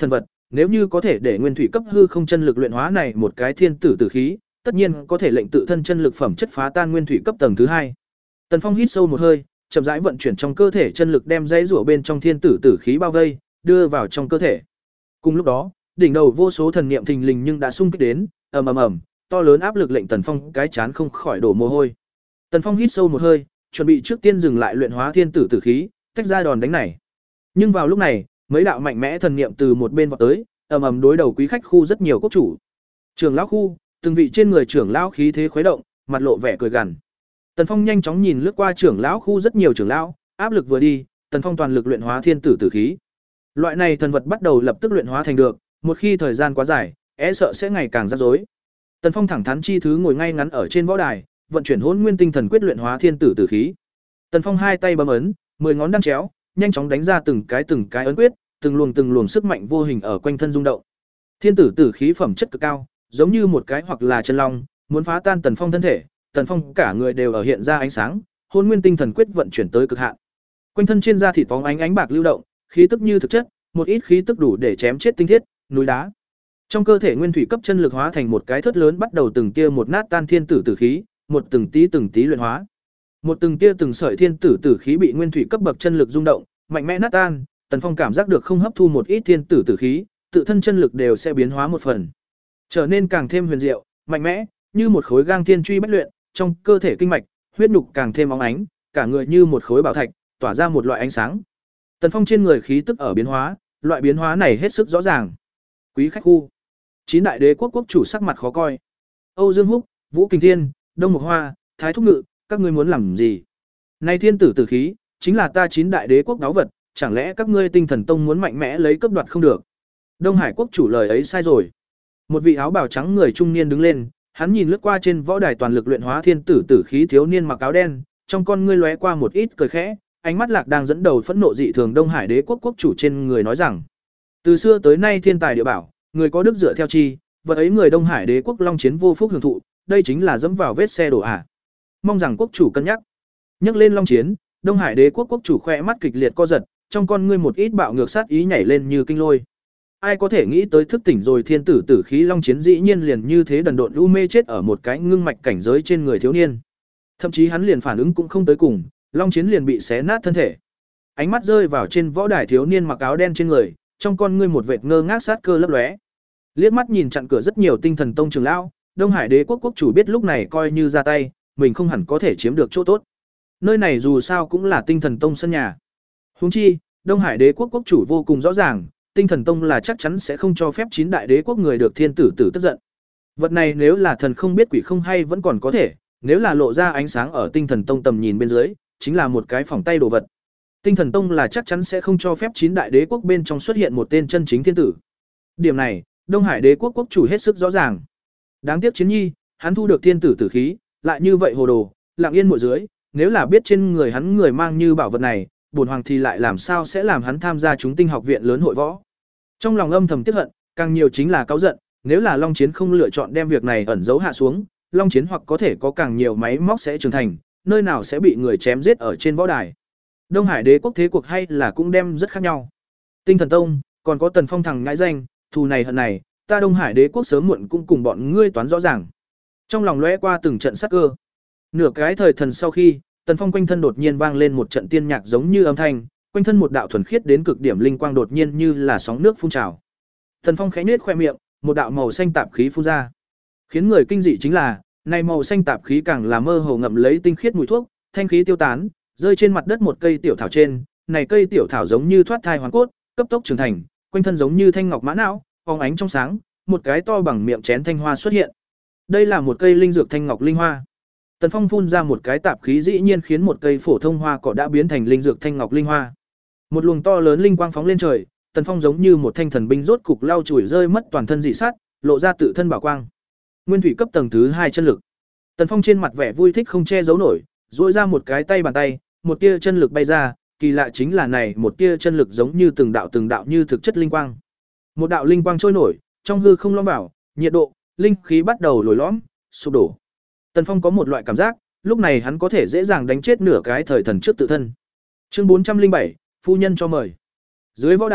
[SPEAKER 1] nếu như có thể để nguyên thủy cấp hư không chân lực luyện hóa này một cái thiên tử tử khí, tất nhiên có thể lệnh tự thân chân lực phẩm chất phá tan nguyên thủy cấp tầng thứ hai. Tần Phong hít sâu một hơi, chậm rãi vận chuyển trong cơ thể chân lực đem dãy rủa bên trong thiên tử tử khí bao vây, đưa vào trong cơ thể. Cùng lúc đó, đỉnh đầu vô số thần niệm thình lình nhưng đã xung kích đến, ầm ầm ầm, to lớn áp lực lệnh Tần Phong cái chán không khỏi đổ mồ hôi. Tần Phong hít sâu một hơi, chuẩn bị trước tiên dừng lại luyện hóa thiên tử tử khí, tách ra đòn đánh này. Nhưng vào lúc này, mấy đạo mạnh mẽ thần niệm từ một bên vọt tới, ầm ầm đối đầu quý khách khu rất nhiều quốc chủ. Trưởng lão khu, từng vị trên người trưởng lão khí thế khuấy động, mặt lộ vẻ cười gằn. Tần Phong nhanh chóng nhìn lướt qua trưởng lão khu rất nhiều trưởng lão, áp lực vừa đi, Tần Phong toàn lực luyện hóa thiên tử tử khí. Loại này thần vật bắt đầu lập tức luyện hóa thành được, một khi thời gian quá dài, e sợ sẽ ngày càng rắc rối. Tần Phong thẳng thắn chi thứ ngồi ngay ngắn ở trên võ đài, vận chuyển Hỗn Nguyên Tinh Thần Quyết luyện hóa thiên tử tử khí. Tần Phong hai tay bấm ấn, mười ngón đan chéo, nhanh chóng đánh ra từng cái từng cái ấn quyết, từng luồng từng luồng sức mạnh vô hình ở quanh thân rung động. Thiên tử tử khí phẩm chất cực cao, giống như một cái hoặc là chân long, muốn phá tan Tần Phong thân thể, Tần Phong cả người đều ở hiện ra ánh sáng, Hỗn Nguyên Tinh Thần Quyết vận chuyển tới cực hạn. Quanh thân trên da thịt phóng ánh ánh bạc lưu động, khí tức như thực chất, một ít khí tức đủ để chém chết tinh thiết, núi đá. Trong cơ thể nguyên thủy cấp chân lực hóa thành một cái thớt lớn bắt đầu từng tia một nát tan thiên tử tử khí, một từng tí từng tí luyện hóa. Một từng tia từng sợi thiên tử tử khí bị nguyên thủy cấp bậc chân lực rung động, mạnh mẽ nát tan, Tần Phong cảm giác được không hấp thu một ít thiên tử tử khí, tự thân chân lực đều sẽ biến hóa một phần, trở nên càng thêm huyền diệu, mạnh mẽ, như một khối gang thiên truy bách luyện, trong cơ thể kinh mạch, huyết nhục càng thêm óng ánh, cả người như một khối bảo thạch, tỏa ra một loại ánh sáng. Tần Phong trên người khí tức ở biến hóa, loại biến hóa này hết sức rõ ràng. Quý khách khu, chín đại đế quốc quốc chủ sắc mặt khó coi. Âu Dương Húc, Vũ Kình Thiên, Đông Mộc Hoa, Thái Thúc Ngự, các ngươi muốn làm gì? Này thiên tử tử khí, chính là ta chín đại đế quốc báu vật, chẳng lẽ các ngươi Tinh Thần Tông muốn mạnh mẽ lấy cấp đoạt không được? Đông Hải quốc chủ lời ấy sai rồi. Một vị áo bào trắng người trung niên đứng lên, hắn nhìn lướt qua trên võ đài toàn lực luyện hóa thiên tử tử khí thiếu niên mặc áo đen, trong con ngươi lóe qua một ít cười khẽ, ánh mắt lạc đang dẫn đầu phẫn nộ dị thường Đông Hải đế quốc quốc chủ trên người nói rằng: từ xưa tới nay thiên tài địa bảo, người có đức dựa theo chi, vật ấy người Đông Hải đế quốc long chiến vô phúc hưởng thụ, đây chính là dẫm vào vết xe đổ ả. Mong rằng quốc chủ cân nhắc. Nhắc lên long chiến, Đông Hải đế quốc quốc chủ khoe mắt kịch liệt co giật, trong con ngươi một ít bạo ngược sát ý nhảy lên như kinh lôi. Ai có thể nghĩ tới thức tỉnh rồi thiên tử tử khí long chiến dĩ nhiên liền như thế đần độn u mê chết ở một cái ngưng mạch cảnh giới trên người thiếu niên. Thậm chí hắn liền phản ứng cũng không tới cùng, long chiến liền bị xé nát thân thể. Ánh mắt rơi vào trên võ đài thiếu niên mặc áo đen trên người, trong con ngươi một vệt ngơ ngác sát cơ lấp lóe. Liếc mắt nhìn chặn cửa rất nhiều Tinh Thần Tông trưởng lão, Đông Hải đế quốc quốc chủ biết lúc này coi như ra tay, mình không hẳn có thể chiếm được chỗ tốt. Nơi này dù sao cũng là Tinh Thần Tông sân nhà. Huống chi, Đông Hải đế quốc quốc chủ vô cùng rõ ràng, Tinh Thần Tông là chắc chắn sẽ không cho phép chín đại đế quốc người được thiên tử tử tức giận. Vật này nếu là thần không biết quỷ không hay vẫn còn có thể, nếu là lộ ra ánh sáng ở Tinh Thần Tông tầm nhìn bên dưới, chính là một cái phỏng tay đồ vật. Tinh Thần Tông là chắc chắn sẽ không cho phép chín đại đế quốc bên trong xuất hiện một tên chân chính thiên tử. Điểm này, Đông Hải đế quốc quốc chủ hết sức rõ ràng. Đáng tiếc Chiến Nhi, hắn thu được thiên tử tử khí, lại như vậy hồ đồ, lặng yên mộ dưới, nếu là biết trên người hắn người mang như bảo vật này, bổn hoàng thì lại làm sao sẽ làm hắn tham gia chúng tinh học viện lớn hội võ. Trong lòng âm thầm tiếc hận, càng nhiều chính là cáu giận, nếu là Long Chiến không lựa chọn đem việc này ẩn giấu hạ xuống, Long Chiến hoặc có thể có càng nhiều máy móc sẽ trưởng thành, nơi nào sẽ bị người chém giết ở trên võ đài. Đông Hải đế quốc thế cuộc hay là cũng đem rất khác nhau. Tinh Thần Tông, còn có Tần Phong thằng ngãi danh, thù này hận này, ta Đông Hải đế quốc sớm muộn cũng cùng bọn ngươi toán rõ ràng. Trong lòng lóe qua từng trận sắc cơ. Nửa cái thời thần sau khi, Tần Phong quanh thân đột nhiên vang lên một trận tiên nhạc giống như âm thanh, quanh thân một đạo thuần khiết đến cực điểm linh quang đột nhiên như là sóng nước phun trào. Tần Phong khẽ nhếch khoe miệng, một đạo màu xanh tạp khí phun ra. Khiến người kinh dị chính là, này màu xanh tạp khí càng là mơ hồ ngậm lấy tinh khiết mùi thuốc, thanh khí tiêu tán, rơi trên mặt đất một cây tiểu thảo trên, này cây tiểu thảo giống như thoát thai hoàn cốt, cấp tốc trưởng thành, quanh thân giống như thanh ngọc mã não, phóng ánh trong sáng, một cái to bằng miệng chén thanh hoa xuất hiện. Đây là một cây linh dược thanh ngọc linh hoa. Tần Phong phun ra một cái tạp khí dĩ nhiên khiến một cây phổ thông hoa cỏ đã biến thành linh dược thanh ngọc linh hoa. Một luồng to lớn linh quang phóng lên trời, Tần Phong giống như một thanh thần binh rốt cục lao chùi rơi mất toàn thân dị sát, lộ ra tự thân bảo quang. Nguyên thủy cấp tầng thứ hai chân lực. Tần Phong trên mặt vẻ vui thích không che giấu nổi, duỗi ra một cái tay bàn tay, một tia chân lực bay ra, kỳ lạ chính là này một tia chân lực giống như từng đạo từng đạo như thực chất linh quang. Một đạo linh quang trôi nổi, trong hư không lõm vào, nhiệt độ, linh khí bắt đầu lồi lõm, sụp đổ. Tần Phong có một loại cảm giác, lúc này hắn có thể dễ dàng đánh chết nửa cái thời thần trước tự thân. Chương bốn trăm linh bảy, phu nhân cho mời. Dưới võ đài,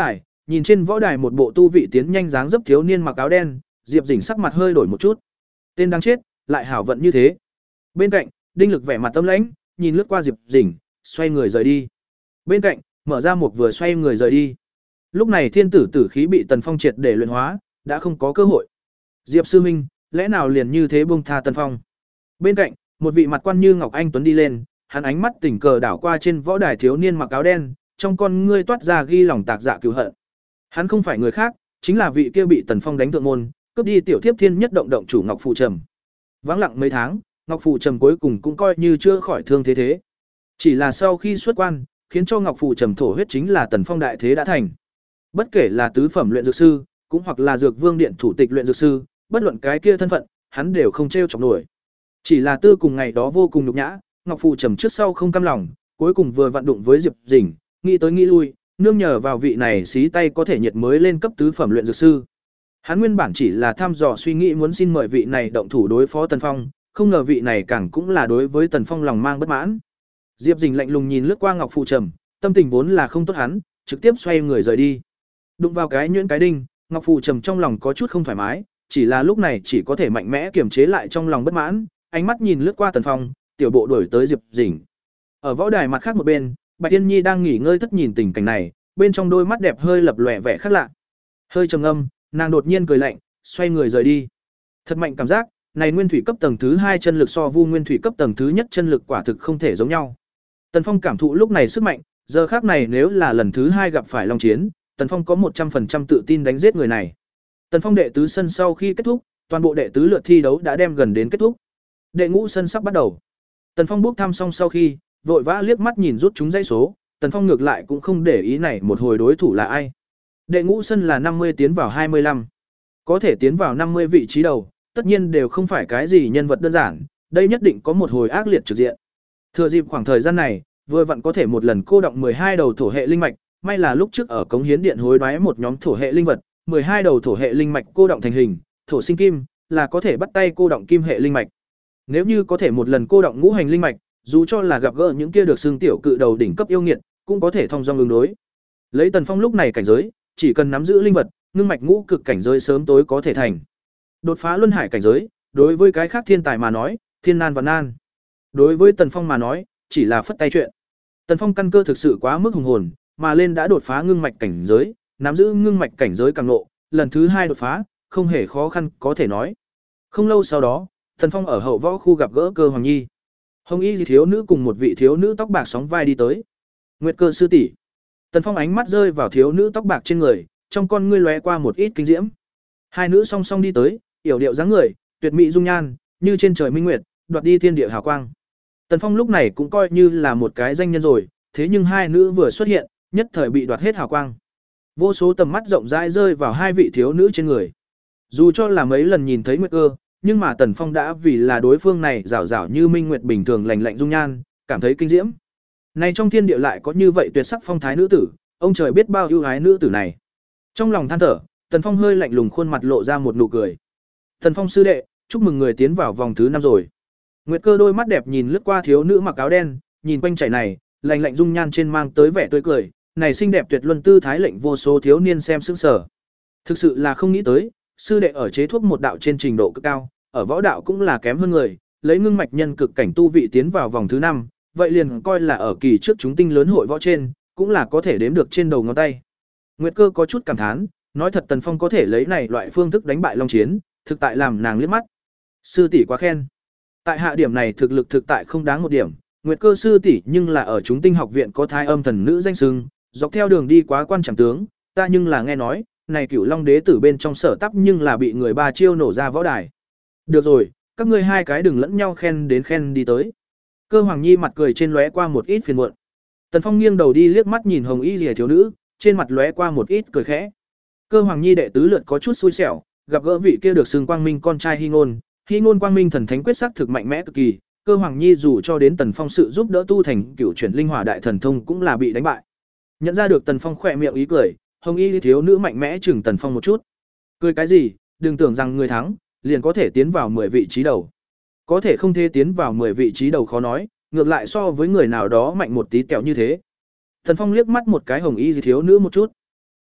[SPEAKER 1] nhìn trên võ đài một bộ tu vị tiến nhanh dáng dấp thiếu niên mặc áo đen, Diệp Dĩnh sắc mặt hơi đổi một chút. Tên đáng chết, lại hảo vận như thế. Bên cạnh, Đinh Lực vẻ mặt tâm lãnh, nhìn lướt qua Diệp Dĩnh, xoay người rời đi. Bên cạnh, Mở Ra Mục vừa xoay người rời đi. Lúc này thiên tử tử khí bị Tần Phong triệt để luyện hóa, đã không có cơ hội. Diệp sư huynh, lẽ nào liền như thế buông tha Tần Phong? Bên cạnh, một vị mặt quan như Ngọc Anh tuấn đi lên, hắn ánh mắt tình cờ đảo qua trên võ đài thiếu niên mặc áo đen, trong con ngươi toát ra ghi lòng tạc dạ cứu hận. Hắn không phải người khác, chính là vị kia bị Tần Phong đánh thượng môn, cướp đi tiểu thiếp thiên nhất động động chủ Ngọc Phù Trầm. Vắng lặng mấy tháng, Ngọc Phù Trầm cuối cùng cũng coi như chưa khỏi thương thế thế. Chỉ là sau khi xuất quan, khiến cho Ngọc Phù Trầm thổ huyết chính là Tần Phong đại thế đã thành. Bất kể là tứ phẩm luyện dược sư, cũng hoặc là Dược Vương điện thủ tịch luyện dược sư, bất luận cái kia thân phận, hắn đều không trêu chọc nổi. Chỉ là tư cùng ngày đó vô cùng nhục nhã, Ngọc Phù Trầm trước sau không cam lòng, cuối cùng vừa vặn đụng với Diệp Dĩnh, nghĩ tới nghĩ lui, nương nhờ vào vị này xí tay có thể nhiệt mới lên cấp tứ phẩm luyện dược sư. Hắn nguyên bản chỉ là thăm dò suy nghĩ muốn xin mời vị này động thủ đối phó Tần Phong, không ngờ vị này càng cũng là đối với Tần Phong lòng mang bất mãn. Diệp Dĩnh lạnh lùng nhìn lướt qua Ngọc Phù Trầm, tâm tình vốn là không tốt hắn, trực tiếp xoay người rời đi. Đụng vào cái nhuyễn cái đinh, Ngọc Phù Trầm trong lòng có chút không thoải mái, chỉ là lúc này chỉ có thể mạnh mẽ kiềm chế lại trong lòng bất mãn, ánh mắt nhìn lướt qua Tần Phong, tiểu bộ đuổi tới Diệp Dĩnh. Ở võ đài mặt khác một bên, Bạch Tiên Nhi đang nghỉ ngơi thất nhìn tình cảnh này, bên trong đôi mắt đẹp hơi lập lòe vẻ khác lạ. Hơi trầm ngâm, nàng đột nhiên cười lạnh, xoay người rời đi. Thật mạnh cảm giác, này nguyên thủy cấp tầng thứ hai chân lực so Vu nguyên thủy cấp tầng thứ nhất chân lực quả thực không thể giống nhau. Tần Phong cảm thụ lúc này sức mạnh, giờ khác này nếu là lần thứ hai gặp phải long chiến, Tần Phong có một trăm phần trăm tự tin đánh giết người này. Tần Phong đệ tứ sân sau khi kết thúc, toàn bộ đệ tứ lượt thi đấu đã đem gần đến kết thúc. Đệ ngũ sân sắp bắt đầu. Tần Phong bốc thăm xong sau khi, vội vã liếc mắt nhìn rút chúng dãy số, Tần Phong ngược lại cũng không để ý này một hồi đối thủ là ai. Đệ ngũ sân là năm mươi tiến vào hai mươi lăm. Có thể tiến vào năm mươi vị trí đầu, tất nhiên đều không phải cái gì nhân vật đơn giản, đây nhất định có một hồi ác liệt trực diện. Thừa dịp khoảng thời gian này, vừa vặn có thể một lần cô động mười hai đầu thổ hệ linh mạch, may là lúc trước ở Cống Hiến Điện hối đoái một nhóm thổ hệ linh vật, mười hai đầu thổ hệ linh mạch cô động thành hình, thổ sinh kim, là có thể bắt tay cô động kim hệ linh mạch. Nếu như có thể một lần cô động ngũ hành linh mạch, dù cho là gặp gỡ những kia được xương tiểu cự đầu đỉnh cấp yêu nghiệt, cũng có thể thông dong ứng đối. Lấy Tần Phong lúc này cảnh giới, chỉ cần nắm giữ linh vật, ngưng mạch ngũ cực cảnh giới sớm tối có thể thành. Đột phá luân hải cảnh giới, đối với cái khác thiên tài mà nói, thiên nan và nan. Đối với Tần Phong mà nói, chỉ là phất tay chuyện. Tần Phong căn cơ thực sự quá mức hùng hồn, mà lên đã đột phá ngưng mạch cảnh giới, nắm giữ ngưng mạch cảnh giới càng lộ, lần thứ hai đột phá, không hề khó khăn có thể nói. Không lâu sau đó, Tần Phong ở hậu võ khu gặp gỡ Cơ Hoàng Nhi. Hồng y thiếu nữ cùng một vị thiếu nữ tóc bạc sóng vai đi tới. Nguyệt Cơ sư tỷ. Tần Phong ánh mắt rơi vào thiếu nữ tóc bạc trên người, trong con ngươi lóe qua một ít kinh diễm. Hai nữ song song đi tới, yểu điệu dáng người, tuyệt mỹ dung nhan, như trên trời minh nguyệt, đoạt đi thiên địa hào quang. Tần Phong lúc này cũng coi như là một cái danh nhân rồi, thế nhưng hai nữ vừa xuất hiện, nhất thời bị đoạt hết hào quang. Vô số tầm mắt rộng rãi rơi vào hai vị thiếu nữ trên người. Dù cho là mấy lần nhìn thấy Nguyệt Cơ, nhưng mà Tần Phong đã vì là đối phương này rảo rảo như minh nguyệt bình thường lạnh lạnh dung nhan, cảm thấy kinh diễm. Này trong thiên địa lại có như vậy tuyệt sắc phong thái nữ tử, ông trời biết bao ưu ái nữ tử này. Trong lòng than thở, Tần Phong hơi lạnh lùng khuôn mặt lộ ra một nụ cười. Tần Phong sư đệ, chúc mừng người tiến vào vòng thứ năm rồi. Nguyệt Cơ đôi mắt đẹp nhìn lướt qua thiếu nữ mặc áo đen, nhìn quanh chảy này, lạnh lạnh dung nhan trên mang tới vẻ tươi cười, này xinh đẹp tuyệt luân tư thái lệnh vô số thiếu niên xem sững sờ. Thực sự là không nghĩ tới, sư đệ ở chế thuốc một đạo trên trình độ cực cao, ở võ đạo cũng là kém hơn người, lấy ngưng mạch nhân cực cảnh tu vị tiến vào vòng thứ năm, vậy liền coi là ở kỳ trước chúng tinh lớn hội võ trên, cũng là có thể đếm được trên đầu ngón tay. Nguyệt Cơ có chút cảm thán, nói thật Tần Phong có thể lấy này loại phương thức đánh bại Long Chiến, thực tại làm nàng liếc mắt. Sư tỷ quá khen. Tại hạ điểm này thực lực thực tại không đáng một điểm, Nguyệt Cơ sư tỷ nhưng là ở chúng tinh học viện có thái âm thần nữ danh xưng, dọc theo đường đi quá quan chẳng tướng, ta nhưng là nghe nói, này Cửu Long đế tử bên trong sở tắp nhưng là bị người ba chiêu nổ ra võ đài. Được rồi, các ngươi hai cái đừng lẫn nhau khen đến khen đi tới. Cơ Hoàng Nhi mặt cười trên lóe qua một ít phiền muộn. Tần Phong nghiêng đầu đi liếc mắt nhìn Hồng Y Liễu thiếu nữ, trên mặt lóe qua một ít cười khẽ. Cơ Hoàng Nhi đệ tứ lượt có chút xui xẻo, gặp gỡ vị kia được xưng Quang Minh con trai Hy Ngôn, Hy Ngôn Quang Minh thần thánh quyết sắc thực mạnh mẽ cực kỳ, Cơ Hoàng Nhi dù cho đến Tần Phong sự giúp đỡ tu thành Cửu chuyển linh hỏa đại thần thông cũng là bị đánh bại. Nhận ra được Tần Phong khỏe miệng ý cười, Hồng Y thiếu nữ mạnh mẽ chừng Tần Phong một chút. Cười cái gì, đừng tưởng rằng người thắng liền có thể tiến vào mười vị trí đầu. Có thể không thể tiến vào mười vị trí đầu khó nói, ngược lại so với người nào đó mạnh một tí tẹo như thế. Tần Phong liếc mắt một cái Hồng Y thiếu nữ một chút.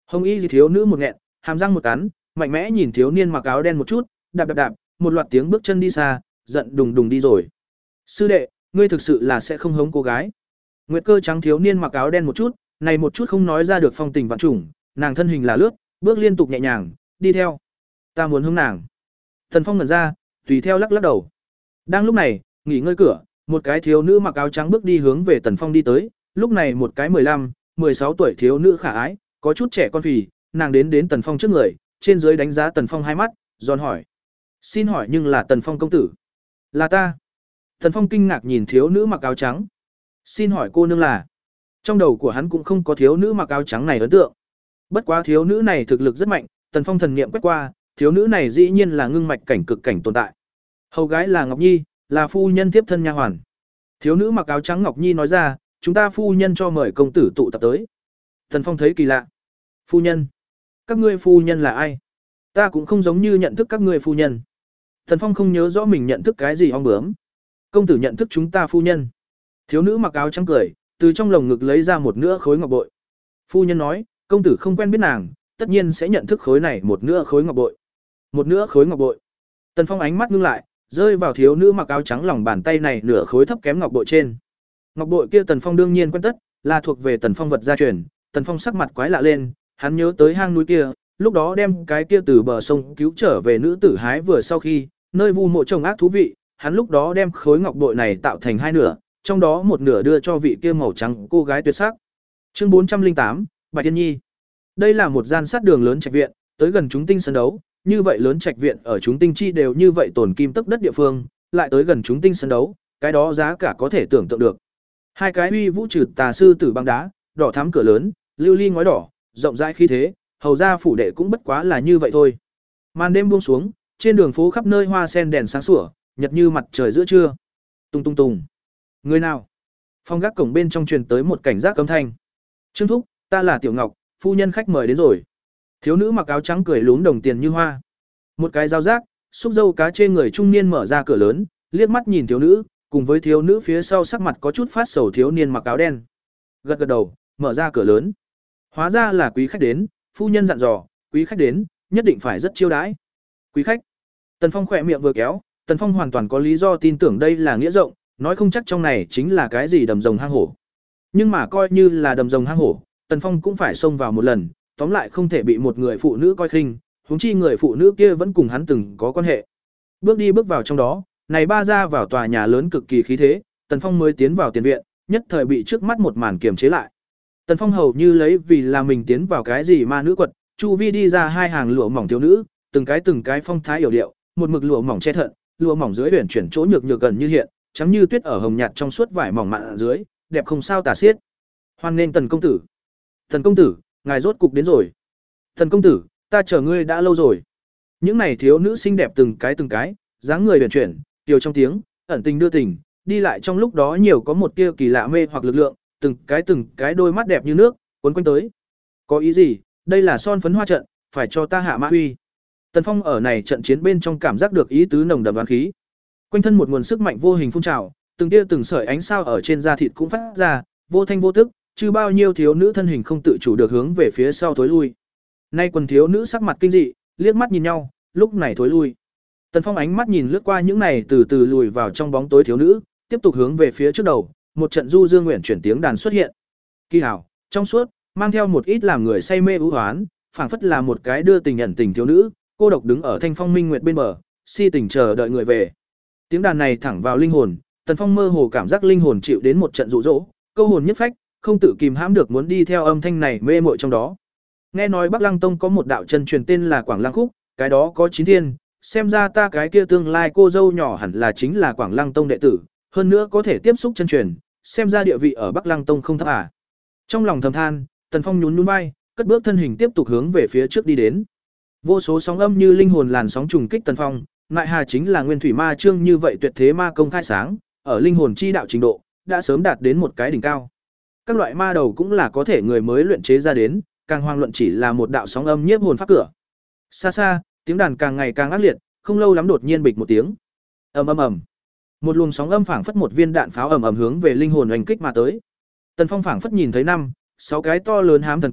[SPEAKER 1] Hồng y gì thiếu nữ một nghẹn, hàm răng một cắn, mạnh mẽ nhìn thiếu niên mặc áo đen một chút, đạp đạp đạp, một loạt tiếng bước chân đi xa, giận đùng đùng đi rồi. Sư đệ, ngươi thực sự là sẽ không hống cô gái. Nguyệt Cơ trắng thiếu niên mặc áo đen một chút, này một chút không nói ra được phong tình vạn trùng, nàng thân hình là lướt, bước liên tục nhẹ nhàng, đi theo. Ta muốn hướng nàng. Tần Phong ngẩn ra, tùy theo lắc lắc đầu. Đang lúc này, nghỉ ngơi cửa, một cái thiếu nữ mặc áo trắng bước đi hướng về Tần Phong đi tới, lúc này một cái mười lăm, mười sáu tuổi thiếu nữ khả ái, có chút trẻ con phì, nàng đến đến Tần Phong trước người, trên dưới đánh giá Tần Phong hai mắt, giòn hỏi: "Xin hỏi nhưng là Tần Phong công tử?" "Là ta." Tần Phong kinh ngạc nhìn thiếu nữ mặc áo trắng. "Xin hỏi cô nương là?" Trong đầu của hắn cũng không có thiếu nữ mặc áo trắng này ấn tượng. Bất quá thiếu nữ này thực lực rất mạnh, Tần Phong thần niệm quét qua, thiếu nữ này dĩ nhiên là ngưng mạch cảnh cực cảnh tồn tại. Hầu gái là Ngọc Nhi, là phu nhân tiếp thân nha hoàn. Thiếu nữ mặc áo trắng Ngọc Nhi nói ra, chúng ta phu nhân cho mời công tử tụ tập tới. Tần Phong thấy kỳ lạ. Phu nhân? Các ngươi phu nhân là ai? Ta cũng không giống như nhận thức các ngươi phu nhân. Tần Phong không nhớ rõ mình nhận thức cái gì ong bướm. Công tử nhận thức chúng ta phu nhân. Thiếu nữ mặc áo trắng cười, từ trong lồng ngực lấy ra một nửa khối ngọc bội. Phu nhân nói, công tử không quen biết nàng, tất nhiên sẽ nhận thức khối này một nửa khối ngọc bội. Một nửa khối ngọc bội. Tần Phong ánh mắt ngưng lại, rơi vào thiếu nữ mặc áo trắng lòng bàn tay này nửa khối thấp kém ngọc bội trên. Ngọc bội kia Tần Phong đương nhiên quen tất, là thuộc về Tần Phong vật gia truyền. Tần Phong sắc mặt quái lạ lên, hắn nhớ tới hang núi kia, lúc đó đem cái kia từ bờ sông cứu trở về nữ tử hái vừa sau khi, nơi vu mộ trồng ác thú vị, hắn lúc đó đem khối ngọc bội này tạo thành hai nửa, trong đó một nửa đưa cho vị kia màu trắng cô gái tuyệt sắc. Chương bốn trăm lẻ tám, Bạch Tiên Nhi. Đây là một gian sát đường lớn trạch viện, tới gần chúng tinh sân đấu, như vậy lớn trạch viện ở chúng tinh chi đều như vậy tổn kim tấc đất địa phương, lại tới gần chúng tinh sân đấu, cái đó giá cả có thể tưởng tượng được. Hai cái uy vũ trừ tà sư tử băng đá, đỏ thắm cửa lớn, lưu ly ngói đỏ, rộng rãi khí thế, hầu ra phủ đệ cũng bất quá là như vậy thôi. Màn đêm buông xuống, trên đường phố khắp nơi hoa sen đèn sáng sủa, nhật như mặt trời giữa trưa. Tung tung tùng. Người nào? Phòng gác cổng bên trong truyền tới một cảnh giác âm thanh. Trương thúc, ta là Tiểu Ngọc, phu nhân khách mời đến rồi. Thiếu nữ mặc áo trắng cười lún đồng tiền như hoa. Một cái dao rác, xúc dâu cá trên người trung niên mở ra cửa lớn, liếc mắt nhìn thiếu nữ, cùng với thiếu nữ phía sau sắc mặt có chút phát sầu thiếu niên mặc áo đen. Gật gật đầu, mở ra cửa lớn. Hóa ra là quý khách đến, phu nhân dặn dò, quý khách đến, nhất định phải rất chiêu đãi. Quý khách. Tần Phong khỏe miệng vừa kéo, Tần Phong hoàn toàn có lý do tin tưởng đây là nghĩa rộng, nói không chắc trong này chính là cái gì đầm rồng hang hổ. Nhưng mà coi như là đầm rồng hang hổ, Tần Phong cũng phải xông vào một lần, tóm lại không thể bị một người phụ nữ coi khinh, huống chi người phụ nữ kia vẫn cùng hắn từng có quan hệ. Bước đi bước vào trong đó, này ba ra vào tòa nhà lớn cực kỳ khí thế, Tần Phong mới tiến vào tiền viện, nhất thời bị trước mắt một màn kiềm chế lại. Tần Phong hầu như lấy vì là mình tiến vào cái gì ma nữ quật, chu vi đi ra hai hàng lụa mỏng thiếu nữ, từng cái từng cái phong thái yểu điệu, một mực lụa mỏng che thận, lụa mỏng dưới huyền chuyển chỗ nhược nhược gần như hiện, trắng như tuyết ở hồng nhạt trong suốt vải mỏng mạn ở dưới, đẹp không sao tả xiết. Hoan nghênh Tần công tử. Tần công tử, ngài rốt cục đến rồi. Tần công tử, ta chờ ngươi đã lâu rồi. Những này thiếu nữ xinh đẹp từng cái từng cái, dáng người huyền chuyển, tiểu trong tiếng, ẩn tình đưa tình, đi lại trong lúc đó nhiều có một tia kỳ lạ mê hoặc lực lượng, từng cái từng cái đôi mắt đẹp như nước, cuốn quanh tới. Có ý gì? Đây là son phấn hoa trận, phải cho ta hạ mã uy. Tần Phong ở này trận chiến bên trong cảm giác được ý tứ nồng đậm đoán khí. Quanh thân một nguồn sức mạnh vô hình phun trào, từng tia từng sợi ánh sao ở trên da thịt cũng phát ra, vô thanh vô tức, chứ bao nhiêu thiếu nữ thân hình không tự chủ được hướng về phía sau thối lui. Nay quần thiếu nữ sắc mặt kinh dị, liếc mắt nhìn nhau, lúc này thối lui. Tần Phong ánh mắt nhìn lướt qua những này từ từ lùi vào trong bóng tối thiếu nữ, tiếp tục hướng về phía trước đầu, một trận du dương nguyện chuyển tiếng đàn xuất hiện. Kỳ hảo, trong suốt, mang theo một ít làm người say mê ưu hoán, phảng phất là một cái đưa tình nhận tình thiếu nữ, cô độc đứng ở thanh phong minh nguyệt bên bờ, si tình chờ đợi người về. Tiếng đàn này thẳng vào linh hồn, Tần Phong mơ hồ cảm giác linh hồn chịu đến một trận dụ dỗ, câu hồn nhất phách, không tự kìm hãm được muốn đi theo âm thanh này mê muội trong đó. Nghe nói Bắc Lăng Tông có một đạo chân truyền tên là Quảng Lăng Khúc, cái đó có chín thiên, xem ra ta cái kia tương lai cô dâu nhỏ hẳn là chính là Quảng Lăng Tông đệ tử, hơn nữa có thể tiếp xúc chân truyền, xem ra địa vị ở Bắc Lăng Tông không thấp à. Trong lòng thầm than, Tần Phong nhún nhún vai, cất bước thân hình tiếp tục hướng về phía trước đi đến. Vô số sóng âm như linh hồn làn sóng trùng kích Tần Phong, ngại hà chính là nguyên thủy ma chương như vậy tuyệt thế ma công khai sáng, ở linh hồn chi đạo trình độ, đã sớm đạt đến một cái đỉnh cao. Các loại ma đầu cũng là có thể người mới luyện chế ra đến, càng hoang luận chỉ là một đạo sóng âm nhiếp hồn pháp cửa. Xa xa, tiếng đàn càng ngày càng ác liệt, không lâu lắm đột nhiên bịch một tiếng. Ầm ầm ầm. Một luồng sóng âm phảng phất một viên đạn pháo ầm ầm hướng về linh hồn oanh kích mà tới. Tần Phong phảng phất nhìn thấy năm, sáu cái to lớn hám thần cổ,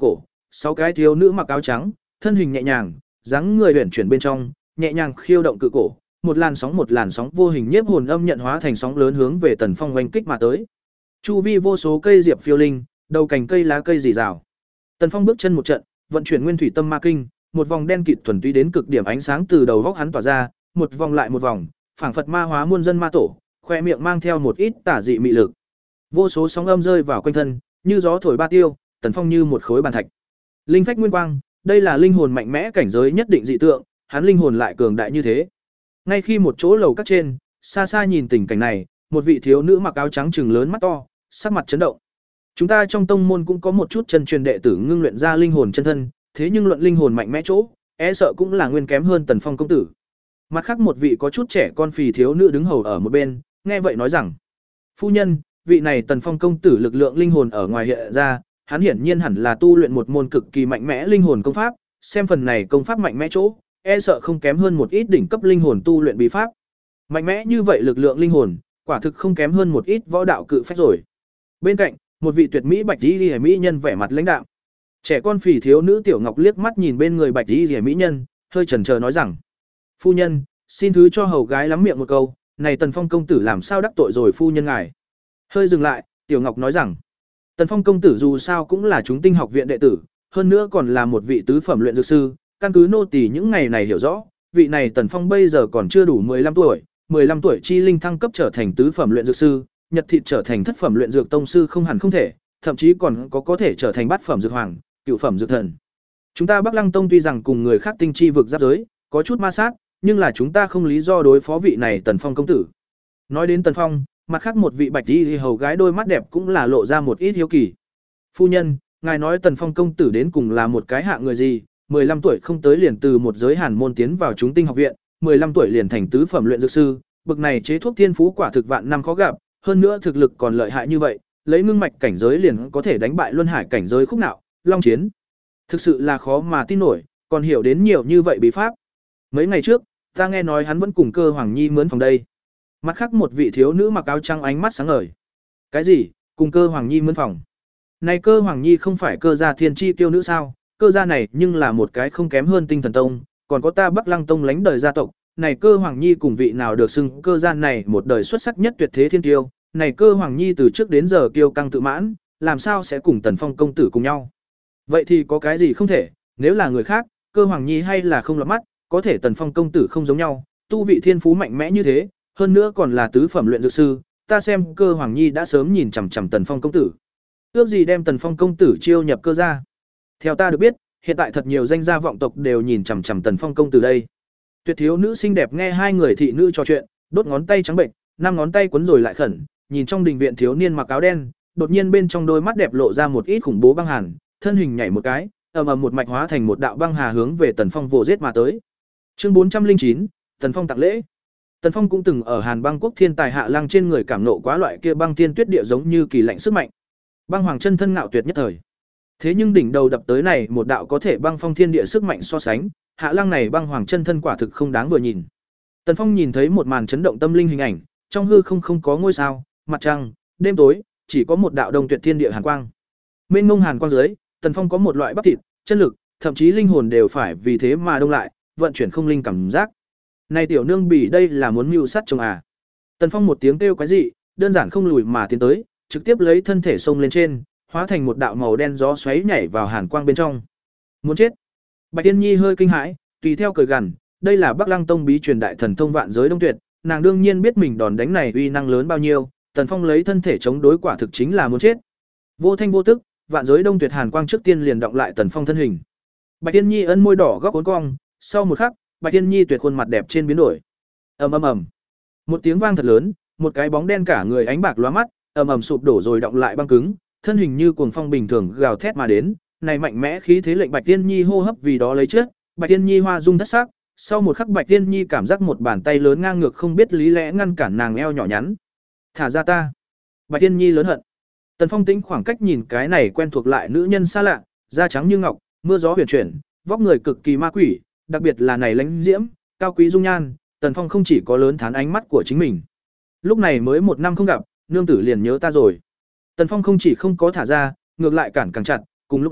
[SPEAKER 1] sáu cái thiếu nữ mặc áo trắng, thân hình nhẹ nhàng, dáng người uyển chuyển bên trong, nhẹ nhàng khiêu động cự cổ, một làn sóng một làn sóng vô hình nhiếp hồn âm nhận hóa thành sóng lớn hướng về Tần Phong oanh kích mà tới. Chu vi vô số cây diệp phiêu linh, đầu cành cây lá cây rì rào. Tần Phong bước chân một trận, vận chuyển nguyên thủy tâm ma kinh, một vòng đen kịt thuần túy đến cực điểm ánh sáng từ đầu góc hắn tỏa ra, một vòng lại một vòng, phảng phất ma hóa muôn dân ma tổ, khoe miệng mang theo một ít tả dị mị lực. Vô số sóng âm rơi vào quanh thân, như gió thổi ba tiêu, Tần Phong như một khối bàn thạch. Linh phách nguyên quang, đây là linh hồn mạnh mẽ cảnh giới nhất định dị tượng, hắn linh hồn lại cường đại như thế. Ngay khi một chỗ lầu các trên, xa xa nhìn tình cảnh này, một vị thiếu nữ mặc áo trắng trừng lớn mắt to, sắc mặt chấn động. Chúng ta trong tông môn cũng có một chút chân truyền đệ tử ngưng luyện ra linh hồn chân thân, thế nhưng luận linh hồn mạnh mẽ chỗ, e sợ cũng là nguyên kém hơn Tần Phong công tử. Mặt khác một vị có chút trẻ con phì thiếu nữ đứng hầu ở một bên, nghe vậy nói rằng: "Phu nhân, vị này Tần Phong công tử lực lượng linh hồn ở ngoài hiện ra, hắn hiển nhiên hẳn là tu luyện một môn cực kỳ mạnh mẽ linh hồn công pháp, xem phần này công pháp mạnh mẽ chỗ, e sợ không kém hơn một ít đỉnh cấp linh hồn tu luyện bí pháp. Mạnh mẽ như vậy lực lượng linh hồn, quả thực không kém hơn một ít võ đạo cự phách rồi." Bên cạnh, một vị tuyệt mỹ bạch y liễu mỹ nhân vẻ mặt lãnh đạm. Trẻ con phì thiếu nữ Tiểu Ngọc liếc mắt nhìn bên người bạch y liễu mỹ nhân, hơi chần chờ nói rằng: "Phu nhân, xin thứ cho hầu gái lắm miệng một câu, này Tần Phong công tử làm sao đắc tội rồi phu nhân ngài?" Hơi dừng lại, Tiểu Ngọc nói rằng: "Tần Phong công tử dù sao cũng là chúng tinh học viện đệ tử, hơn nữa còn là một vị tứ phẩm luyện dược sư, căn cứ nô tỳ những ngày này hiểu rõ, vị này Tần Phong bây giờ còn chưa đủ mười lăm tuổi, mười lăm tuổi chi linh thăng cấp trở thành tứ phẩm luyện dược sư, nhật thịt trở thành thất phẩm luyện dược tông sư không hẳn không thể, thậm chí còn có có thể trở thành bát phẩm dược hoàng, cửu phẩm dược thần. Chúng ta Bắc Lăng tông tuy rằng cùng người khác tinh chi vực giáp giới, có chút ma sát, nhưng là chúng ta không lý do đối phó vị này Tần Phong công tử." Nói đến Tần Phong, mặt khác một vị bạch y hầu gái đôi mắt đẹp cũng là lộ ra một ít hiếu kỳ. "Phu nhân, ngài nói Tần Phong công tử đến cùng là một cái hạng người gì? mười lăm tuổi không tới liền từ một giới hàn môn tiến vào chúng tinh học viện, mười lăm tuổi liền thành tứ phẩm luyện dược sư, bậc này chế thuốc thiên phú quả thực vạn năm khó gặp, hơn nữa thực lực còn lợi hại như vậy, lấy ngưng mạch cảnh giới liền có thể đánh bại luân hải cảnh giới khúc nạo, long chiến. Thực sự là khó mà tin nổi, còn hiểu đến nhiều như vậy bí pháp. Mấy ngày trước, ta nghe nói hắn vẫn cùng Cơ Hoàng Nhi mướn phòng đây." Mặt khác một vị thiếu nữ mặc áo trắng ánh mắt sáng ngời. "Cái gì? Cùng Cơ Hoàng Nhi mướn phòng? Này Cơ Hoàng Nhi không phải Cơ gia thiên chi tiêu nữ sao? Cơ gia này nhưng là một cái không kém hơn Tinh Thần Tông, còn có ta Bắc Lăng Tông lánh đời gia tộc, này Cơ Hoàng Nhi cùng vị nào được xưng Cơ gia này một đời xuất sắc nhất tuyệt thế thiên tiêu, này Cơ Hoàng Nhi từ trước đến giờ kiêu căng tự mãn, làm sao sẽ cùng Tần Phong công tử cùng nhau? Vậy thì có cái gì không thể, nếu là người khác, Cơ Hoàng Nhi hay là không lọt mắt, có thể Tần Phong công tử không giống nhau, tu vị thiên phú mạnh mẽ như thế, hơn nữa còn là tứ phẩm luyện dược sư, ta xem Cơ Hoàng Nhi đã sớm nhìn chằm chằm Tần Phong công tử. Ước gì đem Tần Phong công tử chiêu nhập Cơ gia. Theo ta được biết, hiện tại thật nhiều danh gia vọng tộc đều nhìn chằm chằm Tần Phong công tử đây." Tuyệt thiếu nữ xinh đẹp nghe hai người thị nữ trò chuyện, đốt ngón tay trắng bệnh, năm ngón tay quấn rồi lại khẩn, nhìn trong đình viện thiếu niên mặc áo đen, đột nhiên bên trong đôi mắt đẹp lộ ra một ít khủng bố băng hàn, thân hình nhảy một cái, ầm ầm một mạch hóa thành một đạo băng hà hướng về Tần Phong vồ giết mà tới. Chương bốn trăm linh chín, Tần Phong tặng lễ. Tần Phong cũng từng ở Hàn Băng quốc thiên tài Hạ Lăng trên người cảm nộ quá loại kia băng thiên tuyết địa giống như kỳ lạnh sức mạnh. Băng hoàng chân thân ngạo tuyệt nhất thời. Thế nhưng đỉnh đầu đập tới này một đạo có thể băng phong thiên địa sức mạnh so sánh, Hạ Lăng này băng hoàng chân thân quả thực không đáng vừa nhìn. Tần Phong nhìn thấy một màn chấn động tâm linh hình ảnh, trong hư không không có ngôi sao, mặt trăng, đêm tối, chỉ có một đạo đông tuyệt thiên địa hàn quang. Mênh mông hàn quang dưới, Tần Phong có một loại bắp thịt, chân lực, thậm chí linh hồn đều phải vì thế mà đông lại, vận chuyển không linh cảm giác. Này tiểu nương bỉ đây là muốn mưu sát chồng à? Tần Phong một tiếng kêu quái dị, đơn giản không lùi mà tiến tới, trực tiếp lấy thân thể xông lên trên, hóa thành một đạo màu đen gió xoáy nhảy vào hàn quang bên trong. Muốn chết. Bạch Tiên Nhi hơi kinh hãi, tùy theo cười gằn, đây là Bắc Lăng tông bí truyền đại thần thông vạn giới đông tuyệt, nàng đương nhiên biết mình đòn đánh này uy năng lớn bao nhiêu, Tần Phong lấy thân thể chống đối quả thực chính là muốn chết. Vô thanh vô tức, vạn giới đông tuyệt hàn quang trước tiên liền động lại Tần Phong thân hình. Bạch Tiên Nhi ân môi đỏ góc uốn cong, sau một khắc, Bạch Tiên Nhi tuyệt khuôn mặt đẹp trên biến đổi. Ầm ầm ầm. Một tiếng vang thật lớn, một cái bóng đen cả người ánh bạc lóa mắt, ầm ầm sụp đổ rồi động lại băng cứng, thân hình như cuồng phong bình thường gào thét mà đến, này mạnh mẽ khí thế lệnh Bạch Tiên Nhi hô hấp vì đó lấy chết, Bạch Tiên Nhi hoa dung thất sắc, sau một khắc Bạch Tiên Nhi cảm giác một bàn tay lớn ngang ngược không biết lý lẽ ngăn cản nàng eo nhỏ nhắn. "Thả ra ta." Bạch Tiên Nhi lớn hận. Tần Phong tĩnh khoảng cách nhìn cái này quen thuộc lại nữ nhân xa lạ, da trắng như ngọc, mưa gió huyền chuyển, vóc người cực kỳ ma quỷ, đặc biệt là này lãnh diễm, cao quý dung nhan, Tần Phong không chỉ có lớn thán ánh mắt của chính mình. Lúc này mới một năm không gặp, nương tử liền nhớ ta rồi. Tần Phong không chỉ không có thả ra, ngược lại cản càng chặt, cùng lúc đó,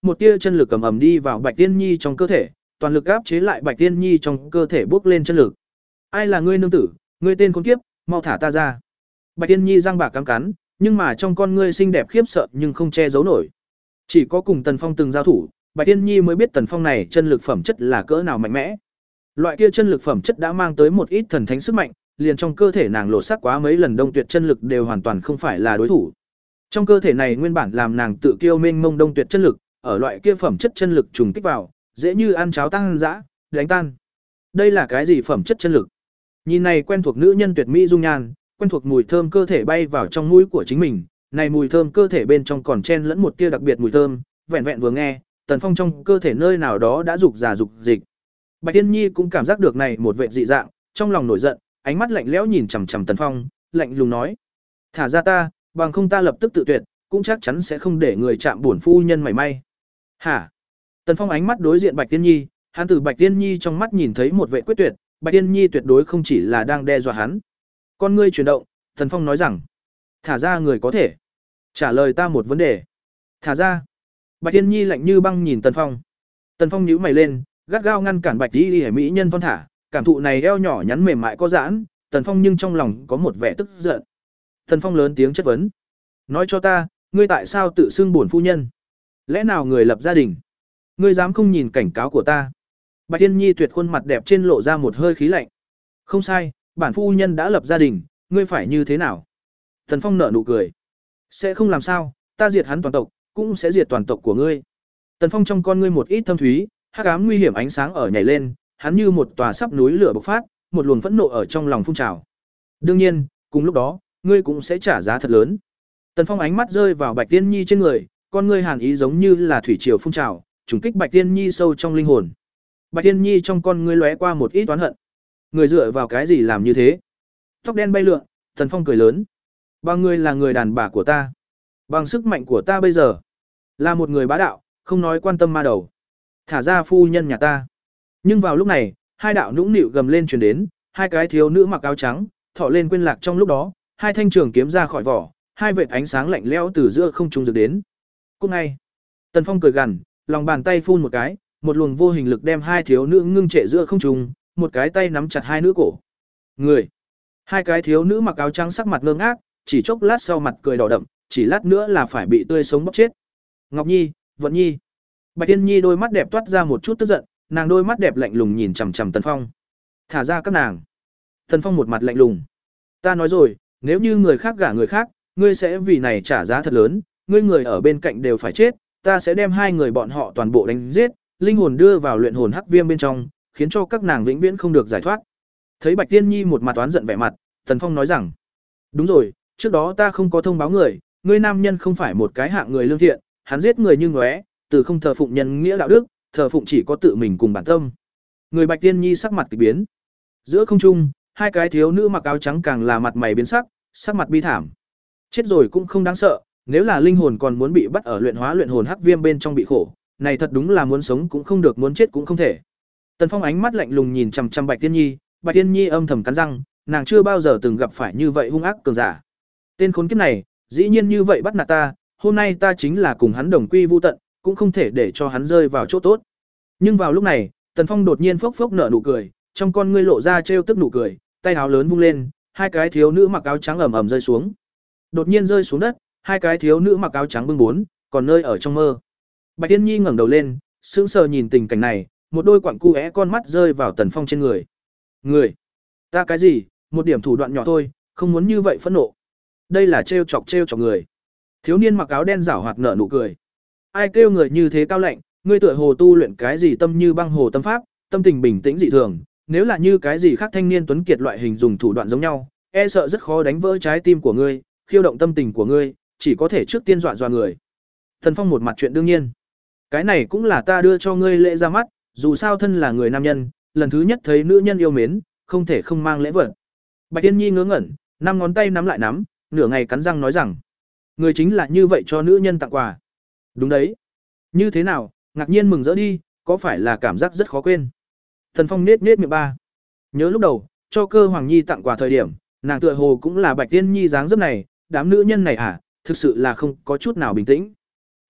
[SPEAKER 1] một tia chân lực ầm ầm đi vào Bạch Tiên Nhi trong cơ thể, toàn lực áp chế lại Bạch Tiên Nhi trong cơ thể bốc lên chân lực. Ai là ngươi nương tử, ngươi tên khốn kiếp, mau thả ta ra. Bạch Tiên Nhi răng bạc cắn cắn, nhưng mà trong con ngươi xinh đẹp khiếp sợ nhưng không che giấu nổi. Chỉ có cùng Tần Phong từng giao thủ, Bạch Tiên Nhi mới biết Tần Phong này chân lực phẩm chất là cỡ nào mạnh mẽ. Loại kia chân lực phẩm chất đã mang tới một ít thần thánh sức mạnh, liền trong cơ thể nàng lột xác quá mấy lần đông tuyệt chân lực đều hoàn toàn không phải là đối thủ. Trong cơ thể này nguyên bản làm nàng tự kiêu mênh mông đông tuyệt chân lực, ở loại kia phẩm chất chân lực trùng kích vào, dễ như ăn cháo tăng dã, đánh tan. Đây là cái gì phẩm chất chân lực? Nhìn này quen thuộc nữ nhân tuyệt mỹ dung nhan, quen thuộc mùi thơm cơ thể bay vào trong mũi của chính mình, này mùi thơm cơ thể bên trong còn chen lẫn một tia đặc biệt mùi thơm, vẹn vẹn vừa nghe, Tần Phong trong cơ thể nơi nào đó đã dục già dục dịch. Bạch Tiên Nhi cũng cảm giác được này một vệ dị dạng, trong lòng nổi giận, ánh mắt lạnh lẽo nhìn chằm chằm Tần Phong, lạnh lùng nói: "Thả ra ta, bằng không ta lập tức tự tuyệt, cũng chắc chắn sẽ không để người chạm bổn phu nhân mảy may." "Hả?" Tần Phong ánh mắt đối diện Bạch Tiên Nhi, hắn từ Bạch Tiên Nhi trong mắt nhìn thấy một vệ quyết tuyệt, Bạch Tiên Nhi tuyệt đối không chỉ là đang đe dọa hắn. Con ngươi chuyển động, Tần Phong nói rằng: "Thả ra người có thể trả lời ta một vấn đề." "Thả ra." Bạch Tiên Nhi lạnh như băng nhìn Tần Phong. Tần Phong nhíu mày lên, gắt gao ngăn cản Bạch Y Liễu mỹ nhân thon thả, cảm thụ này eo nhỏ nhắn mềm mại có giãn, Tần Phong nhưng trong lòng có một vẻ tức giận. Tần Phong lớn tiếng chất vấn: "Nói cho ta, ngươi tại sao tự xưng bổn phu nhân? Lẽ nào người lập gia đình? Ngươi dám không nhìn cảnh cáo của ta?" Bạch Tiên Nhi tuyệt khuôn mặt đẹp trên lộ ra một hơi khí lạnh. "Không sai, bản phu nhân đã lập gia đình, ngươi phải như thế nào?" Tần Phong nở nụ cười: "Sẽ không làm sao, ta diệt hắn toàn tộc, cũng sẽ diệt toàn tộc của ngươi." Tần Phong trong con ngươi một ít thâm thúy, hắc ám nguy hiểm ánh sáng ở nhảy lên, hắn như một tòa sắp núi lửa bộc phát, một luồng phẫn nộ ở trong lòng phun trào. "Đương nhiên, cùng lúc đó, ngươi cũng sẽ trả giá thật lớn." Tần Phong ánh mắt rơi vào Bạch Tiên Nhi trên người, con ngươi hàn ý giống như là thủy triều phun trào, trùng kích Bạch Tiên Nhi sâu trong linh hồn. Bạch Tiên Nhi trong con ngươi lóe qua một ít oán hận. Người dựa vào cái gì làm như thế? Tóc đen bay lượn, Tần Phong cười lớn: "Bằng ngươi là người đàn bà của ta, bằng sức mạnh của ta bây giờ, là một người bá đạo, không nói quan tâm ma đầu. Thả ra phu nhân nhà ta." Nhưng vào lúc này, hai đạo nũng nịu gầm lên truyền đến, hai cái thiếu nữ mặc áo trắng, thọ lên quên lạc trong lúc đó, hai thanh trường kiếm ra khỏi vỏ, hai vệt ánh sáng lạnh lẽo từ giữa không trung rực đến. Cút ngay. Tần Phong cười gằn, lòng bàn tay phun một cái, một luồng vô hình lực đem hai thiếu nữ ngưng trệ giữa không trung, một cái tay nắm chặt hai nữ cổ. Người. Hai cái thiếu nữ mặc áo trắng sắc mặt ngơ ngác, chỉ chốc lát sau mặt cười đỏ đậm, chỉ lát nữa là phải bị tươi sống bóc chết. Ngọc Nhi, Vận Nhi. Bạch Tiên Nhi đôi mắt đẹp toát ra một chút tức giận, nàng đôi mắt đẹp lạnh lùng nhìn chằm chằm Tần Phong. "Thả ra các nàng." Tần Phong một mặt lạnh lùng: "Ta nói rồi, nếu như người khác gả người khác, ngươi sẽ vì này trả giá thật lớn, ngươi người ở bên cạnh đều phải chết, ta sẽ đem hai người bọn họ toàn bộ đánh giết, linh hồn đưa vào luyện hồn hắc viêm bên trong, khiến cho các nàng vĩnh viễn không được giải thoát." Thấy Bạch Tiên Nhi một mặt oán giận vẻ mặt, Tần Phong nói rằng: "Đúng rồi, trước đó ta không có thông báo người, ngươi nam nhân không phải một cái hạng người lương thiện, hắn giết người như ngóe, từ không thờ phụng nhân nghĩa đạo đức, thờ phụng chỉ có tự mình cùng bản tâm." Người Bạch Tiên Nhi sắc mặt kỳ biến. Giữa không trung, hai cái thiếu nữ mặc áo trắng càng là mặt mày biến sắc, sắc mặt bi thảm. Chết rồi cũng không đáng sợ, nếu là linh hồn còn muốn bị bắt ở luyện hóa luyện hồn hắc viêm bên trong bị khổ, này thật đúng là muốn sống cũng không được, muốn chết cũng không thể. Tần Phong ánh mắt lạnh lùng nhìn chằm chằm Bạch Tiên Nhi, Bạch Tiên Nhi âm thầm cắn răng, nàng chưa bao giờ từng gặp phải như vậy hung ác cường giả. Tên khốn kiếp này, dĩ nhiên như vậy bắt nạt ta, hôm nay ta chính là cùng hắn đồng quy vu tận, cũng không thể để cho hắn rơi vào chỗ tốt. Nhưng vào lúc này, Tần Phong đột nhiên phốc phốc nở nụ cười, trong con ngươi lộ ra trêu tức nụ cười, tay áo lớn vung lên, hai cái thiếu nữ mặc áo trắng ầm ầm rơi xuống. Đột nhiên rơi xuống đất, hai cái thiếu nữ mặc áo trắng bưng bốn, còn nơi ở trong mơ. Bạch Tiên Nhi ngẩng đầu lên, sững sờ nhìn tình cảnh này, một đôi quặng cu é con mắt rơi vào Tần Phong trên người. "Người, ta cái gì, một điểm thủ đoạn nhỏ thôi, không muốn như vậy phẫn nộ." Đây là trêu chọc trêu chọc người. Thiếu niên mặc áo đen giảo hoạt nở nụ cười. "Ai kêu người như thế cao lạnh, ngươi tựa hồ tu luyện cái gì tâm như băng hồ tâm pháp, tâm tình bình tĩnh dị thường, nếu là như cái gì khác thanh niên tuấn kiệt loại hình dùng thủ đoạn giống nhau, e sợ rất khó đánh vỡ trái tim của ngươi, khiêu động tâm tình của ngươi, chỉ có thể trước tiên dọa dọa người." Tần Phong một mặt chuyện đương nhiên. "Cái này cũng là ta đưa cho ngươi lễ ra mắt, dù sao thân là người nam nhân, lần thứ nhất thấy nữ nhân yêu mến, không thể không mang lễ vật." Bạch Tiên Nhi ngớ ngẩn, năm ngón tay nắm lại nắm, nửa ngày cắn răng nói rằng: "Người chính là như vậy cho nữ nhân tặng quà." "Đúng đấy." "Như thế nào, ngạc nhiên mừng rỡ đi, có phải là cảm giác rất khó quên?" Tần Phong nết nết miệng ba. Nhớ lúc đầu, cho Cơ Hoàng Nhi tặng quà thời điểm, nàng tựa hồ cũng là Bạch Tiên Nhi dáng dấp này, đám nữ nhân này à, thực sự là không có chút nào bình tĩnh.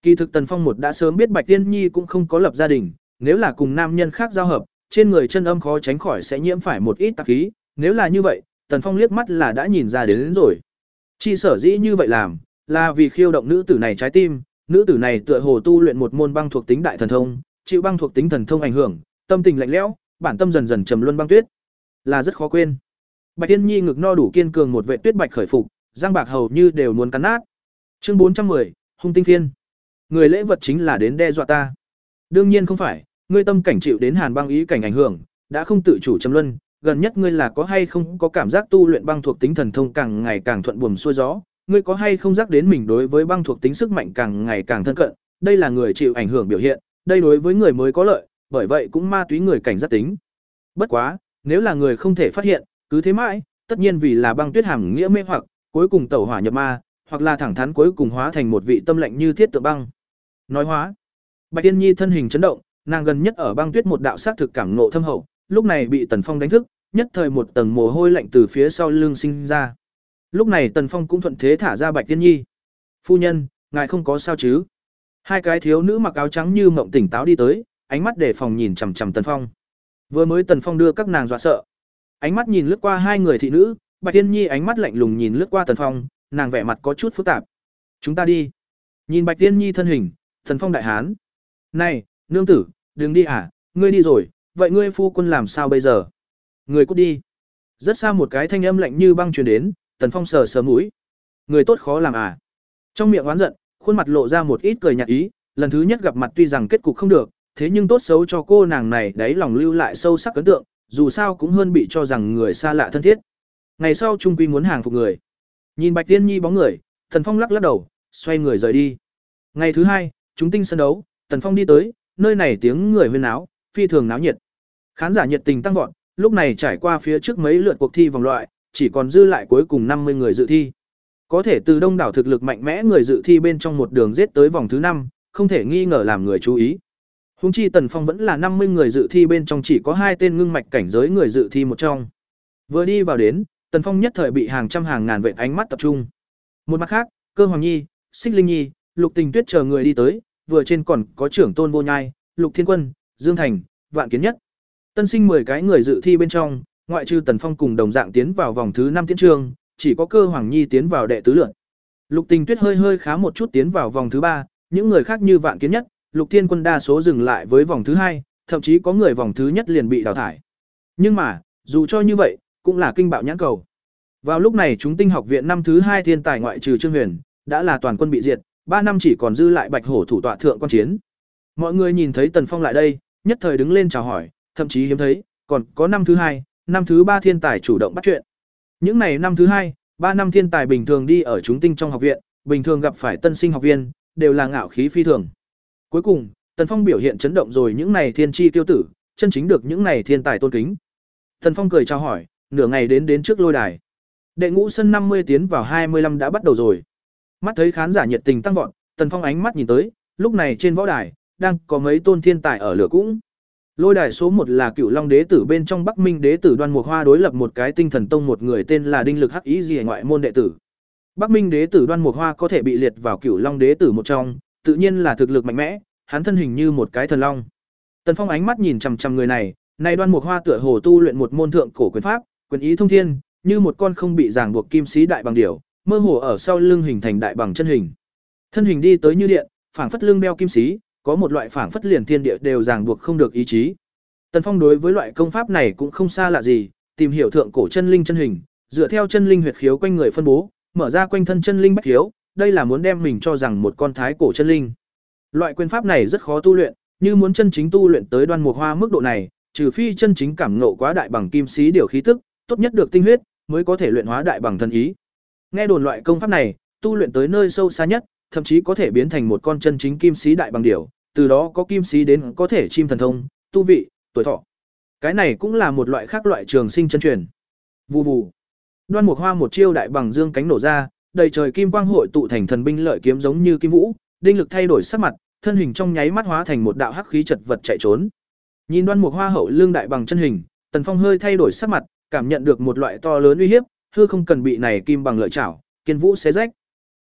[SPEAKER 1] Kỳ thực Tần Phong một đã sớm biết Bạch Tiên Nhi cũng không có lập gia đình, nếu là cùng nam nhân khác giao hợp, trên người chân âm khó tránh khỏi sẽ nhiễm phải một ít tạp khí, nếu là như vậy, Tần Phong liếc mắt là đã nhìn ra đến, đến rồi. Chi sở dĩ như vậy làm, là vì khiêu động nữ tử này trái tim, nữ tử này tựa hồ tu luyện một môn băng thuộc tính đại thần thông, chịu băng thuộc tính thần thông ảnh hưởng, tâm tình lạnh lẽo, bản tâm dần dần trầm luân băng tuyết, là rất khó quên. Bạch Tiên Nhi ngực no đủ kiên cường một vệ tuyết bạch khởi phục, răng bạc hầu như đều muốn cắn nát. Chương bốn trăm mười, hung tinh phiên. Người lễ vật chính là đến đe dọa ta. Đương nhiên không phải, ngươi tâm cảnh chịu đến hàn băng ý cảnh ảnh hưởng, đã không tự chủ trầm luân, gần nhất ngươi là có hay không có cảm giác tu luyện băng thuộc tính thần thông càng ngày càng thuận buồm xuôi gió, ngươi có hay không giác đến mình đối với băng thuộc tính sức mạnh càng ngày càng thân cận, đây là người chịu ảnh hưởng biểu hiện, đây đối với người mới có lợi, bởi vậy cũng ma túy người cảnh giác tính. Bất quá, nếu là người không thể phát hiện, cứ thế mãi, tất nhiên vì là băng tuyết hàm nghĩa mê hoặc, cuối cùng tẩu hỏa nhập ma, hoặc là thẳng thắn cuối cùng hóa thành một vị tâm lạnh như thiết tượng băng. Nói hóa, Bạch Tiên Nhi thân hình chấn động, nàng gần nhất ở băng tuyết một đạo sát thực cảm ngộ thâm hậu, lúc này bị Tần Phong đánh thức, nhất thời một tầng mồ hôi lạnh từ phía sau lưng sinh ra. Lúc này Tần Phong cũng thuận thế thả ra Bạch Tiên Nhi. "Phu nhân, ngài không có sao chứ?" Hai cái thiếu nữ mặc áo trắng như mộng tỉnh táo đi tới, ánh mắt đề phòng nhìn chằm chằm Tần Phong. Vừa mới Tần Phong đưa các nàng dọa sợ. Ánh mắt nhìn lướt qua hai người thị nữ, Bạch Tiên Nhi ánh mắt lạnh lùng nhìn lướt qua Tần Phong, nàng vẻ mặt có chút phức tạp. "Chúng ta đi." Nhìn Bạch Tiên Nhi thân hình, Tần Phong đại hán. "Này, nương tử, đừng đi à, ngươi đi rồi, vậy ngươi phu quân làm sao bây giờ?" "Người cút đi." Rất xa một cái thanh âm lạnh như băng truyền đến, Tần Phong sờ sờ mũi. "Người tốt khó làm à?" Trong miệng oán giận, khuôn mặt lộ ra một ít cười nhạt ý, lần thứ nhất gặp mặt tuy rằng kết cục không được, thế nhưng tốt xấu cho cô nàng này đáy lòng lưu lại sâu sắc ấn tượng, dù sao cũng hơn bị cho rằng người xa lạ thân thiết. Ngày sau trung quy muốn hàng phục người. Nhìn Bạch Tiên Nhi bóng người, Tần Phong lắc lắc đầu, xoay người rời đi. Ngày thứ hai, chúng tinh sân đấu, Tần Phong đi tới, nơi này tiếng người huyên náo, phi thường náo nhiệt. Khán giả nhiệt tình tăng vọt, lúc này trải qua phía trước mấy lượt cuộc thi vòng loại, chỉ còn dư lại cuối cùng năm mươi người dự thi. Có thể từ đông đảo thực lực mạnh mẽ người dự thi bên trong một đường giết tới vòng thứ năm, không thể nghi ngờ làm người chú ý. Huống chi Tần Phong vẫn là năm mươi người dự thi bên trong chỉ có hai tên ngưng mạch cảnh giới người dự thi một trong. Vừa đi vào đến, Tần Phong nhất thời bị hàng trăm hàng ngàn vệ ánh mắt tập trung. Một mặt khác, Cơ Hoàng Nhi, Xích Linh Nhi, Lục Tình Tuyết chờ người đi tới, vừa trên còn có trưởng tôn Vô Nhai, Lục Thiên Quân, Dương Thành, Vạn Kiến Nhất. Tân sinh mười cái người dự thi bên trong, ngoại trừ Tần Phong cùng đồng dạng tiến vào vòng thứ năm tiến trường, chỉ có Cơ Hoàng Nhi tiến vào đệ tứ lượt. Lục Tình Tuyết hơi hơi khá một chút tiến vào vòng thứ ba, những người khác như Vạn Kiến Nhất, Lục Thiên Quân đa số dừng lại với vòng thứ hai, thậm chí có người vòng thứ nhất liền bị đào thải. Nhưng mà, dù cho như vậy, cũng là kinh bạo nhãn cầu. Vào lúc này chúng tinh học viện năm thứ hai thiên tài ngoại trừ Trương Huyền, đã là toàn quân bị diệt, ba năm chỉ còn dư lại Bạch Hổ thủ tọa thượng quan chiến. Mọi người nhìn thấy Tần Phong lại đây, nhất thời đứng lên chào hỏi, thậm chí hiếm thấy, còn có năm thứ hai, năm thứ ba thiên tài chủ động bắt chuyện. Những này năm thứ hai, ba năm thiên tài bình thường đi ở chúng tinh trong học viện, bình thường gặp phải tân sinh học viên, đều là ngạo khí phi thường. Cuối cùng, Tần Phong biểu hiện chấn động rồi những này thiên chi tiêu tử, chân chính được những này thiên tài tôn kính. Tần Phong cười chào hỏi, nửa ngày đến đến trước lôi đài. Đệ ngũ sân năm mươi tiến vào hai mươi lăm đã bắt đầu rồi. Mắt thấy khán giả nhiệt tình tăng vọt, Tần Phong ánh mắt nhìn tới, lúc này trên võ đài đang có mấy tôn thiên tài ở lửa cũng. Lôi đài số một là Cửu Long đế tử bên trong Bắc Minh đế tử Đoan Mục Hoa đối lập một cái Tinh Thần Tông một người tên là Đinh Lực Hắc Ý Gì ngoại môn đệ tử. Bắc Minh đế tử Đoan Mục Hoa có thể bị liệt vào Cửu Long đế tử một trong, tự nhiên là thực lực mạnh mẽ, hắn thân hình như một cái thần long. Tần Phong ánh mắt nhìn chằm chằm người này, này Đoan Mục Hoa tựa hồ tu luyện một môn thượng cổ quyền pháp, quyền ý thông thiên, như một con không bị ràng buộc kim sĩ đại bằng điểu, mơ hồ ở sau lưng hình thành đại bằng chân hình. Thân hình đi tới như điện, phảng phất lưng đeo kim sĩ, có một loại phảng phất liền thiên địa đều ràng buộc không được ý chí. Tần Phong đối với loại công pháp này cũng không xa lạ gì, tìm hiểu thượng cổ chân linh chân hình, dựa theo chân linh huyệt khiếu quanh người phân bố, mở ra quanh thân chân linh bách khiếu, đây là muốn đem mình cho rằng một con thái cổ chân linh. Loại quyền pháp này rất khó tu luyện, như muốn chân chính tu luyện tới Đoan Mục Hoa mức độ này, trừ phi chân chính cảm ngộ quá đại bằng kim sĩ điều khí tức, tốt nhất được tinh huyết, mới có thể luyện hóa đại bằng thân ý. Nghe đồn loại công pháp này, tu luyện tới nơi sâu xa nhất, thậm chí có thể biến thành một con chân chính kim sĩ đại bằng điểu, từ đó có kim sĩ đến có thể chim thần thông, tu vị, tuổi thọ. Cái này cũng là một loại khác loại trường sinh chân truyền. Vù vù. Đoan Mục Hoa một chiêu đại bằng dương cánh nổ ra, đầy trời kim quang hội tụ thành thần binh lợi kiếm giống như kim vũ, Đinh Lực thay đổi sắc mặt, thân hình trong nháy mắt hóa thành một đạo hắc khí chật vật chạy trốn. Nhìn Đoan Mục Hoa hậu lưng đại bằng chân hình, Tần Phong hơi thay đổi sắc mặt, cảm nhận được một loại to lớn uy hiếp, hư không cần bị này kim bằng lợi chảo, kiên vũ xé rách.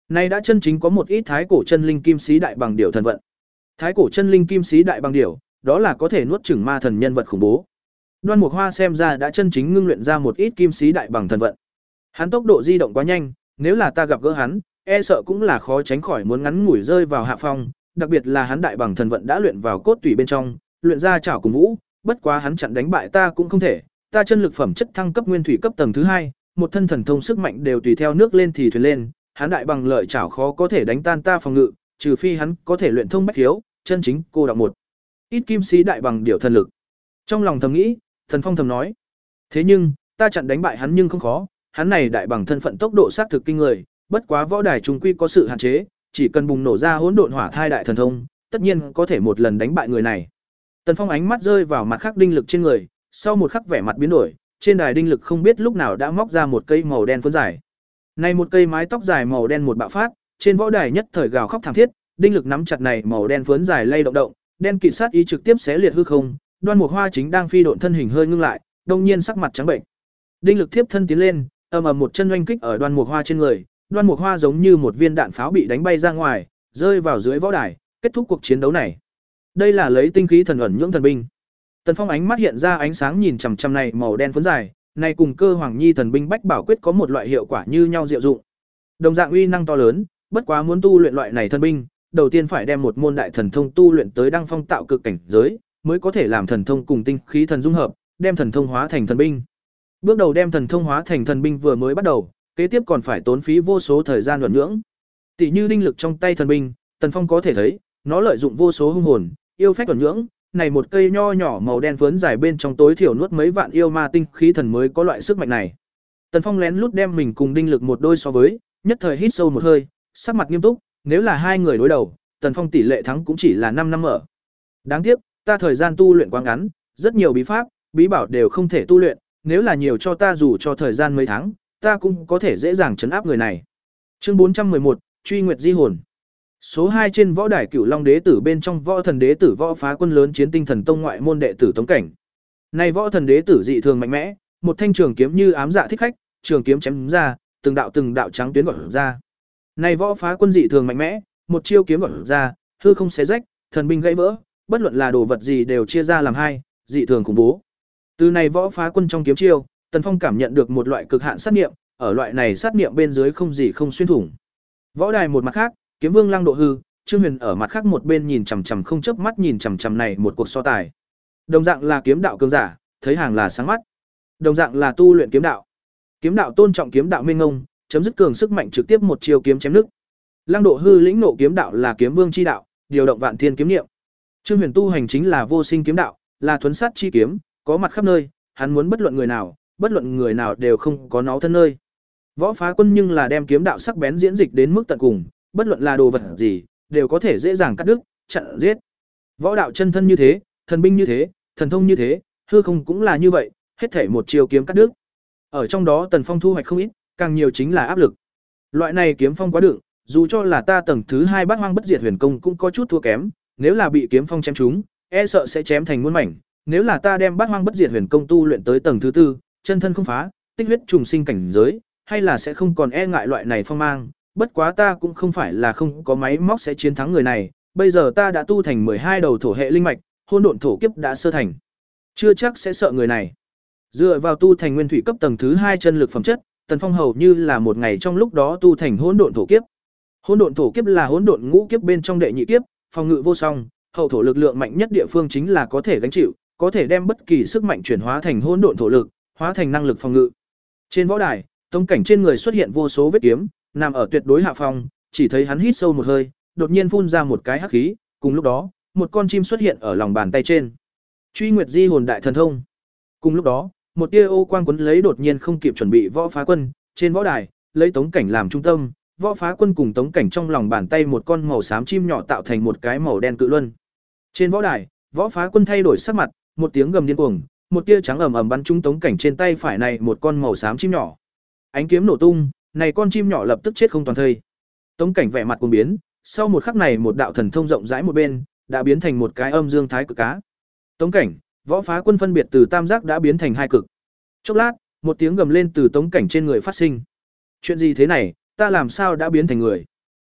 [SPEAKER 1] Nay đã chân chính có một ít thái cổ chân linh kim sĩ đại bằng điểu thần vận. Thái cổ chân linh kim sĩ đại bằng điểu, đó là có thể nuốt chửng ma thần nhân vật khủng bố. Đoan Mục Hoa xem ra đã chân chính ngưng luyện ra một ít kim sĩ đại bằng thần vận. Hắn tốc độ di động quá nhanh, nếu là ta gặp gỡ hắn, e sợ cũng là khó tránh khỏi muốn ngắn ngủi rơi vào hạ phong, đặc biệt là hắn đại bằng thần vận đã luyện vào cốt tủy bên trong, luyện ra chảo cùng vũ, bất quá hắn chặn đánh bại ta cũng không thể, ta chân lực phẩm chất thăng cấp nguyên thủy cấp tầng thứ hai, một thân thần thông sức mạnh đều tùy theo nước lên thì thuyền lên, hắn đại bằng lợi chảo khó có thể đánh tan ta phòng ngự, trừ phi hắn có thể luyện thông bách khiếu, chân chính cô đọng một ít kim sĩ đại bằng điểu thần lực. Trong lòng thầm nghĩ, Thần Phong thầm nói, thế nhưng, ta chặn đánh bại hắn nhưng không khó, hắn này đại bằng thân phận tốc độ xác thực kinh người, bất quá võ đài chúng quy có sự hạn chế, chỉ cần bùng nổ ra hỗn độn hỏa thai đại thần thông, tất nhiên có thể một lần đánh bại người này. Tần Phong ánh mắt rơi vào mặt khắc đinh lực trên người, sau một khắc vẻ mặt biến đổi, trên đài đinh lực không biết lúc nào đã móc ra một cây màu đen phấn dài. Này một cây mái tóc dài màu đen một bạo phát, trên võ đài nhất thời gào khóc thảm thiết, đinh lực nắm chặt này màu đen phấn dài lay động động, đen kịt sát ý trực tiếp xé liệt hư không, Đoan Mục Hoa chính đang phi độn thân hình hơi ngưng lại, đột nhiên sắc mặt trắng bệnh. Đinh lực tiếp thân tiến lên, ầm ầm một chân oanh kích ở Đoan Mục Hoa trên người, Đoan Mục Hoa giống như một viên đạn pháo bị đánh bay ra ngoài, rơi vào dưới võ đài, kết thúc cuộc chiến đấu này. Đây là lấy tinh khí thần ẩn nhưỡng thần binh. Tần Phong ánh mắt hiện ra ánh sáng nhìn chằm chằm này màu đen phấn dài, này cùng Cơ Hoàng Nhi thần binh Bách Bảo quyết có một loại hiệu quả như nhau diệu dụng. Đồng dạng uy năng to lớn, bất quá muốn tu luyện loại này thần binh, đầu tiên phải đem một môn đại thần thông tu luyện tới đăng phong tạo cực cảnh giới, mới có thể làm thần thông cùng tinh khí thần dung hợp, đem thần thông hóa thành thần binh. Bước đầu đem thần thông hóa thành thần binh vừa mới bắt đầu, kế tiếp còn phải tốn phí vô số thời gian ẩn nhưỡng. Tỷ như đinh lực trong tay thần binh, Tần Phong có thể thấy, nó lợi dụng vô số hung hồn, yêu phách ẩn nhưỡng, này một cây nho nhỏ màu đen phấn dài bên trong tối thiểu nuốt mấy vạn yêu ma tinh khí thần mới có loại sức mạnh này. Tần Phong lén lút đem mình cùng đinh lực một đôi so với, nhất thời hít sâu một hơi, sắc mặt nghiêm túc, nếu là hai người đối đầu, Tần Phong tỷ lệ thắng cũng chỉ là năm năm ở. Đáng tiếc, ta thời gian tu luyện quá ngắn, rất nhiều bí pháp, bí bảo đều không thể tu luyện, nếu là nhiều cho ta dù cho thời gian mấy tháng, ta cũng có thể dễ dàng trấn áp người này. Chương bốn trăm mười một, Truy Nguyệt Di hồn. Số hai trên võ đài Cửu Long đế tử bên trong Võ Thần đế tử Võ Phá Quân lớn chiến Tinh Thần Tông ngoại môn đệ tử Tống Cảnh. Này Võ Thần đế tử dị thường mạnh mẽ, một thanh trường kiếm như ám dạ thích khách, trường kiếm chém ra, từng đạo từng đạo trắng tuyến gọt ra. Này Võ Phá Quân dị thường mạnh mẽ, một chiêu kiếm gọt ra, hư không xé rách, thần binh gãy vỡ, bất luận là đồ vật gì đều chia ra làm hai, dị thường khủng bố. Từ này Võ Phá Quân trong kiếm chiêu, Tần Phong cảm nhận được một loại cực hạn sát niệm, ở loại này sát niệm bên dưới không gì không xuyên thủng. Võ đài một mặt khác, Kiếm Vương Lăng Độ Hư, Trương Huyền ở mặt khác một bên nhìn chằm chằm không chớp mắt nhìn chằm chằm này một cuộc so tài. Đồng dạng là kiếm đạo cường giả, thấy hàng là sáng mắt. Đồng dạng là tu luyện kiếm đạo. Kiếm đạo tôn trọng kiếm đạo minh ngông, chấm dứt cường sức mạnh trực tiếp một chiêu kiếm chém nước. Lăng Độ Hư lĩnh nộ kiếm đạo là kiếm vương chi đạo, điều động vạn thiên kiếm niệm. Trương Huyền tu hành chính là vô sinh kiếm đạo, là thuấn sát chi kiếm, có mặt khắp nơi, hắn muốn bất luận người nào, bất luận người nào đều không có nó thân nơi. Võ Phá Quân nhưng là đem kiếm đạo sắc bén diễn dịch đến mức tận cùng, bất luận là đồ vật gì, đều có thể dễ dàng cắt đứt, chặn giết. Võ đạo chân thân như thế, thần binh như thế, thần thông như thế, hư không cũng là như vậy, hết thảy một chiêu kiếm cắt đứt. Ở trong đó Tần Phong thu hoạch không ít, càng nhiều chính là áp lực. Loại này kiếm phong quá đựng, dù cho là ta tầng thứ hai Bát Hoang Bất Diệt Huyền Công cũng có chút thua kém, nếu là bị kiếm phong chém trúng, e sợ sẽ chém thành muôn mảnh. Nếu là ta đem Bát Hoang Bất Diệt Huyền Công tu luyện tới tầng thứ tư, chân thân không phá, tích huyết trùng sinh cảnh giới, hay là sẽ không còn e ngại loại này phong mang, bất quá ta cũng không phải là không có máy móc sẽ chiến thắng người này, bây giờ ta đã tu thành mười hai đầu thổ hệ linh mạch, hôn độn thổ kiếp đã sơ thành. Chưa chắc sẽ sợ người này. Dựa vào tu thành nguyên thủy cấp tầng thứ hai chân lực phẩm chất, Tần Phong hầu như là một ngày trong lúc đó tu thành hỗn độn thổ kiếp. Hỗn độn thổ kiếp là hỗn độn ngũ kiếp bên trong đệ nhị kiếp, phòng ngự vô song, hậu thổ lực lượng mạnh nhất địa phương chính là có thể gánh chịu, có thể đem bất kỳ sức mạnh chuyển hóa thành hỗn độn thổ lực, hóa thành năng lực phòng ngự. Trên võ đài, Tống Cảnh trên người xuất hiện vô số vết kiếm, nằm ở tuyệt đối hạ phong, chỉ thấy hắn hít sâu một hơi, đột nhiên phun ra một cái hắc khí, cùng lúc đó, một con chim xuất hiện ở lòng bàn tay trên. Truy Nguyệt Di hồn đại thần thông. Cùng lúc đó, một tia ô quang quấn lấy đột nhiên không kịp chuẩn bị Võ Phá Quân, trên võ đài, lấy Tống Cảnh làm trung tâm, Võ Phá Quân cùng Tống Cảnh trong lòng bàn tay một con màu xám chim nhỏ tạo thành một cái màu đen cự luân. Trên võ đài, Võ Phá Quân thay đổi sắc mặt, một tiếng gầm điên cuồng, một tia trắng ầm ầm bắn trúng Tống Cảnh trên tay phải này một con màu xám chim nhỏ. Ánh kiếm nổ tung, này con chim nhỏ lập tức chết không toàn thây. Tống Cảnh vẻ mặt cuồng biến, sau một khắc này một đạo thần thông rộng rãi một bên, đã biến thành một cái âm dương thái cực cá. Tống Cảnh, Võ Phá Quân phân biệt từ tam giác đã biến thành hai cực. Chốc lát, một tiếng gầm lên từ Tống Cảnh trên người phát sinh. Chuyện gì thế này, ta làm sao đã biến thành người?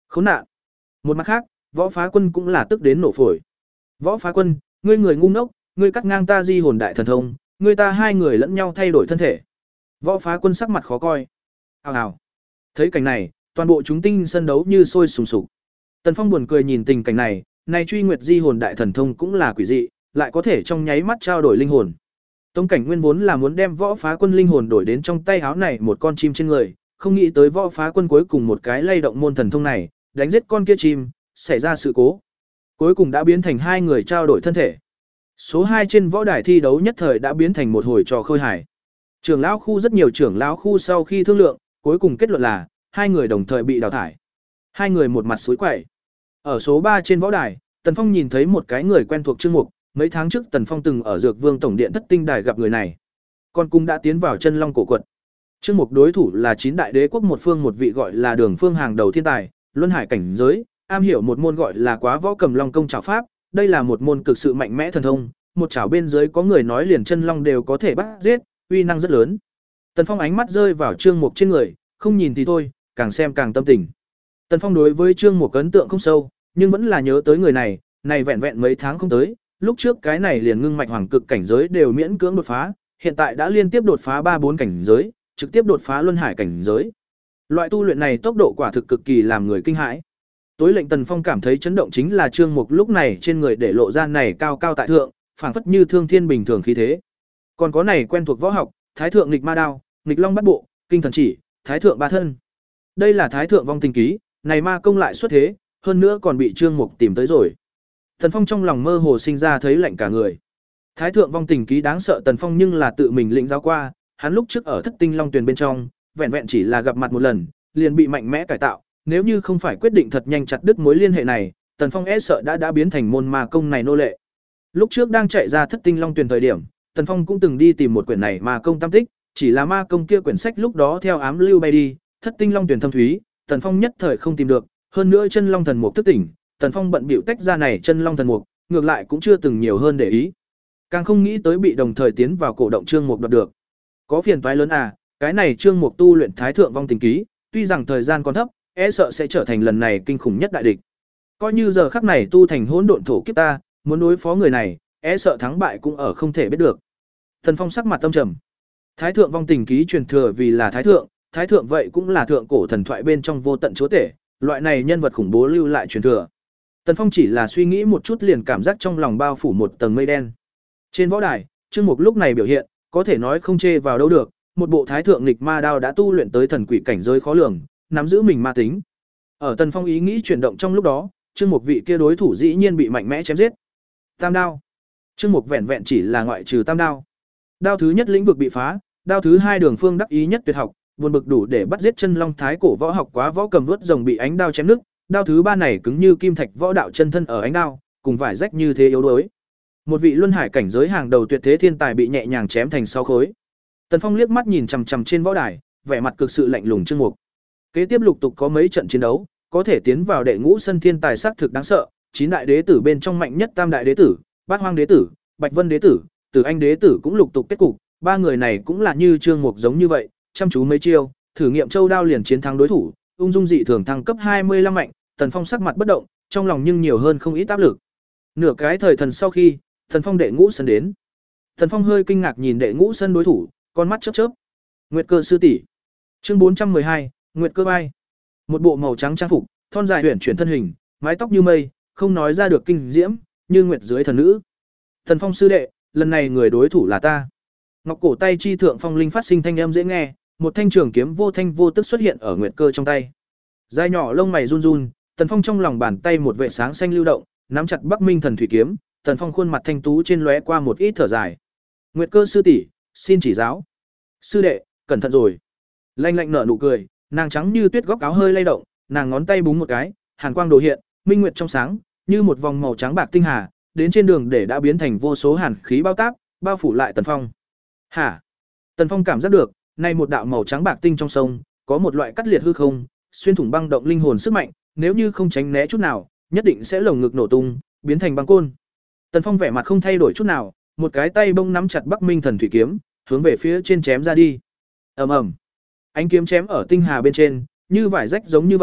[SPEAKER 1] Khốn nạn. Một mặt khác, Võ Phá Quân cũng là tức đến nổ phổi. Võ Phá Quân, ngươi người ngu ngốc, ngươi cắt ngang ta di hồn đại thần thông, ngươi ta hai người lẫn nhau thay đổi thân thể. Võ Phá Quân sắc mặt khó coi. Hào hào. Thấy cảnh này, toàn bộ chúng tinh sân đấu như sôi sùng sục. Tần Phong buồn cười nhìn tình cảnh này, này truy nguyệt di hồn đại thần thông cũng là quỷ dị, lại có thể trong nháy mắt trao đổi linh hồn. Tống Cảnh Nguyên vốn là muốn đem Võ Phá Quân linh hồn đổi đến trong tay háo này một con chim trên người, không nghĩ tới Võ Phá Quân cuối cùng một cái lay động môn thần thông này, đánh giết con kia chim, xảy ra sự cố. Cuối cùng đã biến thành hai người trao đổi thân thể. Số hai trên võ đài thi đấu nhất thời đã biến thành một hồi trò khơi hài. Trưởng lão khu rất nhiều trưởng lão khu sau khi thương lượng, cuối cùng kết luận là hai người đồng thời bị đào thải. Hai người một mặt xối quậy. Ở số ba trên võ đài, Tần Phong nhìn thấy một cái người quen thuộc Trương Mục, mấy tháng trước Tần Phong từng ở Dược Vương tổng điện Thất Tinh đài gặp người này. Còn cũng đã tiến vào chân long cổ quật. Trương Mục đối thủ là chín đại đế quốc một phương một vị gọi là Đường Phương hàng đầu thiên tài, luân hải cảnh giới, am hiểu một môn gọi là Quá Võ Cầm Long công trảo pháp, đây là một môn cực sự mạnh mẽ thần thông, một chảo bên dưới có người nói liền chân long đều có thể bắt giết, uy năng rất lớn. Tần Phong ánh mắt rơi vào Trương Mục trên người, không nhìn thì thôi, càng xem càng tâm tình. Tần Phong đối với Trương Mục ấn tượng không sâu, nhưng vẫn là nhớ tới người này, này vẹn vẹn mấy tháng không tới, lúc trước cái này liền ngưng mạch hoàng cực cảnh giới đều miễn cưỡng đột phá, hiện tại đã liên tiếp đột phá ba bốn cảnh giới, trực tiếp đột phá luân hải cảnh giới. Loại tu luyện này tốc độ quả thực cực kỳ làm người kinh hãi. Tối lệnh Tần Phong cảm thấy chấn động chính là Trương Mục lúc này trên người để lộ ra này cao cao tại thượng, phảng phất như thương thiên bình thường khí thế. Còn có này quen thuộc võ học, Thái thượng nghịch ma đao, nghịch long bắt bộ, kinh thần chỉ, Thái thượng ba thân. Đây là Thái thượng vong tình ký, này ma công lại xuất thế, hơn nữa còn bị Trương Mục tìm tới rồi. Tần Phong trong lòng mơ hồ sinh ra thấy lạnh cả người. Thái thượng vong tình ký đáng sợ Tần Phong nhưng là tự mình lĩnh giáo qua, hắn lúc trước ở Thất Tinh Long Tuyền bên trong, vẹn vẹn chỉ là gặp mặt một lần, liền bị mạnh mẽ cải tạo, nếu như không phải quyết định thật nhanh chặt đứt mối liên hệ này, Tần Phong e sợ đã đã biến thành môn ma công này nô lệ. Lúc trước đang chạy ra Thất Tinh Long Tuyền thời điểm, Tần Phong cũng từng đi tìm một quyển này ma công tam tích, chỉ là ma công kia quyển sách lúc đó theo ám lưu bay đi, Thất Tinh Long Tuyền thâm thúy, Tần Phong nhất thời không tìm được, hơn nữa chân long thần mục thức tỉnh, Tần Phong bận bịu tách ra này chân long thần mục, ngược lại cũng chưa từng nhiều hơn để ý. Càng không nghĩ tới bị đồng thời tiến vào cổ động Trương Mục đoạt được. Có phiền toái lớn à, cái này Trương Mục tu luyện Thái thượng vong tình ký, tuy rằng thời gian còn thấp, e sợ sẽ trở thành lần này kinh khủng nhất đại địch. Coi như giờ khắc này tu thành hỗn độn thổ kiếp ta, muốn đối phó người này, e sợ thắng bại cũng ở không thể biết được. Tần Phong sắc mặt tâm trầm. Thái thượng vong tình ký truyền thừa vì là thái thượng, thái thượng vậy cũng là thượng cổ thần thoại bên trong vô tận chúa tể, loại này nhân vật khủng bố lưu lại truyền thừa. Tần Phong chỉ là suy nghĩ một chút liền cảm giác trong lòng bao phủ một tầng mây đen. Trên võ đài, Trương Mục lúc này biểu hiện, có thể nói không chê vào đâu được, một bộ thái thượng nghịch ma đao đã tu luyện tới thần quỷ cảnh giới khó lường, nắm giữ mình ma tính. Ở Tần Phong ý nghĩ chuyển động trong lúc đó, Trương Mục vị kia đối thủ dĩ nhiên bị mạnh mẽ chém giết. Tam đao. Trương Mục vẹn vẹn chỉ là ngoại trừ tam đao. Đao thứ nhất lĩnh vực bị phá, đao thứ hai Đường Phương đắc ý nhất tuyệt học, buồn bực đủ để bắt giết chân long thái cổ võ học Quá Võ Cầm vớt rồng bị ánh đao chém nứt, đao thứ ba này cứng như kim thạch võ đạo chân thân ở ánh đao, cùng vải rách như thế yếu đuối. Một vị luân hải cảnh giới hàng đầu tuyệt thế thiên tài bị nhẹ nhàng chém thành sáu khối. Tần Phong liếc mắt nhìn chằm chằm trên võ đài, vẻ mặt cực sự lạnh lùng Trương Mục. Kế tiếp lục tục có mấy trận chiến đấu, có thể tiến vào đệ ngũ sân thiên tài sắc thực đáng sợ, chín đại đế tử bên trong mạnh nhất Tam đại đế tử, Bát Hoang đế tử, Bạch Vân đế tử, Tử Anh đế tử cũng lục tục kết cục, ba người này cũng là như Trương Mục giống như vậy, chăm chú mấy chiêu, thử nghiệm châu đao liền chiến thắng đối thủ, ung dung dị thường thăng cấp hai mươi lăm mạnh, Tần Phong sắc mặt bất động, trong lòng nhưng nhiều hơn không ít áp lực. Nửa cái thời thần sau khi, Tần Phong đệ ngũ sân đến. Tần Phong hơi kinh ngạc nhìn đệ ngũ sân đối thủ, con mắt chớp chớp. Nguyệt Cơ sư tỷ. Chương bốn trăm mười hai, Nguyệt Cơ vai. Một bộ màu trắng trang phục, thon dài huyền chuyển thân hình, mái tóc như mây, không nói ra được kinh diễm, như nguyệt dưới thần nữ. Tần Phong sư đệ, lần này người đối thủ là ta. Ngọc cổ tay chi thượng phong linh phát sinh thanh âm dễ nghe, một thanh trường kiếm vô thanh vô tức xuất hiện ở Nguyệt Cơ trong tay. Dài nhỏ lông mày run run, Tần Phong trong lòng bàn tay một vệ sáng xanh lưu động, nắm chặt Bắc Minh thần thủy kiếm, Tần Phong khuôn mặt thanh tú trên lóe qua một ít thở dài. Nguyệt Cơ sư tỷ, xin chỉ giáo. Sư đệ, cẩn thận rồi. Lanh lạnh nở nụ cười, nàng trắng như tuyết góc áo hơi lay động, nàng ngón tay búng một cái, hàn quang đồ hiện, minh nguyệt trong sáng, như một vòng màu trắng bạc tinh hà, đến trên đường để đã biến thành vô số hàn khí bao táp, bao phủ lại Tần Phong. Hả? Tần Phong cảm giác được, nay một đạo màu trắng bạc tinh trong sông, có một loại cắt liệt hư không, xuyên thủng băng động linh hồn sức mạnh, nếu như không tránh né chút nào, nhất định sẽ lồng ngực nổ tung, biến thành băng côn. Tần Phong vẻ mặt không thay đổi chút nào, một cái tay bông nắm chặt Bắc Minh thần thủy kiếm, hướng về phía trên chém ra đi. Ầm ầm. Ánh kiếm chém ở tinh hà bên trên, như vải rách giống như vậy,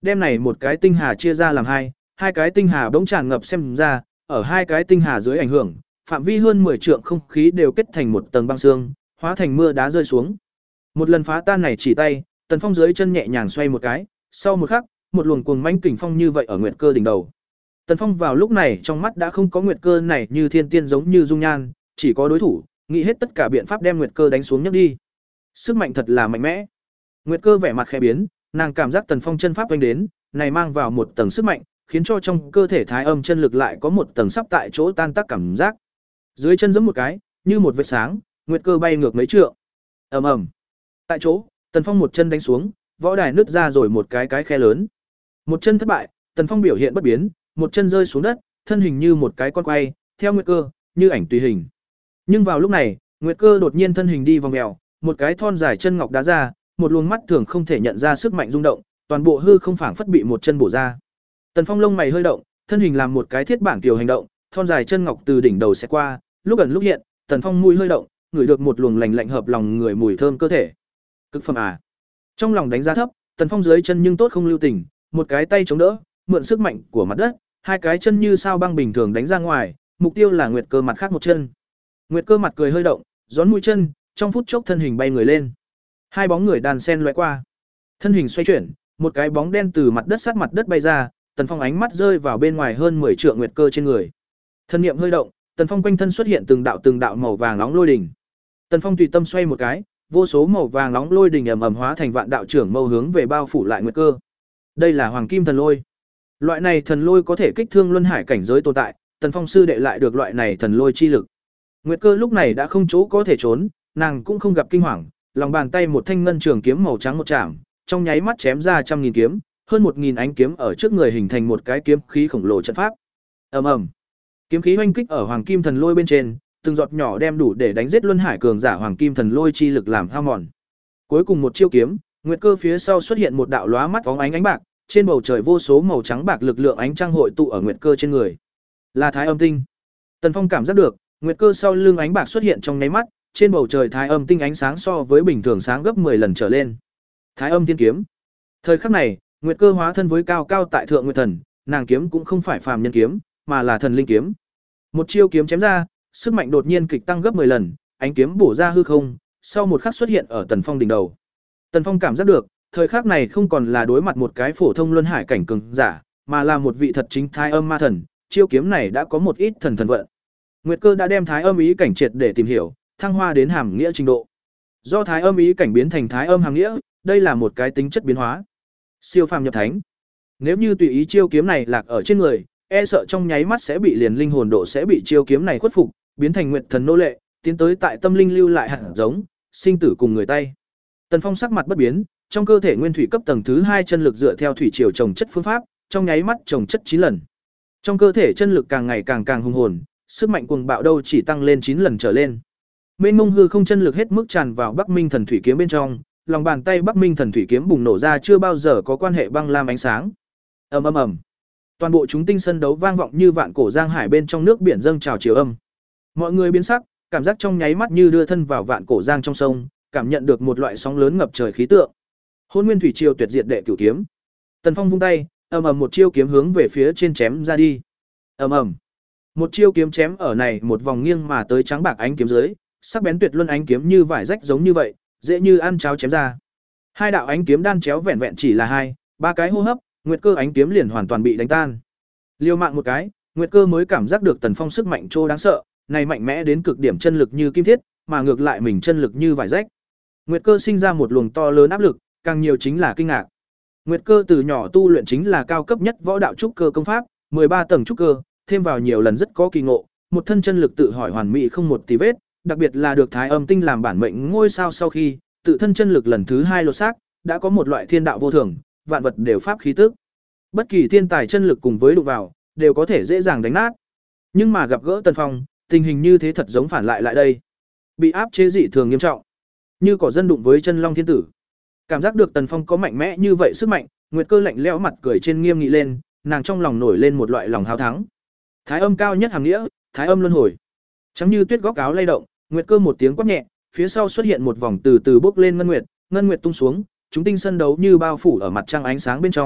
[SPEAKER 1] đem này một cái tinh hà chia ra làm hai, hai cái tinh hà bỗng tràn ngập xem ra, ở hai cái tinh hà dưới ảnh hưởng, phạm vi hơn mười trượng không khí đều kết thành một tầng băng xương, hóa thành mưa đá rơi xuống. Một lần phá tan này chỉ tay, Tần Phong dưới chân nhẹ nhàng xoay một cái, sau một khắc, một luồng cuồng mãnh kình phong như vậy ở Nguyệt Cơ đỉnh đầu. Tần Phong vào lúc này trong mắt đã không có Nguyệt Cơ này như thiên tiên giống như dung nhan, chỉ có đối thủ, nghĩ hết tất cả biện pháp đem Nguyệt Cơ đánh xuống nhấc đi. Sức mạnh thật là mạnh mẽ. Nguyệt Cơ vẻ mặt khẽ biến, nàng cảm giác Tần Phong chân pháp vênh đến, này mang vào một tầng sức mạnh, khiến cho trong cơ thể thái âm chân lực lại có một tầng sắp tại chỗ tan tác cảm giác. Dưới chân giẫm một cái, như một vệt sáng, Nguyệt Cơ bay ngược mấy trượng. Ầm ầm. Tại chỗ, Tần Phong một chân đánh xuống, võ đài nứt ra rồi một cái cái khe lớn. Một chân thất bại, Tần Phong biểu hiện bất biến, một chân rơi xuống đất, thân hình như một cái con quay, theo Nguyệt Cơ, như ảnh tùy hình. Nhưng vào lúc này, Nguyệt Cơ đột nhiên thân hình đi vòng mèo, một cái thon dài chân ngọc đá ra, một luồng mắt thường không thể nhận ra sức mạnh rung động, toàn bộ hư không phảng phất bị một chân bổ ra. Tần Phong lông mày hơi động, thân hình làm một cái thiết bản kiều hành động, thon dài chân ngọc từ đỉnh đầu sẽ qua, lúc ẩn lúc hiện, Tần Phong mũi hơi động, ngửi được một luồng lạnh lạnh hợp lòng người mùi thơm cơ thể. Cực phẩm à? Trong lòng đánh giá thấp, Tần Phong dưới chân nhưng tốt không lưu tình, một cái tay chống đỡ, mượn sức mạnh của mặt đất, hai cái chân như sao băng bình thường đánh ra ngoài, mục tiêu là Nguyệt Cơ mặt khác một chân. Nguyệt Cơ mặt cười hơi động, gión mũi chân, trong phút chốc thân hình bay người lên. Hai bóng người đàn sen lóe qua. Thân hình xoay chuyển, một cái bóng đen từ mặt đất sát mặt đất bay ra, Tần Phong ánh mắt rơi vào bên ngoài hơn mười trượng Nguyệt Cơ trên người. Thân niệm hơi động, Tần Phong quanh thân xuất hiện từng đạo từng đạo màu vàng nóng lôi đỉnh. Tần Phong tùy tâm xoay một cái, vô số màu vàng nóng lôi đỉnh ầm ầm hóa thành vạn đạo trưởng mâu hướng về bao phủ lại Nguyệt Cơ. Đây là Hoàng Kim Thần Lôi. Loại này thần lôi có thể kích thương luân hải cảnh giới tồn tại, Tần Phong sư đệ lại được loại này thần lôi chi lực. Nguyệt Cơ lúc này đã không chỗ có thể trốn, nàng cũng không gặp kinh hoàng, lòng bàn tay một thanh ngân trường kiếm màu trắng một chạm, trong nháy mắt chém ra trăm nghìn kiếm, hơn một nghìn ánh kiếm ở trước người hình thành một cái kiếm khí khổng lồ trận pháp. Ầm ầm. Kiếm khí oanh kích ở Hoàng Kim Thần Lôi bên trên, từng giọt nhỏ đem đủ để đánh giết luân hải cường giả Hoàng Kim Thần Lôi chi lực làm hao mòn. Cuối cùng một chiêu kiếm, Nguyệt Cơ phía sau xuất hiện một đạo lóa mắt bóng ánh ánh bạc, trên bầu trời vô số màu trắng bạc lực lượng ánh trăng hội tụ ở Nguyệt Cơ trên người. Là Thái Âm Tinh. Tần Phong cảm giác được, Nguyệt Cơ sau lưng ánh bạc xuất hiện trong nháy mắt, trên bầu trời Thái Âm Tinh ánh sáng so với bình thường sáng gấp mười lần trở lên. Thái Âm Thiên kiếm. Thời khắc này, Nguyệt Cơ hóa thân với cao cao tại thượng Nguyệt Thần, nàng kiếm cũng không phải phàm nhân kiếm, mà là thần linh kiếm. Một chiêu kiếm chém ra, sức mạnh đột nhiên kịch tăng gấp mười lần, ánh kiếm bổ ra hư không, sau một khắc xuất hiện ở Tần Phong đỉnh đầu. Tần Phong cảm giác được, thời khắc này không còn là đối mặt một cái phổ thông luân hải cảnh cường giả, mà là một vị thật chính Thái Âm ma thần, chiêu kiếm này đã có một ít thần thần vận. Nguyệt Cơ đã đem Thái Âm ý cảnh triệt để tìm hiểu, thăng hoa đến hàm nghĩa trình độ. Do Thái Âm ý cảnh biến thành Thái Âm hàm nghĩa, đây là một cái tính chất biến hóa. Siêu phàm nhập thánh. Nếu như tùy ý chiêu kiếm này lạc ở trên người, e sợ trong nháy mắt sẽ bị liền linh hồn độ sẽ bị chiêu kiếm này khuất phục, biến thành Nguyệt Thần nô lệ, tiến tới tại tâm linh lưu lại hạt giống, sinh tử cùng người tay. Tần Phong sắc mặt bất biến, trong cơ thể nguyên thủy cấp tầng thứ hai chân lực dựa theo thủy triều trồng chất phương pháp, trong nháy mắt trồng chất chín lần. Trong cơ thể chân lực càng ngày càng càng hùng hồn, sức mạnh cuồng bạo đâu chỉ tăng lên chín lần trở lên. Mênh mông hư không chân lực hết mức tràn vào Bắc Minh Thần Thủy kiếm bên trong, lòng bàn tay Bắc Minh Thần Thủy kiếm bùng nổ ra chưa bao giờ có quan hệ băng lam ánh sáng. Ầm ầm ầm. Toàn bộ chúng tinh sân đấu vang vọng như vạn cổ giang hải bên trong nước biển dâng trào chiều âm. Mọi người biến sắc, cảm giác trong nháy mắt như đưa thân vào vạn cổ giang trong sông, cảm nhận được một loại sóng lớn ngập trời khí tượng. Hôn Nguyên Thủy Triều tuyệt diệt đệ cửu kiếm. Tần Phong vung tay, ầm ầm một chiêu kiếm hướng về phía trên chém ra đi. Ầm ầm. Một chiêu kiếm chém ở này một vòng nghiêng mà tới trắng bạc ánh kiếm dưới, sắc bén tuyệt luân ánh kiếm như vải rách giống như vậy, dễ như ăn cháo chém ra. Hai đạo ánh kiếm đan chéo vẹn vẹn chỉ là hai, ba cái hô hấp, Nguyệt Cơ ánh kiếm liền hoàn toàn bị đánh tan. Liêu mạng một cái, Nguyệt Cơ mới cảm giác được Tần Phong sức mạnh trô đáng sợ, này mạnh mẽ đến cực điểm chân lực như kim thiết, mà ngược lại mình chân lực như vải rách. Nguyệt Cơ sinh ra một luồng to lớn áp lực, càng nhiều chính là kinh ngạc. Nguyệt Cơ từ nhỏ tu luyện chính là cao cấp nhất võ đạo trúc cơ công pháp, mười ba tầng trúc cơ, thêm vào nhiều lần rất có kỳ ngộ, một thân chân lực tự hỏi hoàn mỹ không một tì vết, đặc biệt là được Thái Âm Tinh làm bản mệnh ngôi sao sau khi, tự thân chân lực lần thứ hai lột xác, đã có một loại thiên đạo vô thường, vạn vật đều pháp khí tức. Bất kỳ thiên tài chân lực cùng với đụng vào, đều có thể dễ dàng đánh nát. Nhưng mà gặp gỡ Tần Phong, tình hình như thế thật giống phản lại lại đây. Bị áp chế dị thường nghiêm trọng, như cỏ dân đụng với chân long thiên tử. Cảm giác được Tần Phong có mạnh mẽ như vậy sức mạnh, Nguyệt Cơ lạnh lẽo mặt cười trên nghiêm nghị lên, nàng trong lòng nổi lên một loại lòng háo thắng. Thái Âm cao nhất hàm nghĩa, Thái Âm luân hồi. Trắng như tuyết góc áo lay động, Nguyệt Cơ một tiếng quát nhẹ, phía sau xuất hiện một vòng từ từ bốc lên ngân nguyệt, ngân nguyệt tung xuống, chúng tinh sân đấu như bao phủ ở mặt trăng ánh sáng bên trong,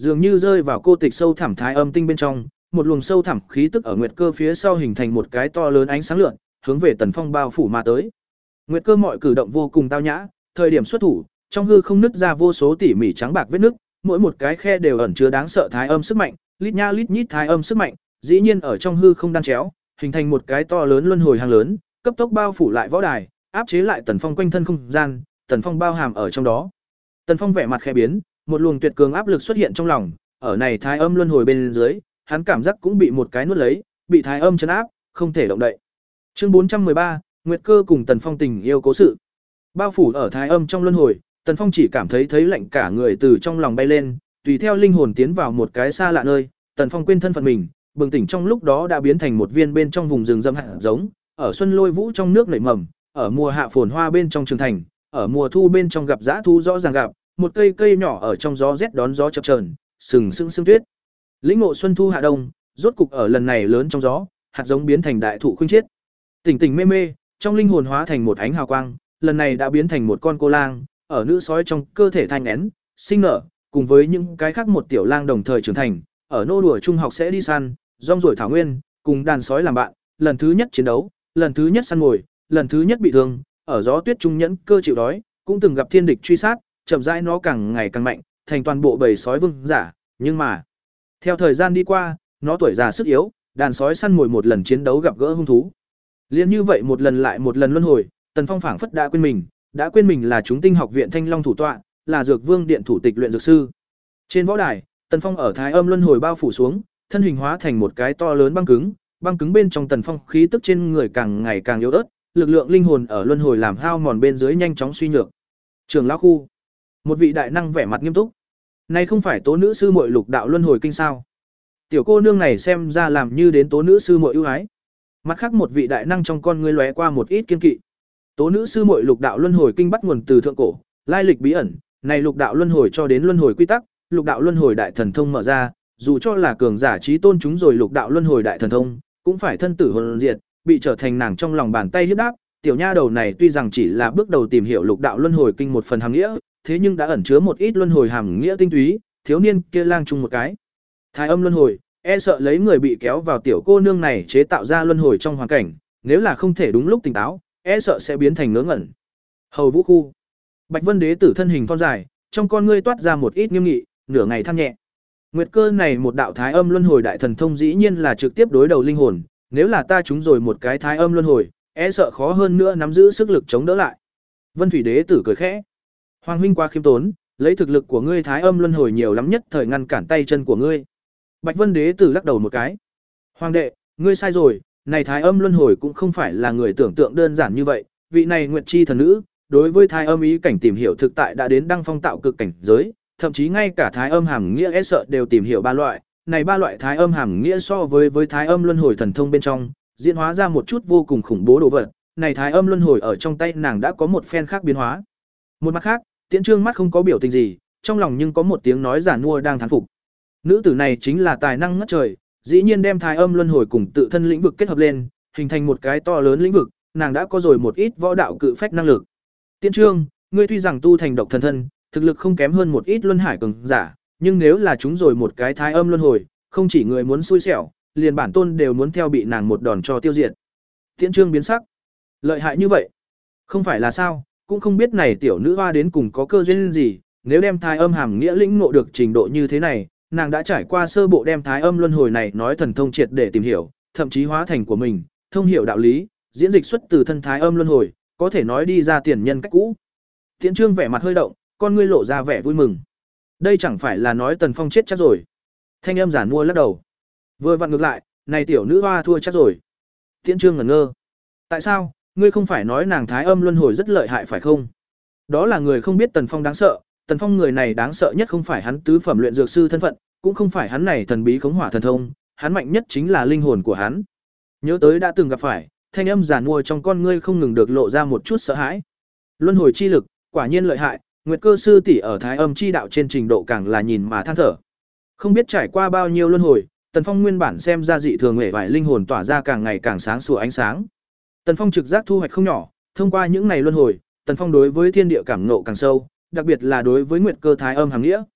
[SPEAKER 1] dường như rơi vào cô tịch sâu thẳm thái âm tinh bên trong, một luồng sâu thẳm khí tức ở Nguyệt Cơ phía sau hình thành một cái to lớn ánh sáng lượn, hướng về Tần Phong bao phủ mà tới. Nguyệt Cơ mọi cử động vô cùng tao nhã, thời điểm xuất thủ, trong hư không nứt ra vô số tỉ mỉ trắng bạc vết nứt, mỗi một cái khe đều ẩn chứa đáng sợ thái âm sức mạnh, lít nha lít nhít thái âm sức mạnh, dĩ nhiên ở trong hư không đan chéo, hình thành một cái to lớn luân hồi hang lớn, cấp tốc bao phủ lại võ đài, áp chế lại Tần Phong quanh thân không gian, Tần Phong bao hàm ở trong đó. Tần Phong vẻ mặt khẽ biến, một luồng tuyệt cường áp lực xuất hiện trong lòng, ở này thái âm luân hồi bên dưới, hắn cảm giác cũng bị một cái nuốt lấy, bị thái âm trấn áp, không thể động đậy. Chương bốn trăm mười ba, Nguyệt Cơ cùng Tần Phong tình yêu cố sự. Bao phủ ở thái âm trong luân hồi, Tần Phong chỉ cảm thấy thấy lạnh cả người từ trong lòng bay lên, tùy theo linh hồn tiến vào một cái xa lạ nơi, Tần Phong quên thân phận mình, bừng tỉnh trong lúc đó đã biến thành một viên bên trong vùng rừng rậm hạt giống, ở xuân lôi vũ trong nước nảy mầm, ở mùa hạ phồn hoa bên trong trường thành, ở mùa thu bên trong gặp dã thú rõ ràng gặp, một cây cây nhỏ ở trong gió rét đón gió chập chờn, sừng sững sương tuyết. Lĩnh ngộ xuân thu hạ đông, rốt cục ở lần này lớn trong gió, hạt giống biến thành đại thụ khuynh chiết. Tỉnh tỉnh mê mê, trong linh hồn hóa thành một ánh hào quang, lần này đã biến thành một con cô lang, ở nữ sói trong cơ thể thanh én, sinh nở, cùng với những cái khác một tiểu lang đồng thời trưởng thành, ở nô đùa trung học sẽ đi săn, rong ruổi thảo nguyên, cùng đàn sói làm bạn, lần thứ nhất chiến đấu, lần thứ nhất săn mồi, lần thứ nhất bị thương, ở gió tuyết trung nhẫn cơ chịu đói, cũng từng gặp thiên địch truy sát, chậm rãi nó càng ngày càng mạnh, thành toàn bộ bầy sói vương giả, nhưng mà theo thời gian đi qua, nó tuổi già sức yếu, đàn sói săn mồi một lần chiến đấu gặp gỡ hung thú. Liên như vậy một lần lại một lần luân hồi, Tần Phong phảng phất đã quên mình, đã quên mình là chúng tinh học viện Thanh Long thủ tọa, là Dược Vương điện thủ tịch luyện dược sư. Trên võ đài, Tần Phong ở thái âm luân hồi bao phủ xuống, thân hình hóa thành một cái to lớn băng cứng, băng cứng bên trong Tần Phong khí tức trên người càng ngày càng yếu ớt, lực lượng linh hồn ở luân hồi làm hao mòn bên dưới nhanh chóng suy nhược. Trường lão khu, một vị đại năng vẻ mặt nghiêm túc. Này không phải tố nữ sư muội lục đạo luân hồi kinh sao? Tiểu cô nương này xem ra làm như đến tố nữ sư muội ưu ái. Mặt khác một vị đại năng trong con ngươi lóe qua một ít kiên kỵ. Tố nữ sư muội lục đạo luân hồi kinh bắt nguồn từ thượng cổ, lai lịch bí ẩn, này lục đạo luân hồi cho đến luân hồi quy tắc, lục đạo luân hồi đại thần thông mở ra, dù cho là cường giả trí tôn chúng rồi lục đạo luân hồi đại thần thông, cũng phải thân tử hồn diệt, bị trở thành nàng trong lòng bàn tay hiếp đáp. Tiểu nha đầu này tuy rằng chỉ là bước đầu tìm hiểu lục đạo luân hồi kinh một phần hàm nghĩa, thế nhưng đã ẩn chứa một ít luân hồi hàm nghĩa tinh túy, thiếu niên kia lang chung một cái. Thái âm luân hồi, e sợ lấy người bị kéo vào tiểu cô nương này chế tạo ra luân hồi trong hoàn cảnh, nếu là không thể đúng lúc tỉnh táo, e sợ sẽ biến thành ngớ ngẩn. Hầu Vũ khu. Bạch Vân Đế tử thân hình thon dài, trong con ngươi toát ra một ít nghiêm nghị, nửa ngày than nhẹ. Nguyệt Cơ này một đạo thái âm luân hồi đại thần thông dĩ nhiên là trực tiếp đối đầu linh hồn, nếu là ta trúng rồi một cái thái âm luân hồi, e sợ khó hơn nữa nắm giữ sức lực chống đỡ lại. Vân Thủy Đế tử cười khẽ. Hoàng huynh quá khiêm tốn, lấy thực lực của ngươi thái âm luân hồi nhiều lắm nhất thời ngăn cản tay chân của ngươi. Bạch Vân Đế tử lắc đầu một cái. Hoàng đệ, ngươi sai rồi, này thái âm luân hồi cũng không phải là người tưởng tượng đơn giản như vậy, vị này Nguyệt chi thần nữ, đối với thái âm ý cảnh tìm hiểu thực tại đã đến đăng phong tạo cực cảnh giới, thậm chí ngay cả thái âm hàm nghĩa e sợ đều tìm hiểu ba loại, này ba loại thái âm hàm nghĩa so với với thái âm luân hồi thần thông bên trong, diễn hóa ra một chút vô cùng khủng bố đồ vật, này thái âm luân hồi ở trong tay nàng đã có một phen khác biến hóa. Một mặt khác, Tiễn Trương mắt không có biểu tình gì, trong lòng nhưng có một tiếng nói giản mua đang thán phục. Nữ tử này chính là tài năng ngất trời, dĩ nhiên đem thái âm luân hồi cùng tự thân lĩnh vực kết hợp lên, hình thành một cái to lớn lĩnh vực, nàng đã có rồi một ít võ đạo cự phách năng lực. Tiễn Trương, ngươi tuy rằng tu thành độc thần thân, thực lực không kém hơn một ít luân hải cường giả, nhưng nếu là chúng rồi một cái thái âm luân hồi, không chỉ người muốn xui xẻo, liền bản tôn đều muốn theo bị nàng một đòn cho tiêu diệt. Tiễn Trương biến sắc. Lợi hại như vậy? Không phải là sao, cũng không biết này tiểu nữ hoa đến cùng có cơ duyên gì, nếu đem thái âm hàm nghĩa lĩnh ngộ được trình độ như thế này, nàng đã trải qua sơ bộ đem thái âm luân hồi này nói thần thông triệt để tìm hiểu, thậm chí hóa thành của mình, thông hiểu đạo lý, diễn dịch xuất từ thân thái âm luân hồi, có thể nói đi ra tiền nhân cách cũ. Tiễn Trương vẻ mặt hơi động, con ngươi lộ ra vẻ vui mừng. Đây chẳng phải là nói Tần Phong chết chắc rồi. Thanh âm giản mua lắc đầu. Vừa vặn ngược lại, này tiểu nữ hoa thua chắc rồi. Tiễn Trương ngẩn ngơ. Tại sao, ngươi không phải nói nàng thái âm luân hồi rất lợi hại phải không? Đó là người không biết Tần Phong đáng sợ, Tần Phong người này đáng sợ nhất không phải hắn tứ phẩm luyện dược sư thân phận, cũng không phải hắn này thần bí khống hỏa thần thông, hắn mạnh nhất chính là linh hồn của hắn. Nhớ tới đã từng gặp phải, thanh âm giản mua trong con ngươi không ngừng được lộ ra một chút sợ hãi. Luân hồi chi lực, quả nhiên lợi hại, Nguyệt Cơ sư tỷ ở thái âm chi đạo trên trình độ càng là nhìn mà than thở. Không biết trải qua bao nhiêu luân hồi, Tần Phong nguyên bản xem ra dị thường hề vải linh hồn tỏa ra càng ngày càng sáng sủa ánh sáng. Tần Phong trực giác thu hoạch không nhỏ, thông qua những này luân hồi, Tần Phong đối với thiên địa cảm ngộ càng sâu, đặc biệt là đối với Nguyệt Cơ thái âm hàm nghĩa.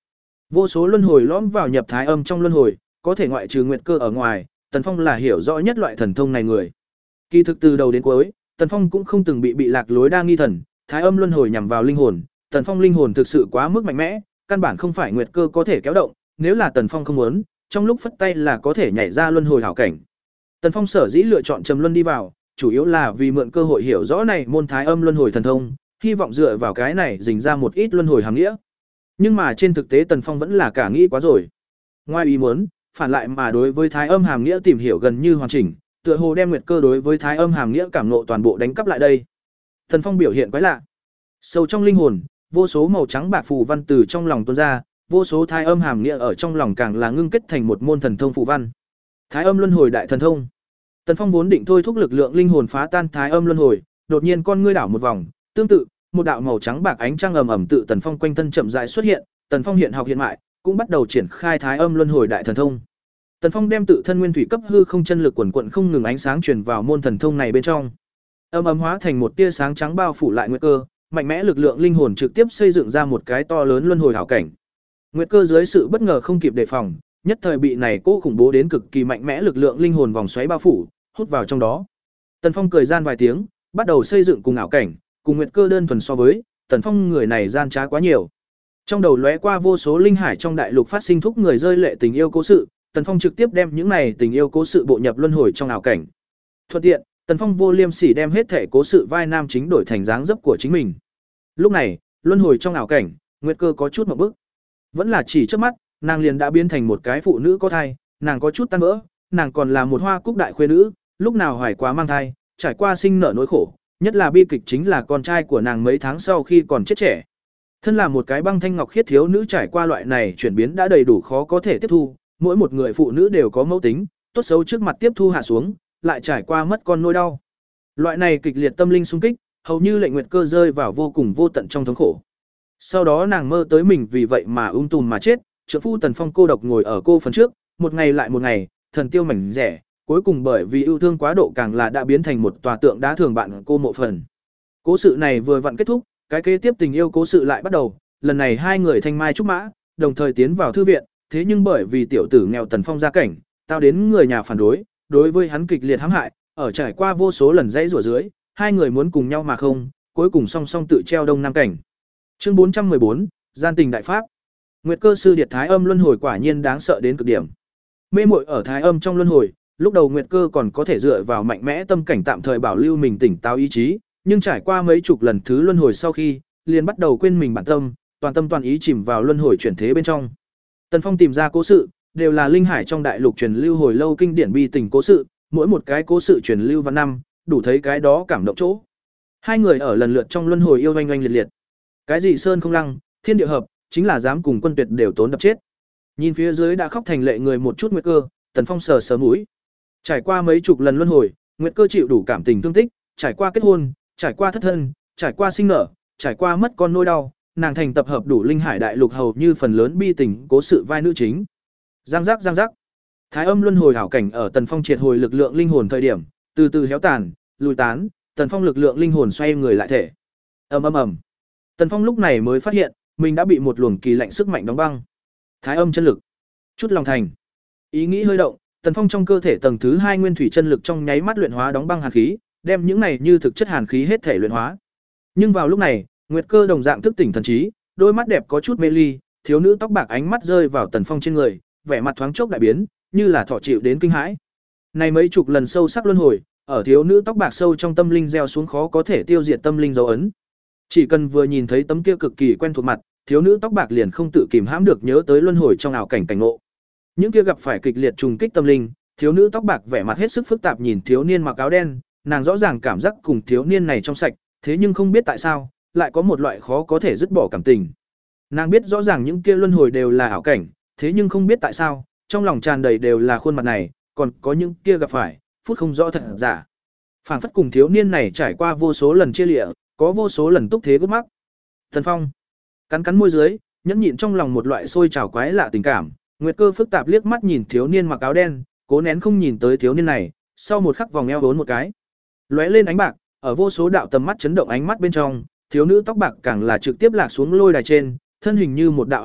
[SPEAKER 1] Vô số luân hồi lõm vào nhập thái âm trong luân hồi, có thể ngoại trừ Nguyệt Cơ ở ngoài, Tần Phong là hiểu rõ nhất loại thần thông này người. Kỳ thực từ đầu đến cuối, Tần Phong cũng không từng bị bị lạc lối đa nghi thần, thái âm luân hồi nhằm vào linh hồn, Tần Phong linh hồn thực sự quá mức mạnh mẽ, căn bản không phải Nguyệt Cơ có thể kéo động, nếu là Tần Phong không muốn, trong lúc phất tay là có thể nhảy ra luân hồi hảo cảnh. Tần Phong sở dĩ lựa chọn trầm luân đi vào, chủ yếu là vì mượn cơ hội hiểu rõ này môn thái âm luân hồi thần thông, hy vọng dựa vào cái này dình ra một ít luân hồi hàm nghĩa. Nhưng mà trên thực tế Tần Phong vẫn là cả nghĩ quá rồi. Ngoài ý muốn, phản lại mà đối với thái âm hàm nghĩa tìm hiểu gần như hoàn chỉnh, tựa hồ đem Nguyệt Cơ đối với thái âm hàm nghĩa cảm ngộ toàn bộ đánh cắp lại đây. Tần Phong biểu hiện quái lạ. Sâu trong linh hồn, vô số màu trắng bạc phù văn từ trong lòng tuôn ra, vô số thái âm hàm nghĩa ở trong lòng càng là ngưng kết thành một môn thần thông phù văn. Thái âm luân hồi đại thần thông. Tần Phong vốn định thôi thúc lực lượng linh hồn phá tan thái âm luân hồi, đột nhiên con ngươi đảo một vòng, tương tự, một đạo màu trắng bạc ánh trăng ầm ầm tự Tần Phong quanh thân chậm rãi xuất hiện, Tần Phong hiện học hiện mại, cũng bắt đầu triển khai thái âm luân hồi đại thần thông. Tần Phong đem tự thân nguyên thủy cấp hư không chân lực quần quận không ngừng ánh sáng truyền vào môn thần thông này bên trong. Âm ấm hóa thành một tia sáng trắng bao phủ lại Nguyệt Cơ, mạnh mẽ lực lượng linh hồn trực tiếp xây dựng ra một cái to lớn luân hồi hảo cảnh. Nguyệt Cơ dưới sự bất ngờ không kịp đề phòng, nhất thời bị này cố khủng bố đến cực kỳ mạnh mẽ lực lượng linh hồn vòng xoáy bao phủ, hút vào trong đó. Tần Phong cười gian vài tiếng, bắt đầu xây dựng cùng ảo cảnh, cùng Nguyệt Cơ đơn thuần so với, Tần Phong người này gian trá quá nhiều. Trong đầu lóe qua vô số linh hải trong đại lục phát sinh thúc người rơi lệ tình yêu cố sự, Tần Phong trực tiếp đem những này tình yêu cố sự bộ nhập luân hồi trong ảo cảnh. Thuận tiện, Tần Phong vô liêm sỉ đem hết thể cố sự vai nam chính đổi thành dáng dấp của chính mình. Lúc này, luân hồi trong ảo cảnh, Nguyệt Cơ có chút ngộp bức. Vẫn là chỉ trước mắt, nàng liền đã biến thành một cái phụ nữ có thai, nàng có chút tan vỡ, nàng còn là một hoa cúc đại khuê nữ, lúc nào hoài quá mang thai, trải qua sinh nở nỗi khổ, nhất là bi kịch chính là con trai của nàng mấy tháng sau khi còn chết trẻ. Thân là một cái băng thanh ngọc khiết thiếu nữ trải qua loại này chuyển biến đã đầy đủ khó có thể tiếp thu, mỗi một người phụ nữ đều có mẫu tính, tốt xấu trước mặt tiếp thu hạ xuống, lại trải qua mất con nỗi đau. Loại này kịch liệt tâm linh xung kích, hầu như lệnh Nguyệt Cơ rơi vào vô cùng vô tận trong thống khổ. Sau đó nàng mơ tới mình vì vậy mà ung tùm mà chết, trượng phu Tần Phong cô độc ngồi ở cô phần trước, một ngày lại một ngày, thần tiêu mảnh rẻ, cuối cùng bởi vì yêu thương quá độ càng là đã biến thành một tòa tượng đá thường bạn cô mộ phần. Cố sự này vừa vặn kết thúc, cái kế tiếp tình yêu cố sự lại bắt đầu, lần này hai người thanh mai trúc mã, đồng thời tiến vào thư viện, thế nhưng bởi vì tiểu tử nghèo Tần Phong gia cảnh, tao đến người nhà phản đối, đối với hắn kịch liệt hãm hại, ở trải qua vô số lần dãy rủa dưới, hai người muốn cùng nhau mà không, cuối cùng song song tự treo đông nam cảnh. Chương bốn trăm mười bốn, gian tình đại pháp. Nguyệt Cơ sư điệt thái âm luân hồi quả nhiên đáng sợ đến cực điểm. Mê muội ở thái âm trong luân hồi, lúc đầu Nguyệt Cơ còn có thể dựa vào mạnh mẽ tâm cảnh tạm thời bảo lưu mình tỉnh táo ý chí, nhưng trải qua mấy chục lần thứ luân hồi sau khi, liền bắt đầu quên mình bản tâm, toàn tâm toàn ý chìm vào luân hồi chuyển thế bên trong. Tần Phong tìm ra cố sự, đều là linh hải trong đại lục truyền lưu hồi lâu kinh điển bi tình cố sự, mỗi một cái cố sự truyền lưu văn năm, đủ thấy cái đó cảm động chỗ. Hai người ở lần lượt trong luân hồi yêu oanh oanh liệt liệt. Cái gì sơn không lăng, thiên địa hợp, chính là dám cùng quân tuyệt đều tốn đập chết. Nhìn phía dưới đã khóc thành lệ người một chút Nguyệt Cơ, Tần Phong sờ sờ mũi. Trải qua mấy chục lần luân hồi, Nguyệt Cơ chịu đủ cảm tình thương tích, trải qua kết hôn, trải qua thất thân, trải qua sinh nở, trải qua mất con nỗi đau, nàng thành tập hợp đủ linh hải đại lục hầu như phần lớn bi tình cố sự vai nữ chính. Giang giác giang giác. Thái âm luân hồi hảo cảnh ở Tần Phong triệt hồi lực lượng linh hồn thời điểm, từ từ héo tàn, lùi tán, Tần Phong lực lượng linh hồn xoay người lại thể. Ầm ầm ầm. Tần Phong lúc này mới phát hiện, mình đã bị một luồng kỳ lạnh sức mạnh đóng băng. Thái âm chân lực. Chút lòng thành. Ý nghĩ hơi động, Tần Phong trong cơ thể tầng thứ hai nguyên thủy chân lực trong nháy mắt luyện hóa đóng băng hàn khí, đem những này như thực chất hàn khí hết thể luyện hóa. Nhưng vào lúc này, Nguyệt Cơ đồng dạng thức tỉnh thần trí, đôi mắt đẹp có chút mê ly, thiếu nữ tóc bạc ánh mắt rơi vào Tần Phong trên người, vẻ mặt thoáng chốc đại biến, như là thọ chịu đến kinh hãi. Này mấy chục lần sâu sắc luân hồi, ở thiếu nữ tóc bạc sâu trong tâm linh gieo xuống khó có thể tiêu diệt tâm linh dấu ấn. Chỉ cần vừa nhìn thấy tấm kia cực kỳ quen thuộc mặt, thiếu nữ tóc bạc liền không tự kìm hãm được nhớ tới luân hồi trong ảo cảnh cảnh ngộ. Những kia gặp phải kịch liệt trùng kích tâm linh, thiếu nữ tóc bạc vẻ mặt hết sức phức tạp nhìn thiếu niên mặc áo đen, nàng rõ ràng cảm giác cùng thiếu niên này trong sạch, thế nhưng không biết tại sao, lại có một loại khó có thể dứt bỏ cảm tình. Nàng biết rõ ràng những kia luân hồi đều là ảo cảnh, thế nhưng không biết tại sao, trong lòng tràn đầy đều là khuôn mặt này, còn có những kia gặp phải, phút không rõ thật giả. Phảng phất cùng thiếu niên này trải qua vô số lần chia lịa, có vô số lần túc thế gút mắc. Tần Phong cắn cắn môi dưới, nhẫn nhịn trong lòng một loại sôi trào quái lạ tình cảm, Nguyệt Cơ phức tạp liếc mắt nhìn thiếu niên mặc áo đen, cố nén không nhìn tới thiếu niên này, sau một khắc vòng eo vốn một cái. Lóe lên ánh bạc, ở vô số đạo tầm mắt chấn động ánh mắt bên trong, thiếu nữ tóc bạc càng là trực tiếp lạc xuống lôi đài trên, thân hình như một đạo ánh bạc,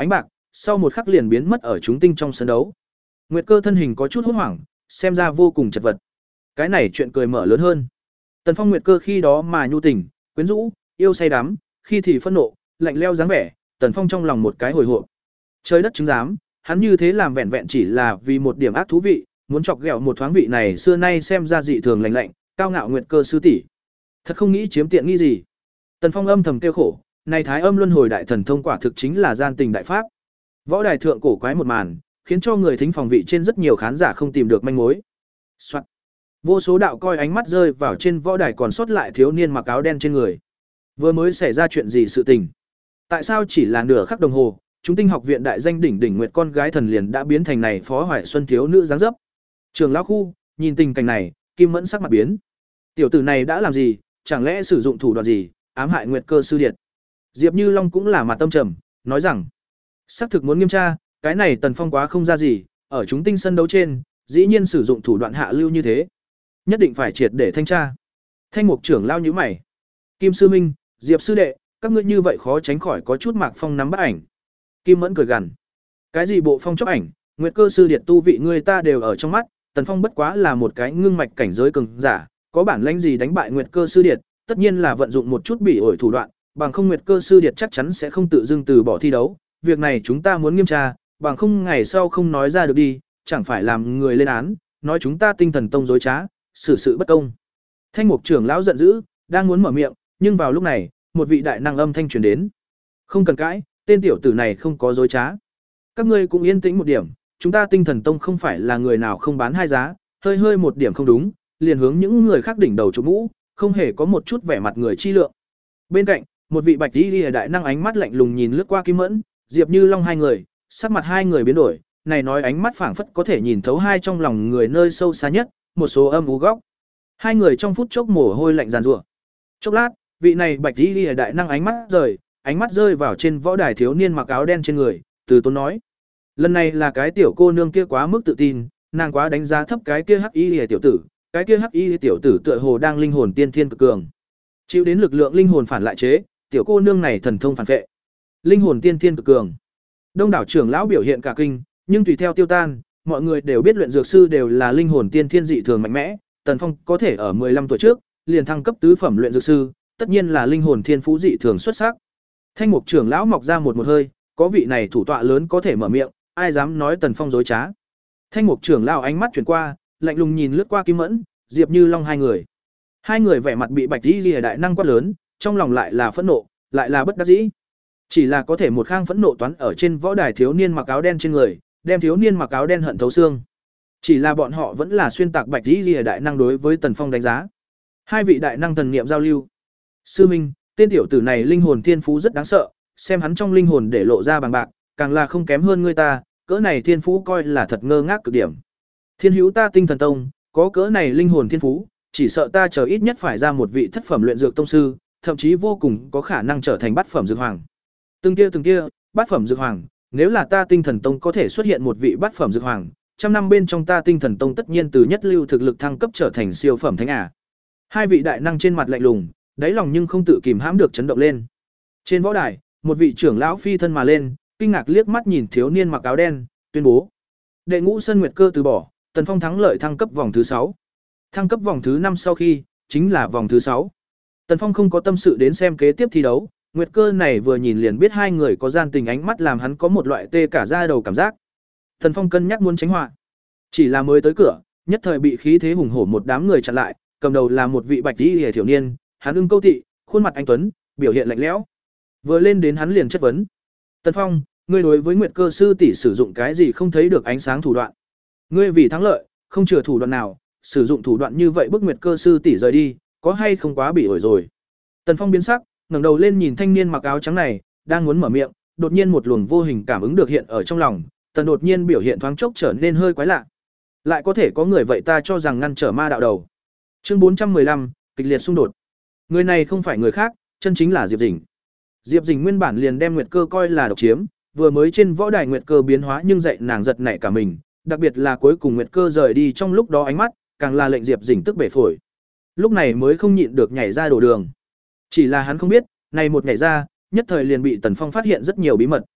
[SPEAKER 1] sau một khắc liền biến mất ở chúng tinh trong sân đấu. Nguyệt Cơ thân hình có chút hốt hoảng, xem ra vô cùng chật vật. Cái này chuyện cười mở lớn hơn. Tần Phong Nguyệt Cơ khi đó mà nhu tình, quyến rũ, yêu say đắm, khi thì phẫn nộ, lạnh lẽo dáng vẻ, Tần Phong trong lòng một cái hồi hộp. Trời đất chứng giám, hắn như thế làm vẹn vẹn chỉ là vì một điểm ác thú vị, muốn chọc ghẹo một thoáng vị này xưa nay xem ra dị thường lạnh lạnh, cao ngạo Nguyệt Cơ sư tỷ. Thật không nghĩ chiếm tiện nghi gì. Tần Phong âm thầm kêu khổ, này Thái Âm Luân Hồi đại thần thông quả thực chính là gian tình đại pháp. Võ đài thượng cổ quái một màn, khiến cho người thính phòng vị trên rất nhiều khán giả không tìm được manh mối. Soạt. Vô số đạo coi ánh mắt rơi vào trên võ đài còn sót lại thiếu niên mặc áo đen trên người. Vừa mới xảy ra chuyện gì sự tình? Tại sao chỉ là nửa khắc đồng hồ, chúng tinh học viện đại danh đỉnh đỉnh nguyệt con gái thần liền đã biến thành này Phó Hoài Xuân thiếu nữ dáng dấp? Trường lão khu, nhìn tình cảnh này, Kim Mẫn sắc mặt biến. Tiểu tử này đã làm gì, chẳng lẽ sử dụng thủ đoạn gì, ám hại Nguyệt Cơ sư điệt? Diệp Như Long cũng là mặt tâm trầm, nói rằng: xác thực muốn nghiêm tra, cái này Tần Phong quá không ra gì, ở chúng tinh sân đấu trên, dĩ nhiên sử dụng thủ đoạn hạ lưu như thế, nhất định phải triệt để thanh tra. Thanh mục trưởng lao nhíu mày. Kim sư minh, Diệp sư đệ, các ngươi như vậy khó tránh khỏi có chút Mạc Phong nắm bắt ảnh. Kim Mẫn cười gằn. Cái gì bộ phong chốc ảnh, Nguyệt Cơ sư điệt tu vị người ta đều ở trong mắt, Tần Phong bất quá là một cái ngưng mạch cảnh giới cường giả, có bản lĩnh gì đánh bại Nguyệt Cơ sư điệt, tất nhiên là vận dụng một chút bị ổi thủ đoạn, bằng không Nguyệt Cơ sư điệt chắc chắn sẽ không tự dưng từ bỏ thi đấu, việc này chúng ta muốn nghiêm tra, bằng không ngày sau không nói ra được đi, chẳng phải làm người lên án, nói chúng ta Tinh Thần Tông dối trá, xử sự bất công. Thanh mục trưởng lão giận dữ, đang muốn mở miệng, nhưng vào lúc này, một vị đại năng âm thanh truyền đến. Không cần cãi, tên tiểu tử này không có dối trá. Các ngươi cũng yên tĩnh một điểm, chúng ta Tinh Thần Tông không phải là người nào không bán hai giá, hơi hơi một điểm không đúng, liền hướng những người khác đỉnh đầu chụp mũ, không hề có một chút vẻ mặt người chi lượng. Bên cạnh, một vị bạch y đại năng ánh mắt lạnh lùng nhìn lướt qua Kim Mẫn, Diệp Như Long hai người, sắc mặt hai người biến đổi, này nói ánh mắt phảng phất có thể nhìn thấu hai trong lòng người nơi sâu xa nhất, một số âm u góc. Hai người trong phút chốc mồ hôi lạnh giàn giụa. Chốc lát, vị này bạch y đại năng ánh mắt rời, ánh mắt rơi vào trên võ đài thiếu niên mặc áo đen trên người, từ tốn nói: lần này là cái tiểu cô nương kia quá mức tự tin, nàng quá đánh giá thấp cái kia hắc y tiểu tử, cái kia hắc y tiểu tử tựa hồ đang linh hồn tiên thiên cực cường, chịu đến lực lượng linh hồn phản lại chế, tiểu cô nương này thần thông phản vệ, linh hồn tiên thiên cực cường. Đông đảo trưởng lão biểu hiện cả kinh, nhưng tùy theo tiêu tan, mọi người đều biết luyện dược sư đều là linh hồn tiên thiên dị thường mạnh mẽ, Tần Phong có thể ở mười lăm tuổi trước liền thăng cấp tứ phẩm luyện dược sư, tất nhiên là linh hồn thiên phú dị thường xuất sắc. Thanh mục trưởng lão mọc ra một một hơi, có vị này thủ tọa lớn có thể mở miệng, ai dám nói Tần Phong dối trá. Thanh mục trưởng lão ánh mắt chuyển qua, lạnh lùng nhìn lướt qua Kim Mẫn, Diệp Như Long hai người. Hai người vẻ mặt bị bạch y liễu đại năng quát lớn, trong lòng lại là phẫn nộ, lại là bất đắc dĩ. Chỉ là có thể một khang phẫn nộ toán ở trên võ đài thiếu niên mặc áo đen trên người, đem thiếu niên mặc áo đen hận thấu xương. Chỉ là bọn họ vẫn là xuyên tạc bạch y liễu đại năng đối với Tần Phong đánh giá. Hai vị đại năng thần niệm giao lưu. Sư minh, tên tiểu tử này linh hồn thiên phú rất đáng sợ, xem hắn trong linh hồn để lộ ra bằng bạc, càng là không kém hơn người ta, cỡ này thiên phú coi là thật ngơ ngác cực điểm. Thiên hữu ta Tinh Thần Tông, có cỡ này linh hồn thiên phú, chỉ sợ ta chờ ít nhất phải ra một vị thất phẩm luyện dược tông sư, thậm chí vô cùng có khả năng trở thành bát phẩm dược hoàng. Từng kia từng kia, bát phẩm dược hoàng, nếu là ta Tinh Thần Tông có thể xuất hiện một vị bát phẩm dược hoàng, trăm năm bên trong ta Tinh Thần Tông tất nhiên từ nhất lưu thực lực thăng cấp trở thành siêu phẩm thánh ả. Hai vị đại năng trên mặt lạnh lùng, đáy lòng nhưng không tự kìm hãm được chấn động lên. Trên võ đài, một vị trưởng lão phi thân mà lên, kinh ngạc liếc mắt nhìn thiếu niên mặc áo đen, tuyên bố: đệ ngũ sân nguyệt cơ từ bỏ, Tần Phong thắng lợi thăng cấp vòng thứ sáu. Thăng cấp vòng thứ năm sau khi, chính là vòng thứ sáu. Tần Phong không có tâm sự đến xem kế tiếp thi đấu, nguyệt cơ này vừa nhìn liền biết hai người có gian tình, ánh mắt làm hắn có một loại tê cả da đầu cảm giác. Tần Phong cân nhắc muốn tránh họa, chỉ là mới tới cửa, nhất thời bị khí thế hùng hổ một đám người chặn lại, cầm đầu là một vị bạch y hề thiểu niên, hắn ưng câu tị, khuôn mặt anh tuấn, biểu hiện lạnh lẽo. Vừa lên đến hắn liền chất vấn: Tần Phong, ngươi đối với nguyệt cơ sư tỷ sử dụng cái gì không thấy được ánh sáng thủ đoạn? Ngươi vì thắng lợi, không chừa thủ đoạn nào, sử dụng thủ đoạn như vậy bức nguyệt cơ sư tỷ rời đi, có hay không quá bị ổi rồi? Tần Phong biến sắc, ngẩng đầu lên nhìn thanh niên mặc áo trắng này, đang muốn mở miệng, đột nhiên một luồng vô hình cảm ứng được hiện ở trong lòng, tần đột nhiên biểu hiện thoáng chốc trở nên hơi quái lạ. Lại có thể có người vậy ta cho rằng ngăn trở ma đạo đầu. Chương bốn trăm mười lăm, kịch liệt xung đột. Người này không phải người khác, chân chính là Diệp Dĩnh. Diệp Dĩnh nguyên bản liền đem nguyệt cơ coi là độc chiếm, vừa mới trên võ đài nguyệt cơ biến hóa nhưng dạy nàng giật nảy cả mình, đặc biệt là cuối cùng nguyệt cơ rời đi trong lúc đó ánh mắt, càng là lệnh Diệp Dĩnh tức bể phổi. Lúc này mới không nhịn được nhảy ra đổ đường. Chỉ là hắn không biết, này một nhảy ra, nhất thời liền bị Tần Phong phát hiện rất nhiều bí mật.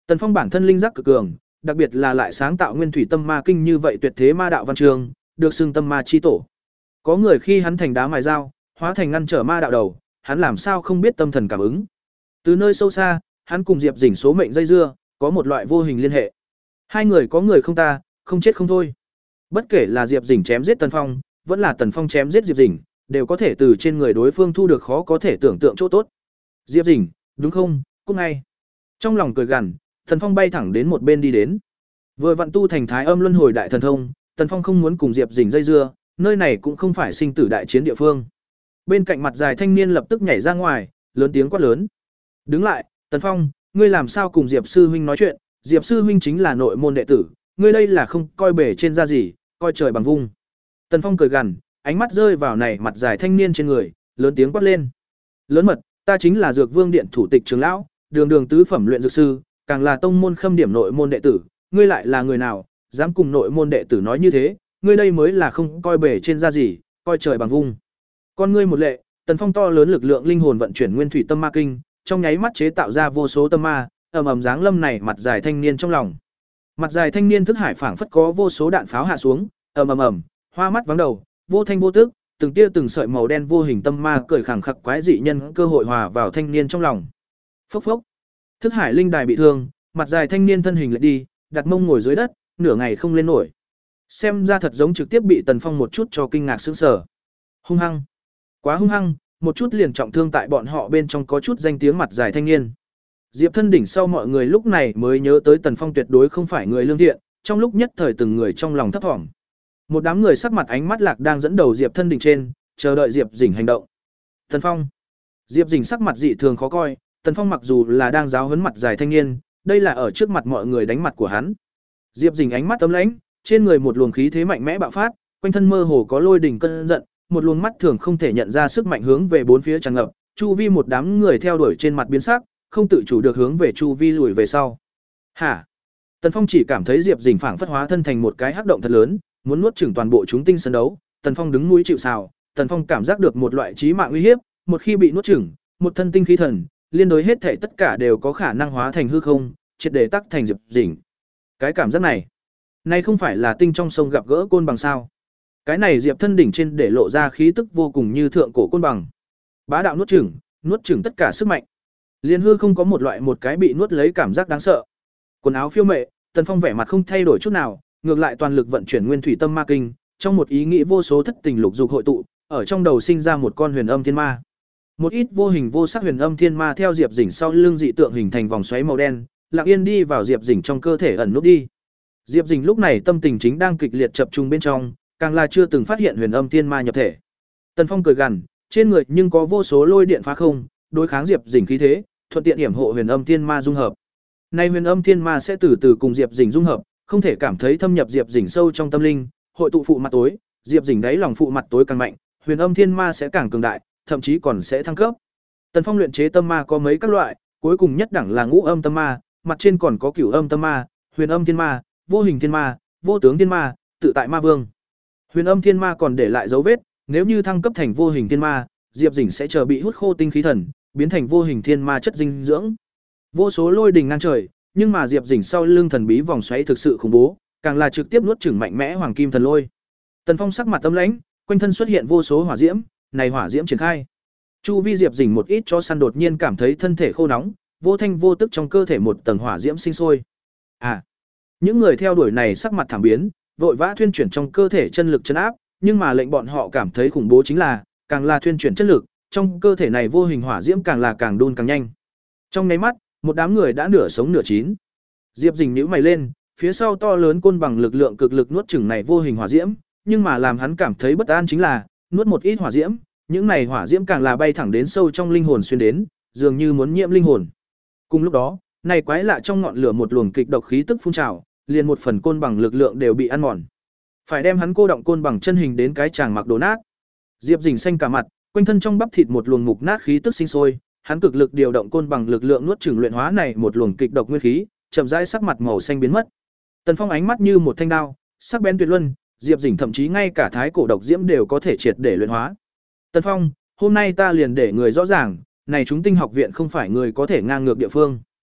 [SPEAKER 1] Tần Phong bản thân linh giác cực cường, đặc biệt là lại sáng tạo Nguyên Thủy Tâm Ma Kinh như vậy tuyệt thế ma đạo văn trường, được xưng Tâm Ma chi tổ. Có người khi hắn thành đá mài dao, hóa thành ngăn trở ma đạo đầu, hắn làm sao không biết tâm thần cảm ứng. Từ nơi sâu xa, hắn cùng Diệp Dĩnh số mệnh dây dưa, có một loại vô hình liên hệ. Hai người có người không ta, không chết không thôi. Bất kể là Diệp Dĩnh chém giết Tần Phong, vẫn là Tần Phong chém giết Diệp Dĩnh, đều có thể từ trên người đối phương thu được khó có thể tưởng tượng chỗ tốt. Diệp Dĩnh, đúng không? Cút ngay. Trong lòng cười gằn, Tần Phong bay thẳng đến một bên đi đến. Vừa vận tu thành Thái Âm Luân Hồi đại thần thông, Tần Phong không muốn cùng Diệp Dĩnh dây dưa, nơi này cũng không phải sinh tử đại chiến địa phương. Bên cạnh mặt dài thanh niên lập tức nhảy ra ngoài, lớn tiếng quát lớn. Đứng lại, Tần Phong, ngươi làm sao cùng Diệp sư huynh nói chuyện, Diệp sư huynh chính là nội môn đệ tử, ngươi đây là không coi bể trên da gì, coi trời bằng vung. Tần Phong cười gằn, ánh mắt rơi vào này mặt dài thanh niên trên người, lớn tiếng quát lên. Lớn mật, ta chính là Dược Vương điện thủ tịch trưởng lão, đường đường tứ phẩm luyện dược sư, càng là tông môn khâm điểm nội môn đệ tử, ngươi lại là người nào, dám cùng nội môn đệ tử nói như thế, ngươi đây mới là không coi bể trên da gì, coi trời bằng vung. Con ngươi một lệ, Tần Phong to lớn lực lượng linh hồn vận chuyển Nguyên Thủy Tâm Ma Kinh, trong nháy mắt chế tạo ra vô số tâm ma, ầm ầm giáng lâm này mặt dài thanh niên trong lòng. Mặt dài thanh niên thức hải phảng phất có vô số đạn pháo hạ xuống, ầm ầm ầm, hoa mắt vắng đầu, vô thanh vô tức, từng tia từng sợi màu đen vô hình tâm ma cởi khẳng khặc quái dị nhân cơ hội hòa vào thanh niên trong lòng. Phốc phốc. Thức hải linh đài bị thương, mặt dài thanh niên thân hình lại đi, đặt mông ngồi dưới đất, nửa ngày không lên nổi. Xem ra thật giống trực tiếp bị Tần Phong một chút cho kinh ngạc sững sờ. Hung hăng. Quá hung hăng, một chút liền trọng thương tại bọn họ bên trong có chút danh tiếng mặt dài thanh niên. Diệp Thân đỉnh sau mọi người lúc này mới nhớ tới Tần Phong tuyệt đối không phải người lương thiện, trong lúc nhất thời từng người trong lòng thấp thỏm. Một đám người sắc mặt ánh mắt lạc đang dẫn đầu Diệp Thân đỉnh trên, chờ đợi Diệp Dĩnh hành động. Tần Phong. Diệp Dĩnh sắc mặt dị thường khó coi, Tần Phong mặc dù là đang giáo huấn mặt dài thanh niên, đây là ở trước mặt mọi người đánh mặt của hắn. Diệp Dĩnh ánh mắt ấm lãnh, trên người một luồng khí thế mạnh mẽ bạo phát, quanh thân mơ hồ có lôi đỉnh cơn giận, một luồng mắt thường không thể nhận ra sức mạnh hướng về bốn phía tràn ngập, chu vi một đám người theo đuổi trên mặt biến sắc, không tự chủ được hướng về chu vi lùi về sau. Hả? Tần Phong chỉ cảm thấy Diệp Dĩnh phảng phất hóa thân thành một cái hắc động thật lớn, muốn nuốt chửng toàn bộ chúng tinh sân đấu. Tần Phong đứng mũi chịu sào, Tần Phong cảm giác được một loại chí mạng uy hiếp, một khi bị nuốt chửng, một thân tinh khí thần, liên đối hết thảy tất cả đều có khả năng hóa thành hư không, triệt để tắc thành Diệp Dĩnh. Cái cảm giác này, này không phải là tinh trong sông gặp gỡ côn bằng sao? Cái này Diệp Thân đỉnh trên để lộ ra khí tức vô cùng như thượng cổ côn bằng. Bá đạo nuốt chửng, nuốt chửng tất cả sức mạnh. Liên hư không có một loại một cái bị nuốt lấy cảm giác đáng sợ. Quần áo phiêu mệ, Tần Phong vẻ mặt không thay đổi chút nào, ngược lại toàn lực vận chuyển Nguyên Thủy Tâm Ma Kinh, trong một ý nghĩ vô số thất tình lục dục hội tụ, ở trong đầu sinh ra một con huyền âm thiên ma. Một ít vô hình vô sắc huyền âm thiên ma theo Diệp Dĩnh sau lưng dị tượng hình thành vòng xoáy màu đen, lặng yên đi vào Diệp Dĩnh trong cơ thể ẩn núp đi. Diệp Dĩnh lúc này tâm tình chính đang kịch liệt chập trùng bên trong, càng là chưa từng phát hiện huyền âm thiên ma nhập thể. Tần Phong cười gằn, trên người nhưng có vô số lôi điện phá không, đối kháng Diệp Dĩnh khí thế, thuận tiện yểm hộ huyền âm thiên ma dung hợp. Nay huyền âm thiên ma sẽ từ từ cùng Diệp Dĩnh dung hợp, không thể cảm thấy thâm nhập Diệp Dĩnh sâu trong tâm linh, hội tụ phụ mặt tối, Diệp Dĩnh đáy lòng phụ mặt tối càng mạnh, huyền âm thiên ma sẽ càng cường đại, thậm chí còn sẽ thăng cấp. Tần Phong luyện chế tâm ma có mấy các loại, cuối cùng nhất đẳng là ngũ âm tâm ma, mặt trên còn có cửu âm tâm ma, huyền âm thiên ma, vô hình thiên ma, vô tướng thiên ma, tự tại ma vương. Huyền âm thiên ma còn để lại dấu vết, nếu như thăng cấp thành vô hình thiên ma, Diệp Dĩnh sẽ chờ bị hút khô tinh khí thần, biến thành vô hình thiên ma chất dinh dưỡng. Vô số lôi đình ngang trời, nhưng mà Diệp Dĩnh sau lưng thần bí vòng xoáy thực sự khủng bố, càng là trực tiếp nuốt chửng mạnh mẽ hoàng kim thần lôi. Tần Phong sắc mặt tâm lãnh, quanh thân xuất hiện vô số hỏa diễm, này hỏa diễm triển khai. Chu vi Diệp Dĩnh một ít cho săn đột nhiên cảm thấy thân thể khô nóng, vô thanh vô tức trong cơ thể một tầng hỏa diễm sinh sôi. À, những người theo đuổi này sắc mặt thảm biến, vội vã thuyên chuyển trong cơ thể chân lực chấn áp, nhưng mà lệnh bọn họ cảm thấy khủng bố chính là, càng là thuyên chuyển chân lực, trong cơ thể này vô hình hỏa diễm càng là càng đun càng nhanh. Trong nháy mắt, một đám người đã nửa sống nửa chín. Diệp Dĩnh nhíu mày lên, phía sau to lớn côn bằng lực lượng cực lực nuốt chửng này vô hình hỏa diễm, nhưng mà làm hắn cảm thấy bất an chính là, nuốt một ít hỏa diễm, những này hỏa diễm càng là bay thẳng đến sâu trong linh hồn xuyên đến, dường như muốn nhiễm linh hồn. Cùng lúc đó, này quái lạ trong ngọn lửa một luồng kịch độc khí tức phun trào, liền một phần côn bằng lực lượng đều bị ăn mòn. Phải đem hắn cô động côn bằng chân hình đến cái chàng mặc đồ nát. Diệp Dĩnh xanh cả mặt, quanh thân trong bắp thịt một luồng mục nát khí tức sinh sôi, hắn cực lực điều động côn bằng lực lượng nuốt chửng luyện hóa này một luồng kịch độc nguyên khí, chậm rãi sắc mặt màu xanh biến mất. Tần Phong ánh mắt như một thanh đao, sắc bén tuyệt luân, Diệp Dĩnh thậm chí ngay cả thái cổ độc diễm đều có thể triệt để luyện hóa. Tần Phong, hôm nay ta liền để người rõ ràng, này chúng tinh học viện không phải người có thể ngang ngược địa phương.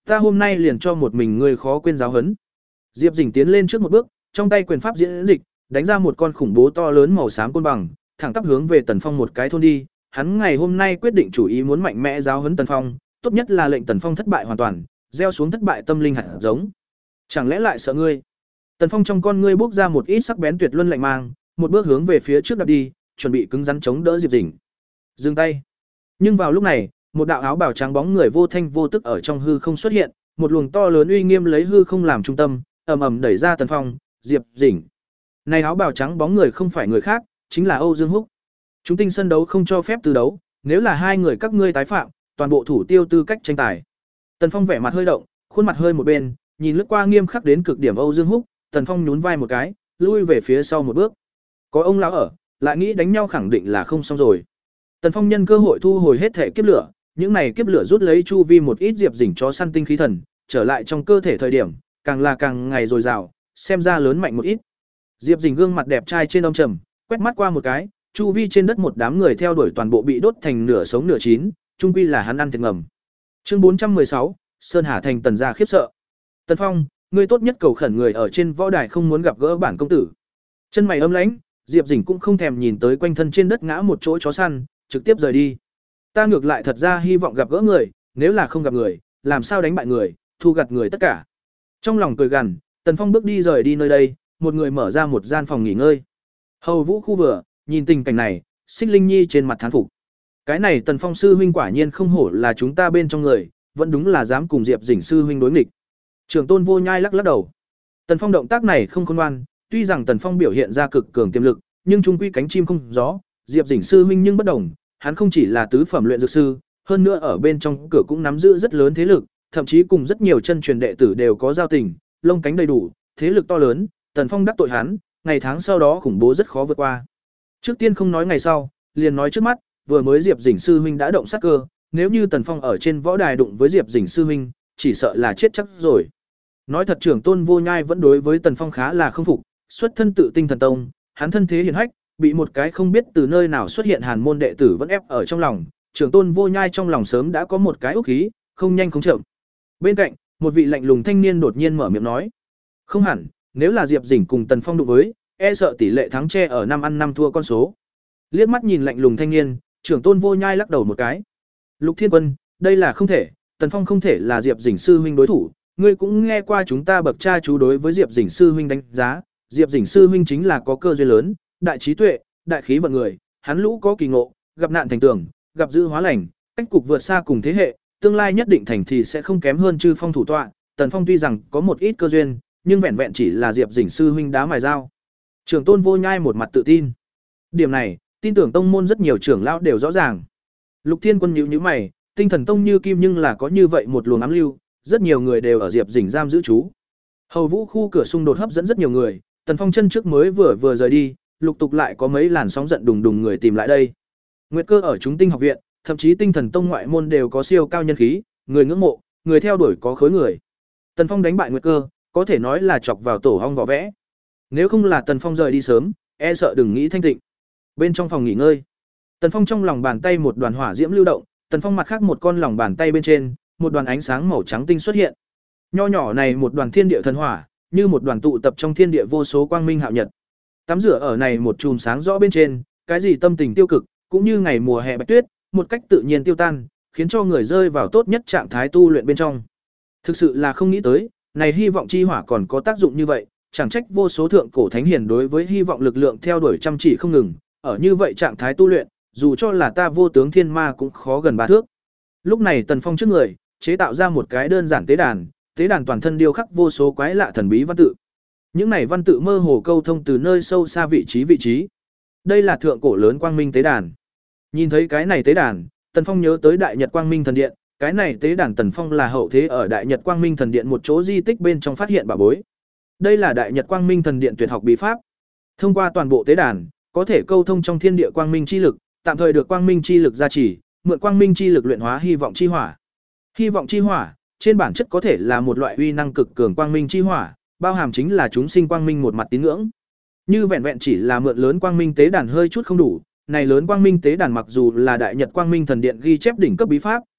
[SPEAKER 1] Ta hôm nay liền cho một mình ngươi khó quên giáo huấn. Diệp Dĩnh tiến lên trước một bước, trong tay quyền pháp diễn dịch, đánh ra một con khủng bố to lớn màu xám côn bằng, thẳng tắp hướng về Tần Phong một cái thôn đi. Hắn ngày hôm nay quyết định chủ ý muốn mạnh mẽ giáo huấn Tần Phong, tốt nhất là lệnh Tần Phong thất bại hoàn toàn, gieo xuống thất bại tâm linh hạt giống. Chẳng lẽ lại sợ ngươi? Tần Phong trong con ngươi bốc ra một ít sắc bén tuyệt luân lạnh mang, một bước hướng về phía trước đạp đi, chuẩn bị cứng rắn chống đỡ Diệp Dĩnh. Dừng tay. Nhưng vào lúc này, một đạo áo bào trắng bóng người vô thanh vô tức ở trong hư không xuất hiện, một luồng to lớn uy nghiêm lấy hư không làm trung tâm, ầm ầm đẩy ra Tần Phong, Diệp Dĩnh. Này áo bào trắng bóng người không phải người khác, chính là Âu Dương Húc. Chúng tinh sân đấu không cho phép từ đấu, nếu là hai người các ngươi tái phạm, toàn bộ thủ tiêu tư cách tranh tài. Tần Phong vẻ mặt hơi động, khuôn mặt hơi một bên, nhìn lướt qua nghiêm khắc đến cực điểm Âu Dương Húc, Tần Phong nhún vai một cái, lui về phía sau một bước. Có ông lão ở, lại nghĩ đánh nhau khẳng định là không xong rồi. Tần Phong nhân cơ hội thu hồi hết thể kiếp lửa, những này kiếp lửa rút lấy chu vi một ít Diệp Dĩnh chó săn tinh khí thần, trở lại trong cơ thể thời điểm, càng là càng ngày dồi dào, xem ra lớn mạnh một ít. Diệp Dĩnh gương mặt đẹp trai trên đông trầm, quét mắt qua một cái, chu vi trên đất một đám người theo đuổi toàn bộ bị đốt thành nửa sống nửa chín, chung quy là hắn ăn thiệt ngầm. Chương bốn trăm mười sáu, Sơn Hà thành Tần gia khiếp sợ. Tần Phong, ngươi tốt nhất cầu khẩn người ở trên võ đài không muốn gặp gỡ bản công tử. Chân mày âm lãnh, Diệp Dĩnh cũng không thèm nhìn tới quanh thân trên đất ngã một chỗ chó săn, trực tiếp rời đi. Ta ngược lại thật ra hy vọng gặp gỡ người, nếu là không gặp người, làm sao đánh bại người, thu gặt người tất cả. Trong lòng cười gằn, Tần Phong bước đi rời đi nơi đây, một người mở ra một gian phòng nghỉ ngơi. Hầu Vũ khu vừa, nhìn tình cảnh này, Xích Linh Nhi trên mặt thán phục. Cái này Tần Phong sư huynh quả nhiên không hổ là chúng ta bên trong người, vẫn đúng là dám cùng Diệp Dĩnh sư huynh đối nghịch. Trường Tôn Vô Nhai lắc lắc đầu. Tần Phong động tác này không khôn ngoan, tuy rằng Tần Phong biểu hiện ra cực cường tiềm lực, nhưng chung quy cánh chim không gió, Diệp Dĩnh sư huynh nhưng bất đồng, hắn không chỉ là tứ phẩm luyện dược sư, hơn nữa ở bên trong cửa cũng nắm giữ rất lớn thế lực, thậm chí cùng rất nhiều chân truyền đệ tử đều có giao tình, lông cánh đầy đủ, thế lực to lớn, Tần Phong đắc tội hắn, ngày tháng sau đó khủng bố rất khó vượt qua. Trước tiên không nói ngày sau, liền nói trước mắt, vừa mới Diệp Dĩnh sư huynh đã động sát cơ, nếu như Tần Phong ở trên võ đài đụng với Diệp Dĩnh sư huynh, chỉ sợ là chết chắc rồi. Nói thật, Trưởng Tôn Vô Nhai vẫn đối với Tần Phong khá là không phục, xuất thân tự Tinh Thần Tông, hắn thân thế hiển hách, bị một cái không biết từ nơi nào xuất hiện hàn môn đệ tử vẫn ép ở trong lòng, Trưởng Tôn Vô Nhai trong lòng sớm đã có một cái úc khí, không nhanh không chậm. Bên cạnh, một vị lạnh lùng thanh niên đột nhiên mở miệng nói: "Không hẳn, nếu là Diệp Dĩnh cùng Tần Phong đụng với, e sợ tỷ lệ thắng che ở năm ăn năm thua con số." Liếc mắt nhìn lạnh lùng thanh niên, Trưởng Tôn Vô Nhai lắc đầu một cái. "Lục Thiên Quân, đây là không thể, Tần Phong không thể là Diệp Dĩnh sư huynh đối thủ, ngươi cũng nghe qua chúng ta bậc cha chú đối với Diệp Dĩnh sư huynh đánh giá, Diệp Dĩnh sư huynh chính là có cơ duyên lớn, đại trí tuệ, đại khí vận người, hắn lũ có kỳ ngộ, gặp nạn thành tường, gặp dữ hóa lành, cách cục vượt xa cùng thế hệ, tương lai nhất định thành thì sẽ không kém hơn Chư Phong thủ tọa, Tần Phong tuy rằng có một ít cơ duyên, nhưng vẹn vẹn chỉ là Diệp Dĩnh sư huynh đá mài dao." Trưởng Tôn Vô Nhai một mặt tự tin. Điểm này, tin tưởng tông môn rất nhiều trưởng lão đều rõ ràng. Lục Thiên Quân nhíu nhíu mày, Tinh Thần Tông như kim nhưng là có như vậy một luồng ám lưu, rất nhiều người đều ở Diệp Dĩnh giam giữ chú. Hầu Vũ khu cửa xung đột hấp dẫn rất nhiều người, Tần Phong chân trước mới vừa vừa rời đi, lục tục lại có mấy làn sóng giận đùng đùng người tìm lại đây. Nguyệt Cơ ở chúng Tinh học viện, thậm chí Tinh Thần Tông ngoại môn đều có siêu cao nhân khí, người ngưỡng mộ, người theo đuổi có khối người. Tần Phong đánh bại Nguyệt Cơ, có thể nói là chọc vào tổ hong vỏ vẽ. Nếu không là Tần Phong rời đi sớm, e sợ đừng nghĩ thanh tịnh. Bên trong phòng nghỉ ngơi, Tần Phong trong lòng bàn tay một đoàn hỏa diễm lưu động, Tần Phong mặt khác một con lòng bàn tay bên trên, một đoàn ánh sáng màu trắng tinh xuất hiện. Nho nhỏ này một đoàn thiên địa thần hỏa, như một đoàn tụ tập trong thiên địa vô số quang minh hạo nhật. Tắm rửa ở này một chùm sáng rõ bên trên, cái gì tâm tình tiêu cực, cũng như ngày mùa hè bạch tuyết, một cách tự nhiên tiêu tan, khiến cho người rơi vào tốt nhất trạng thái tu luyện bên trong. Thực sự là không nghĩ tới, này hy vọng chi hỏa còn có tác dụng như vậy, chẳng trách vô số thượng cổ thánh hiền đối với hy vọng lực lượng theo đuổi chăm chỉ không ngừng, ở như vậy trạng thái tu luyện, dù cho là ta vô tướng thiên ma cũng khó gần ba thước. Lúc này Tần Phong trước người, chế tạo ra một cái đơn giản tế đàn, tế đàn toàn thân điêu khắc vô số quái lạ thần bí văn tự. Những này văn tự mơ hồ câu thông từ nơi sâu xa vị trí vị trí. Đây là thượng cổ lớn quang minh tế đàn. Nhìn thấy cái này tế đàn, Tần Phong nhớ tới Đại Nhật Quang Minh Thần Điện, cái này tế đàn Tần Phong là hậu thế ở Đại Nhật Quang Minh Thần Điện một chỗ di tích bên trong phát hiện bảo bối. Đây là Đại Nhật Quang Minh Thần Điện tuyệt học bí pháp. Thông qua toàn bộ tế đàn, có thể câu thông trong thiên địa quang minh chi lực, tạm thời được quang minh chi lực gia trì, mượn quang minh chi lực luyện hóa hy vọng chi hỏa. Hy vọng chi hỏa, trên bản chất có thể là một loại uy năng cực cường quang minh chi hỏa, bao hàm chính là chúng sinh quang minh một mặt tín ngưỡng. Như vẹn vẹn chỉ là mượn lớn quang minh tế đàn hơi chút không đủ, này lớn quang minh tế đàn mặc dù là Đại Nhật Quang Minh Thần Điện ghi chép đỉnh cấp bí pháp,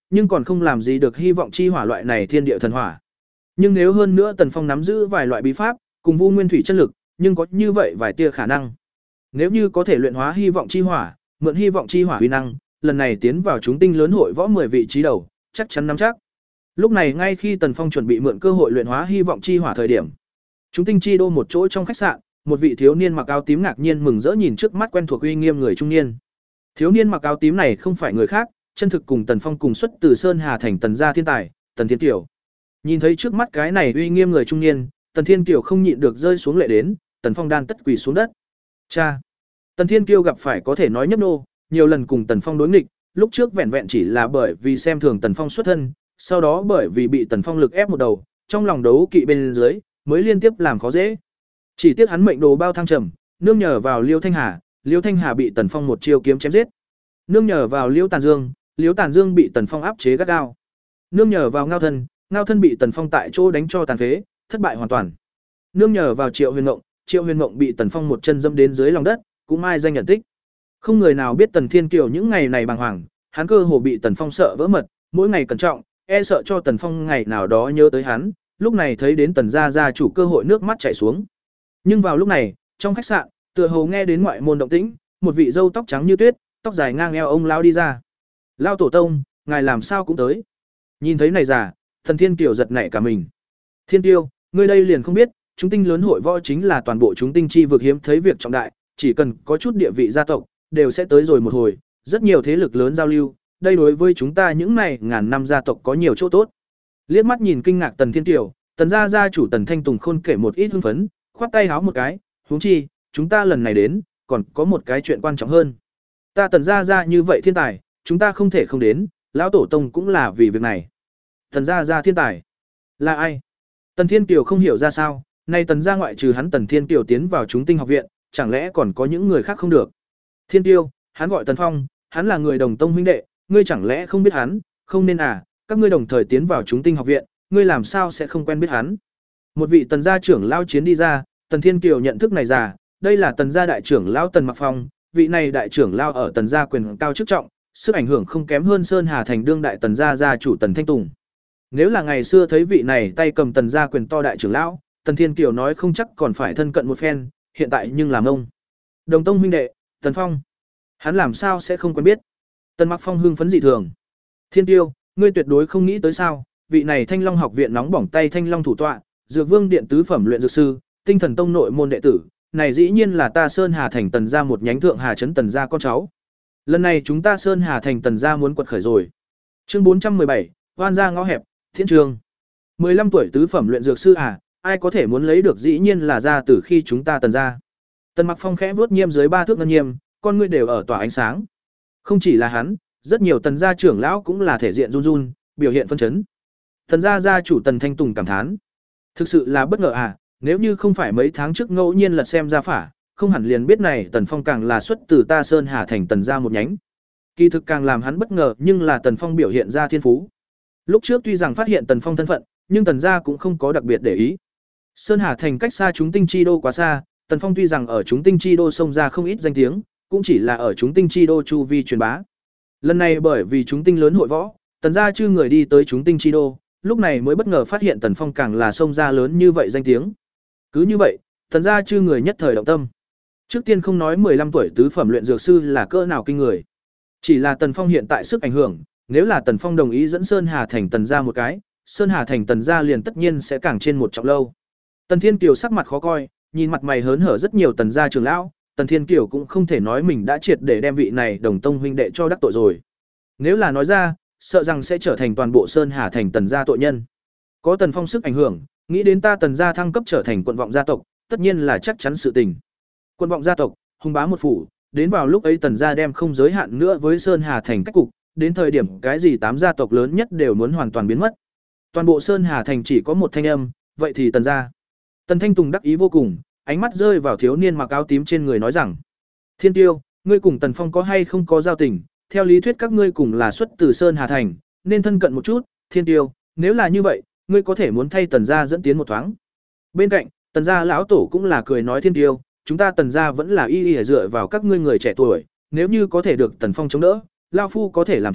[SPEAKER 1] nhưng còn không làm gì được hy vọng chi hỏa loại này thiên địa thần hỏa. Nhưng nếu hơn nữa Tần Phong nắm giữ vài loại bí pháp, cùng Vu Nguyên Thủy chân lực, nhưng có như vậy vài tia khả năng. Nếu như có thể luyện hóa hy vọng chi hỏa, mượn hy vọng chi hỏa uy năng, lần này tiến vào chúng tinh lớn hội võ mười vị trí đầu, chắc chắn nắm chắc. Lúc này ngay khi Tần Phong chuẩn bị mượn cơ hội luyện hóa hy vọng chi hỏa thời điểm, chúng tinh chi đô một chỗ trong khách sạn, một vị thiếu niên mặc áo tím ngạc nhiên mừng rỡ nhìn trước mắt quen thuộc uy nghiêm người trung niên. Thiếu niên mặc áo tím này không phải người khác, chân thực cùng Tần Phong cùng xuất từ Sơn Hà thành Tần gia thiên tài, Tần Thiên Kiều. Nhìn thấy trước mắt cái này uy nghiêm người trung niên, Tần Thiên Kiều không nhịn được rơi xuống lệ đến, Tần Phong đan tất quỳ xuống đất. Cha. Tần Thiên Kiều gặp phải có thể nói nhấp nô, nhiều lần cùng Tần Phong đối nghịch, lúc trước vẹn vẹn chỉ là bởi vì xem thường Tần Phong xuất thân, sau đó bởi vì bị Tần Phong lực ép một đầu, trong lòng đấu kỵ bên dưới, mới liên tiếp làm khó dễ. Chỉ tiếc hắn mệnh đồ bao thăng trầm, nương nhờ vào Liêu Thanh Hà, Liêu Thanh Hà bị Tần Phong một chiêu kiếm chém giết. Nương nhờ vào Liêu Tàn Dương, Liêu Tàn Dương bị Tần Phong áp chế gắt gao. Nương nhờ vào Ngao Thân, Ngao Thân bị Tần Phong tại chỗ đánh cho tàn phế, thất bại hoàn toàn. Nương nhờ vào Triệu Huyền Mộng, Triệu Huyền Mộng bị Tần Phong một chân dẫm đến dưới lòng đất, cũng mai danh nhận tích. Không người nào biết Tần Thiên Kiều những ngày này bàng hoàng, hắn cơ hồ bị Tần Phong sợ vỡ mật, mỗi ngày cẩn trọng, e sợ cho Tần Phong ngày nào đó nhớ tới hắn, lúc này thấy đến Tần gia gia chủ cơ hội nước mắt chảy xuống. Nhưng vào lúc này, trong khách sạn, tựa hồ nghe đến ngoại môn động tĩnh, một vị râu tóc trắng như tuyết, tóc dài ngang eo ông lão đi ra. "Lão tổ tông, ngài làm sao cũng tới?" Nhìn thấy này già, Tần Thiên Kiều giật nảy cả mình. "Thiên Tiêu, ngươi đây liền không biết, chúng tinh lớn hội võ chính là toàn bộ chúng tinh chi vực hiếm thấy việc trọng đại, chỉ cần có chút địa vị gia tộc, đều sẽ tới rồi một hồi, rất nhiều thế lực lớn giao lưu, đây đối với chúng ta những này ngàn năm gia tộc có nhiều chỗ tốt." Liếc mắt nhìn kinh ngạc Tần Thiên Kiều, Tần gia gia chủ Tần Thanh Tùng khôn kể một ít hưng phấn, khoát tay háo một cái, huống chi, chúng ta lần này đến, còn có một cái chuyện quan trọng hơn. Ta Tần gia gia như vậy thiên tài, chúng ta không thể không đến, lão tổ tông cũng là vì việc này. Tần gia gia thiên tài, là ai? Tần Thiên Kiều không hiểu ra sao, nay Tần gia ngoại trừ hắn Tần Thiên Kiều tiến vào chúng tinh học viện, chẳng lẽ còn có những người khác không được? Thiên Kiều, hắn gọi Tần Phong, hắn là người đồng tông huynh đệ, ngươi chẳng lẽ không biết hắn, không nên à, các ngươi đồng thời tiến vào chúng tinh học viện, ngươi làm sao sẽ không quen biết hắn? Một vị Tần gia trưởng lao chiến đi ra, Tần Thiên Kiều nhận thức này già, đây là Tần gia đại trưởng lão Tần Mặc Phong, vị này đại trưởng lao ở Tần gia quyền cao chức trọng, sức ảnh hưởng không kém hơn Sơn Hà thành đương đại Tần gia gia chủ Tần Thanh Tùng. Nếu là ngày xưa thấy vị này tay cầm Tần gia quyền to đại trưởng lão, Tần Thiên Kiều nói không chắc còn phải thân cận một phen, hiện tại nhưng làm ông. Đồng tông huynh đệ, Tần Phong. Hắn làm sao sẽ không quen biết? Tần Mặc Phong hưng phấn dị thường. Thiên Kiều, ngươi tuyệt đối không nghĩ tới sao, vị này Thanh Long học viện nóng bỏng tay Thanh Long thủ tọa, Dược Vương điện tứ phẩm luyện dược sư, Tinh Thần tông nội môn đệ tử, này dĩ nhiên là ta Sơn Hà thành Tần gia một nhánh thượng Hà trấn Tần gia con cháu. Lần này chúng ta Sơn Hà thành Tần gia muốn quật khởi rồi. Chương bốn trăm mười bảy, oan gia ngõ hẹp, thiên trường. mười lăm tuổi tứ phẩm luyện dược sư à, ai có thể muốn lấy được dĩ nhiên là ra từ khi chúng ta Tần gia. Tần Mặc Phong khẽ vuốt nhiêm dưới ba thước ngân nhiêm, con ngươi đều ở tỏa ánh sáng. Không chỉ là hắn, rất nhiều Tần gia trưởng lão cũng là thể diện run run, biểu hiện phân chấn. Tần gia gia chủ Tần Thanh Tùng cảm thán, thực sự là bất ngờ à, nếu như không phải mấy tháng trước ngẫu nhiên lật xem ra phả, không hẳn liền biết này Tần Phong càng là xuất từ ta Sơn Hà thành Tần gia một nhánh. Kỳ thực càng làm hắn bất ngờ nhưng là Tần Phong biểu hiện ra thiên phú. Lúc trước tuy rằng phát hiện Tần Phong thân phận, nhưng Tần gia cũng không có đặc biệt để ý. Sơn Hà thành cách xa chúng tinh chi đô quá xa, Tần Phong tuy rằng ở chúng tinh chi đô xông ra không ít danh tiếng, cũng chỉ là ở chúng tinh chi đô chu vi truyền bá. Lần này bởi vì chúng tinh lớn hội võ, Tần gia chư người đi tới chúng tinh chi đô, lúc này mới bất ngờ phát hiện Tần Phong càng là xông ra lớn như vậy danh tiếng. Cứ như vậy, Tần gia chư người nhất thời động tâm. Trước tiên không nói mười lăm tuổi tứ phẩm luyện dược sư là cỡ nào kinh người, chỉ là Tần Phong hiện tại sức ảnh hưởng, nếu là Tần Phong đồng ý dẫn Sơn Hà thành Tần gia một cái, Sơn Hà thành Tần gia liền tất nhiên sẽ càng trên một trọng lâu. Tần Thiên Kiều sắc mặt khó coi, nhìn mặt mày hớn hở rất nhiều Tần gia trưởng lão, Tần Thiên Kiều cũng không thể nói mình đã triệt để đem vị này đồng tông huynh đệ cho đắc tội rồi. Nếu là nói ra, sợ rằng sẽ trở thành toàn bộ Sơn Hà thành Tần gia tội nhân. Có Tần Phong sức ảnh hưởng, nghĩ đến ta Tần gia thăng cấp trở thành quận vọng gia tộc, tất nhiên là chắc chắn sự tình. Quận vọng gia tộc, hùng bá một phủ, đến vào lúc ấy Tần gia đem không giới hạn nữa với Sơn Hà thành cách cục, đến thời điểm cái gì tám gia tộc lớn nhất đều muốn hoàn toàn biến mất. Toàn bộ Sơn Hà thành chỉ có một thanh âm, vậy thì Tần gia. Tần Thanh Tùng đắc ý vô cùng, ánh mắt rơi vào thiếu niên mặc áo tím trên người nói rằng: "Thiên Tiêu, ngươi cùng Tần Phong có hay không có giao tình? Theo lý thuyết các ngươi cùng là xuất từ Sơn Hà thành, nên thân cận một chút, Thiên Tiêu, nếu là như vậy, ngươi có thể muốn thay Tần gia dẫn tiến một thoáng." Bên cạnh, Tần gia lão tổ cũng là cười nói: "Thiên Tiêu, chúng ta Tần gia vẫn là y y dựa vào các ngươi người trẻ tuổi, nếu như có thể được Tần Phong chống đỡ, lão phu có thể làm chủ,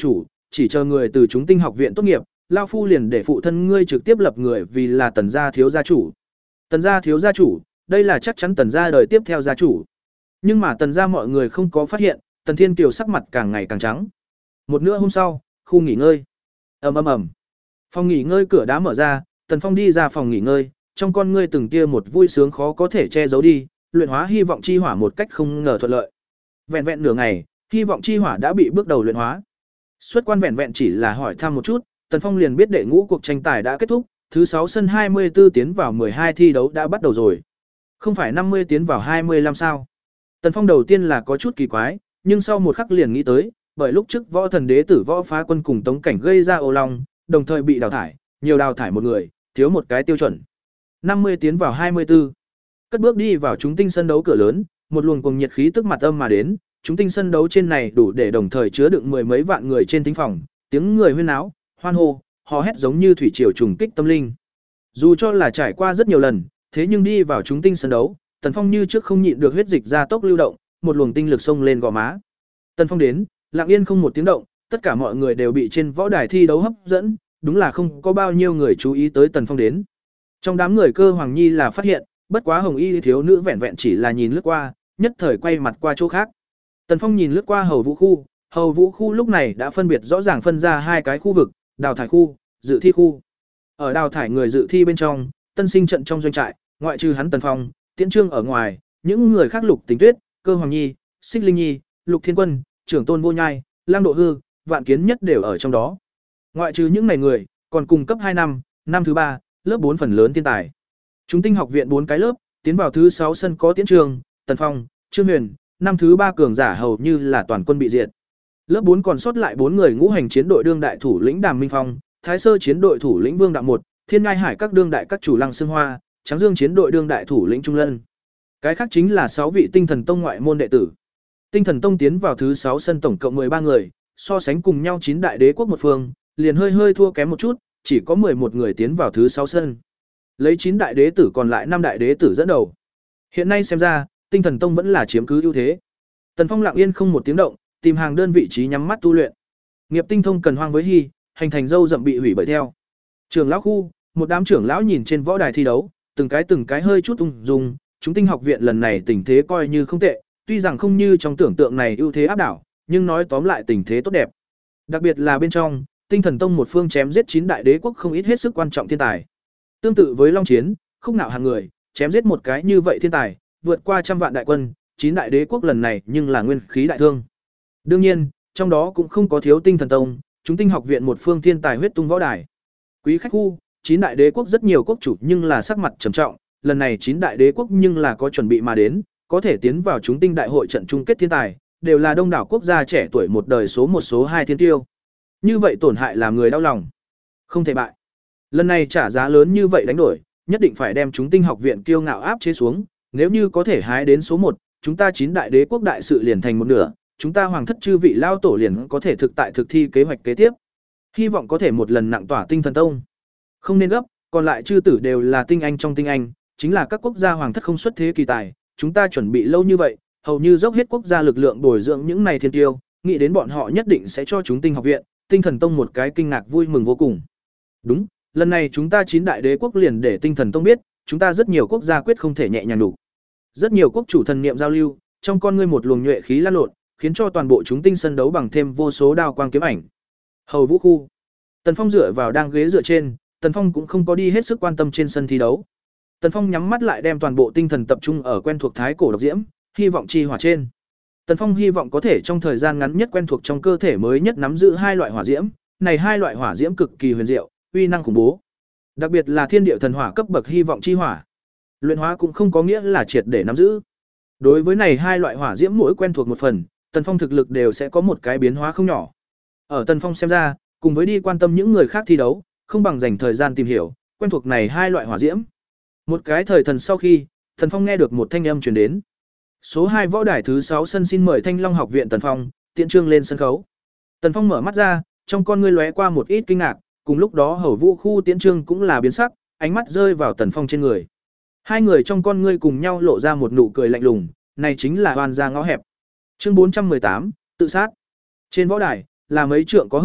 [SPEAKER 1] chỉ chờ người từ chúng tinh học viện tốt nghiệp, lao phu liền để phụ thân ngươi trực tiếp lập người vì là Tần gia thiếu gia chủ. Tần gia thiếu gia chủ, đây là chắc chắn Tần gia đời tiếp theo gia chủ. Nhưng mà Tần gia mọi người không có phát hiện, Tần Thiên Kiều sắc mặt càng ngày càng trắng. Một nửa hôm sau, khu nghỉ ngơi. Ầm ầm ầm. Phòng nghỉ ngơi cửa đá mở ra, Tần Phong đi ra phòng nghỉ ngơi, trong con ngươi từng tia một vui sướng khó có thể che giấu đi, luyện hóa hy vọng chi hỏa một cách không ngờ thuận lợi. Vẹn vẹn nửa ngày, hy vọng chi hỏa đã bị bước đầu luyện hóa. Xuất quan vẹn vẹn chỉ là hỏi thăm một chút, Tần Phong liền biết đệ ngũ cuộc tranh tài đã kết thúc, thứ sáu sân hai mươi tư tiến vào mười hai thi đấu đã bắt đầu rồi. Không phải năm mươi tiến vào hai mươi lăm sao? Tần Phong đầu tiên là có chút kỳ quái, nhưng sau một khắc liền nghĩ tới, bởi lúc trước Võ Thần Đế tử Võ Phá Quân cùng Tống Cảnh gây ra ô long, đồng thời bị đào thải, nhiều đào thải một người, thiếu một cái tiêu chuẩn. năm mươi tiến vào hai mươi tư. Cất bước đi vào chúng tinh sân đấu cửa lớn, một luồng cuồng nhiệt khí tức mặt âm mà đến, chúng tinh sân đấu trên này đủ để đồng thời chứa đựng mười mấy vạn người trên thính phòng, tiếng người huyên náo, hoan hô, hò hét giống như thủy triều trùng kích tâm linh. Dù cho là trải qua rất nhiều lần, thế nhưng đi vào chúng tinh sân đấu, Tần Phong như trước không nhịn được huyết dịch ra tốc lưu động, một luồng tinh lực xông lên gò má. Tần Phong đến, lặng yên không một tiếng động, tất cả mọi người đều bị trên võ đài thi đấu hấp dẫn, đúng là không có bao nhiêu người chú ý tới Tần Phong đến. Trong đám người Cơ Hoàng Nhi là phát hiện, bất quá Hồng Y thiếu nữ vẹn vẹn chỉ là nhìn lướt qua, nhất thời quay mặt qua chỗ khác. Tần Phong nhìn lướt qua Hầu Vũ khu, Hầu Vũ khu lúc này đã phân biệt rõ ràng phân ra hai cái khu vực, đào thải khu, dự thi khu. Ở đào thải người dự thi bên trong, tân sinh trận trong doanh trại, ngoại trừ hắn Tần Phong, Tiễn Trương ở ngoài, những người khác Lục Tình Tuyết, Cơ Hoàng Nhi, Xích Linh Nhi, Lục Thiên Quân, Trưởng Tôn Vô Nhai, Lang Độ Hư, Vạn Kiến Nhất đều ở trong đó. Ngoại trừ những này người, còn cùng cấp hai năm, năm thứ ba, lớp bốn phần lớn thiên tài. Chúng tinh học viện bốn cái lớp, tiến vào thứ sáu sân có Tiễn Trương, Tần Phong, Trương Huyền, năm thứ ba cường giả hầu như là toàn quân bị diệt. Lớp bốn còn sót lại bốn người ngũ hành chiến đội đương đại thủ lĩnh Đàm Minh Phong, Thái Sơ chiến đội thủ lĩnh Vương Đạo Một, Thiên Ngai Hải các đương đại các chủ Lăng Xương Hoa, Tráng Dương chiến đội đương đại thủ lĩnh Trung Lân. Cái khác chính là sáu vị Tinh Thần Tông ngoại môn đệ tử. Tinh Thần Tông tiến vào thứ sáu sân tổng cộng mười ba người, so sánh cùng nhau chín đại đế quốc một phương, liền hơi hơi thua kém một chút, chỉ có mười một người tiến vào thứ sáu sân. Lấy chín đại đế tử còn lại năm đại đế tử dẫn đầu. Hiện nay xem ra, Tinh Thần Tông vẫn là chiếm cứ ưu thế. Tần Phong lặng yên không một tiếng động, tìm hàng đơn vị trí nhắm mắt tu luyện. Nghiệp tinh thông cần hoang với hy, hành thành dâu dậm bị hủy bởi theo. Trưởng lão khu, một đám trưởng lão nhìn trên võ đài thi đấu, từng cái từng cái hơi chút ung dung, chúng tinh học viện lần này tình thế coi như không tệ, tuy rằng không như trong tưởng tượng này ưu thế áp đảo, nhưng nói tóm lại tình thế tốt đẹp. Đặc biệt là bên trong, Tinh Thần Tông một phương chém giết chín đại đế quốc không ít hết sức quan trọng thiên tài. Tương tự với Long Chiến, Khúc Nạo hàng người, chém giết một cái như vậy thiên tài, vượt qua trăm vạn đại quân, chín đại đế quốc lần này nhưng là nguyên khí đại thương. Đương nhiên, trong đó cũng không có thiếu Tinh Thần Tông, chúng tinh học viện một phương thiên tài huyết tung võ đài. Quý khách khu, chín đại đế quốc rất nhiều quốc chủ nhưng là sắc mặt trầm trọng, lần này chín đại đế quốc nhưng là có chuẩn bị mà đến, có thể tiến vào chúng tinh đại hội trận chung kết thiên tài, đều là đông đảo quốc gia trẻ tuổi một đời số một số hai thiên tiêu. Như vậy tổn hại làm người đau lòng. Không thể bại. Lần này trả giá lớn như vậy đánh đổi, nhất định phải đem chúng tinh học viện kiêu ngạo áp chế xuống, nếu như có thể hái đến số một, chúng ta chín đại đế quốc đại sự liền thành một nửa, chúng ta hoàng thất chư vị lao tổ liền có thể thực tại thực thi kế hoạch kế tiếp. Hy vọng có thể một lần nặng tỏa Tinh Thần Tông. Không nên gấp, còn lại chư tử đều là tinh anh trong tinh anh, chính là các quốc gia hoàng thất không xuất thế kỳ tài, chúng ta chuẩn bị lâu như vậy, hầu như dốc hết quốc gia lực lượng bồi dưỡng những này thiên tiêu, nghĩ đến bọn họ nhất định sẽ cho chúng tinh học viện, Tinh Thần Tông một cái kinh ngạc vui mừng vô cùng. Đúng, lần này chúng ta chín đại đế quốc liền để Tinh Thần Tông biết, chúng ta rất nhiều quốc gia quyết không thể nhẹ nhàng đủ. Rất nhiều quốc chủ thần niệm giao lưu, trong con ngươi một luồng nhuệ khí lan lộn, khiến cho toàn bộ chúng tinh sân đấu bằng thêm vô số đao quang kiếm ảnh. Hầu Vũ khu. Tần Phong dựa vào đang ghế dựa trên, Tần Phong cũng không có đi hết sức quan tâm trên sân thi đấu. Tần Phong nhắm mắt lại đem toàn bộ tinh thần tập trung ở quen thuộc thái cổ độc diễm, hy vọng chi hỏa trên. Tần Phong hy vọng có thể trong thời gian ngắn nhất quen thuộc trong cơ thể mới nhất nắm giữ hai loại hỏa diễm, này hai loại hỏa diễm cực kỳ huyền diệu, uy năng khủng bố. Đặc biệt là thiên địa thần hỏa cấp bậc hy vọng chi hỏa. Luyện hóa cũng không có nghĩa là triệt để nắm giữ. Đối với này hai loại hỏa diễm mỗi quen thuộc một phần, Tần Phong thực lực đều sẽ có một cái biến hóa không nhỏ. Ở Tần Phong xem ra, cùng với đi quan tâm những người khác thi đấu, không bằng dành thời gian tìm hiểu, quen thuộc này hai loại hỏa diễm. Một cái thời thần sau khi, Tần Phong nghe được một thanh âm truyền đến. Số hai võ đài thứ sáu sân xin mời Thanh Long học viện Tần Phong, Tiễn Trương lên sân khấu. Tần Phong mở mắt ra, trong con ngươi lóe qua một ít kinh ngạc, cùng lúc đó Hầu Vũ khu Tiễn Trương cũng là biến sắc, ánh mắt rơi vào Tần Phong trên người. Hai người trong con ngươi cùng nhau lộ ra một nụ cười lạnh lùng, này chính là oan gia ngõ hẹp. Chương bốn trăm mười tám, tự sát. Trên võ đài, là mấy trượng có hơn,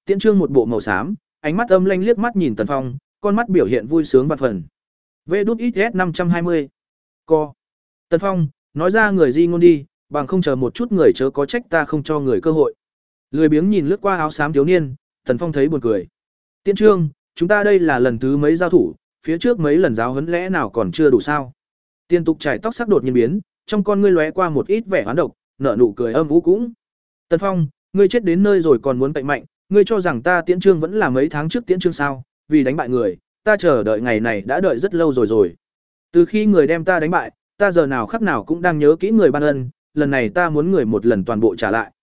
[SPEAKER 1] Tiễn Trương một bộ màu xám, ánh mắt âm lanh liếc mắt nhìn Tần Phong, con mắt biểu hiện vui sướng vạn phần. vê đút ít ét năm trăm hai mươi. Co. Tần Phong, nói ra người di ngôn đi, bằng không chờ một chút người chớ có trách ta không cho người cơ hội. Lười biếng nhìn lướt qua áo xám thiếu niên, Tần Phong thấy buồn cười. Tiễn Trương, chúng ta đây là lần thứ mấy giao thủ, phía trước mấy lần giáo huấn lẽ nào còn chưa đủ sao? Tiên Tục trải tóc sắc đột nhiên biến, trong con ngươi lóe qua một ít vẻ hoán độc, nở nụ cười âm u cũng. Tần Phong, ngươi chết đến nơi rồi còn muốn cậy mạnh, ngươi cho rằng ta Tiễn Trương vẫn là mấy tháng trước Tiễn Trương sao? Vì đánh bại người, ta chờ đợi ngày này đã đợi rất lâu rồi rồi. Từ khi người đem ta đánh bại, ta giờ nào khắc nào cũng đang nhớ kỹ người ban ân, lần này ta muốn người một lần toàn bộ trả lại.